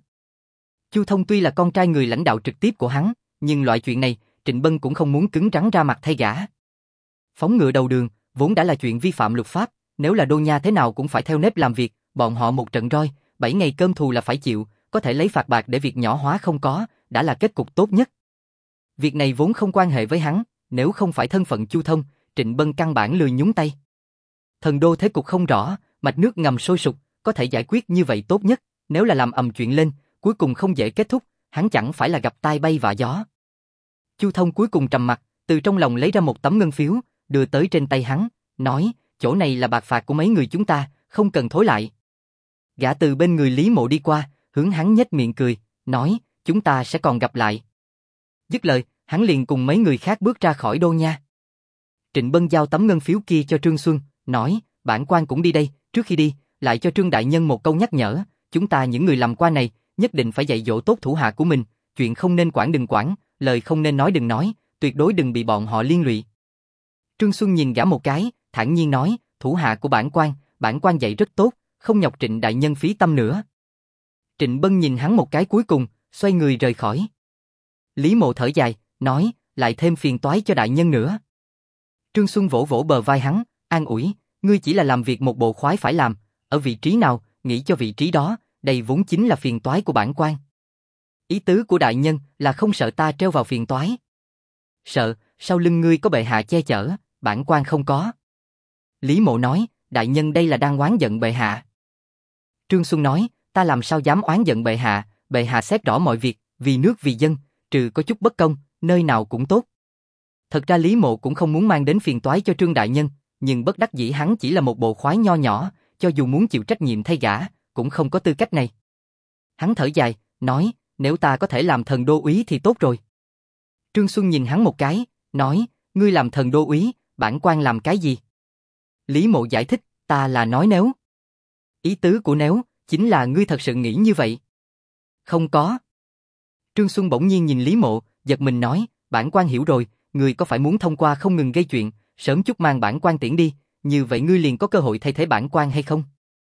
A: Chu Thông tuy là con trai người lãnh đạo trực tiếp của hắn, nhưng loại chuyện này, Trịnh Bân cũng không muốn cứng rắn ra mặt thay gã. Phóng ngựa đầu đường, vốn đã là chuyện vi phạm luật pháp, nếu là đô nha thế nào cũng phải theo nếp làm việc, bọn họ một trận roi, 7 ngày cơm thù là phải chịu, có thể lấy phạt bạc để việc nhỏ hóa không có, đã là kết cục tốt nhất. Việc này vốn không quan hệ với hắn, nếu không phải thân phận Chu Thông, Trịnh Bân căn bản lười nhúng tay. Thần đô thế cục không rõ, mạch nước ngầm sôi sục, có thể giải quyết như vậy tốt nhất, nếu là làm ầm chuyện lên, cuối cùng không dễ kết thúc, hắn chẳng phải là gặp tai bay vạ gió. Chu Thông cuối cùng trầm mặt, từ trong lòng lấy ra một tấm ngân phiếu, đưa tới trên tay hắn, nói, chỗ này là bạc phạt của mấy người chúng ta, không cần thối lại. Gã từ bên người Lý Mộ đi qua, hướng hắn nhếch miệng cười, nói, chúng ta sẽ còn gặp lại. Dứt lời, hắn liền cùng mấy người khác bước ra khỏi đô nha. Trịnh Bân giao tấm ngân phiếu kia cho Trương Xuân, nói, bản quan cũng đi đây, trước khi đi, lại cho Trương đại nhân một câu nhắc nhở, chúng ta những người làm quan này, nhất định phải dạy dỗ tốt thủ hạ của mình, chuyện không nên quản đừng quản, lời không nên nói đừng nói, tuyệt đối đừng bị bọn họ liên lụy. Trương Xuân nhìn gã một cái, thản nhiên nói, thủ hạ của bản quan dạy rất tốt, không nhọc Trịnh đại nhân phí tâm nữa. Trịnh Bân nhìn hắn một cái cuối cùng, xoay người rời khỏi. Lý Mộ thở dài, nói, lại thêm phiền toái cho đại nhân nữa. Trương Xuân vỗ vỗ bờ vai hắn, an ủi, ngươi chỉ là làm việc một bộ khoái phải làm, ở vị trí nào, nghĩ cho vị trí đó, đây vốn chính là phiền toái của bản quan. Ý tứ của đại nhân là không sợ ta treo vào phiền toái. Sợ, sau lưng ngươi có bệ hạ che chở, bản quan không có. Lý Mộ nói, đại nhân đây là đang oán giận bệ hạ. Trương Xuân nói, ta làm sao dám oán giận bệ hạ xét rõ mọi việc, vì nước vì dân, trừ có chút bất công, nơi nào cũng tốt. Thật ra Lý Mộ cũng không muốn mang đến phiền toái cho Trương đại nhân, nhưng bất đắc dĩ hắn chỉ là một bộ khoái nho nhỏ, cho dù muốn chịu trách nhiệm thay gã, cũng không có tư cách này. Hắn thở dài, nói, nếu ta có thể làm thần đô úy thì tốt rồi. Trương Xuân nhìn hắn một cái, nói, ngươi làm thần đô úy, bản quan làm cái gì? Lý Mộ giải thích, ta là nói nếu. Ý tứ của nếu, chính là ngươi thật sự nghĩ như vậy. Không có. Trương Xuân bỗng nhiên nhìn Lý Mộ, giật mình nói, bản quan hiểu rồi, ngươi có phải muốn thông qua không ngừng gây chuyện, sớm chút mang bản quan tiễn đi, như vậy ngươi liền có cơ hội thay thế bản quan hay không?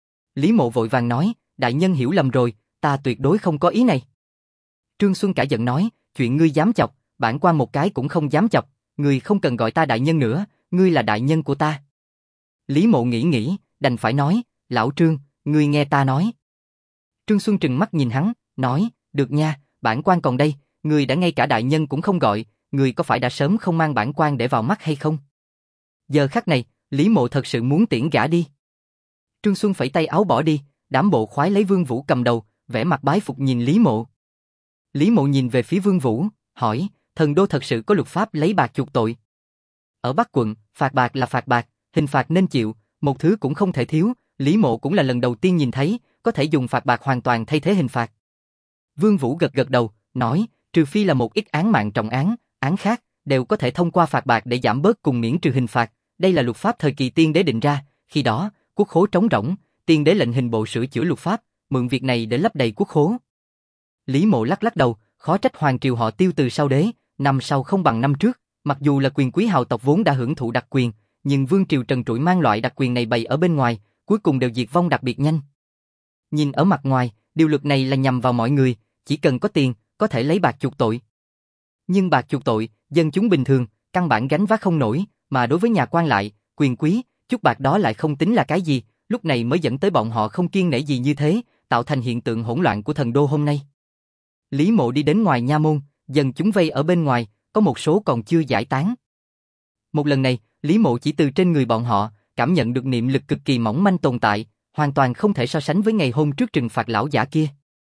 A: Lý Mộ vội vàng nói, đại nhân hiểu lầm rồi, ta tuyệt đối không có ý này. Trương Xuân cả giận nói, chuyện ngươi dám chọc, bản quan một cái cũng không dám chọc, ngươi không cần gọi ta đại nhân nữa, ngươi là đại nhân của ta. Lý Mộ nghĩ, đành phải nói, lão Trương, ngươi nghe ta nói. Trương Xuân trừng mắt nhìn hắn, nói, được nha, bản quan còn đây, ngươi đã ngay cả đại nhân cũng không gọi, ngươi có phải đã sớm không mang bản quan để vào mắt hay không? Giờ khắc này, Lý Mộ thật sự muốn tiễn gã đi. Trương Xuân phẩy tay áo bỏ đi, đám bộ khoái lấy Vương Vũ cầm đầu, vẻ mặt bái phục nhìn Lý Mộ. Lý Mộ nhìn về phía Vương Vũ, hỏi, thần đô thật sự có luật pháp lấy bạc chuộc tội? Ở Bắc quận, phạt bạc là phạt bạc, hình phạt nên chịu, một thứ cũng không thể thiếu, Lý Mộ cũng là lần đầu tiên nhìn thấy, có thể dùng phạt bạc hoàn toàn thay thế hình phạt. Vương Vũ gật gật đầu, nói, trừ phi là một ít án mạng trọng án, án khác, đều có thể thông qua phạt bạc để giảm bớt cùng miễn trừ hình phạt, đây là luật pháp thời kỳ tiên đế định ra, khi đó, quốc khố trống rỗng, tiên đế lệnh hình bộ sửa chữa luật pháp, mượn việc này để lấp đầy quốc khố. Lý Mộ lắc lắc đầu, khó trách hoàng triều họ Tiêu từ sau đế, năm sau không bằng năm trước, mặc dù là quyền quý hào tộc vốn đã hưởng thụ đặc quyền, nhưng vương triều trần trụi mang loại đặc quyền này bày ở bên ngoài, cuối cùng đều diệt vong đặc biệt nhanh. Nhìn ở mặt ngoài, điều luật này là nhằm vào mọi người, chỉ cần có tiền, có thể lấy bạc chuộc tội. Nhưng bạc chuộc tội, dân chúng bình thường, căn bản gánh vác không nổi, mà đối với nhà quan lại, quyền quý, chút bạc đó lại không tính là cái gì, lúc này mới dẫn tới bọn họ không kiêng nể gì như thế, tạo thành hiện tượng hỗn loạn của thần đô hôm nay. Lý Mộ đi đến ngoài nha môn, dân chúng vây ở bên ngoài, có một số còn chưa giải tán. Một lần này, Lý Mộ chỉ từ trên người bọn họ, cảm nhận được niệm lực cực kỳ mỏng manh tồn tại, hoàn toàn không thể so sánh với ngày hôm trước trừng phạt lão giả kia.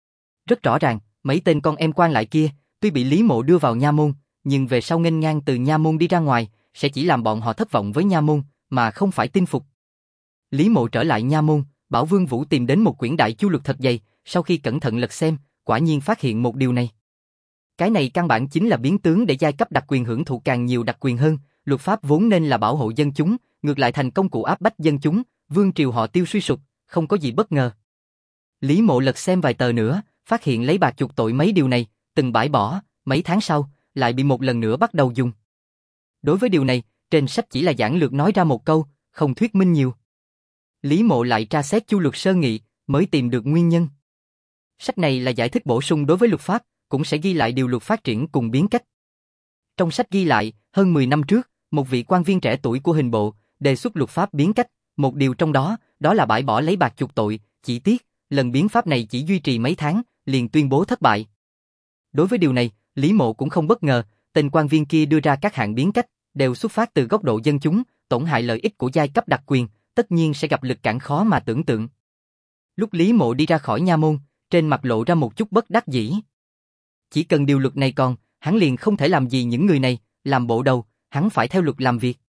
A: Rất rõ ràng, mấy tên con em quan lại kia, tuy bị Lý Mộ đưa vào nha môn, nhưng về sau nghênh ngang từ nha môn đi ra ngoài, sẽ chỉ làm bọn họ thất vọng với nha môn, mà không phải tin phục. Lý Mộ trở lại nha môn, bảo Vương Vũ tìm đến một quyển đại chu luật thật dày, sau khi cẩn thận lật xem, quả nhiên phát hiện một điều này. Cái này căn bản chính là biến tướng để giai cấp đặc quyền hưởng thụ càng nhiều đặc quyền hơn, luật pháp vốn nên là bảo hộ dân chúng, ngược lại thành công cụ áp bách dân chúng, vương triều họ Tiêu suy sụp, không có gì bất ngờ. Lý Mộ lật xem vài tờ nữa, phát hiện lấy bạc chuộc tội mấy điều này, từng bãi bỏ, mấy tháng sau, lại bị một lần nữa bắt đầu dùng. Đối với điều này, trên sách chỉ là giản lược nói ra một câu, không thuyết minh nhiều. Lý Mộ lại tra xét chu luật sơ nghị, mới tìm được nguyên nhân. Sách này là giải thích bổ sung đối với luật pháp, cũng sẽ ghi lại điều luật phát triển cùng biến cách. Trong sách ghi lại, hơn 10 năm trước, một vị quan viên trẻ tuổi của hình bộ đề xuất luật pháp biến cách, một điều trong đó, đó là bãi bỏ lấy bạc chuộc tội, chỉ tiếc, lần biến pháp này chỉ duy trì mấy tháng, liền tuyên bố thất bại. Đối với điều này, Lý Mộ cũng không bất ngờ, tên quan viên kia đưa ra các hạng biến cách, đều xuất phát từ góc độ dân chúng, tổn hại lợi ích của giai cấp đặc quyền, tất nhiên sẽ gặp lực cản khó mà tưởng tượng. Lúc Lý Mộ đi ra khỏi nha môn, trên mặt lộ ra một chút bất đắc dĩ. Chỉ cần điều luật này còn, hắn liền không thể làm gì những người này, làm bộ đầu, hắn phải theo luật làm việc.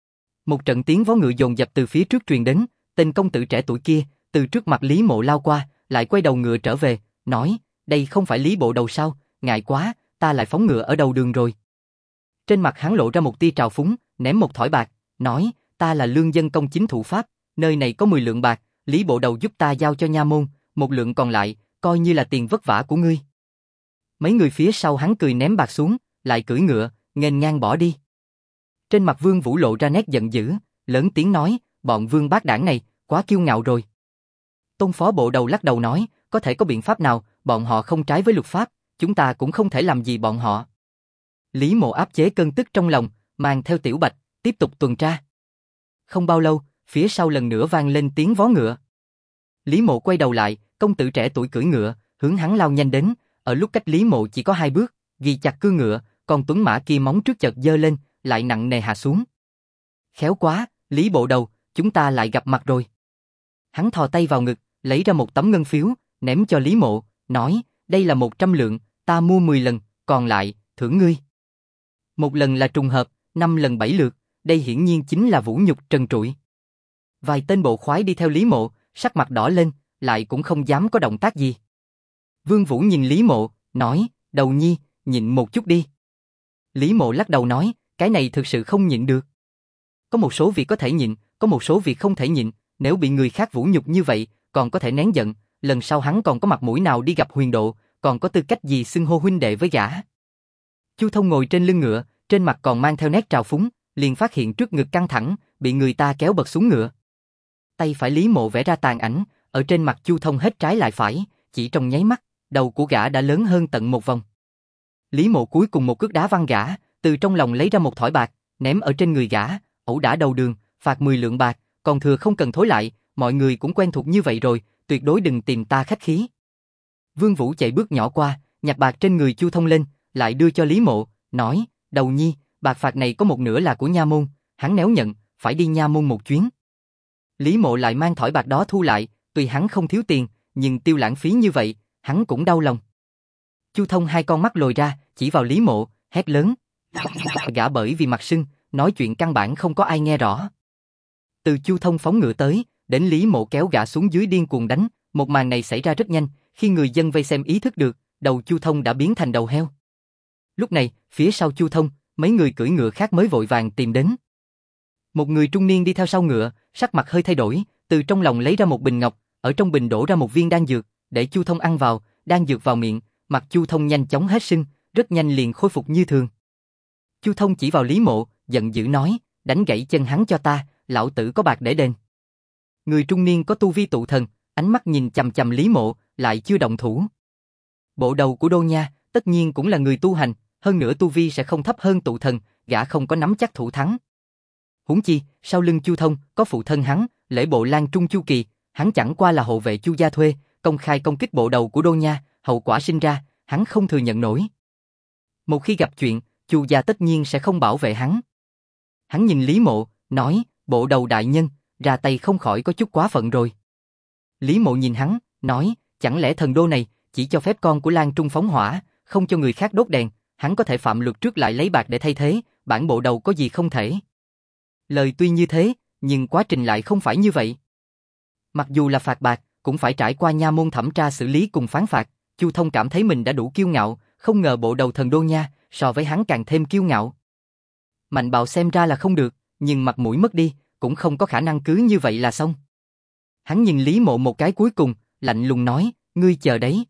A: Một trận tiếng vó ngựa dồn dập từ phía trước truyền đến, tên công tử trẻ tuổi kia, từ trước mặt Lý Mộ lao qua, lại quay đầu ngựa trở về, nói, đây không phải Lý bộ đầu sao, ngại quá, ta lại phóng ngựa ở đầu đường rồi. Trên mặt hắn lộ ra một tia trào phúng, ném một thỏi bạc, nói, ta là lương dân công chính thủ pháp, nơi này có 10 lượng bạc, Lý bộ đầu giúp ta giao cho nha môn, 1 lượng còn lại, coi như là tiền vất vả của ngươi. Mấy người phía sau hắn cười ném bạc xuống, lại cưỡi ngựa, nghênh ngang bỏ đi. Trên mặt Vương Vũ lộ ra nét giận dữ, lớn tiếng nói, bọn Vương bác đảng này, quá kiêu ngạo rồi. Tôn phó bộ đầu lắc đầu nói, có thể có biện pháp nào, bọn họ không trái với luật pháp, chúng ta cũng không thể làm gì bọn họ. Lý Mộ áp chế cơn tức trong lòng, mang theo Tiểu Bạch, tiếp tục tuần tra. Không bao lâu, phía sau lần nữa vang lên tiếng vó ngựa. Lý Mộ quay đầu lại, công tử trẻ tuổi cưỡi ngựa, hướng hắn lao nhanh đến, ở lúc cách Lý Mộ chỉ có 2 bước, ghi chặt cương ngựa, con tuấn mã kia móng trước chợt giơ lên, lại nặng nề hạ xuống. Khéo quá, Lý bộ đầu, chúng ta lại gặp mặt rồi. Hắn thò tay vào ngực, lấy ra một tấm ngân phiếu, ném cho Lý Mộ, nói, đây là 100 lượng, ta mua 10 lần, còn lại, thưởng ngươi. 1 lần là trùng hợp, 5 lần 7 lượt, đây hiển nhiên chính là vũ nhục trần trụi. Vài tên bộ khoái đi theo Lý Mộ, sắc mặt đỏ lên, lại cũng không dám có động tác gì. Vương Vũ nhìn Lý Mộ, nói, đầu nhi, nhịn một chút đi. Lý Mộ lắc đầu nói, cái này thực sự không nhịn được. Có một số việc có thể nhịn, có một số việc không thể nhịn, nếu bị người khác vũ nhục như vậy, còn có thể nén giận, lần sau hắn còn có mặt mũi nào đi gặp Huyền Độ, còn có tư cách gì xưng hô huynh đệ với gã. Chu Thông ngồi trên lưng ngựa, trên mặt còn mang theo nét trào phúng, liền phát hiện trước ngực căng thẳng, bị người ta kéo bật xuống ngựa. Tay phải Lý Mộ vẽ ra tàn ảnh, ở trên mặt Chu Thông hết trái lại phải, chỉ trong nháy mắt, đầu của gã đã lớn hơn tận 1 vòng. Lý Mộ cuối cùng một cước đá văng gã, từ trong lòng lấy ra một thỏi bạc, ném ở trên người gã, ẩu đả đầu đường, phạt 10 lượng bạc, còn thừa không cần thối lại, mọi người cũng quen thuộc như vậy rồi, tuyệt đối đừng tìm ta khách khí. Vương Vũ chạy bước nhỏ qua, nhặt bạc trên người Chu Thông lên, lại đưa cho Lý Mộ, nói, Đầu Nhi, bạc phạt này có một nửa là của nha môn, hắn nếu nhận, phải đi nha môn một chuyến. Lý Mộ lại mang thỏi bạc đó thu lại, tuy hắn không thiếu tiền, nhưng tiêu lãng phí như vậy, hắn cũng đau lòng. Chu Thông hai con mắt lồi ra, chỉ vào Lý Mộ, hét lớn. Gã bởi vì mặt sưng, nói chuyện căn bản không có ai nghe rõ. Từ Chu Thông phóng ngựa tới, đến Lý Mộ kéo gã xuống dưới điên cuồng đánh, một màn này xảy ra rất nhanh, khi người dân vây xem ý thức được, đầu Chu Thông đã biến thành đầu heo. Lúc này, phía sau Chu Thông, mấy người cưỡi ngựa khác mới vội vàng tìm đến. Một người trung niên đi theo sau ngựa, sắc mặt hơi thay đổi, từ trong lòng lấy ra một bình ngọc, ở trong bình đổ ra một viên đan dược, để Chu Thông ăn vào, đan dược vào miệng, mặt Chu Thông nhanh chóng hết sưng, rất nhanh liền khôi phục như thường. Chu Thông chỉ vào Lý Mộ, giận dữ nói, đánh gãy chân hắn cho ta, lão tử có bạc để đền. Người trung niên có tu vi tụ thần, ánh mắt nhìn chằm chằm Lý Mộ, lại chưa động thủ. Bộ đầu của Đô Nha, tất nhiên cũng là người tu hành, hơn nữa tu vi sẽ không thấp hơn tụ thần, gã không có nắm chắc thủ thắng. Huống chi, sau lưng Chu Thông, có phụ thân hắn, Lễ Bộ Lang Trung Chu Kỳ, hắn chẳng qua là hộ vệ Chu gia thuê, công khai công kích bộ đầu của Đô Nha, hậu quả sinh ra, hắn không thừa nhận nổi. Một khi gặp chuyện, Chu gia tất nhiên sẽ không bảo vệ hắn. Hắn nhìn Lý Mộ, nói, bộ đầu đại nhân, ra tay không khỏi có chút quá phận rồi. Lý Mộ nhìn hắn, nói, chẳng lẽ thần đô này chỉ cho phép con của Lang Trung phóng hỏa, không cho người khác đốt đèn, hắn có thể phạm luật trước lại lấy bạc để thay thế, bản bộ đầu có gì không thể. Lời tuy như thế, nhưng quá trình lại không phải như vậy. Mặc dù là phạt bạc, cũng phải trải qua nha môn thẩm tra xử lý cùng phán phạt. Chu Thông cảm thấy mình đã đủ kiêu ngạo, không ngờ bộ đầu thần đô nha, so với hắn càng thêm kiêu ngạo. Mạnh bạo xem ra là không được, nhưng mặt mũi mất đi, cũng không có khả năng cứ như vậy là xong. Hắn nhìn Lý Mộ một cái cuối cùng, lạnh lùng nói, ngươi chờ đấy.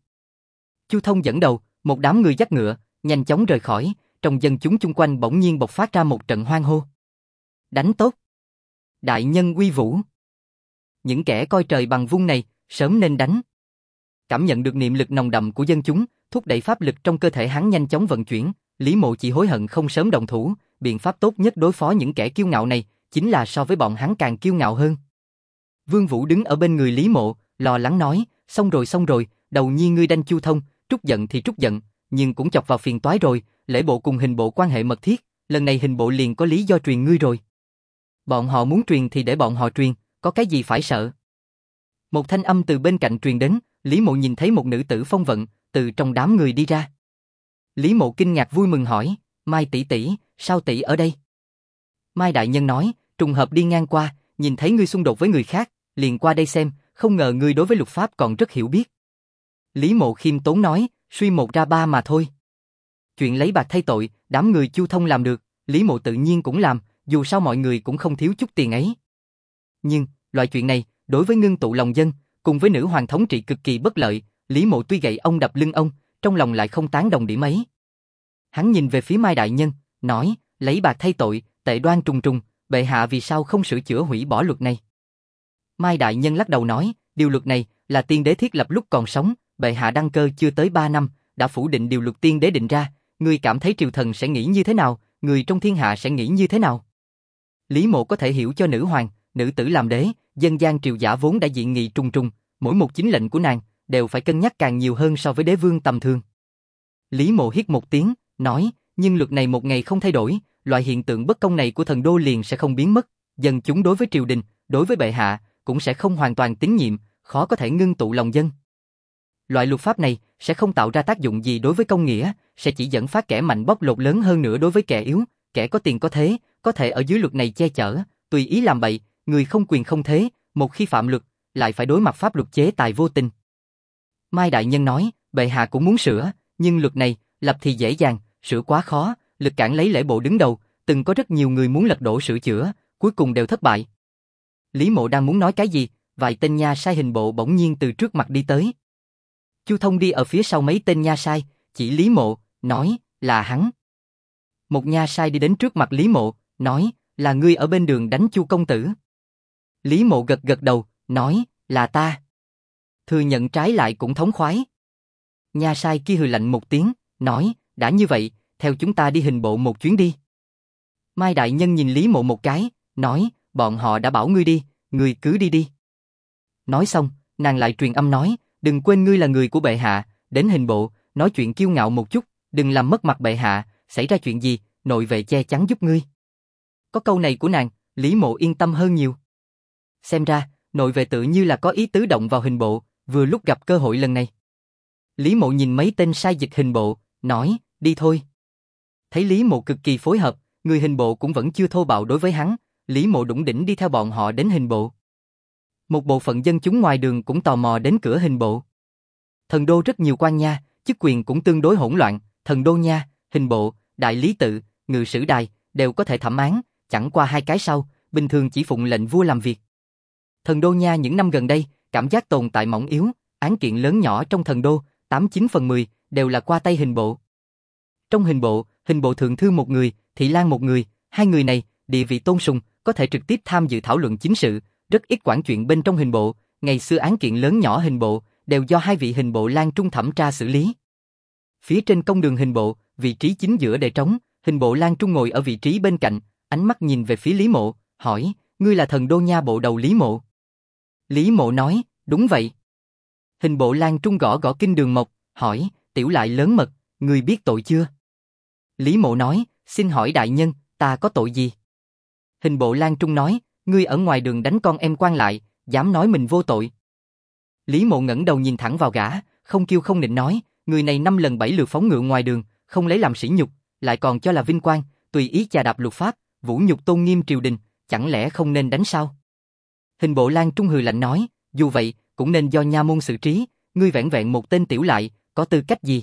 A: Chu Thông dẫn đầu, một đám người dắt ngựa, nhanh chóng rời khỏi, trong dân chúng chung quanh bỗng nhiên bộc phát ra một trận hoan hô. Đánh tốt! Đại nhân uy vũ! Những kẻ coi trời bằng vung này, sớm nên đánh. Cảm nhận được niệm lực nồng đậm của dân chúng, thúc đẩy pháp lực trong cơ thể hắn nhanh chóng vận chuyển, Lý Mộ chỉ hối hận không sớm động thủ, biện pháp tốt nhất đối phó những kẻ kiêu ngạo này, chính là so với bọn hắn càng kiêu ngạo hơn. Vương Vũ đứng ở bên người Lý Mộ, lo lắng nói, xong rồi, Đầu Nhi ngươi đanh Chu Thông, trút giận thì trút giận, nhưng cũng chọc vào phiền toái rồi, Lễ Bộ cùng Hình Bộ quan hệ mật thiết, lần này Hình Bộ liền có lý do truyền ngươi rồi. Bọn họ muốn truyền thì để bọn họ truyền, có cái gì phải sợ. Một thanh âm từ bên cạnh truyền đến, Lý Mộ nhìn thấy một nữ tử phong vận, từ trong đám người đi ra. Lý Mộ kinh ngạc vui mừng hỏi, Mai tỷ tỷ, sao tỷ ở đây? Mai đại nhân nói, trùng hợp đi ngang qua, nhìn thấy ngươi xung đột với người khác, liền qua đây xem, không ngờ ngươi đối với luật pháp còn rất hiểu biết. Lý Mộ khiêm tốn nói, suy một ra ba mà thôi. Chuyện lấy bạc thay tội, đám người Chu Thông làm được, Lý Mộ tự nhiên cũng làm, dù sao mọi người cũng không thiếu chút tiền ấy. Nhưng, loại chuyện này, đối với ngưng tụ lòng dân, cùng với nữ hoàng thống trị cực kỳ bất lợi, Lý Mộ tuy gậy ông đập lưng ông, trong lòng lại không tán đồng điểm ấy. Hắn nhìn về phía Mai đại nhân, nói, lấy bạc thay tội, tệ đoan trùng trùng, bệ hạ vì sao không sửa chữa hủy bỏ luật này? Mai đại nhân lắc đầu nói, điều luật này là tiên đế thiết lập lúc còn sống, bệ hạ đăng cơ chưa tới 3 năm, đã phủ định điều luật tiên đế định ra, ngươi cảm thấy triều thần sẽ nghĩ như thế nào, người trong thiên hạ sẽ nghĩ như thế nào? Lý Mộ có thể hiểu cho nữ hoàng, nữ tử làm đế, dân gian triều giả vốn đã dị nghị trùng trùng, mỗi một chính lệnh của nàng đều phải cân nhắc càng nhiều hơn so với đế vương tầm thường. Lý Mộ hít một tiếng, nói, nhưng luật này một ngày không thay đổi, loại hiện tượng bất công này của thần đô liền sẽ không biến mất, dân chúng đối với triều đình, đối với bệ hạ cũng sẽ không hoàn toàn tín nhiệm, khó có thể ngưng tụ lòng dân. Loại luật pháp này sẽ không tạo ra tác dụng gì đối với công nghĩa, sẽ chỉ dẫn phát kẻ mạnh bóc lột lớn hơn nữa đối với kẻ yếu, kẻ có tiền có thế, có thể ở dưới luật này che chở, tùy ý làm bậy, người không quyền không thế, một khi phạm luật, lại phải đối mặt pháp luật chế tài vô tình. Mai đại nhân nói, bệ hạ cũng muốn sửa, nhưng luật này, lập thì dễ dàng, sửa quá khó, lực cản lấy Lễ Bộ đứng đầu, từng có rất nhiều người muốn lật đổ sửa chữa, cuối cùng đều thất bại. Lý Mộ đang muốn nói cái gì, vài tên nha sai Hình Bộ bỗng nhiên từ trước mặt đi tới. Chu Thông đi ở phía sau mấy tên nha sai, chỉ Lý Mộ, nói, là hắn. Một nha sai đi đến trước mặt Lý Mộ, nói, là ngươi ở bên đường đánh Chu công tử. Lý Mộ gật gật đầu, nói, là ta. Thừa nhận trái lại cũng thống khoái. Nha sai kia hừ lạnh một tiếng, nói, đã như vậy, theo chúng ta đi hình bộ một chuyến đi. Mai đại nhân nhìn Lý Mộ một cái, nói, bọn họ đã bảo ngươi đi, ngươi cứ đi đi. Nói xong, nàng lại truyền âm nói, đừng quên ngươi là người của bệ hạ, đến hình bộ, nói chuyện kiêu ngạo một chút, đừng làm mất mặt bệ hạ, xảy ra chuyện gì, nội vệ che chắn giúp ngươi. Có câu này của nàng, Lý Mộ yên tâm hơn nhiều. Xem ra, nội vệ tự như là có ý tứ động vào hình bộ, vừa lúc gặp cơ hội lần này. Lý Mộ nhìn mấy tên sai dịch hình bộ, nói, đi thôi. Thấy Lý Mộ cực kỳ phối hợp, người hình bộ cũng vẫn chưa thô bạo đối với hắn, Lý Mộ đủng đỉnh đi theo bọn họ đến hình bộ. Một bộ phận dân chúng ngoài đường cũng tò mò đến cửa hình bộ. Thần đô rất nhiều quan nha, chức quyền cũng tương đối hỗn loạn, thần đô nha, hình bộ, đại lý tự, ngự sử đài, đều có thể thẩm án, chẳng qua hai cái sau, bình thường chỉ phụng lệnh vua làm việc. Thần đô nha những năm gần đây, cảm giác tồn tại mỏng yếu, án kiện lớn nhỏ trong thần đô, 89 phần 10, đều là qua tay hình bộ. Trong hình bộ thượng thư một người, thị lang một người, hai người này, địa vị tôn sùng, có thể trực tiếp tham dự thảo luận chính sự, rất ít quản chuyện bên trong hình bộ, ngày xưa án kiện lớn nhỏ hình bộ, đều do hai vị hình bộ lang trung thẩm tra xử lý. Phía trên công đường hình bộ, vị trí chính giữa để trống, hình bộ lang trung ngồi ở vị trí bên cạnh, ánh mắt nhìn về phía Lý Mộ, hỏi, ngươi là thần đô nha bộ đầu Lý Mộ. Lý Mộ nói, đúng vậy. Hình bộ lang trung gõ gõ kinh đường mộc, hỏi, tiểu lại lớn mật, ngươi biết tội chưa? Lý Mộ nói, xin hỏi đại nhân, ta có tội gì? Hình bộ lang trung nói, ngươi ở ngoài đường đánh con em quan lại, dám nói mình vô tội. Lý Mộ ngẩng đầu nhìn thẳng vào gã, không kiêu không nịnh nói, người này 5 lần 7 lượt phóng ngựa ngoài đường, không lấy làm sỉ nhục, lại còn cho là vinh quang, tùy ý chà đạp luật pháp, vũ nhục tôn nghiêm triều đình, chẳng lẽ không nên đánh sao? Hình bộ lang trung hừ lạnh nói, dù vậy, cũng nên do nha môn xử trí, ngươi vẻn vẹn một tên tiểu lại, có tư cách gì?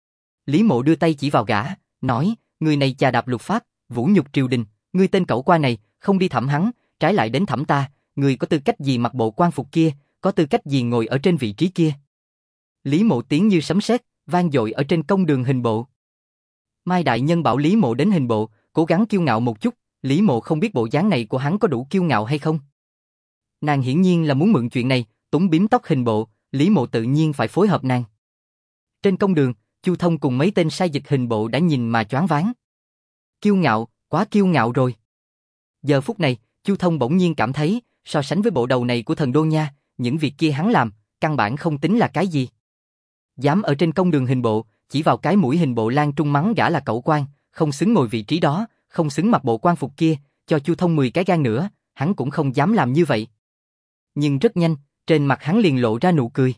A: Lý Mộ đưa tay chỉ vào gã, nói, người này chà đạp luật pháp, vũ nhục triều đình, ngươi tên cẩu qua này, không đi thẩm hắn, trái lại đến thẩm ta, ngươi có tư cách gì mặc bộ quan phục kia, có tư cách gì ngồi ở trên vị trí kia? Lý Mộ tiếng như sấm sét, vang dội ở trên công đường hình bộ. Mai đại nhân bảo Lý Mộ đến hình bộ, cố gắng kiêu ngạo một chút, Lý Mộ không biết bộ dáng này của hắn có đủ kiêu ngạo hay không. Nàng hiển nhiên là muốn mượn chuyện này, túng bím tóc hình bộ, Lý Mộ tự nhiên phải phối hợp nàng. Trên công đường, Chu Thông cùng mấy tên sai dịch hình bộ đã nhìn mà choáng váng. Kiêu ngạo, quá kiêu ngạo rồi. Giờ phút này, Chu Thông bỗng nhiên cảm thấy, so sánh với bộ đầu này của thần đô nha, những việc kia hắn làm, căn bản không tính là cái gì. Dám ở trên công đường hình bộ, chỉ vào cái mũi hình bộ lang trung mắng gã là cẩu quan, không xứng ngồi vị trí đó, không xứng mặc bộ quan phục kia, cho Chu Thông 10 cái gan nữa, hắn cũng không dám làm như vậy. Nhưng rất nhanh, trên mặt hắn liền lộ ra nụ cười.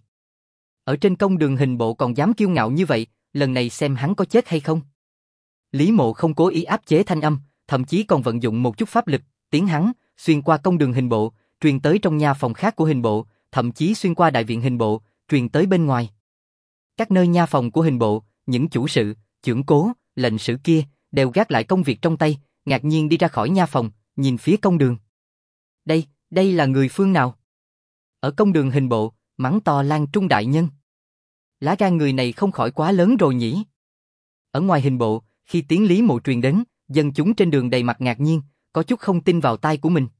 A: Ở trên công đường hình bộ còn dám kiêu ngạo như vậy, lần này xem hắn có chết hay không. Lý Mộ không cố ý áp chế thanh âm, thậm chí còn vận dụng một chút pháp lực, tiến hắn, xuyên qua công đường hình bộ, truyền tới trong nha phòng khác của hình bộ, thậm chí xuyên qua đại viện hình bộ, truyền tới bên ngoài. Các nơi nha phòng của hình bộ, những chủ sự, chưởng cố, lệnh sử kia, đều gác lại công việc trong tay, ngạc nhiên đi ra khỏi nha phòng, nhìn phía công đường. Đây là người phương nào? Ở công đường hình bộ, mắng to Lang Trung đại nhân. Lá gan người này không khỏi quá lớn rồi nhỉ? Ở ngoài hình bộ, khi tiếng Lý Mộ truyền đến, dân chúng trên đường đầy mặt ngạc nhiên, có chút không tin vào tai của mình.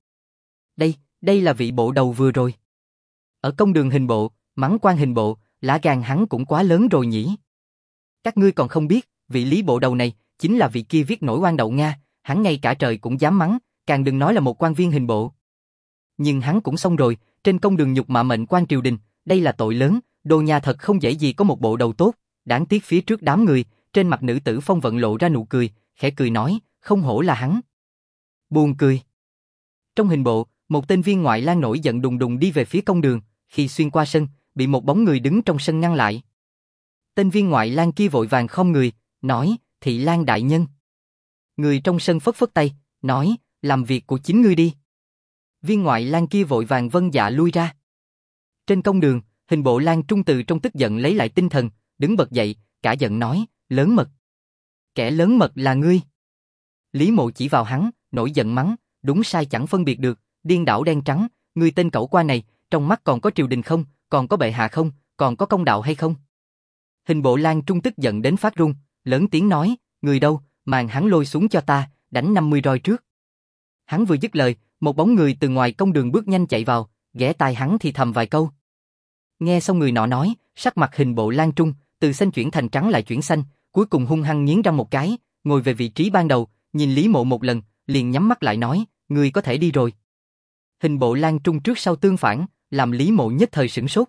A: Đây là vị bộ đầu vừa rồi. Ở công đường hình bộ, mắng quan hình bộ, lá gan hắn cũng quá lớn rồi nhỉ? Các ngươi còn không biết, vị Lý bộ đầu này, chính là vị kia viết nổi oan đậu Nga, hắn ngay cả trời cũng dám mắng, càng đừng nói là một quan viên hình bộ. Nhưng hắn cũng xong rồi, trên công đường nhục mạ mệnh quan triều đình, đây là tội lớn, Đô nhà thật không dễ gì có một bộ đầu tốt, đáng tiếc phía trước đám người, trên mặt nữ tử Phong Vận lộ ra nụ cười, khẽ cười nói, không hổ là hắn. Buồn cười. Trong hình bộ, một tên viên ngoại lang nổi giận đùng đùng đi về phía công đường, khi xuyên qua sân, bị một bóng người đứng trong sân ngăn lại. Tên viên ngoại lang kia vội vàng khom người, nói, thị lang đại nhân. Người trong sân phất phất tay, nói, làm việc của chính ngươi đi. Viên ngoại lang kia vội vàng vâng dạ lui ra. Trên công đường, hình bộ lang trung từ trong tức giận lấy lại tinh thần, đứng bật dậy, cả giận nói, lớn mật. Kẻ lớn mật là ngươi. Lý Mộ chỉ vào hắn, nổi giận mắng, đúng sai chẳng phân biệt được, điên đảo đen trắng, ngươi tên cẩu qua này, trong mắt còn có triều đình không, còn có bệ hạ không, còn có công đạo hay không? Hình bộ lang trung tức giận đến phát run, lớn tiếng nói, người đâu, màn hắn lôi xuống cho ta, đánh 50 roi trước. Hắn vừa dứt lời, một bóng người từ ngoài công đường bước nhanh chạy vào, ghé tai hắn thì thầm vài câu. Nghe xong người nọ nói, sắc mặt hình bộ lang trung, từ xanh chuyển thành trắng lại chuyển xanh, cuối cùng hung hăng nghiến răng một cái, ngồi về vị trí ban đầu, nhìn Lý Mộ một lần, liền nhắm mắt lại nói, ngươi có thể đi rồi. Hình bộ Lan Trung trước sau tương phản, làm Lý Mộ nhất thời sửng sốt.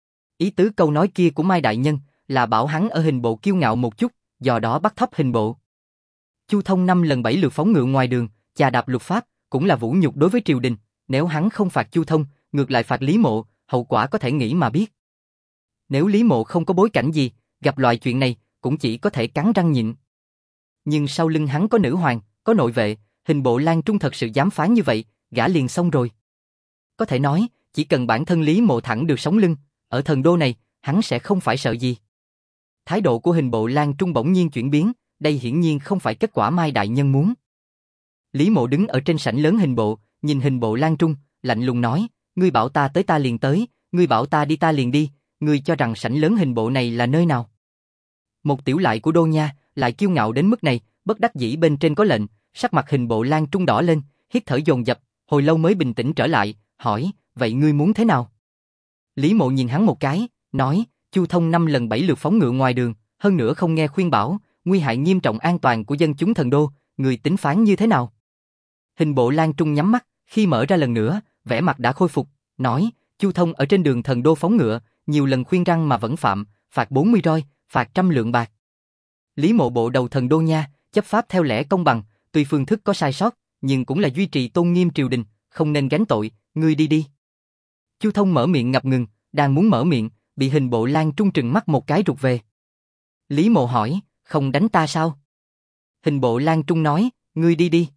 A: Ý tứ câu nói kia của Mai đại nhân là bảo hắn ở hình bộ kiêu ngạo một chút, do đó bắt thấp hình bộ. Chu Thông 5 lần 7 lượt phóng ngựa ngoài đường, chà đạp luật pháp, cũng là vũ nhục đối với triều đình, nếu hắn không phạt Chu Thông, ngược lại phạt Lý Mộ, hậu quả có thể nghĩ mà biết. Nếu Lý Mộ không có bối cảnh gì, gặp loại chuyện này, cũng chỉ có thể cắn răng nhịn. Nhưng sau lưng hắn có nữ hoàng, có nội vệ, hình bộ Lan Trung thật sự dám phán như vậy, gã liền xong rồi. Có thể nói, chỉ cần bản thân Lý Mộ thẳng được sống lưng, ở thần đô này, hắn sẽ không phải sợ gì. Thái độ của hình bộ Lan Trung bỗng nhiên chuyển biến, đây hiển nhiên không phải kết quả Mai đại nhân muốn. Lý Mộ đứng ở trên sảnh lớn hình bộ, nhìn hình bộ Lan Trung, lạnh lùng nói, ngươi bảo ta tới ta liền tới, ngươi bảo ta đi ta liền đi, ngươi cho rằng sảnh lớn hình bộ này là nơi nào? Một tiểu lại của Đô Nha, lại kiêu ngạo đến mức này, bất đắc dĩ bên trên có lệnh, sắc mặt hình bộ Lan Trung đỏ lên, hít thở dồn dập, hồi lâu mới bình tĩnh trở lại, hỏi, vậy ngươi muốn thế nào? Lý Mộ nhìn hắn một cái, nói, Chu Thông 5 lần 7 lượt phóng ngựa ngoài đường, hơn nữa không nghe khuyên bảo, nguy hại nghiêm trọng an toàn của dân chúng thần đô, người tính phán như thế nào? Hình bộ Lan Trung nhắm mắt, khi mở ra lần nữa, vẻ mặt đã khôi phục, nói, Chu Thông ở trên đường thần đô phóng ngựa, nhiều lần khuyên răn mà vẫn phạm, phạt 40 roi, phạt 100 lượng bạc. Lý Mộ bộ đầu thần đô nha, chấp pháp theo lẽ công bằng, tuy phương thức có sai sót, nhưng cũng là duy trì tôn nghiêm triều đình, không nên gánh tội, ngươi đi đi. Chu Thông mở miệng ngập ngừng, đang muốn mở miệng, bị hình bộ Lan Trung trừng mắt một cái rụt về. Lý Mộ hỏi, không đánh ta sao? Hình bộ Lan Trung nói, ngươi đi đi.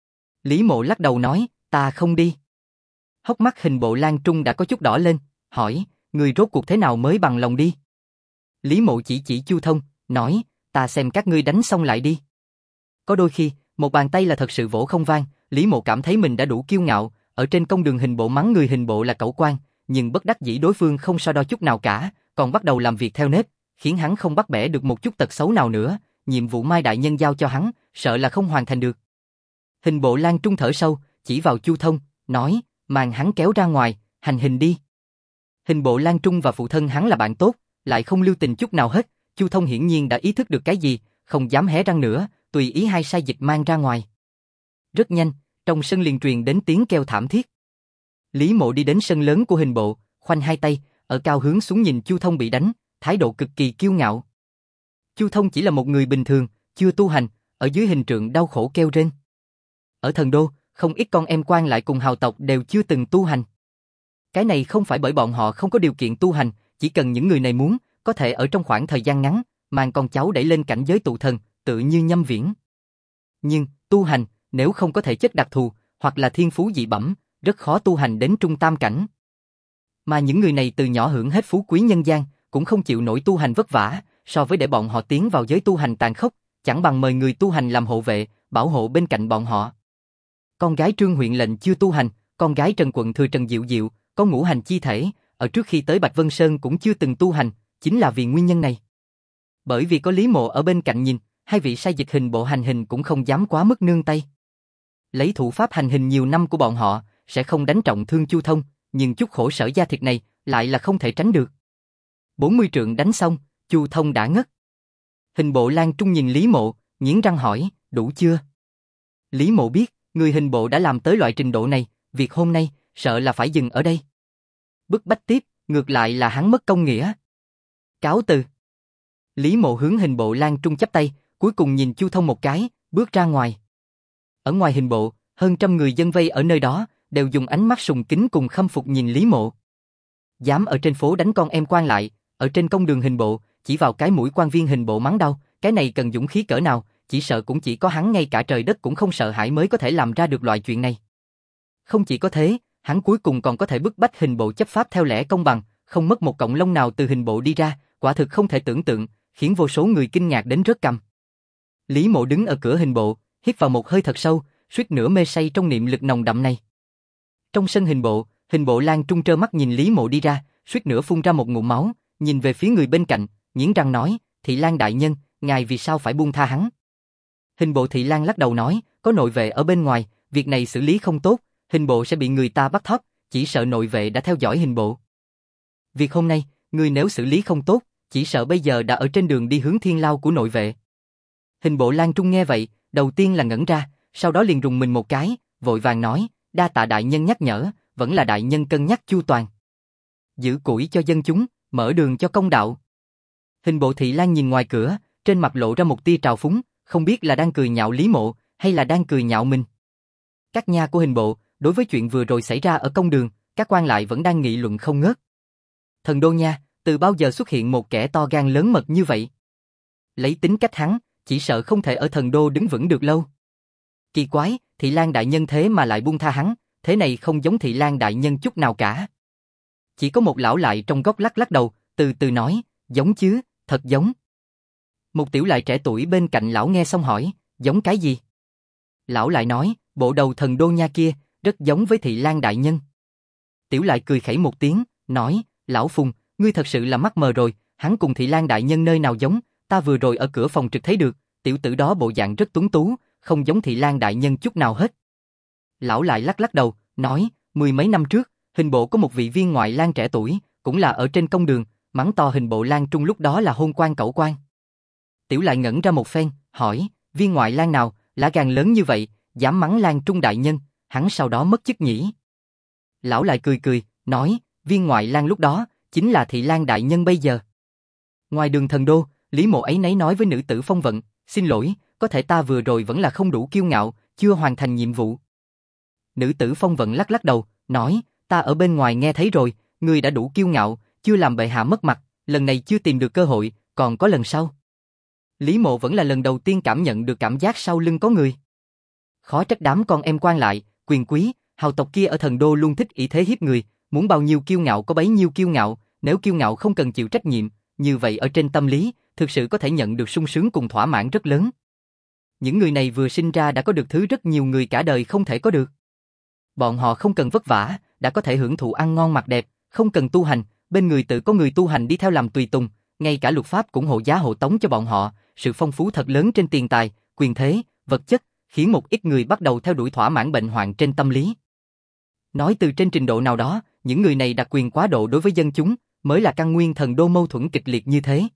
A: Lý Mộ lắc đầu nói, ta không đi. Hốc mắt hình bộ Lan Trung đã có chút đỏ lên, hỏi, ngươi rốt cuộc thế nào mới bằng lòng đi? Lý Mộ chỉ Chu Thông, nói, ta xem các ngươi đánh xong lại đi. Có đôi khi, một bàn tay là thật sự vỗ không vang, Lý Mộ cảm thấy mình đã đủ kiêu ngạo, ở trên công đường hình bộ mắng người hình bộ là cẩu quan, nhưng bất đắc dĩ đối phương không so đo chút nào cả, còn bắt đầu làm việc theo nếp, khiến hắn không bắt bẻ được một chút tật xấu nào nữa, nhiệm vụ Mai đại nhân giao cho hắn, sợ là không hoàn thành được. Hình bộ Lan Trung thở sâu, chỉ vào Chu Thông, nói, mang hắn kéo ra ngoài, hành hình đi. Hình bộ Lan Trung và phụ thân hắn là bạn tốt, lại không lưu tình chút nào hết, Chu Thông hiển nhiên đã ý thức được cái gì, không dám hé răng nữa, tùy ý hai sai dịch mang ra ngoài. Rất nhanh, trong sân liền truyền đến tiếng kêu thảm thiết. Lý Mộ đi đến sân lớn của hình bộ, khoanh hai tay, ở cao hướng xuống nhìn Chu Thông bị đánh, thái độ cực kỳ kiêu ngạo. Chu Thông chỉ là một người bình thường, chưa tu hành, ở dưới hình trượng đau khổ kêu rên. Ở thần đô, không ít con em quan lại cùng hào tộc đều chưa từng tu hành. Cái này không phải bởi bọn họ không có điều kiện tu hành, chỉ cần những người này muốn, có thể ở trong khoảng thời gian ngắn, mang con cháu đẩy lên cảnh giới tụ thần, tự như Nhâm Viễn. Nhưng, tu hành, nếu không có thể chất đặc thù, hoặc là thiên phú dị bẩm, rất khó tu hành đến trung tam cảnh. Mà những người này từ nhỏ hưởng hết phú quý nhân gian, cũng không chịu nổi tu hành vất vả, so với để bọn họ tiến vào giới tu hành tàn khốc, chẳng bằng mời người tu hành làm hộ vệ, bảo hộ bên cạnh bọn họ. Con gái Trương huyện lệnh chưa tu hành, con gái Trần quận thừa Trần Diệu Diệu, có ngũ hành chi thể, ở trước khi tới Bạch Vân Sơn cũng chưa từng tu hành, chính là vì nguyên nhân này. Bởi vì có Lý Mộ ở bên cạnh nhìn, hai vị sai dịch hình bộ hành hình cũng không dám quá mức nương tay. Lấy thủ pháp hành hình nhiều năm của bọn họ, sẽ không đánh trọng thương Chu Thông, nhưng chút khổ sở da thịt này lại là không thể tránh được. 40 trượng đánh xong, Chu Thông đã ngất. Hình bộ Lan Trung nhìn Lý Mộ, nghiến răng hỏi, đủ chưa? Lý Mộ biết, người hình bộ đã làm tới loại trình độ này, việc hôm nay, sợ là phải dừng ở đây. Bức bách tiếp, ngược lại là hắn mất công nghĩa. Cáo từ. Lý Mộ hướng hình bộ Lan Trung chắp tay, cuối cùng nhìn Chu Thông một cái, bước ra ngoài. Ở ngoài hình bộ, hơn 100 người dân vây ở nơi đó, đều dùng ánh mắt sùng kính cùng khâm phục nhìn Lý Mộ. Dám ở trên phố đánh con em quan lại, ở trên công đường hình bộ, chỉ vào cái mũi quan viên hình bộ mắng đau, cái này cần dũng khí cỡ nào, chỉ sợ cũng chỉ có hắn ngay cả trời đất cũng không sợ hãi mới có thể làm ra được loại chuyện này. Không chỉ có thế, hắn cuối cùng còn có thể bức bách hình bộ chấp pháp theo lẽ công bằng, không mất một cọng lông nào từ hình bộ đi ra, quả thực không thể tưởng tượng, khiến vô số người kinh ngạc đến rớt cằm. Lý Mộ đứng ở cửa hình bộ, hít vào một hơi thật sâu, suýt nữa mê say trong niệm lực nồng đậm này. Trong sân hình bộ Lan Trung trơ mắt nhìn Lý Mộ đi ra, suýt nữa phun ra một ngụm máu, nhìn về phía người bên cạnh, nghiến răng nói, Thị Lan đại nhân, ngài vì sao phải buông tha hắn? Hình bộ Thị Lan lắc đầu nói, có nội vệ ở bên ngoài, việc này xử lý không tốt, hình bộ sẽ bị người ta bắt thóp, chỉ sợ nội vệ đã theo dõi hình bộ. Việc hôm nay, người nếu xử lý không tốt, chỉ sợ bây giờ đã ở trên đường đi hướng Thiên Lao của nội vệ. Hình bộ Lan Trung nghe vậy, đầu tiên là ngẩn ra, sau đó liền rùng mình một cái, vội vàng nói, đa tạ đại nhân nhắc nhở, vẫn là đại nhân cân nhắc chu toàn. Giữ củi cho dân chúng, mở đường cho công đạo. Hình bộ Thị Lan nhìn ngoài cửa, trên mặt lộ ra một tia trào phúng, không biết là đang cười nhạo Lý Mộ, hay là đang cười nhạo mình. Các nha của hình bộ, đối với chuyện vừa rồi xảy ra ở công đường, các quan lại vẫn đang nghị luận không ngớt. Thần đô nha, từ bao giờ xuất hiện một kẻ to gan lớn mật như vậy? Lấy tính cách hắn, chỉ sợ không thể ở thần đô đứng vững được lâu. Kỳ quái, Thị Lan đại nhân thế mà lại buông tha hắn, thế này không giống Thị Lan đại nhân chút nào cả. Chỉ có một lão lại trong góc lắc lắc đầu, từ từ nói, giống chứ, thật giống. Một tiểu lại trẻ tuổi bên cạnh lão nghe xong hỏi, giống cái gì? Lão lại nói, bộ đầu thần đô nha kia, rất giống với Thị Lan đại nhân. Tiểu lại cười khẩy một tiếng, nói, lão Phùng, ngươi thật sự là mắc mờ rồi, hắn cùng Thị Lan đại nhân nơi nào giống, ta vừa rồi ở cửa phòng trực thấy được, tiểu tử đó bộ dạng rất tuấn tú, không giống Thị Lan đại nhân chút nào hết. Lão lại lắc lắc đầu, nói, 10 mấy năm trước, hình bộ có một vị viên ngoại lang trẻ tuổi, cũng là ở trên công đường, mắng to hình bộ Lan Trung lúc đó là hôn quan cẩu quan. Tiểu lại ngẩn ra một phen, hỏi, viên ngoại lang nào, lá gan lớn như vậy, dám mắng Lan Trung đại nhân, hắn sau đó mất chức nhỉ? Lão lại cười cười, nói, viên ngoại lang lúc đó, chính là Thị Lan đại nhân bây giờ. Ngoài đường thần đô, Lý Mộ ấy nấy nói với nữ tử Phong Vận, xin lỗi, có thể ta vừa rồi vẫn là không đủ kiêu ngạo, chưa hoàn thành nhiệm vụ. Nữ tử Phong Vận lắc lắc đầu, nói, ta ở bên ngoài nghe thấy rồi, ngươi đã đủ kiêu ngạo, chưa làm bệ hạ mất mặt, lần này chưa tìm được cơ hội, còn có lần sau. Lý Mộ vẫn là lần đầu tiên cảm nhận được cảm giác sau lưng có người. Khó trách đám con em quan lại, quyền quý, hào tộc kia ở thần đô luôn thích ỷ thế hiếp người, muốn bao nhiêu kiêu ngạo có bấy nhiêu kiêu ngạo, nếu kiêu ngạo không cần chịu trách nhiệm, như vậy ở trên tâm lý, thực sự có thể nhận được sung sướng cùng thỏa mãn rất lớn. Những người này vừa sinh ra đã có được thứ rất nhiều người cả đời không thể có được. Bọn họ không cần vất vả, đã có thể hưởng thụ ăn ngon mặc đẹp, không cần tu hành, bên người tự có người tu hành đi theo làm tùy tùng, ngay cả luật pháp cũng hộ giá hộ tống cho bọn họ, sự phong phú thật lớn trên tiền tài, quyền thế, vật chất, khiến một ít người bắt đầu theo đuổi thỏa mãn bệnh hoạn trên tâm lý. Nói từ trên trình độ nào đó, những người này đặc quyền quá độ đối với dân chúng, mới là căn nguyên thần đô mâu thuẫn kịch liệt như thế.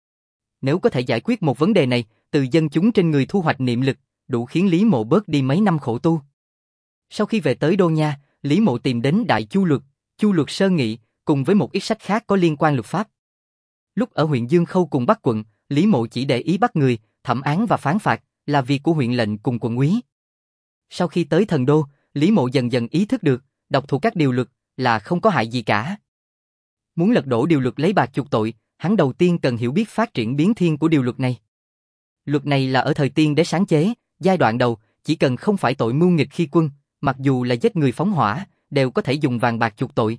A: Nếu có thể giải quyết một vấn đề này, từ dân chúng trên người thu hoạch niệm lực, đủ khiến Lý Mộ bớt đi mấy năm khổ tu. Sau khi về tới Đô Nha, Lý Mộ tìm đến Đại Chu Luật Sơ Nghị, cùng với một ít sách khác có liên quan luật pháp. Lúc ở huyện Dương Khâu cùng Bắc quận, Lý Mộ chỉ để ý bắt người, thẩm án và phán phạt, là việc của huyện lệnh cùng quận úy. Sau khi tới thần đô, Lý Mộ dần dần ý thức được, đọc thuộc các điều luật là không có hại gì cả. Muốn lật đổ điều luật lấy bạc chuộc tội, hắn đầu tiên cần hiểu biết phát triển biến thiên của điều luật này. Luật này là ở thời Tiên Đế sáng chế, giai đoạn đầu, chỉ cần không phải tội mưu nghịch khi quân, mặc dù là giết người phóng hỏa, đều có thể dùng vàng bạc chuộc tội.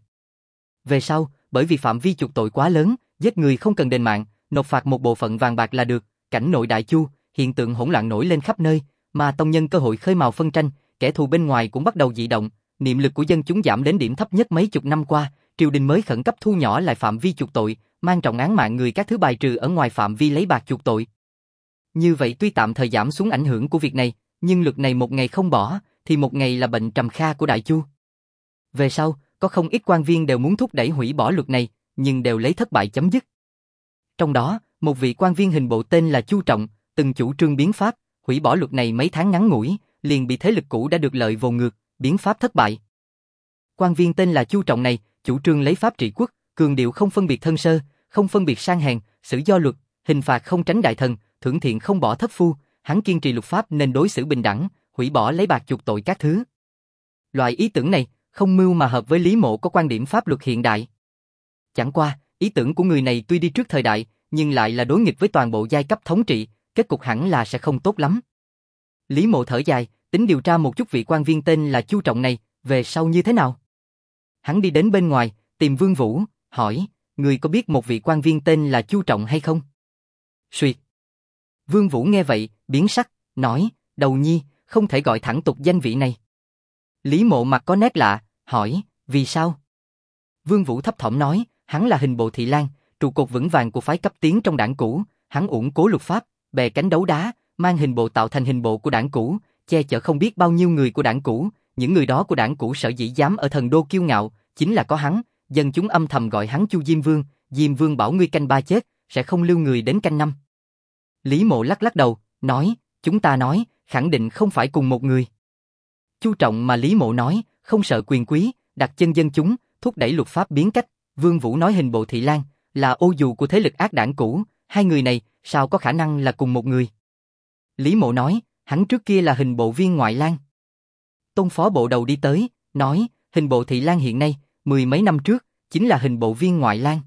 A: Về sau, bởi vì phạm vi chuộc tội quá lớn, giết người không cần đền mạng, nộp phạt một bộ phận vàng bạc là được, cảnh nội Đại Chu, hiện tượng hỗn loạn nổi lên khắp nơi, mà tông nhân cơ hội khơi mào phân tranh, kẻ thù bên ngoài cũng bắt đầu dị động, niệm lực của dân chúng giảm đến điểm thấp nhất mấy chục năm qua, triều đình mới khẩn cấp thu nhỏ lại phạm vi chuộc tội, mang trọng án mạng người các thứ bài trừ ở ngoài phạm vi lấy bạc chuộc tội. Như vậy tuy tạm thời giảm xuống ảnh hưởng của việc này, nhưng luật này một ngày không bỏ, thì một ngày là bệnh trầm kha của Đại Chu. Về sau, có không ít quan viên đều muốn thúc đẩy hủy bỏ luật này, nhưng đều lấy thất bại chấm dứt. Trong đó, một vị quan viên hình bộ tên là Chu Trọng, từng chủ trương biến pháp, hủy bỏ luật này mấy tháng ngắn ngủi, liền bị thế lực cũ đã được lợi vồ ngược, biến pháp thất bại. Quan viên tên là Chu Trọng này, chủ trương lấy pháp trị quốc, cường điệu không phân biệt thân sơ, không phân biệt sang hèn, xử do luật, hình phạt không tránh đại thần, thưởng thiện không bỏ thấp phu, hắn kiên trì luật pháp nên đối xử bình đẳng, hủy bỏ lấy bạc chuộc tội các thứ. Loại ý tưởng này, không mưu mà hợp với Lý Mộ có quan điểm pháp luật hiện đại. Chẳng qua, ý tưởng của người này tuy đi trước thời đại, nhưng lại là đối nghịch với toàn bộ giai cấp thống trị, kết cục hẳn là sẽ không tốt lắm. Lý Mộ thở dài, tính điều tra một chút vị quan viên tên là Chu Trọng này, về sau như thế nào. Hắn đi đến bên ngoài, tìm Vương Vũ, hỏi, người có biết một vị quan viên tên là Chu Trọng hay không? Xuyệt. Vương Vũ nghe vậy, biến sắc, nói, đầu nhi, không thể gọi thẳng tục danh vị này. Lý Mộ mặt có nét lạ, hỏi, vì sao? Vương Vũ thấp thỏm nói, hắn là hình bộ Thị Lan, trụ cột vững vàng của phái cấp tiến trong đảng cũ, hắn uổng cố luật pháp, bè cánh đấu đá, mang hình bộ tạo thành hình bộ của đảng cũ, che chở không biết bao nhiêu người của đảng cũ, những người đó của đảng cũ sở dĩ dám ở thần đô kiêu ngạo, chính là có hắn, dân chúng âm thầm gọi hắn Chu Diêm Vương, Diêm Vương bảo ngươi canh ba chết, sẽ không lưu người đến canh năm. Lý Mộ lắc lắc đầu, nói, chúng ta nói, khẳng định không phải cùng một người. Chu trọng mà Lý Mộ nói, không sợ quyền quý, đặt chân dân chúng, thúc đẩy luật pháp biến cách. Vương Vũ nói hình bộ Thị Lang là ô dù của thế lực ác đảng cũ, hai người này sao có khả năng là cùng một người? Lý Mộ nói, hắn trước kia là hình bộ viên ngoại lang. Tôn phó bộ đầu đi tới, nói, hình bộ Thị Lang hiện nay, mười mấy năm trước, chính là hình bộ viên ngoại lang.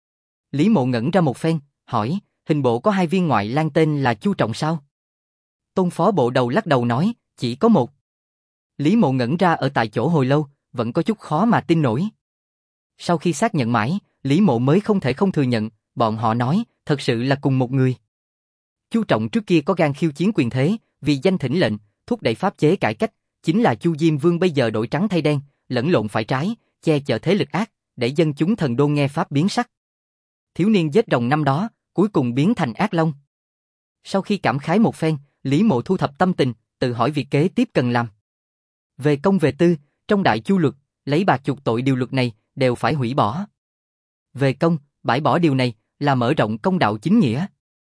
A: Lý Mộ ngẩn ra một phen, hỏi, hình bộ có hai viên ngoại lang tên là Chu Trọng sao? Tôn phó bộ đầu lắc đầu nói, chỉ có một. Lý Mộ ngẩn ra ở tại chỗ hồi lâu, vẫn có chút khó mà tin nổi. Sau khi xác nhận mãi, Lý Mộ mới không thể không thừa nhận, bọn họ nói, thật sự là cùng một người. Chu Trọng trước kia có gan khiêu chiến quyền thế, vì danh thỉnh lệnh, thúc đẩy pháp chế cải cách, chính là Chu Diêm Vương bây giờ đổi trắng thay đen, lẫn lộn phải trái, che chở thế lực ác, để dân chúng thần đô nghe pháp biến sắc. Thiếu niên giết rồng năm đó, cuối cùng biến thành ác long. Sau khi cảm khái một phen, Lý Mộ thu thập tâm tình, tự hỏi việc kế tiếp cần làm. Về công về tư, trong Đại Chu luật, lấy bạc chuộc tội điều luật này đều phải hủy bỏ. Về công, bãi bỏ điều này là mở rộng công đạo chính nghĩa.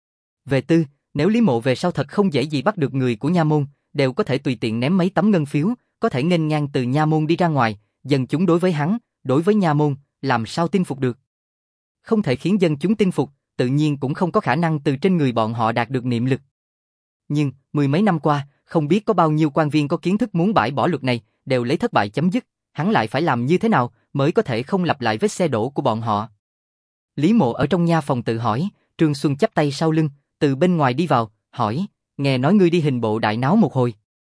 A: Về tư, nếu Lý Mộ về sau thật không dễ gì bắt được người của nha môn, đều có thể tùy tiện ném mấy tấm ngân phiếu, có thể nghênh ngang từ nha môn đi ra ngoài, dân chúng đối với hắn, đối với nha môn, làm sao tin phục được? Không thể khiến dân chúng tin phục, tự nhiên cũng không có khả năng từ trên người bọn họ đạt được niệm lực. Nhưng, mười mấy năm qua, không biết có bao nhiêu quan viên có kiến thức muốn bãi bỏ luật này, đều lấy thất bại chấm dứt, hắn lại phải làm như thế nào mới có thể không lặp lại vết xe đổ của bọn họ. Lý Mộ ở trong nha phòng tự hỏi, Trương Xuân chắp tay sau lưng, từ bên ngoài đi vào, hỏi, nghe nói ngươi đi hình bộ đại náo một hồi.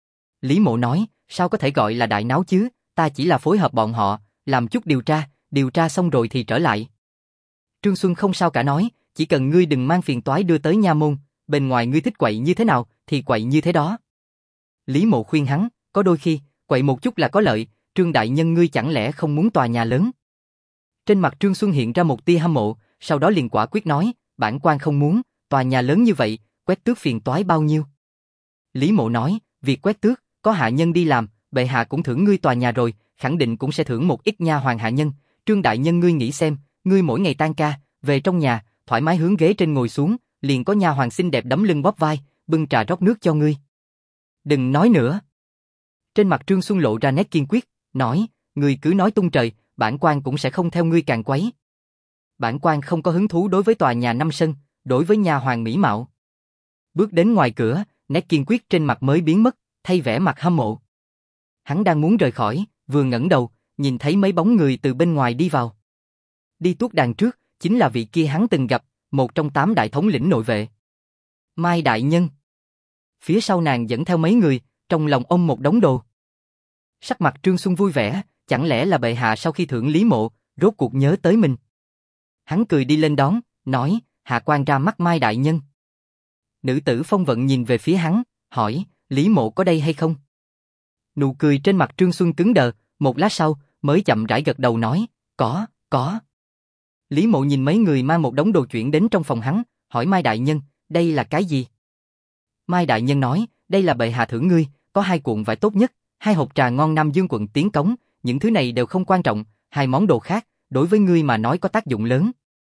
A: Lý Mộ nói, sao có thể gọi là đại náo chứ, ta chỉ là phối hợp bọn họ, làm chút điều tra xong rồi thì trở lại. Trương Xuân không sao cả nói, chỉ cần ngươi đừng mang phiền toái đưa tới nha môn, bên ngoài ngươi thích quậy như thế nào thì quậy như thế đó. Lý Mộ khuyên hắn, có đôi khi, quậy một chút là có lợi, Trương đại nhân ngươi chẳng lẽ không muốn tòa nhà lớn? Trên mặt Trương Xuân hiện ra một tia hâm mộ, sau đó liền quả quyết nói, bản quan không muốn, tòa nhà lớn như vậy, quét tước phiền toái bao nhiêu? Lý Mộ nói, việc quét tước, có hạ nhân đi làm, bệ hạ cũng thưởng ngươi tòa nhà rồi, khẳng định cũng sẽ thưởng một ít nha hoàn hạ nhân. Trương đại nhân ngươi nghĩ xem, ngươi mỗi ngày tan ca, về trong nhà, thoải mái hướng ghế trên ngồi xuống, liền có nha hoàn xinh đẹp đấm lưng bóp vai, bưng trà rót nước cho ngươi. Đừng nói nữa. Trên mặt Trương Xuân lộ ra nét kiên quyết, nói, ngươi cứ nói tung trời, bản quan cũng sẽ không theo ngươi càn quấy. Bản quan không có hứng thú đối với tòa nhà 5 sân, đối với nha hoàn mỹ mạo. Bước đến ngoài cửa, nét kiên quyết trên mặt mới biến mất, thay vẻ mặt hâm mộ. Hắn đang muốn rời khỏi, vừa ngẩng đầu, nhìn thấy mấy bóng người từ bên ngoài đi vào. Đi tuốt đàn trước, chính là vị kia hắn từng gặp, một trong 8 đại thống lĩnh nội vệ. Mai đại nhân. Phía sau nàng dẫn theo mấy người, trong lòng ôm một đống đồ. Sắc mặt Trương Xuân vui vẻ, chẳng lẽ là bệ hạ sau khi thưởng Lý Mộ, rốt cuộc nhớ tới mình. Hắn cười đi lên đón, nói, hạ quan ra mắt Mai đại nhân. Nữ tử Phong Vận nhìn về phía hắn, hỏi, Lý Mộ có đây hay không? Nụ cười trên mặt Trương Xuân cứng đờ, một lát sau, mới chậm rãi gật đầu nói, có. Lý Mộ nhìn mấy người mang một đống đồ chuyển đến trong phòng hắn, hỏi Mai đại nhân, đây là cái gì? Mai đại nhân nói, đây là bệ hạ thưởng ngươi, có 2 cuộn vải tốt nhất, 2 hộp trà ngon Nam Dương quận Tiến Cống, những thứ này đều không quan trọng, 2 món đồ khác, đối với ngươi mà nói có tác dụng lớn.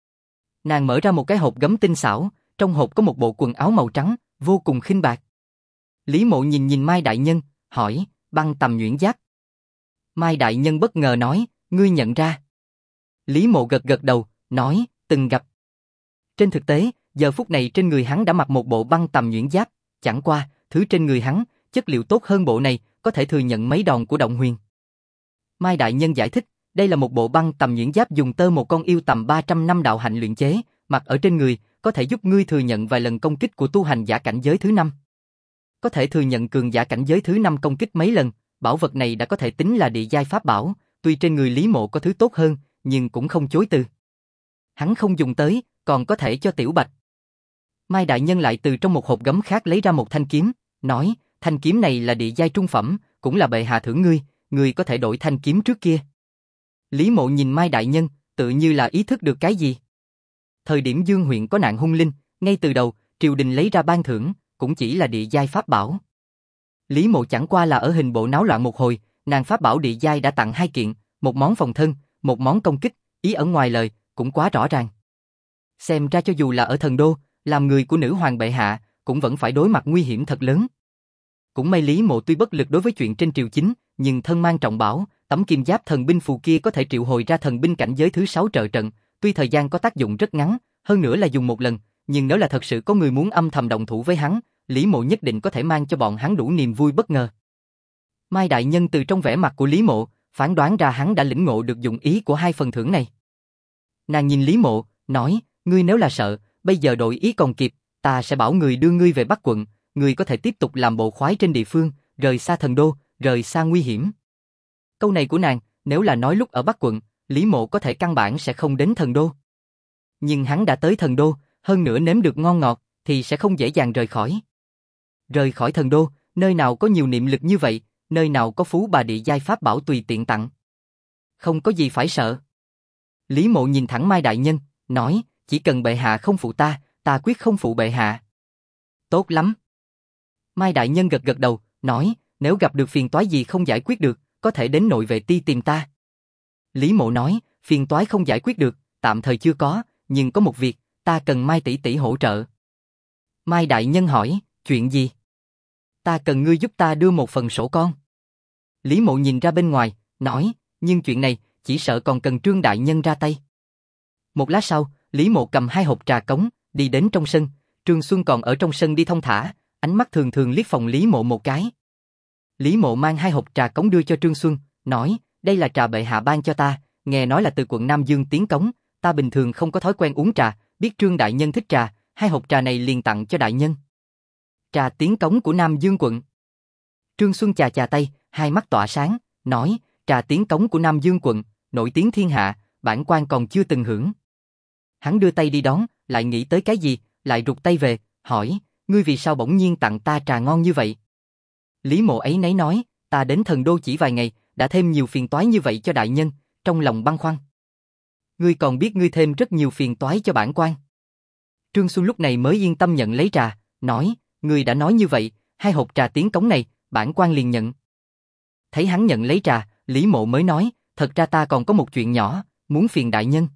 A: Nàng mở ra một cái hộp gấm tinh xảo, trong hộp có một bộ quần áo màu trắng, vô cùng khinh bạc. Lý Mộ nhìn Mai đại nhân, hỏi, băng tầm nhuyễn giáp. Mai đại nhân bất ngờ nói, ngươi nhận ra. Lý Mộ gật đầu, nói, từng gặp. Trên thực tế, giờ phút này trên người hắn đã mặc một bộ băng tầm nhuyễn giáp, chẳng qua, thứ trên người hắn, chất liệu tốt hơn bộ này, có thể thừa nhận mấy đòn của Động Huyền. Mai đại nhân giải thích, đây là một bộ băng tầm nhuyễn giáp dùng tơ một con yêu tầm 300 năm đạo hạnh luyện chế, mặc ở trên người, có thể giúp ngươi thừa nhận vài lần công kích của tu hành giả cảnh giới thứ 5. Có thể thừa nhận cường giả cảnh giới thứ 5 công kích mấy lần, bảo vật này đã có thể tính là địa giai pháp bảo, tuy trên người Lý Mộ có thứ tốt hơn, nhưng cũng không chối từ. Hắn không dùng tới, còn có thể cho Tiểu Bạch. Mai đại nhân lại từ trong một hộp gấm khác lấy ra một thanh kiếm, nói, thanh kiếm này là địa giai trung phẩm, cũng là bệ hạ thưởng ngươi, ngươi có thể đổi thanh kiếm trước kia. Lý Mộ nhìn Mai đại nhân, tự như là ý thức được cái gì. Thời điểm Dương huyện có nạn hung linh, ngay từ đầu, triều đình lấy ra ban thưởng, cũng chỉ là địa giai pháp bảo. Lý Mộ chẳng qua là ở hình bộ náo loạn một hồi, nàng pháp bảo địa giai đã tặng 2 kiện, một món phòng thân, một món công kích, ý ở ngoài lời, cũng quá rõ ràng. Xem ra cho dù là ở thần đô, làm người của nữ hoàng bệ hạ, cũng vẫn phải đối mặt nguy hiểm thật lớn. Cũng may Lý Mộ tuy bất lực đối với chuyện trên triều chính, nhưng thân mang trọng bảo, tấm kim giáp thần binh phù kia có thể triệu hồi ra thần binh cảnh giới thứ 6 trợ trận, tuy thời gian có tác dụng rất ngắn, hơn nữa là dùng một lần, nhưng nếu là thật sự có người muốn âm thầm động thủ với hắn, Lý Mộ nhất định có thể mang cho bọn hắn đủ niềm vui bất ngờ. Mai đại nhân từ trong vẻ mặt của Lý Mộ, phán đoán ra hắn đã lĩnh ngộ được dụng ý của hai phần thưởng này. Nàng nhìn Lý Mộ, nói, ngươi nếu là sợ, bây giờ đổi ý còn kịp, ta sẽ bảo người đưa ngươi về Bắc quận, ngươi có thể tiếp tục làm bộ khoái trên địa phương, rời xa thần đô, rời xa nguy hiểm. Câu này của nàng, nếu là nói lúc ở Bắc quận, Lý Mộ có thể căn bản sẽ không đến thần đô. Nhưng hắn đã tới thần đô, hơn nữa nếm được ngon ngọt, thì sẽ không dễ dàng rời khỏi. Rời khỏi thần đô, nơi nào có nhiều niệm lực như vậy, nơi nào có phú bà địa giai pháp bảo tùy tiện tặng. Không có gì phải sợ. Lý Mộ nhìn thẳng Mai đại nhân, nói, chỉ cần bệ hạ không phụ ta, ta quyết không phụ bệ hạ. Tốt lắm. Mai đại nhân gật gật đầu, nói, nếu gặp được phiền toái gì không giải quyết được, có thể đến nội vệ ti tìm ta. Lý Mộ nói, phiền toái không giải quyết được, tạm thời chưa có, nhưng có một việc, ta cần Mai tỷ tỷ hỗ trợ. Mai đại nhân hỏi, chuyện gì? Ta cần ngươi giúp ta đưa một phần sổ con. Lý Mộ nhìn ra bên ngoài, nói, nhưng chuyện này, chỉ sợ còn cần Trương đại nhân ra tay. Một lát sau, Lý Mộ cầm 2 hộp trà cống, đi đến trong sân, Trương Xuân còn ở trong sân đi thong thả, ánh mắt thường thường liếc phòng Lý Mộ một cái. Lý Mộ mang 2 hộp trà cống đưa cho Trương Xuân, nói, đây là trà bệ hạ ban cho ta, nghe nói là từ quận Nam Dương tiến cống, ta bình thường không có thói quen uống trà, biết Trương đại nhân thích trà, 2 hộp trà này liền tặng cho đại nhân. Trà tiến cống của Nam Dương quận. Trương Xuân chà chà tay, hai mắt tỏa sáng, nói, trà tiến cống của Nam Dương quận, nổi tiếng thiên hạ, bản quan còn chưa từng hưởng. Hắn đưa tay đi đón, lại nghĩ tới cái gì, lại rụt tay về, hỏi, ngươi vì sao bỗng nhiên tặng ta trà ngon như vậy? Lý Mộ ấy nấy nói, ta đến thần đô chỉ vài ngày, đã thêm nhiều phiền toái như vậy cho đại nhân, trong lòng băn khoăn. Ngươi còn biết ngươi thêm rất nhiều phiền toái cho bản quan. Trương Xuân lúc này mới yên tâm nhận lấy trà, nói, ngươi đã nói như vậy, 2 hộp trà tiến cống này, bản quan liền nhận. Thấy hắn nhận lấy trà, Lý Mộ mới nói, thật ra ta còn có một chuyện nhỏ, muốn phiền đại nhân.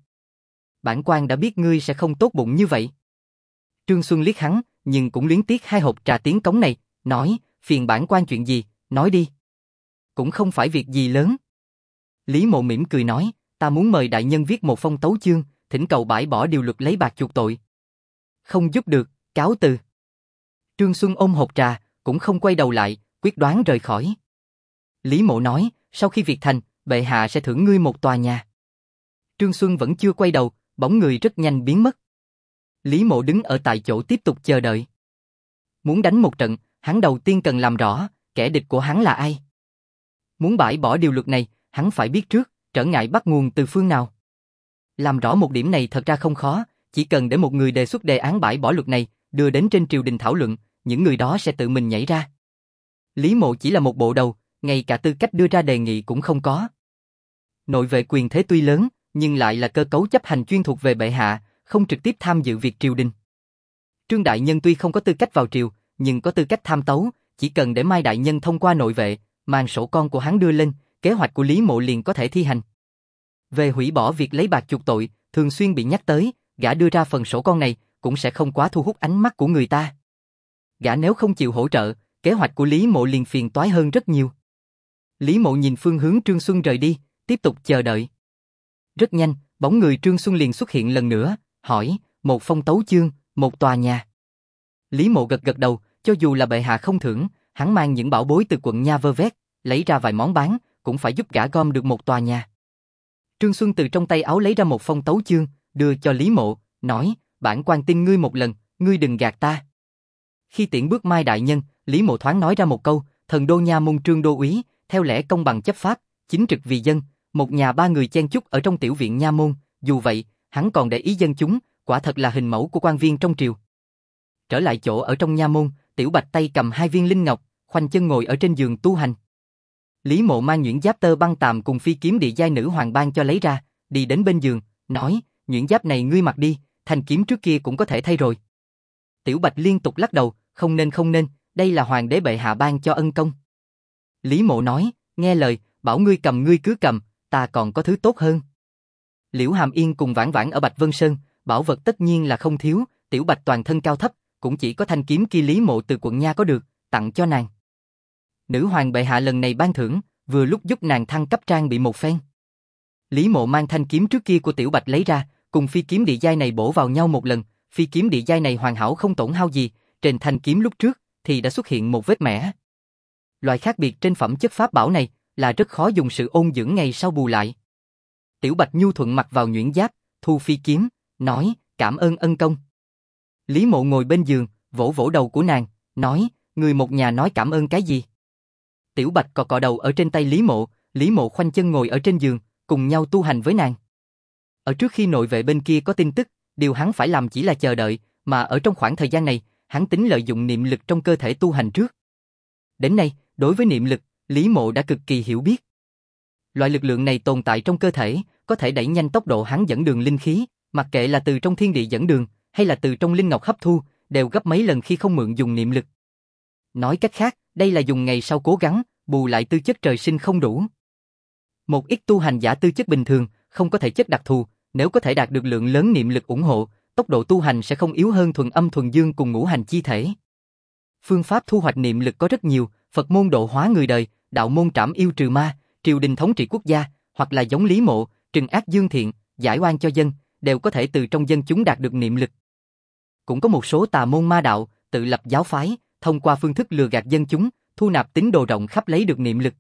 A: Bản quan đã biết ngươi sẽ không tốt bụng như vậy. Trương Xuân liếc hắn, nhưng cũng luyến tiếc 2 hộp trà tiến cống này, nói, phiền bản quan chuyện gì, nói đi. Cũng không phải việc gì lớn. Lý Mộ mỉm cười nói, ta muốn mời đại nhân viết một phong tấu chương, thỉnh cầu bãi bỏ điều luật lấy bạc chuộc tội. Không giúp được, cáo từ. Trương Xuân ôm hộp trà, cũng không quay đầu lại, quyết đoán rời khỏi. Lý Mộ nói, sau khi việc thành, bệ hạ sẽ thưởng ngươi một tòa nhà. Trương Xuân vẫn chưa quay đầu, bóng người rất nhanh biến mất. Lý Mộ đứng ở tại chỗ tiếp tục chờ đợi. Muốn đánh một trận, hắn đầu tiên cần làm rõ, kẻ địch của hắn là ai. Muốn bãi bỏ điều luật này, hắn phải biết trước, trở ngại bắt nguồn từ phương nào. Làm rõ một điểm này thật ra không khó, chỉ cần để một người đề xuất đề án bãi bỏ luật này, đưa đến trên triều đình thảo luận, những người đó sẽ tự mình nhảy ra. Lý Mộ chỉ là một bộ đầu, ngay cả tư cách đưa ra đề nghị cũng không có. Nội vệ quyền thế tuy lớn, nhưng lại là cơ cấu chấp hành chuyên thuộc về bệ hạ, không trực tiếp tham dự việc triều đình. Trương đại nhân tuy không có tư cách vào triều, nhưng có tư cách tham tấu, chỉ cần để Mai đại nhân thông qua nội vệ, mang sổ con của hắn đưa lên, kế hoạch của Lý Mộ liền có thể thi hành. Về hủy bỏ việc lấy bạc chuộc tội, thường xuyên bị nhắc tới, gã đưa ra phần sổ con này, cũng sẽ không quá thu hút ánh mắt của người ta. Gã nếu không chịu hỗ trợ, kế hoạch của Lý Mộ liền phiền toái hơn rất nhiều. Lý Mộ nhìn phương hướng Trương Xuân rời đi, tiếp tục chờ đợi. Rất nhanh, bóng người Trương Xuân liền xuất hiện lần nữa, hỏi, một phong tấu chương, một tòa nhà. Lý Mộ gật gật đầu, cho dù là bệ hạ không thưởng, hắn mang những bảo bối từ quận Nha vơ vét, lấy ra vài món bán, cũng phải giúp gã gom được một tòa nhà. Trương Xuân từ trong tay áo lấy ra một phong tấu chương, đưa cho Lý Mộ, nói, bản quan tin ngươi một lần, ngươi đừng gạt ta. Khi tiễn bước Mai đại nhân, Lý Mộ thoáng nói ra một câu, thần đô nha môn Trương đô úy, theo lẽ công bằng chấp pháp, chính trực vì dân, một nhà 3 người chen chúc ở trong tiểu viện nha môn, dù vậy, hắn còn để ý dân chúng, quả thật là hình mẫu của quan viên trong triều. Trở lại chỗ ở trong nha môn, Tiểu Bạch tay cầm 2 viên linh ngọc, khoanh chân ngồi ở trên giường tu hành. Lý Mộ mang nhuyễn giáp tơ băng tàm cùng phi kiếm địa giai nữ hoàng ban cho lấy ra, đi đến bên giường, nói, nhuyễn giáp này ngươi mặc đi, thanh kiếm trước kia cũng có thể thay rồi. Tiểu Bạch liên tục lắc đầu, không nên, đây là hoàng đế bệ hạ ban cho ân công. Lý Mộ nói, nghe lời, bảo ngươi cầm ngươi cứ cầm, ta còn có thứ tốt hơn. Liễu Hàm Yên cùng Vãn Vãn ở Bạch Vân Sơn, bảo vật tất nhiên là không thiếu, Tiểu Bạch toàn thân cao thấp, cũng chỉ có thanh kiếm kia Lý Mộ từ quận Nha có được, tặng cho nàng. Nữ hoàng bệ hạ lần này ban thưởng, vừa lúc giúp nàng thăng cấp trang bị một phen. Lý Mộ mang thanh kiếm trước kia của Tiểu Bạch lấy ra, cùng phi kiếm địa giai này bổ vào nhau một lần, phi kiếm địa giai này hoàn hảo không tổn hao gì, trên thanh kiếm lúc trước thì đã xuất hiện một vết mẻ. Loại khác biệt trên phẩm chất pháp bảo này là rất khó dùng sự ôn dưỡng ngày sau bù lại. Tiểu Bạch nhu thuận mặc vào nhuyễn giáp, thu phi kiếm, nói, cảm ơn ân công. Lý Mộ ngồi bên giường, vỗ vỗ đầu của nàng, nói, người một nhà nói cảm ơn cái gì? Tiểu Bạch cọ cọ đầu ở trên tay Lý Mộ khoanh chân ngồi ở trên giường, cùng nhau tu hành với nàng. Ở trước khi nội vệ bên kia có tin tức, điều hắn phải làm chỉ là chờ đợi, mà ở trong khoảng thời gian này, hắn tính lợi dụng niệm lực trong cơ thể tu hành trước. Đến nay, đối với niệm lực, Lý Mộ đã cực kỳ hiểu biết. Loại lực lượng này tồn tại trong cơ thể, có thể đẩy nhanh tốc độ hắn dẫn đường linh khí, mặc kệ là từ trong thiên địa dẫn đường, hay là từ trong linh ngọc hấp thu, đều gấp mấy lần khi không mượn dùng niệm lực. Nói cách khác, đây là dùng ngày sau cố gắng, bù lại tư chất trời sinh không đủ. Một ít tu hành giả tư chất bình thường, không có thể chất đặc thù, nếu có thể đạt được lượng lớn niệm lực ủng hộ, tốc độ tu hành sẽ không yếu hơn thuần âm thuần dương cùng ngũ hành chi thể. Phương pháp thu hoạch niệm lực có rất nhiều, Phật môn độ hóa người đời, đạo môn trảm yêu trừ ma, triều đình thống trị quốc gia, hoặc là giống Lý Mộ, trừng ác dương thiện, giải oan cho dân, đều có thể từ trong dân chúng đạt được niệm lực. Cũng có một số tà môn ma đạo, tự lập giáo phái, thông qua phương thức lừa gạt dân chúng, thu nạp tín đồ rộng khắp lấy được niệm lực.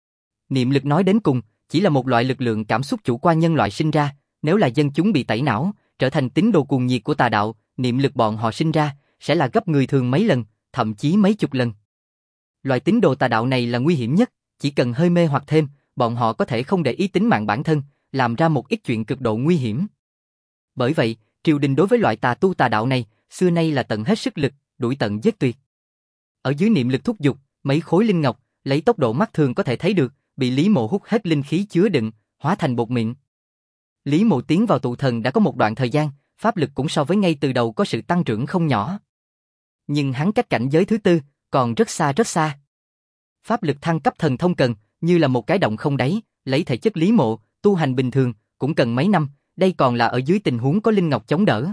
A: Niệm lực nói đến cùng, chỉ là một loại lực lượng cảm xúc chủ quan nhân loại sinh ra, nếu là dân chúng bị tẩy não, trở thành tín đồ cuồng nhiệt của tà đạo, niệm lực bọn họ sinh ra, sẽ là gấp người thường mấy lần, thậm chí mấy chục lần. Loại tín đồ tà đạo này là nguy hiểm nhất, chỉ cần hơi mê hoặc thêm, bọn họ có thể không để ý tính mạng bản thân, làm ra một ít chuyện cực độ nguy hiểm. Bởi vậy, triều đình đối với loại tà tu tà đạo này, xưa nay là tận hết sức lực, đuổi tận giết tuyệt. Ở dưới niệm lực thúc giục, mấy khối linh ngọc, lấy tốc độ mắt thường có thể thấy được, bị Lý Mộ hút hết linh khí chứa đựng, hóa thành bột mịn. Lý Mộ tiến vào tụ thần đã có một đoạn thời gian, pháp lực cũng so với ngay từ đầu có sự tăng trưởng không nhỏ. Nhưng hắn cách cảnh giới thứ tư, còn rất xa rất xa. Pháp lực thăng cấp thần thông cần, như là một cái động không đáy, lấy thể chất Lý Mộ, tu hành bình thường, cũng cần mấy năm, đây còn là ở dưới tình huống có linh ngọc chống đỡ.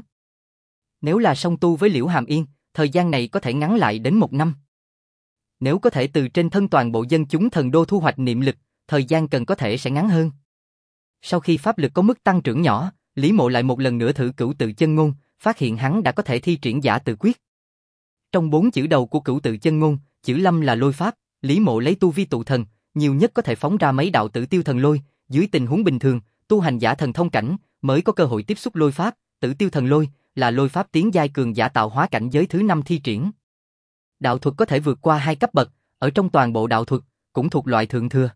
A: Nếu là song tu với Liễu Hàm Yên, thời gian này có thể ngắn lại đến 1 năm. Nếu có thể từ trên thân toàn bộ dân chúng thần đô thu hoạch niệm lực, thời gian cần có thể sẽ ngắn hơn. Sau khi pháp lực có mức tăng trưởng nhỏ, Lý Mộ lại một lần nữa thử Cửu Tự Chân Ngôn, phát hiện hắn đã có thể thi triển Giả Tự Quyết. Trong 4 chữ đầu của Cửu Tự Chân Ngôn, chữ Lâm là lôi pháp, Lý Mộ lấy tu vi tụ thần, nhiều nhất có thể phóng ra mấy đạo Tử Tiêu Thần Lôi, dưới tình huống bình thường, tu hành giả thần thông cảnh mới có cơ hội tiếp xúc lôi pháp, Tử Tiêu Thần Lôi là lôi pháp tiến giai cường giả tạo hóa cảnh giới thứ 5 thi triển. Đạo thuật có thể vượt qua 2 cấp bậc, ở trong toàn bộ đạo thuật cũng thuộc loại thượng thừa.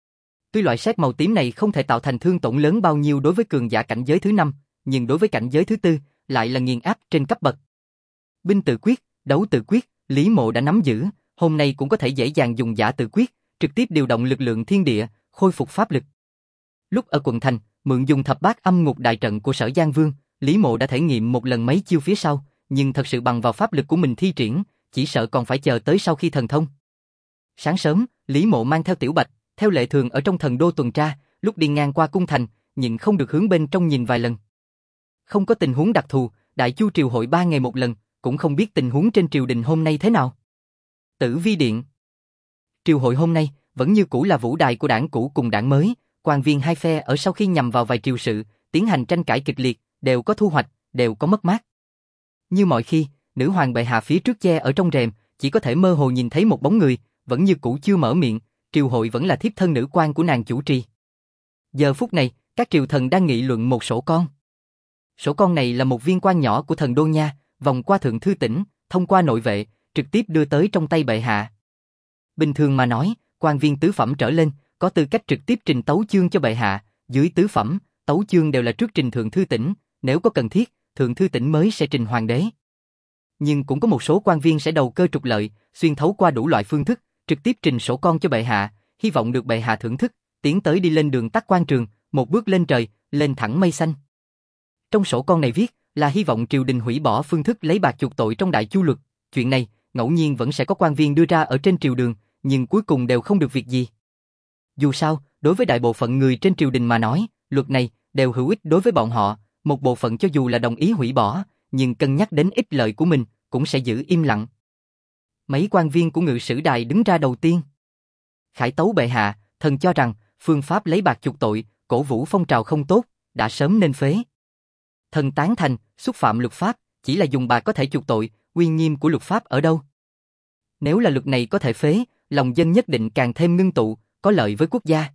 A: Tuy loại sét màu tím này không thể tạo thành thương tổn lớn bao nhiêu đối với cường giả cảnh giới thứ 5, nhưng đối với cảnh giới thứ 4 lại là nghiền áp trên cấp bậc. Binh tự quyết, đấu tự quyết, Lý Mộ đã nắm giữ, hôm nay cũng có thể dễ dàng dùng Giả Tự Quyết, trực tiếp điều động lực lượng thiên địa, khôi phục pháp lực. Lúc ở quận thành, mượn dùng thập bát âm ngục đại trận của Sở Giang Vương, Lý Mộ đã thể nghiệm một lần mấy chiêu phía sau, nhưng thật sự bằng vào pháp lực của mình thi triển, chỉ sợ còn phải chờ tới sau khi thần thông. Sáng sớm, Lý Mộ mang theo Tiểu Bạch, theo lệ thường ở trong thần đô tuần tra, lúc đi ngang qua cung thành, nhịn không được hướng bên trong nhìn vài lần. Không có tình huống đặc thù, Đại Chu triều hội 3 ngày một lần, cũng không biết tình huống trên triều đình hôm nay thế nào. Tử Vi Điện. Triều hội hôm nay vẫn như cũ là vũ đài của đảng cũ cùng đảng mới, quan viên hai phe ở sau khi nhằm vào vài triều sự, tiến hành tranh cãi kịch liệt, đều có thu hoạch, đều có mất mát. Như mọi khi, nữ hoàng bệ hạ phía trước che ở trong rèm, chỉ có thể mơ hồ nhìn thấy một bóng người, vẫn như cũ chưa mở miệng, triều hội vẫn là thiếp thân nữ quan của nàng chủ trì. Giờ phút này, các triều thần đang nghị luận một sổ con. Sổ con này là một viên quan nhỏ của thần đô nha, vòng qua thượng thư tỉnh, thông qua nội vệ, trực tiếp đưa tới trong tay bệ hạ. Bình thường mà nói, quan viên tứ phẩm trở lên có tư cách trực tiếp trình tấu chương cho bệ hạ, dưới tứ phẩm, tấu chương đều là trước trình thượng thư tỉnh, nếu có cần thiết, thượng thư tỉnh mới sẽ trình hoàng đế. Nhưng cũng có một số quan viên sẽ đầu cơ trục lợi, xuyên thấu qua đủ loại phương thức, trực tiếp trình sổ con cho bệ hạ, hy vọng được bệ hạ thưởng thức, tiến tới đi lên đường tắc quan trường, một bước lên trời, lên thẳng mây xanh. Trong sổ con này viết là hy vọng triều đình hủy bỏ phương thức lấy bạc chuộc tội trong Đại Chu luật, chuyện này ngẫu nhiên vẫn sẽ có quan viên đưa ra ở trên triều đường, nhưng cuối cùng đều không được việc gì. Dù sao, đối với đại bộ phận người trên triều đình mà nói, luật này đều hữu ích đối với bọn họ, một bộ phận cho dù là đồng ý hủy bỏ, nhưng cân nhắc đến ích lợi của mình, cũng sẽ giữ im lặng. Mấy quan viên của Ngự Sử Đài đứng ra đầu tiên. Khải tấu bệ hạ, thần cho rằng, phương pháp lấy bạc chuộc tội, cổ vũ phong trào không tốt, đã sớm nên phế. Thần tán thành, xúc phạm luật pháp, chỉ là dùng bạc có thể chuộc tội, uy nghiêm của luật pháp ở đâu? Nếu là luật này có thể phế, lòng dân nhất định càng thêm ngưng tụ, có lợi với quốc gia.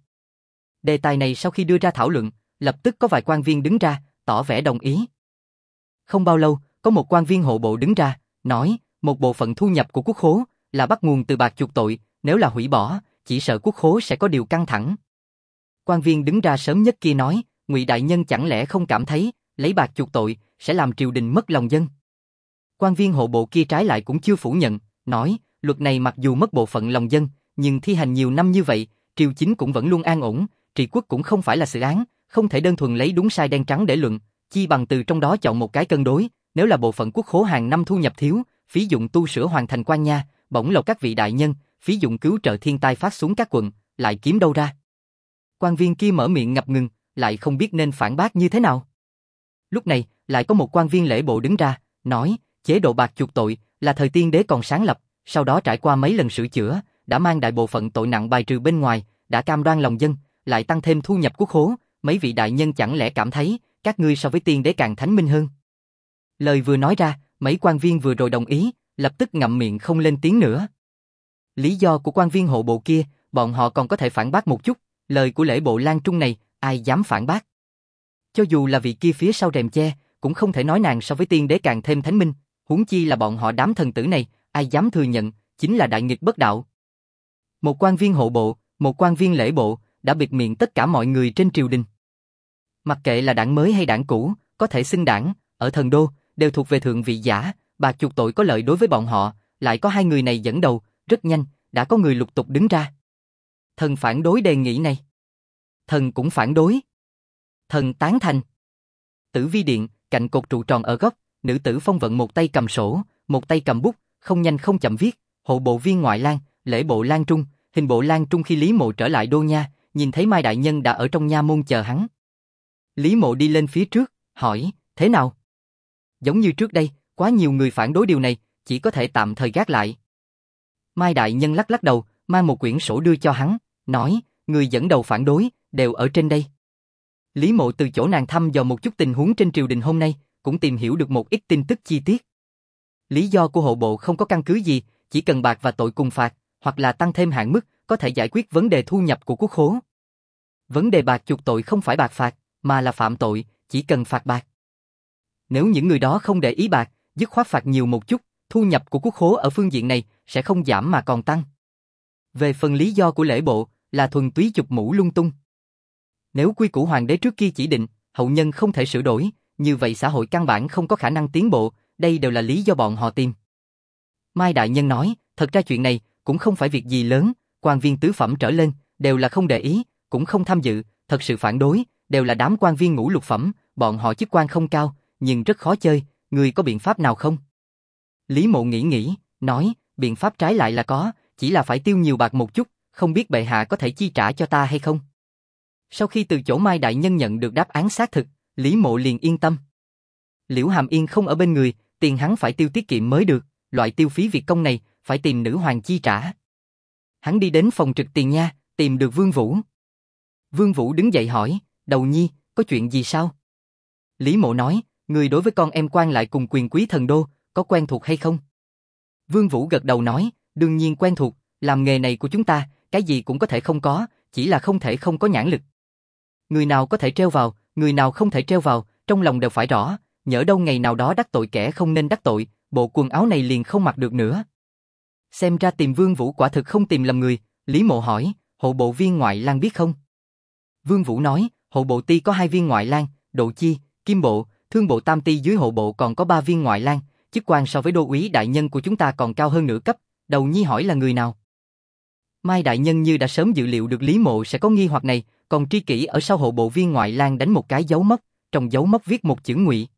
A: Đề tài này sau khi đưa ra thảo luận, lập tức có vài quan viên đứng ra, tỏ vẻ đồng ý. Không bao lâu, có một quan viên hộ bộ đứng ra, nói, một bộ phận thu nhập của quốc khố là bắt nguồn từ bạc chuộc tội, nếu là hủy bỏ, chỉ sợ quốc khố sẽ có điều căng thẳng. Quan viên đứng ra sớm nhất kia nói, Ngụy đại nhân chẳng lẽ không cảm thấy, lấy bạc chuộc tội sẽ làm triều đình mất lòng dân? Quan viên hộ bộ kia trái lại cũng chưa phủ nhận, nói, luật này mặc dù mất bộ phận lòng dân, nhưng thi hành nhiều năm như vậy, triều chính cũng vẫn luôn an ổn, trị quốc cũng không phải là xử án, không thể đơn thuần lấy đúng sai đen trắng để luận, chi bằng từ trong đó chọn một cái cân đối, nếu là bộ phận quốc khố hàng năm thu nhập thiếu, phí dụng tu sửa hoàn thành quan nha, bổng lộc các vị đại nhân, phí dụng cứu trợ thiên tai phát xuống các quận, lại kiếm đâu ra? Quan viên kia mở miệng ngập ngừng, lại không biết nên phản bác như thế nào. Lúc này, lại có một quan viên lễ bộ đứng ra, nói, chế độ bạc chuộc tội là thời tiên đế còn sáng lập, sau đó trải qua mấy lần sửa chữa, đã mang đại bộ phận tội nặng bài trừ bên ngoài, đã cam đoan lòng dân, lại tăng thêm thu nhập quốc khố, mấy vị đại nhân chẳng lẽ cảm thấy, các ngươi so với tiên đế càng thánh minh hơn? Lời vừa nói ra, mấy quan viên vừa rồi đồng ý, lập tức ngậm miệng không lên tiếng nữa. Lý do của quan viên hộ bộ kia, bọn họ còn có thể phản bác một chút, lời của lễ bộ Lan Trung này, ai dám phản bác? Cho dù là vị kia phía sau rèm che, cũng không thể nói nàng so với tiên đế càng thêm thánh minh, huống chi là bọn họ đám thần tử này, ai dám thừa nhận, chính là đại nghịch bất đạo. Một quan viên hộ bộ, một quan viên lễ bộ, đã bịt miệng tất cả mọi người trên triều đình. Mặc kệ là đảng mới hay đảng cũ, có thể xưng đảng, ở thần đô, đều thuộc về thượng vị giả, bạc chuộc tội có lợi đối với bọn họ, lại có hai người này dẫn đầu, rất nhanh, đã có người lục tục đứng ra. Thần phản đối đề nghị này. Thần cũng phản đối. Thần tán thành. Tử vi điện, cạnh cột trụ tròn ở góc, nữ tử phong vận một tay cầm sổ, một tay cầm bút, không nhanh không chậm viết, hộ bộ viên ngoại lang, lễ bộ Lan Trung, hình bộ Lan Trung khi Lý Mộ trở lại đô nha, nhìn thấy Mai đại nhân đã ở trong nha môn chờ hắn. Lý Mộ đi lên phía trước, hỏi, thế nào? Giống như trước đây, quá nhiều người phản đối điều này, chỉ có thể tạm thời gác lại. Mai đại nhân lắc lắc đầu, mang một quyển sổ đưa cho hắn, nói, người dẫn đầu phản đối, đều ở trên đây. Lý Mộ từ chỗ nàng thăm dò một chút tình huống trên triều đình hôm nay, cũng tìm hiểu được một ít tin tức chi tiết. Lý do của hộ bộ không có căn cứ gì, chỉ cần bạc và tội cùng phạt, hoặc là tăng thêm hạn mức, có thể giải quyết vấn đề thu nhập của quốc khố. Vấn đề bạc chuộc tội không phải bạc phạt, mà là phạm tội, chỉ cần phạt bạc. Nếu những người đó không để ý bạc, dứt khoát phạt nhiều một chút, thu nhập của quốc khố ở phương diện này sẽ không giảm mà còn tăng. Về phần lý do của lễ bộ, là thuần túy chụp mũ lung tung. Nếu quy củ hoàng đế trước kia chỉ định, hậu nhân không thể sửa đổi, như vậy xã hội căn bản không có khả năng tiến bộ, đây đều là lý do bọn họ tìm. Mai đại nhân nói, thật ra chuyện này cũng không phải việc gì lớn, quan viên tứ phẩm trở lên đều là không để ý, cũng không tham dự, thật sự phản đối, đều là đám quan viên ngũ lục phẩm, bọn họ chức quan không cao, nhưng rất khó chơi, người có biện pháp nào không? Lý Mộ nghĩ, nói, biện pháp trái lại là có, chỉ là phải tiêu nhiều bạc một chút, không biết bệ hạ có thể chi trả cho ta hay không? Sau khi từ chỗ Mai đại nhân nhận được đáp án xác thực, Lý Mộ liền yên tâm. Liễu Hàm Yên không ở bên người, tiền hắn phải tiêu tiết kiệm mới được, loại tiêu phí việc công này phải tìm nữ hoàng chi trả. Hắn đi đến phòng trực tiền nha, tìm được Vương Vũ. Vương Vũ đứng dậy hỏi, đầu nhi, có chuyện gì sao? Lý Mộ nói, người đối với con em quan lại cùng quyền quý thần đô, có quen thuộc hay không? Vương Vũ gật đầu nói, đương nhiên quen thuộc, làm nghề này của chúng ta, cái gì cũng có thể không có, chỉ là không thể không có nhãn lực. Người nào có thể treo vào, người nào không thể treo vào, trong lòng đều phải rõ, nhỡ đâu ngày nào đó đắc tội kẻ không nên đắc tội, bộ quần áo này liền không mặc được nữa. Xem ra tìm Vương Vũ quả thực không tìm lầm người, Lý Mộ hỏi, hộ bộ viên ngoại lang biết không? Vương Vũ nói, hộ bộ ti có 2 viên ngoại lang, Độ Chi, Kim bộ, Thương bộ tam ti dưới hộ bộ còn có 3 viên ngoại lang, chức quan so với đô úy đại nhân của chúng ta còn cao hơn nửa cấp, đầu nhi hỏi là người nào? Mai đại nhân như đã sớm dự liệu được Lý Mộ sẽ có nghi hoặc này, còn tri kỷ ở sau hộ bộ viên ngoại lang đánh một cái dấu mốc, trong dấu mốc viết một chữ Ngụy.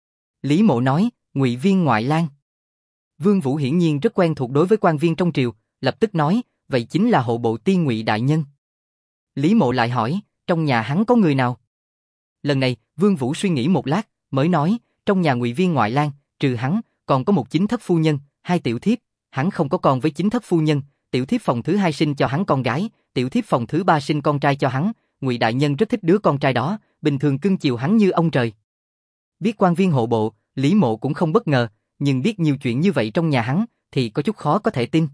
A: Lý Mộ nói, Ngụy viên ngoại lang. Vương Vũ hiển nhiên rất quen thuộc đối với quan viên trong triều, lập tức nói, vậy chính là hộ bộ ti Ngụy đại nhân. Lý Mộ lại hỏi, trong nhà hắn có người nào? Lần này, Vương Vũ suy nghĩ một lát, mới nói, trong nhà Ngụy Viên ngoại lang, trừ hắn, còn có một chính thất phu nhân, hai tiểu thiếp, hắn không có con với chính thất phu nhân, tiểu thiếp phòng thứ hai sinh cho hắn con gái, tiểu thiếp phòng thứ ba sinh con trai cho hắn, Ngụy đại nhân rất thích đứa con trai đó, bình thường cưng chiều hắn như ông trời. Biết quan viên hộ bộ, Lý Mộ cũng không bất ngờ, nhưng biết nhiều chuyện như vậy trong nhà hắn, thì có chút khó có thể tin.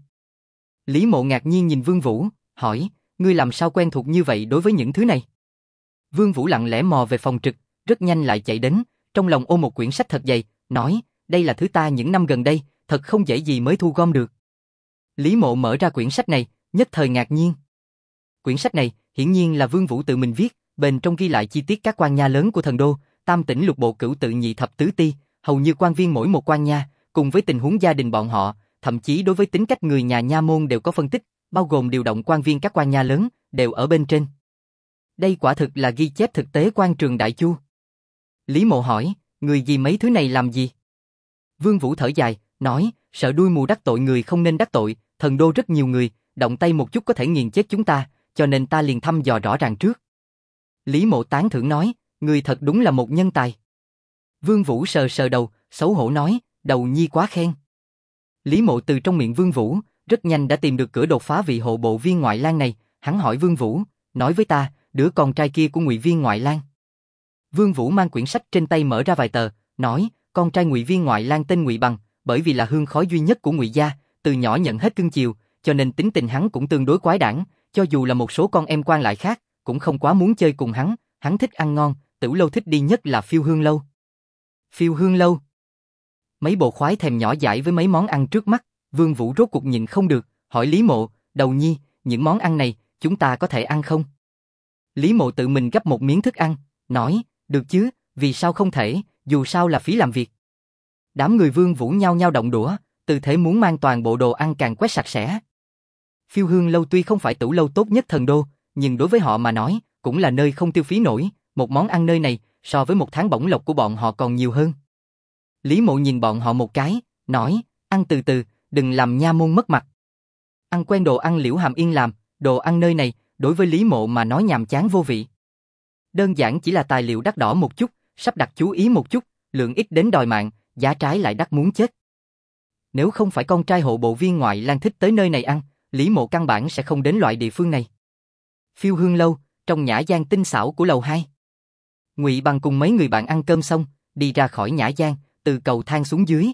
A: Lý Mộ ngạc nhiên nhìn Vương Vũ, hỏi, ngươi làm sao quen thuộc như vậy đối với những thứ này? Vương Vũ lặng lẽ mò về phòng trực, rất nhanh lại chạy đến, trong lòng ôm một quyển sách thật dày, nói, đây là thứ ta những năm gần đây, thật không dễ gì mới thu gom được. Lý Mộ mở ra quyển sách này, nhất thời ngạc nhiên. Quyển sách này, hiển nhiên là Vương Vũ tự mình viết, bên trong ghi lại chi tiết các quan nha lớn của thần đô, tam tỉnh lục bộ cửu tự nhị thập tứ ti, hầu như quan viên mỗi một quan nha, cùng với tình huống gia đình bọn họ, thậm chí đối với tính cách người nhà nha môn đều có phân tích, bao gồm điều động quan viên các quan nha lớn, đều ở bên trên. Đây quả thực là ghi chép thực tế quan trường đại chu. Lý Mộ hỏi, người gì mấy thứ này làm gì? Vương Vũ thở dài, nói, sợ đuôi mù đắc tội người không nên đắc tội, thần đô rất nhiều người, động tay một chút có thể nghiền chết chúng ta, cho nên ta liền thăm dò rõ ràng trước. Lý Mộ tán thưởng nói, người thật đúng là một nhân tài. Vương Vũ sờ sờ đầu, xấu hổ nói, đầu nhi quá khen. Lý Mộ từ trong miệng Vương Vũ, rất nhanh đã tìm được cửa đột phá vị hộ bộ viên ngoại lang này, hắn hỏi Vương Vũ, nói với ta, đứa con trai kia của Ngụy Viên ngoại lang. Vương Vũ mang quyển sách trên tay mở ra vài tờ, nói, con trai Ngụy Viên ngoại lang tên Ngụy Bằng, bởi vì là hương khói duy nhất của Ngụy gia, từ nhỏ nhận hết cưng chiều, cho nên tính tình hắn cũng tương đối quái đản, cho dù là một số con em quan lại khác, cũng không quá muốn chơi cùng hắn thích ăn ngon, Tửu lâu thích đi nhất là Phiêu Hương lâu. Phiêu Hương lâu. Mấy bộ khoái thèm nhỏ dãi với mấy món ăn trước mắt, Vương Vũ rốt cuộc nhịn không được, hỏi Lý Mộ, đầu nhi, những món ăn này, chúng ta có thể ăn không? Lý Mộ tự mình gắp một miếng thức ăn, nói, được chứ, vì sao không thể, dù sao là phí làm việc. Đám người Vương Vũ nhao nhao động đũa, tư thế muốn mang toàn bộ đồ ăn càng quét sạch sẽ. Phiêu Hương lâu tuy không phải tửu lâu tốt nhất thần đô, nhưng đối với họ mà nói, cũng là nơi không tiêu phí nổi, một món ăn nơi này, so với một tháng bổng lộc của bọn họ còn nhiều hơn. Lý Mộ nhìn bọn họ một cái, nói, ăn từ từ, đừng làm nha môn mất mặt. Ăn quen đồ ăn Liễu Hàm Yên làm, đồ ăn nơi này, đối với Lý Mộ mà nói nhàm chán vô vị. Đơn giản chỉ là tài liệu đắt đỏ một chút, sắp đặt chú ý một chút, lượng ít đến đòi mạng, giá trái lại đắt muốn chết. Nếu không phải con trai hộ bộ viên ngoại lang thích tới nơi này ăn, Lý Mộ căn bản sẽ không đến loại địa phương này. Phiêu Hương lâu, trong nhã gian tinh xảo của lầu 2. Ngụy Bằng cùng mấy người bạn ăn cơm xong, đi ra khỏi nhã gian, từ cầu thang xuống dưới.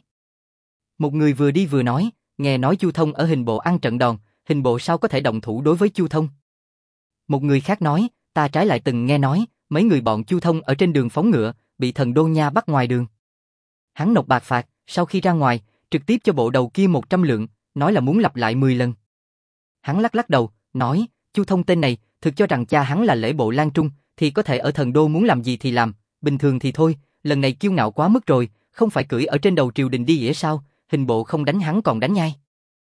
A: Một người vừa đi vừa nói, nghe nói Chu Thông ở Hình bộ ăn trận đòn, Hình bộ sao có thể động thủ đối với Chu Thông. Một người khác nói, ta trái lại từng nghe nói, mấy người bọn Chu Thông ở trên đường phóng ngựa, bị thần đô nha bắt ngoài đường. Hắn nộp bạc phạt, sau khi ra ngoài, trực tiếp cho bộ đầu kia 100 lượng, nói là muốn lặp lại 10 lần. Hắn lắc lắc đầu, nói, Chu Thông tên này, thực cho rằng cha hắn là lễ bộ Lan Trung, thì có thể ở thần đô muốn làm gì thì làm, bình thường thì thôi, lần này kiêu ngạo quá mức rồi, không phải cưỡi ở trên đầu triều đình đi nghĩa sao, Hình bộ không đánh hắn còn đánh nhai.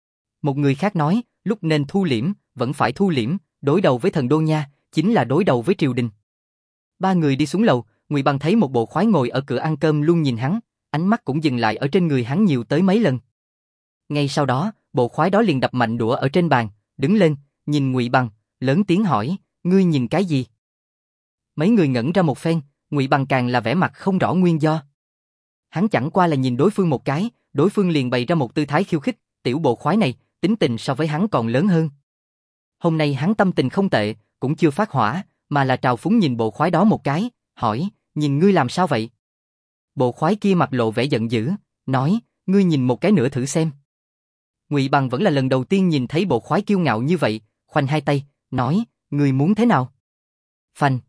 A: Một người khác nói, lúc nên thu liễm, vẫn phải thu liễm, đối đầu với thần đô nha, chính là đối đầu với triều đình. Ba người đi xuống lầu, Ngụy Bằng thấy một bộ khoái ngồi ở cửa ăn cơm luôn nhìn hắn, ánh mắt cũng dừng lại ở trên người hắn nhiều tới mấy lần. Ngay sau đó, bộ khoái đó liền đập mạnh đũa ở trên bàn, đứng lên, nhìn Ngụy Bằng, lớn tiếng hỏi, ngươi nhìn cái gì? Mấy người ngẩn ra một phen, Ngụy Bằng càng là vẻ mặt không rõ nguyên do. Hắn chẳng qua là nhìn đối phương một cái, đối phương liền bày ra một tư thái khiêu khích, tiểu bộ khoái này, tính tình so với hắn còn lớn hơn. Hôm nay hắn tâm tình không tệ, cũng chưa phát hỏa, mà là trào phúng nhìn bộ khoái đó một cái, hỏi, nhìn ngươi làm sao vậy? Bộ khoái kia mặt lộ vẻ giận dữ, nói, ngươi nhìn một cái nữa thử xem. Ngụy Bằng vẫn là lần đầu tiên nhìn thấy bộ khoái kiêu ngạo như vậy, khoanh hai tay, nói, ngươi muốn thế nào? Phanh.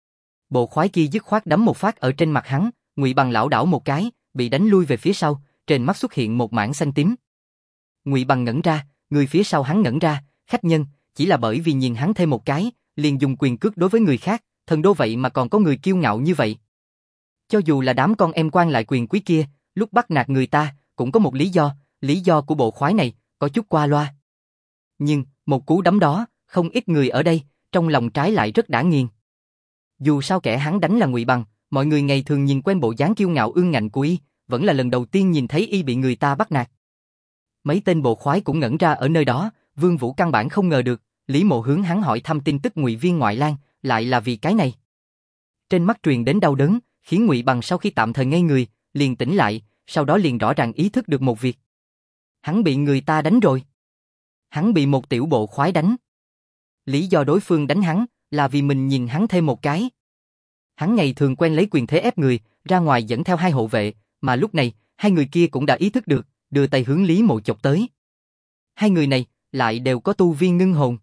A: Bộ khoái kia dứt khoát đấm một phát ở trên mặt hắn, Ngụy Bằng lảo đảo một cái, bị đánh lui về phía sau, trên mắt xuất hiện một mảng xanh tím. Ngụy Bằng ngẩn ra, người phía sau hắn ngẩn ra, khách nhân, chỉ là bởi vì nhìn hắn thêm một cái, liền dùng quyền cước đối với người khác, thần đô vậy mà còn có người kiêu ngạo như vậy. Cho dù là đám con em quan lại quyền quý kia, lúc bắt nạt người ta, cũng có một lý do của bộ khoái này, có chút qua loa. Nhưng, một cú đấm đó, không ít người ở đây, trong lòng trái lại rất đã nghiền. Dù sao kẻ hắn đánh là Ngụy Bằng, mọi người ngày thường nhìn quen bộ dáng kiêu ngạo ương ngạnh của y, vẫn là lần đầu tiên nhìn thấy y bị người ta bắt nạt. Mấy tên bộ khoái cũng ngẩn ra ở nơi đó, Vương Vũ căn bản không ngờ được, Lý Mộ hướng hắn hỏi thăm tin tức Ngụy Viên ngoại lang, lại là vì cái này. Trên mắt truyền đến đau đớn, khiến Ngụy Bằng sau khi tạm thời ngây người, liền tỉnh lại, sau đó liền rõ ràng ý thức được một việc. Hắn bị người ta đánh rồi. Hắn bị một tiểu bộ khoái đánh. Lý do đối phương đánh hắn là vì mình nhìn hắn thêm một cái. Hắn ngày thường quen lấy quyền thế ép người, ra ngoài dẫn theo hai hộ vệ, mà lúc này, hai người kia cũng đã ý thức được, đưa tay hướng Lý Mộ chộp tới. Hai người này lại đều có tu vi ngưng hồn.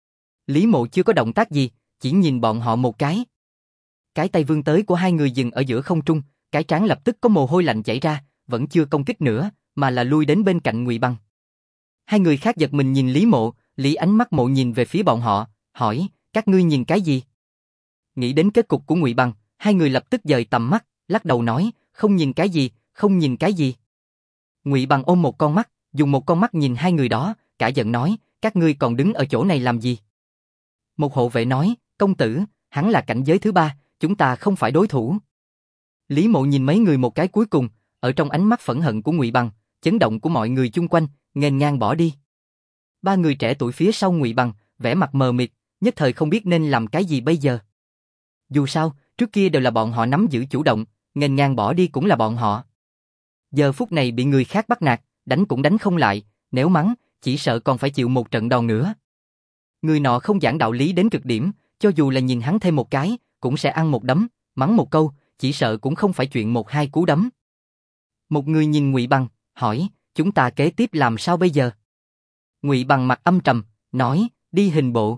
A: Lý Mộ chưa có động tác gì, chỉ nhìn bọn họ một cái. Cái tay vươn tới của hai người dừng ở giữa không trung, cái trán lập tức có mồ hôi lạnh chảy ra, vẫn chưa công kích nữa, mà là lui đến bên cạnh Ngụy Bằng. Hai người khác giật mình nhìn Lý Mộ, Lý ánh mắt Mộ nhìn về phía bọn họ, hỏi, các ngươi nhìn cái gì? Nghĩ đến kết cục của Ngụy Bằng, hai người lập tức dời tầm mắt, lắc đầu nói, không nhìn cái gì, không nhìn cái gì. Ngụy Bằng ôm một con mắt, dùng một con mắt nhìn hai người đó, cả giận nói, các ngươi còn đứng ở chỗ này làm gì? Một hộ vệ nói, công tử, hắn là cảnh giới thứ ba, chúng ta không phải đối thủ. Lý Mộ nhìn mấy người một cái cuối cùng, ở trong ánh mắt phẫn hận của Ngụy Bằng, chấn động của mọi người chung quanh, nghênh ngang bỏ đi. Ba người trẻ tuổi phía sau Ngụy Bằng, vẻ mặt mờ mịt, nhất thời không biết nên làm cái gì bây giờ. Dù sao, trước kia đều là bọn họ nắm giữ chủ động, nghênh ngang bỏ đi cũng là bọn họ. Giờ phút này bị người khác bắt nạt, đánh cũng đánh không lại, nếu mắng, chỉ sợ còn phải chịu một trận đòn nữa. Người nọ không giảng đạo lý đến cực điểm, cho dù là nhìn hắn thêm một cái, cũng sẽ ăn một đấm, mắng một câu, chỉ sợ cũng không phải chuyện một hai cú đấm. Một người nhìn Ngụy Bằng, hỏi, chúng ta kế tiếp làm sao bây giờ? Ngụy Bằng mặt âm trầm, nói, đi hình bộ.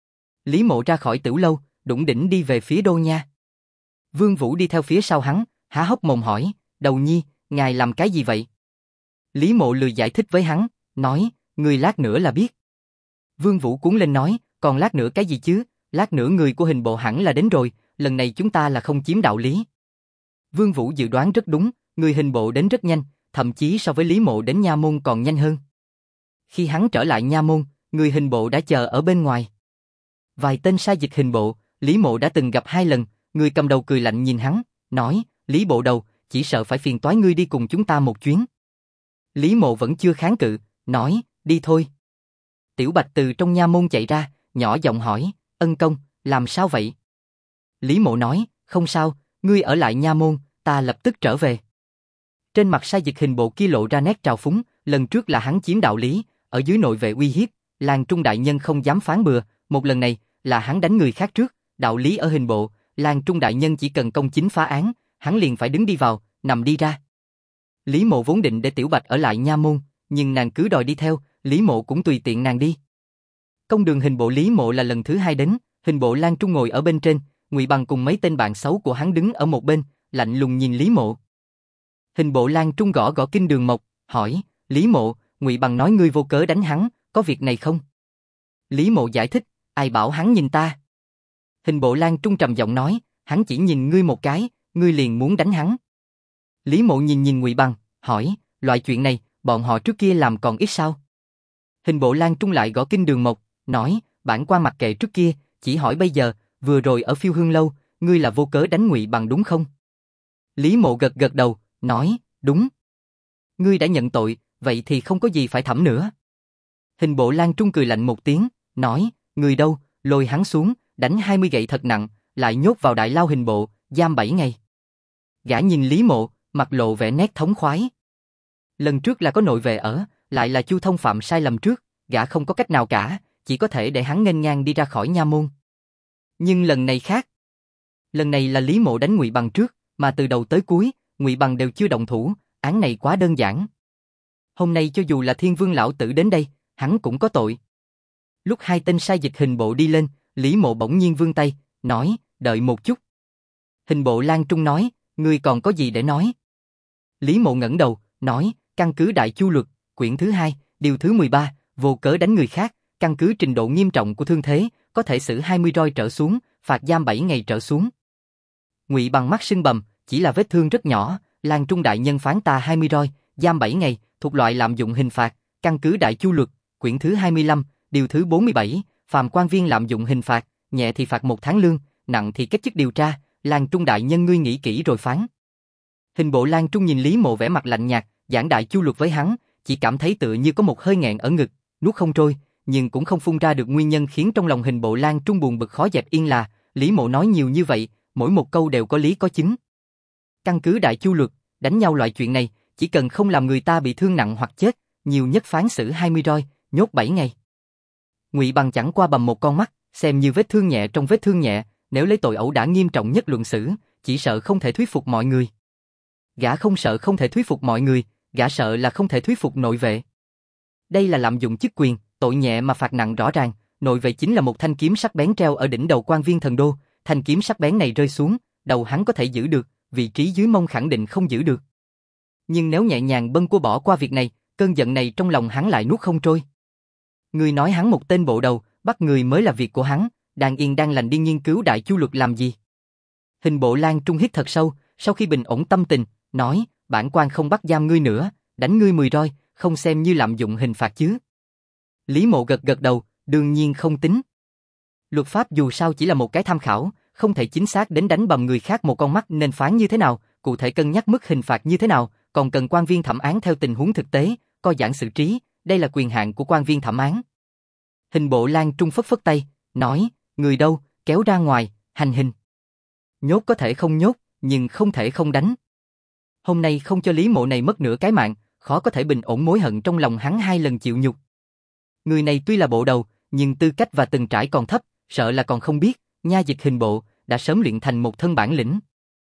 A: Lý Mộ ra khỏi Tửu Lâu, đủng đỉnh đi về phía Đô Nha. Vương Vũ đi theo phía sau hắn, há hốc mồm hỏi, Đầu Nhi, ngài làm cái gì vậy? Lý Mộ lười giải thích với hắn, nói, người lát nữa là biết. Vương Vũ cuống lên nói, còn lát nữa cái gì chứ, lát nữa người của hình bộ hẳn là đến rồi, lần này chúng ta là không chiếm đạo lý. Vương Vũ dự đoán rất đúng, người hình bộ đến rất nhanh, thậm chí so với Lý Mộ đến Nha Môn còn nhanh hơn. Khi hắn trở lại Nha Môn, người hình bộ đã chờ ở bên ngoài. Vài tên sai dịch hình bộ, Lý Mộ đã từng gặp 2 lần, người cầm đầu cười lạnh nhìn hắn, nói, Lý bộ đầu, chỉ sợ phải phiền toái ngươi đi cùng chúng ta một chuyến. Lý Mộ vẫn chưa kháng cự, nói, đi thôi. Tiểu Bạch từ trong Nha Môn chạy ra, nhỏ giọng hỏi, ân công, làm sao vậy? Lý Mộ nói, không sao, ngươi ở lại Nha Môn, ta lập tức trở về. Trên mặt sai dịch hình bộ kia lộ ra nét trào phúng, lần trước là hắn chiếm đạo lý, ở dưới nội vệ uy hiếp, Lang Trung đại nhân không dám phán bừa, một lần này là hắn đánh người khác trước, đạo lý ở hình bộ, Lang Trung đại nhân chỉ cần công chính phá án, hắn liền phải đứng đi vào, nằm đi ra. Lý Mộ vốn định để Tiểu Bạch ở lại Nha Môn, nhưng nàng cứ đòi đi theo, Lý Mộ cũng tùy tiện nàng đi. Công đường hình bộ Lý Mộ là lần thứ 2 đến, hình bộ Lang Trung ngồi ở bên trên, Ngụy Bằng cùng mấy tên bạn xấu của hắn đứng ở một bên, lạnh lùng nhìn Lý Mộ. Hình bộ Lang Trung gõ gõ kinh đường mộc, hỏi, Lý Mộ, Ngụy Bằng nói ngươi vô cớ đánh hắn, có việc này không? Lý Mộ giải thích, ai bảo hắn nhìn ta? Hình bộ Lang Trung trầm giọng nói, hắn chỉ nhìn ngươi một cái, ngươi liền muốn đánh hắn. Lý Mộ nhìn Ngụy Bằng, hỏi, loại chuyện này, bọn họ trước kia làm còn ít sao? Hình bộ Lang Trung lại gõ kinh đường mộc, nói, bản quan mặc kệ trước kia, chỉ hỏi bây giờ, vừa rồi ở Phiêu Hương Lâu, ngươi là vô cớ đánh Ngụy Bằng đúng không? Lý Mộ gật gật đầu, nói, đúng. Ngươi đã nhận tội, vậy thì không có gì phải thẩm nữa. Hình bộ Lang Trung cười lạnh một tiếng, nói, người đâu, lôi hắn xuống, đánh 20 gậy thật nặng, lại nhốt vào đại lao hình bộ, giam 7 ngày. Gã nhìn Lý Mộ, mặt lộ vẻ nét thống khoái. Lần trước là có nội vệ ở, lại là Chu Thông phạm sai lầm trước, gã không có cách nào cả, chỉ có thể để hắn nghênh ngang đi ra khỏi Nha Môn. Nhưng lần này khác. Lần này là Lý Mộ đánh Ngụy Bằng trước, mà từ đầu tới cuối, Ngụy Bằng đều chưa động thủ, án này quá đơn giản. Hôm nay cho dù là Thiên Vương lão tử đến đây, hắn cũng có tội. Lúc 2 tên sai dịch hình bộ đi lên, Lý Mộ bỗng nhiên vươn tay, nói, đợi một chút. Hình bộ Lang Trung nói, ngươi còn có gì để nói? Lý Mộ ngẩng đầu, nói, căn cứ Đại Chu Luật, quyển thứ 2, điều thứ 13, vô cớ đánh người khác, căn cứ trình độ nghiêm trọng của thương thế, có thể xử 20 roi trở xuống, phạt giam 7 ngày trở xuống. Ngụy Bằng mắt sưng bầm, chỉ là vết thương rất nhỏ, Lang Trung đại nhân phán ta 20 roi, giam 7 ngày, thuộc loại lạm dụng hình phạt, căn cứ Đại Chu Luật, quyển thứ 25, điều thứ 47, phàm quan viên lạm dụng hình phạt, nhẹ thì phạt 1 tháng lương, nặng thì kết chức điều tra, Lang Trung đại nhân ngươi nghĩ kỹ rồi phán. Hình bộ Lang Trung nhìn Lý Mộ vẻ mặt lạnh nhạt, giảng Đại Chu Luật với hắn, chỉ cảm thấy tựa như có một hơi nghẹn ở ngực, nuốt không trôi, nhưng cũng không phun ra được nguyên nhân khiến trong lòng hình bộ Lang Trung buồn bực khó dẹp yên là, Lý Mộ nói nhiều như vậy, mỗi một câu đều có lý có chứng. Căn cứ Đại Chu luật, đánh nhau loại chuyện này, chỉ cần không làm người ta bị thương nặng hoặc chết, nhiều nhất phán xử 20 roi, nhốt 7 ngày. Ngụy Bằng chẳng qua bầm một con mắt, xem như vết thương nhẹ trong vết thương nhẹ, nếu lấy tội ẩu đả nghiêm trọng nhất luận xử, chỉ sợ không thể thuyết phục mọi người. Gã không sợ không thể thuyết phục mọi người, gã sợ là không thể thuyết phục nội vệ. Đây là lạm dụng chức quyền, tội nhẹ mà phạt nặng rõ ràng, nội vệ chính là một thanh kiếm sắc bén treo ở đỉnh đầu quan viên thần đô, thanh kiếm sắc bén này rơi xuống, đầu hắn có thể giữ được, vị trí dưới mông khẳng định không giữ được. Nhưng nếu nhẹ nhàng bâng quơ bỏ qua việc này, cơn giận này trong lòng hắn lại nuốt không trôi. Người nói hắn một tên bộ đầu, bắt người mới là việc của hắn, đang yên đang lành đi nghiên cứu Đại Chu luật làm gì? Hình Bộ Lan Trung hít thật sâu, sau khi bình ổn tâm tình, nói, bản quan không bắt giam ngươi nữa, đánh ngươi 10 roi, không xem như lạm dụng hình phạt chứ? Lý Mộ gật gật đầu, đương nhiên không tính. Luật pháp dù sao chỉ là một cái tham khảo, không thể chính xác đến đánh bầm người khác một con mắt nên phán như thế nào, cụ thể cân nhắc mức hình phạt như thế nào, còn cần quan viên thẩm án theo tình huống thực tế, coi giảng xử trí, đây là quyền hạn của quan viên thẩm án. Hình Bộ Lan Trung phất phất tay, nói, người đâu, kéo ra ngoài, hành hình. Nhốt có thể không nhốt, nhưng không thể không đánh. Hôm nay không cho Lý Mộ này mất nửa cái mạng, khó có thể bình ổn mối hận trong lòng hắn 2 lần chịu nhục. Người này tuy là bộ đầu, nhưng tư cách và từng trải còn thấp, sợ là còn không biết, nha dịch hình bộ đã sớm luyện thành một thân bản lĩnh.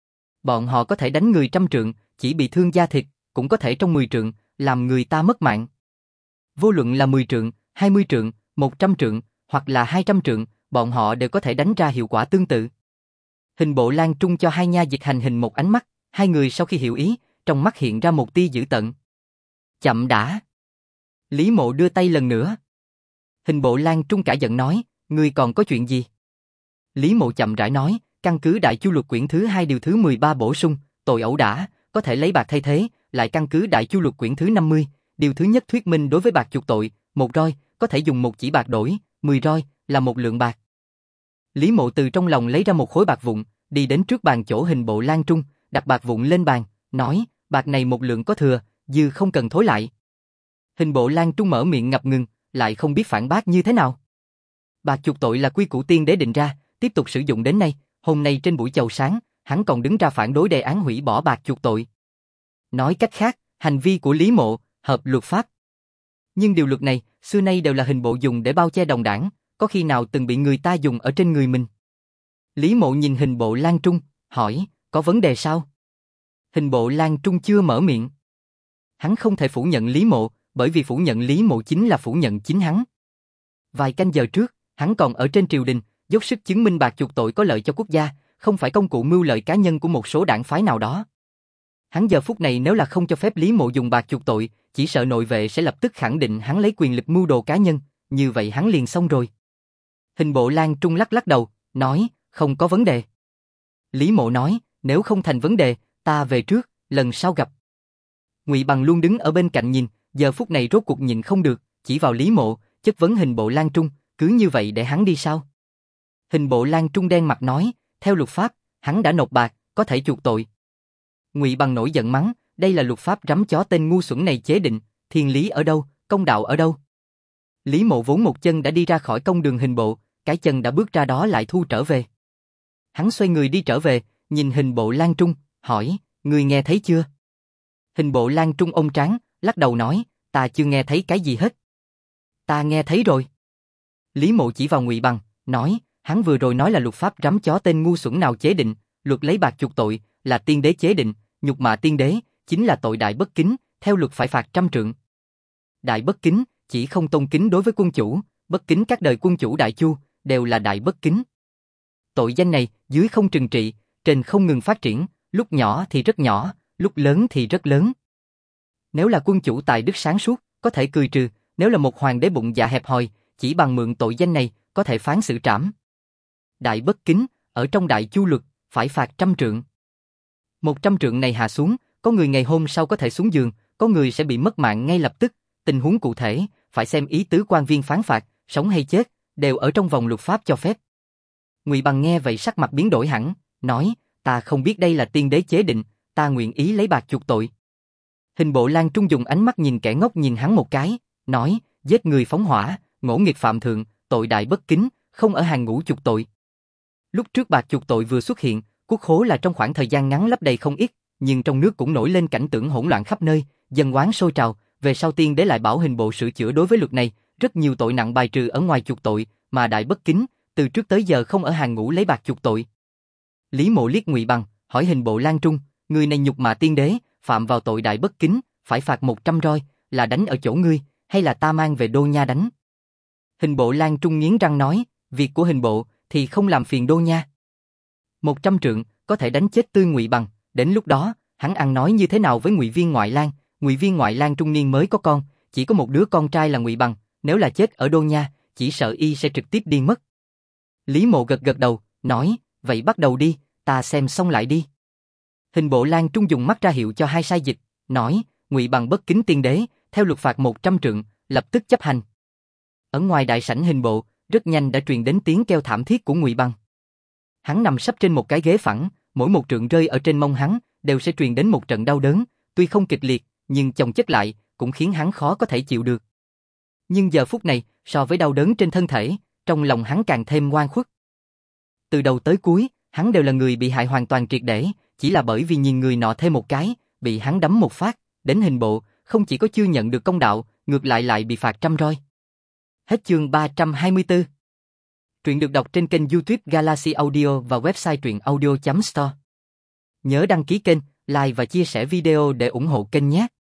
A: Bọn họ có thể đánh người 100 trượng, chỉ bị thương da thịt, cũng có thể trong 10 trượng, làm người ta mất mạng. Vô luận là 10 trượng, 20 trượng, 100 trượng, hoặc là 200 trượng, bọn họ đều có thể đánh ra hiệu quả tương tự. Hình Bộ Lan Trung cho 2 nha dịch hành hình một ánh mắt, 2 người sau khi hiểu ý, trong mắt hiện ra một tia dữ tợn. Chậm đã. Lý Mộ đưa tay lần nữa. Hình Bộ Lan Trung cả giận nói, ngươi còn có chuyện gì? Lý Mộ chậm rãi nói, căn cứ Đại Chu luật quyển thứ 2 điều thứ 13 bổ sung, tội ẩu đả, có thể lấy bạc thay thế, lại căn cứ Đại Chu luật quyển thứ 50, điều thứ nhất thuyết minh đối với bạc chuộc tội, 1 roi, có thể dùng 1 chỉ bạc đổi, 10 roi, là 1 lượng bạc. Lý Mộ từ trong lòng lấy ra một khối bạc vụn, đi đến trước bàn chỗ Hình Bộ Lan Trung, đặt bạc vụn lên bàn, nói, bạc này 1 lượng có thừa, dư không cần thối lại. Hình Bộ Lan Trung mở miệng ngập ngừng, lại không biết phản bác như thế nào. Bạc chuộc tội là quy củ tiên đế định ra, tiếp tục sử dụng đến nay, hôm nay trên buổi chầu sáng, hắn còn đứng ra phản đối đề án hủy bỏ bạc chuộc tội. Nói cách khác, hành vi của Lý Mộ, hợp luật pháp. Nhưng điều luật này, xưa nay đều là hình bộ dùng để bao che đồng đảng, có khi nào từng bị người ta dùng ở trên người mình. Lý Mộ nhìn Hình Bộ Lan Trung, hỏi, có vấn đề sao? Hình Bộ Lan Trung chưa mở miệng. Hắn không thể phủ nhận Lý Mộ, bởi vì phủ nhận Lý Mộ chính là phủ nhận chính hắn. Vài canh giờ trước, hắn còn ở trên triều đình, dốc sức chứng minh bạc chuộc tội có lợi cho quốc gia, không phải công cụ mưu lợi cá nhân của một số đảng phái nào đó. Hắn giờ phút này nếu là không cho phép Lý Mộ dùng bạc chuộc tội, chỉ sợ nội vệ sẽ lập tức khẳng định hắn lấy quyền lực mưu đồ cá nhân, như vậy hắn liền xong rồi. Hình Bộ Lan Trung lắc lắc đầu, nói, không có vấn đề. Lý Mộ nói, nếu không thành vấn đề, ta về trước, lần sau gặp. Ngụy Bằng luôn đứng ở bên cạnh nhìn, giờ phút này rốt cuộc nhìn không được, chỉ vào Lý Mộ, chất vấn Hình Bộ Lan Trung, cứ như vậy để hắn đi sao? Hình Bộ Lan Trung đen mặt nói, theo luật pháp, hắn đã nộp bạc, có thể chuộc tội. Ngụy Bằng nổi giận mắng, đây là luật pháp rắm chó tên ngu xuẩn này chế định, thiên lý ở đâu, công đạo ở đâu? Lý Mộ vốn một chân đã đi ra khỏi công đường hình bộ, cái chân đã bước ra đó lại thu trở về. Hắn xoay người đi trở về, nhìn Hình Bộ Lan Trung, hỏi, ngươi nghe thấy chưa? Hình Bộ Lan Trung ôm trán, lắc đầu nói, ta chưa nghe thấy cái gì hết. Ta nghe thấy rồi. Lý Mộ chỉ vào Ngụy Bằng, nói, hắn vừa rồi nói là luật pháp rắm chó tên ngu xuẩn nào chế định, luật lấy bạc chuộc tội, là tiên đế chế định, nhục mạ tiên đế, chính là tội đại bất kính, theo luật phải phạt 100 trượng. Đại bất kính, chỉ không tôn kính đối với quân chủ, bất kính các đời quân chủ Đại Chu, đều là đại bất kính. Tội danh này, dưới không trừng trị, trên không ngừng phát triển, lúc nhỏ thì rất nhỏ, lúc lớn thì rất lớn. Nếu là quân chủ tài đức sáng suốt, có thể cười trừ, nếu là một hoàng đế bụng dạ hẹp hòi, chỉ bằng mượn tội danh này, có thể phán xử trảm. Đại bất kính, ở trong Đại Chu luật, phải phạt 100 trượng. 100 trượng này hạ xuống, có người ngày hôm sau có thể xuống giường, có người sẽ bị mất mạng ngay lập tức, tình huống cụ thể, phải xem ý tứ quan viên phán phạt, sống hay chết, đều ở trong vòng luật pháp cho phép. Ngụy Bằng nghe vậy sắc mặt biến đổi hẳn, nói, ta không biết đây là tiên đế chế định, ta nguyện ý lấy bạc chuộc tội. Hình Bộ Lan Trung dùng ánh mắt nhìn kẻ ngốc nhìn hắn một cái, nói, giết người phóng hỏa, ngỗ nghịch phạm thượng, tội đại bất kính, không ở hàng ngũ chuộc tội. Lúc trước bạc chuộc tội vừa xuất hiện, Quốc khố là trong khoảng thời gian ngắn lấp đầy không ít, nhưng trong nước cũng nổi lên cảnh tượng hỗn loạn khắp nơi, dân oán sôi trào. Về sau tiên đế lại bảo Hình Bộ sửa chữa đối với luật này, rất nhiều tội nặng bài trừ ở ngoài chuộc tội, mà Đại Bất Kính từ trước tới giờ không ở hàng ngũ lấy bạc chuộc tội. Lý Mộ liếc Ngụy Bằng, hỏi Hình Bộ Lan Trung, người này nhục mạ tiên đế, phạm vào tội Đại Bất Kính, phải phạt 100 roi, là đánh ở chỗ ngươi, hay là ta mang về Đô Nha đánh? Hình Bộ Lan Trung nghiến răng nói, việc của Hình Bộ thì không làm phiền Đô Nha. 100 trượng có thể đánh chết tươi Ngụy Bằng, đến lúc đó hắn ăn nói như thế nào với Ngụy Viên Ngoại Lang? Ngụy Viên Ngoại Lang trung niên mới có con, chỉ có một đứa con trai là Ngụy Bằng, nếu là chết ở Đô Nha, chỉ sợ y sẽ trực tiếp điên mất. Lý Mộ gật gật đầu, nói, vậy bắt đầu đi, ta xem xong lại đi. Hình Bộ Lan Trung dùng mắt ra hiệu cho hai sai dịch, nói, Ngụy Bằng bất kính tiên đế, theo luật phạt 100 trượng, lập tức chấp hành. Ở ngoài đại sảnh Hình Bộ, rất nhanh đã truyền đến tiếng kêu thảm thiết của Ngụy Bằng. Hắn nằm sấp trên một cái ghế phẳng, mỗi một trượng rơi ở trên mông hắn, đều sẽ truyền đến một trận đau đớn, tuy không kịch liệt, nhưng chồng chất lại, cũng khiến hắn khó có thể chịu được. Nhưng giờ phút này, so với đau đớn trên thân thể, trong lòng hắn càng thêm oan khuất. Từ đầu tới cuối, hắn đều là người bị hại hoàn toàn triệt để, chỉ là bởi vì nhìn người nọ thêm một cái, bị hắn đấm một phát, đến Hình Bộ, không chỉ có chưa nhận được công đạo, ngược lại bị phạt 100 roi. Hết chương 324. Truyện được đọc trên kênh YouTube Galaxy Audio và website truyệnaudio.store. Nhớ đăng ký kênh, like và chia sẻ video để ủng hộ kênh nhé.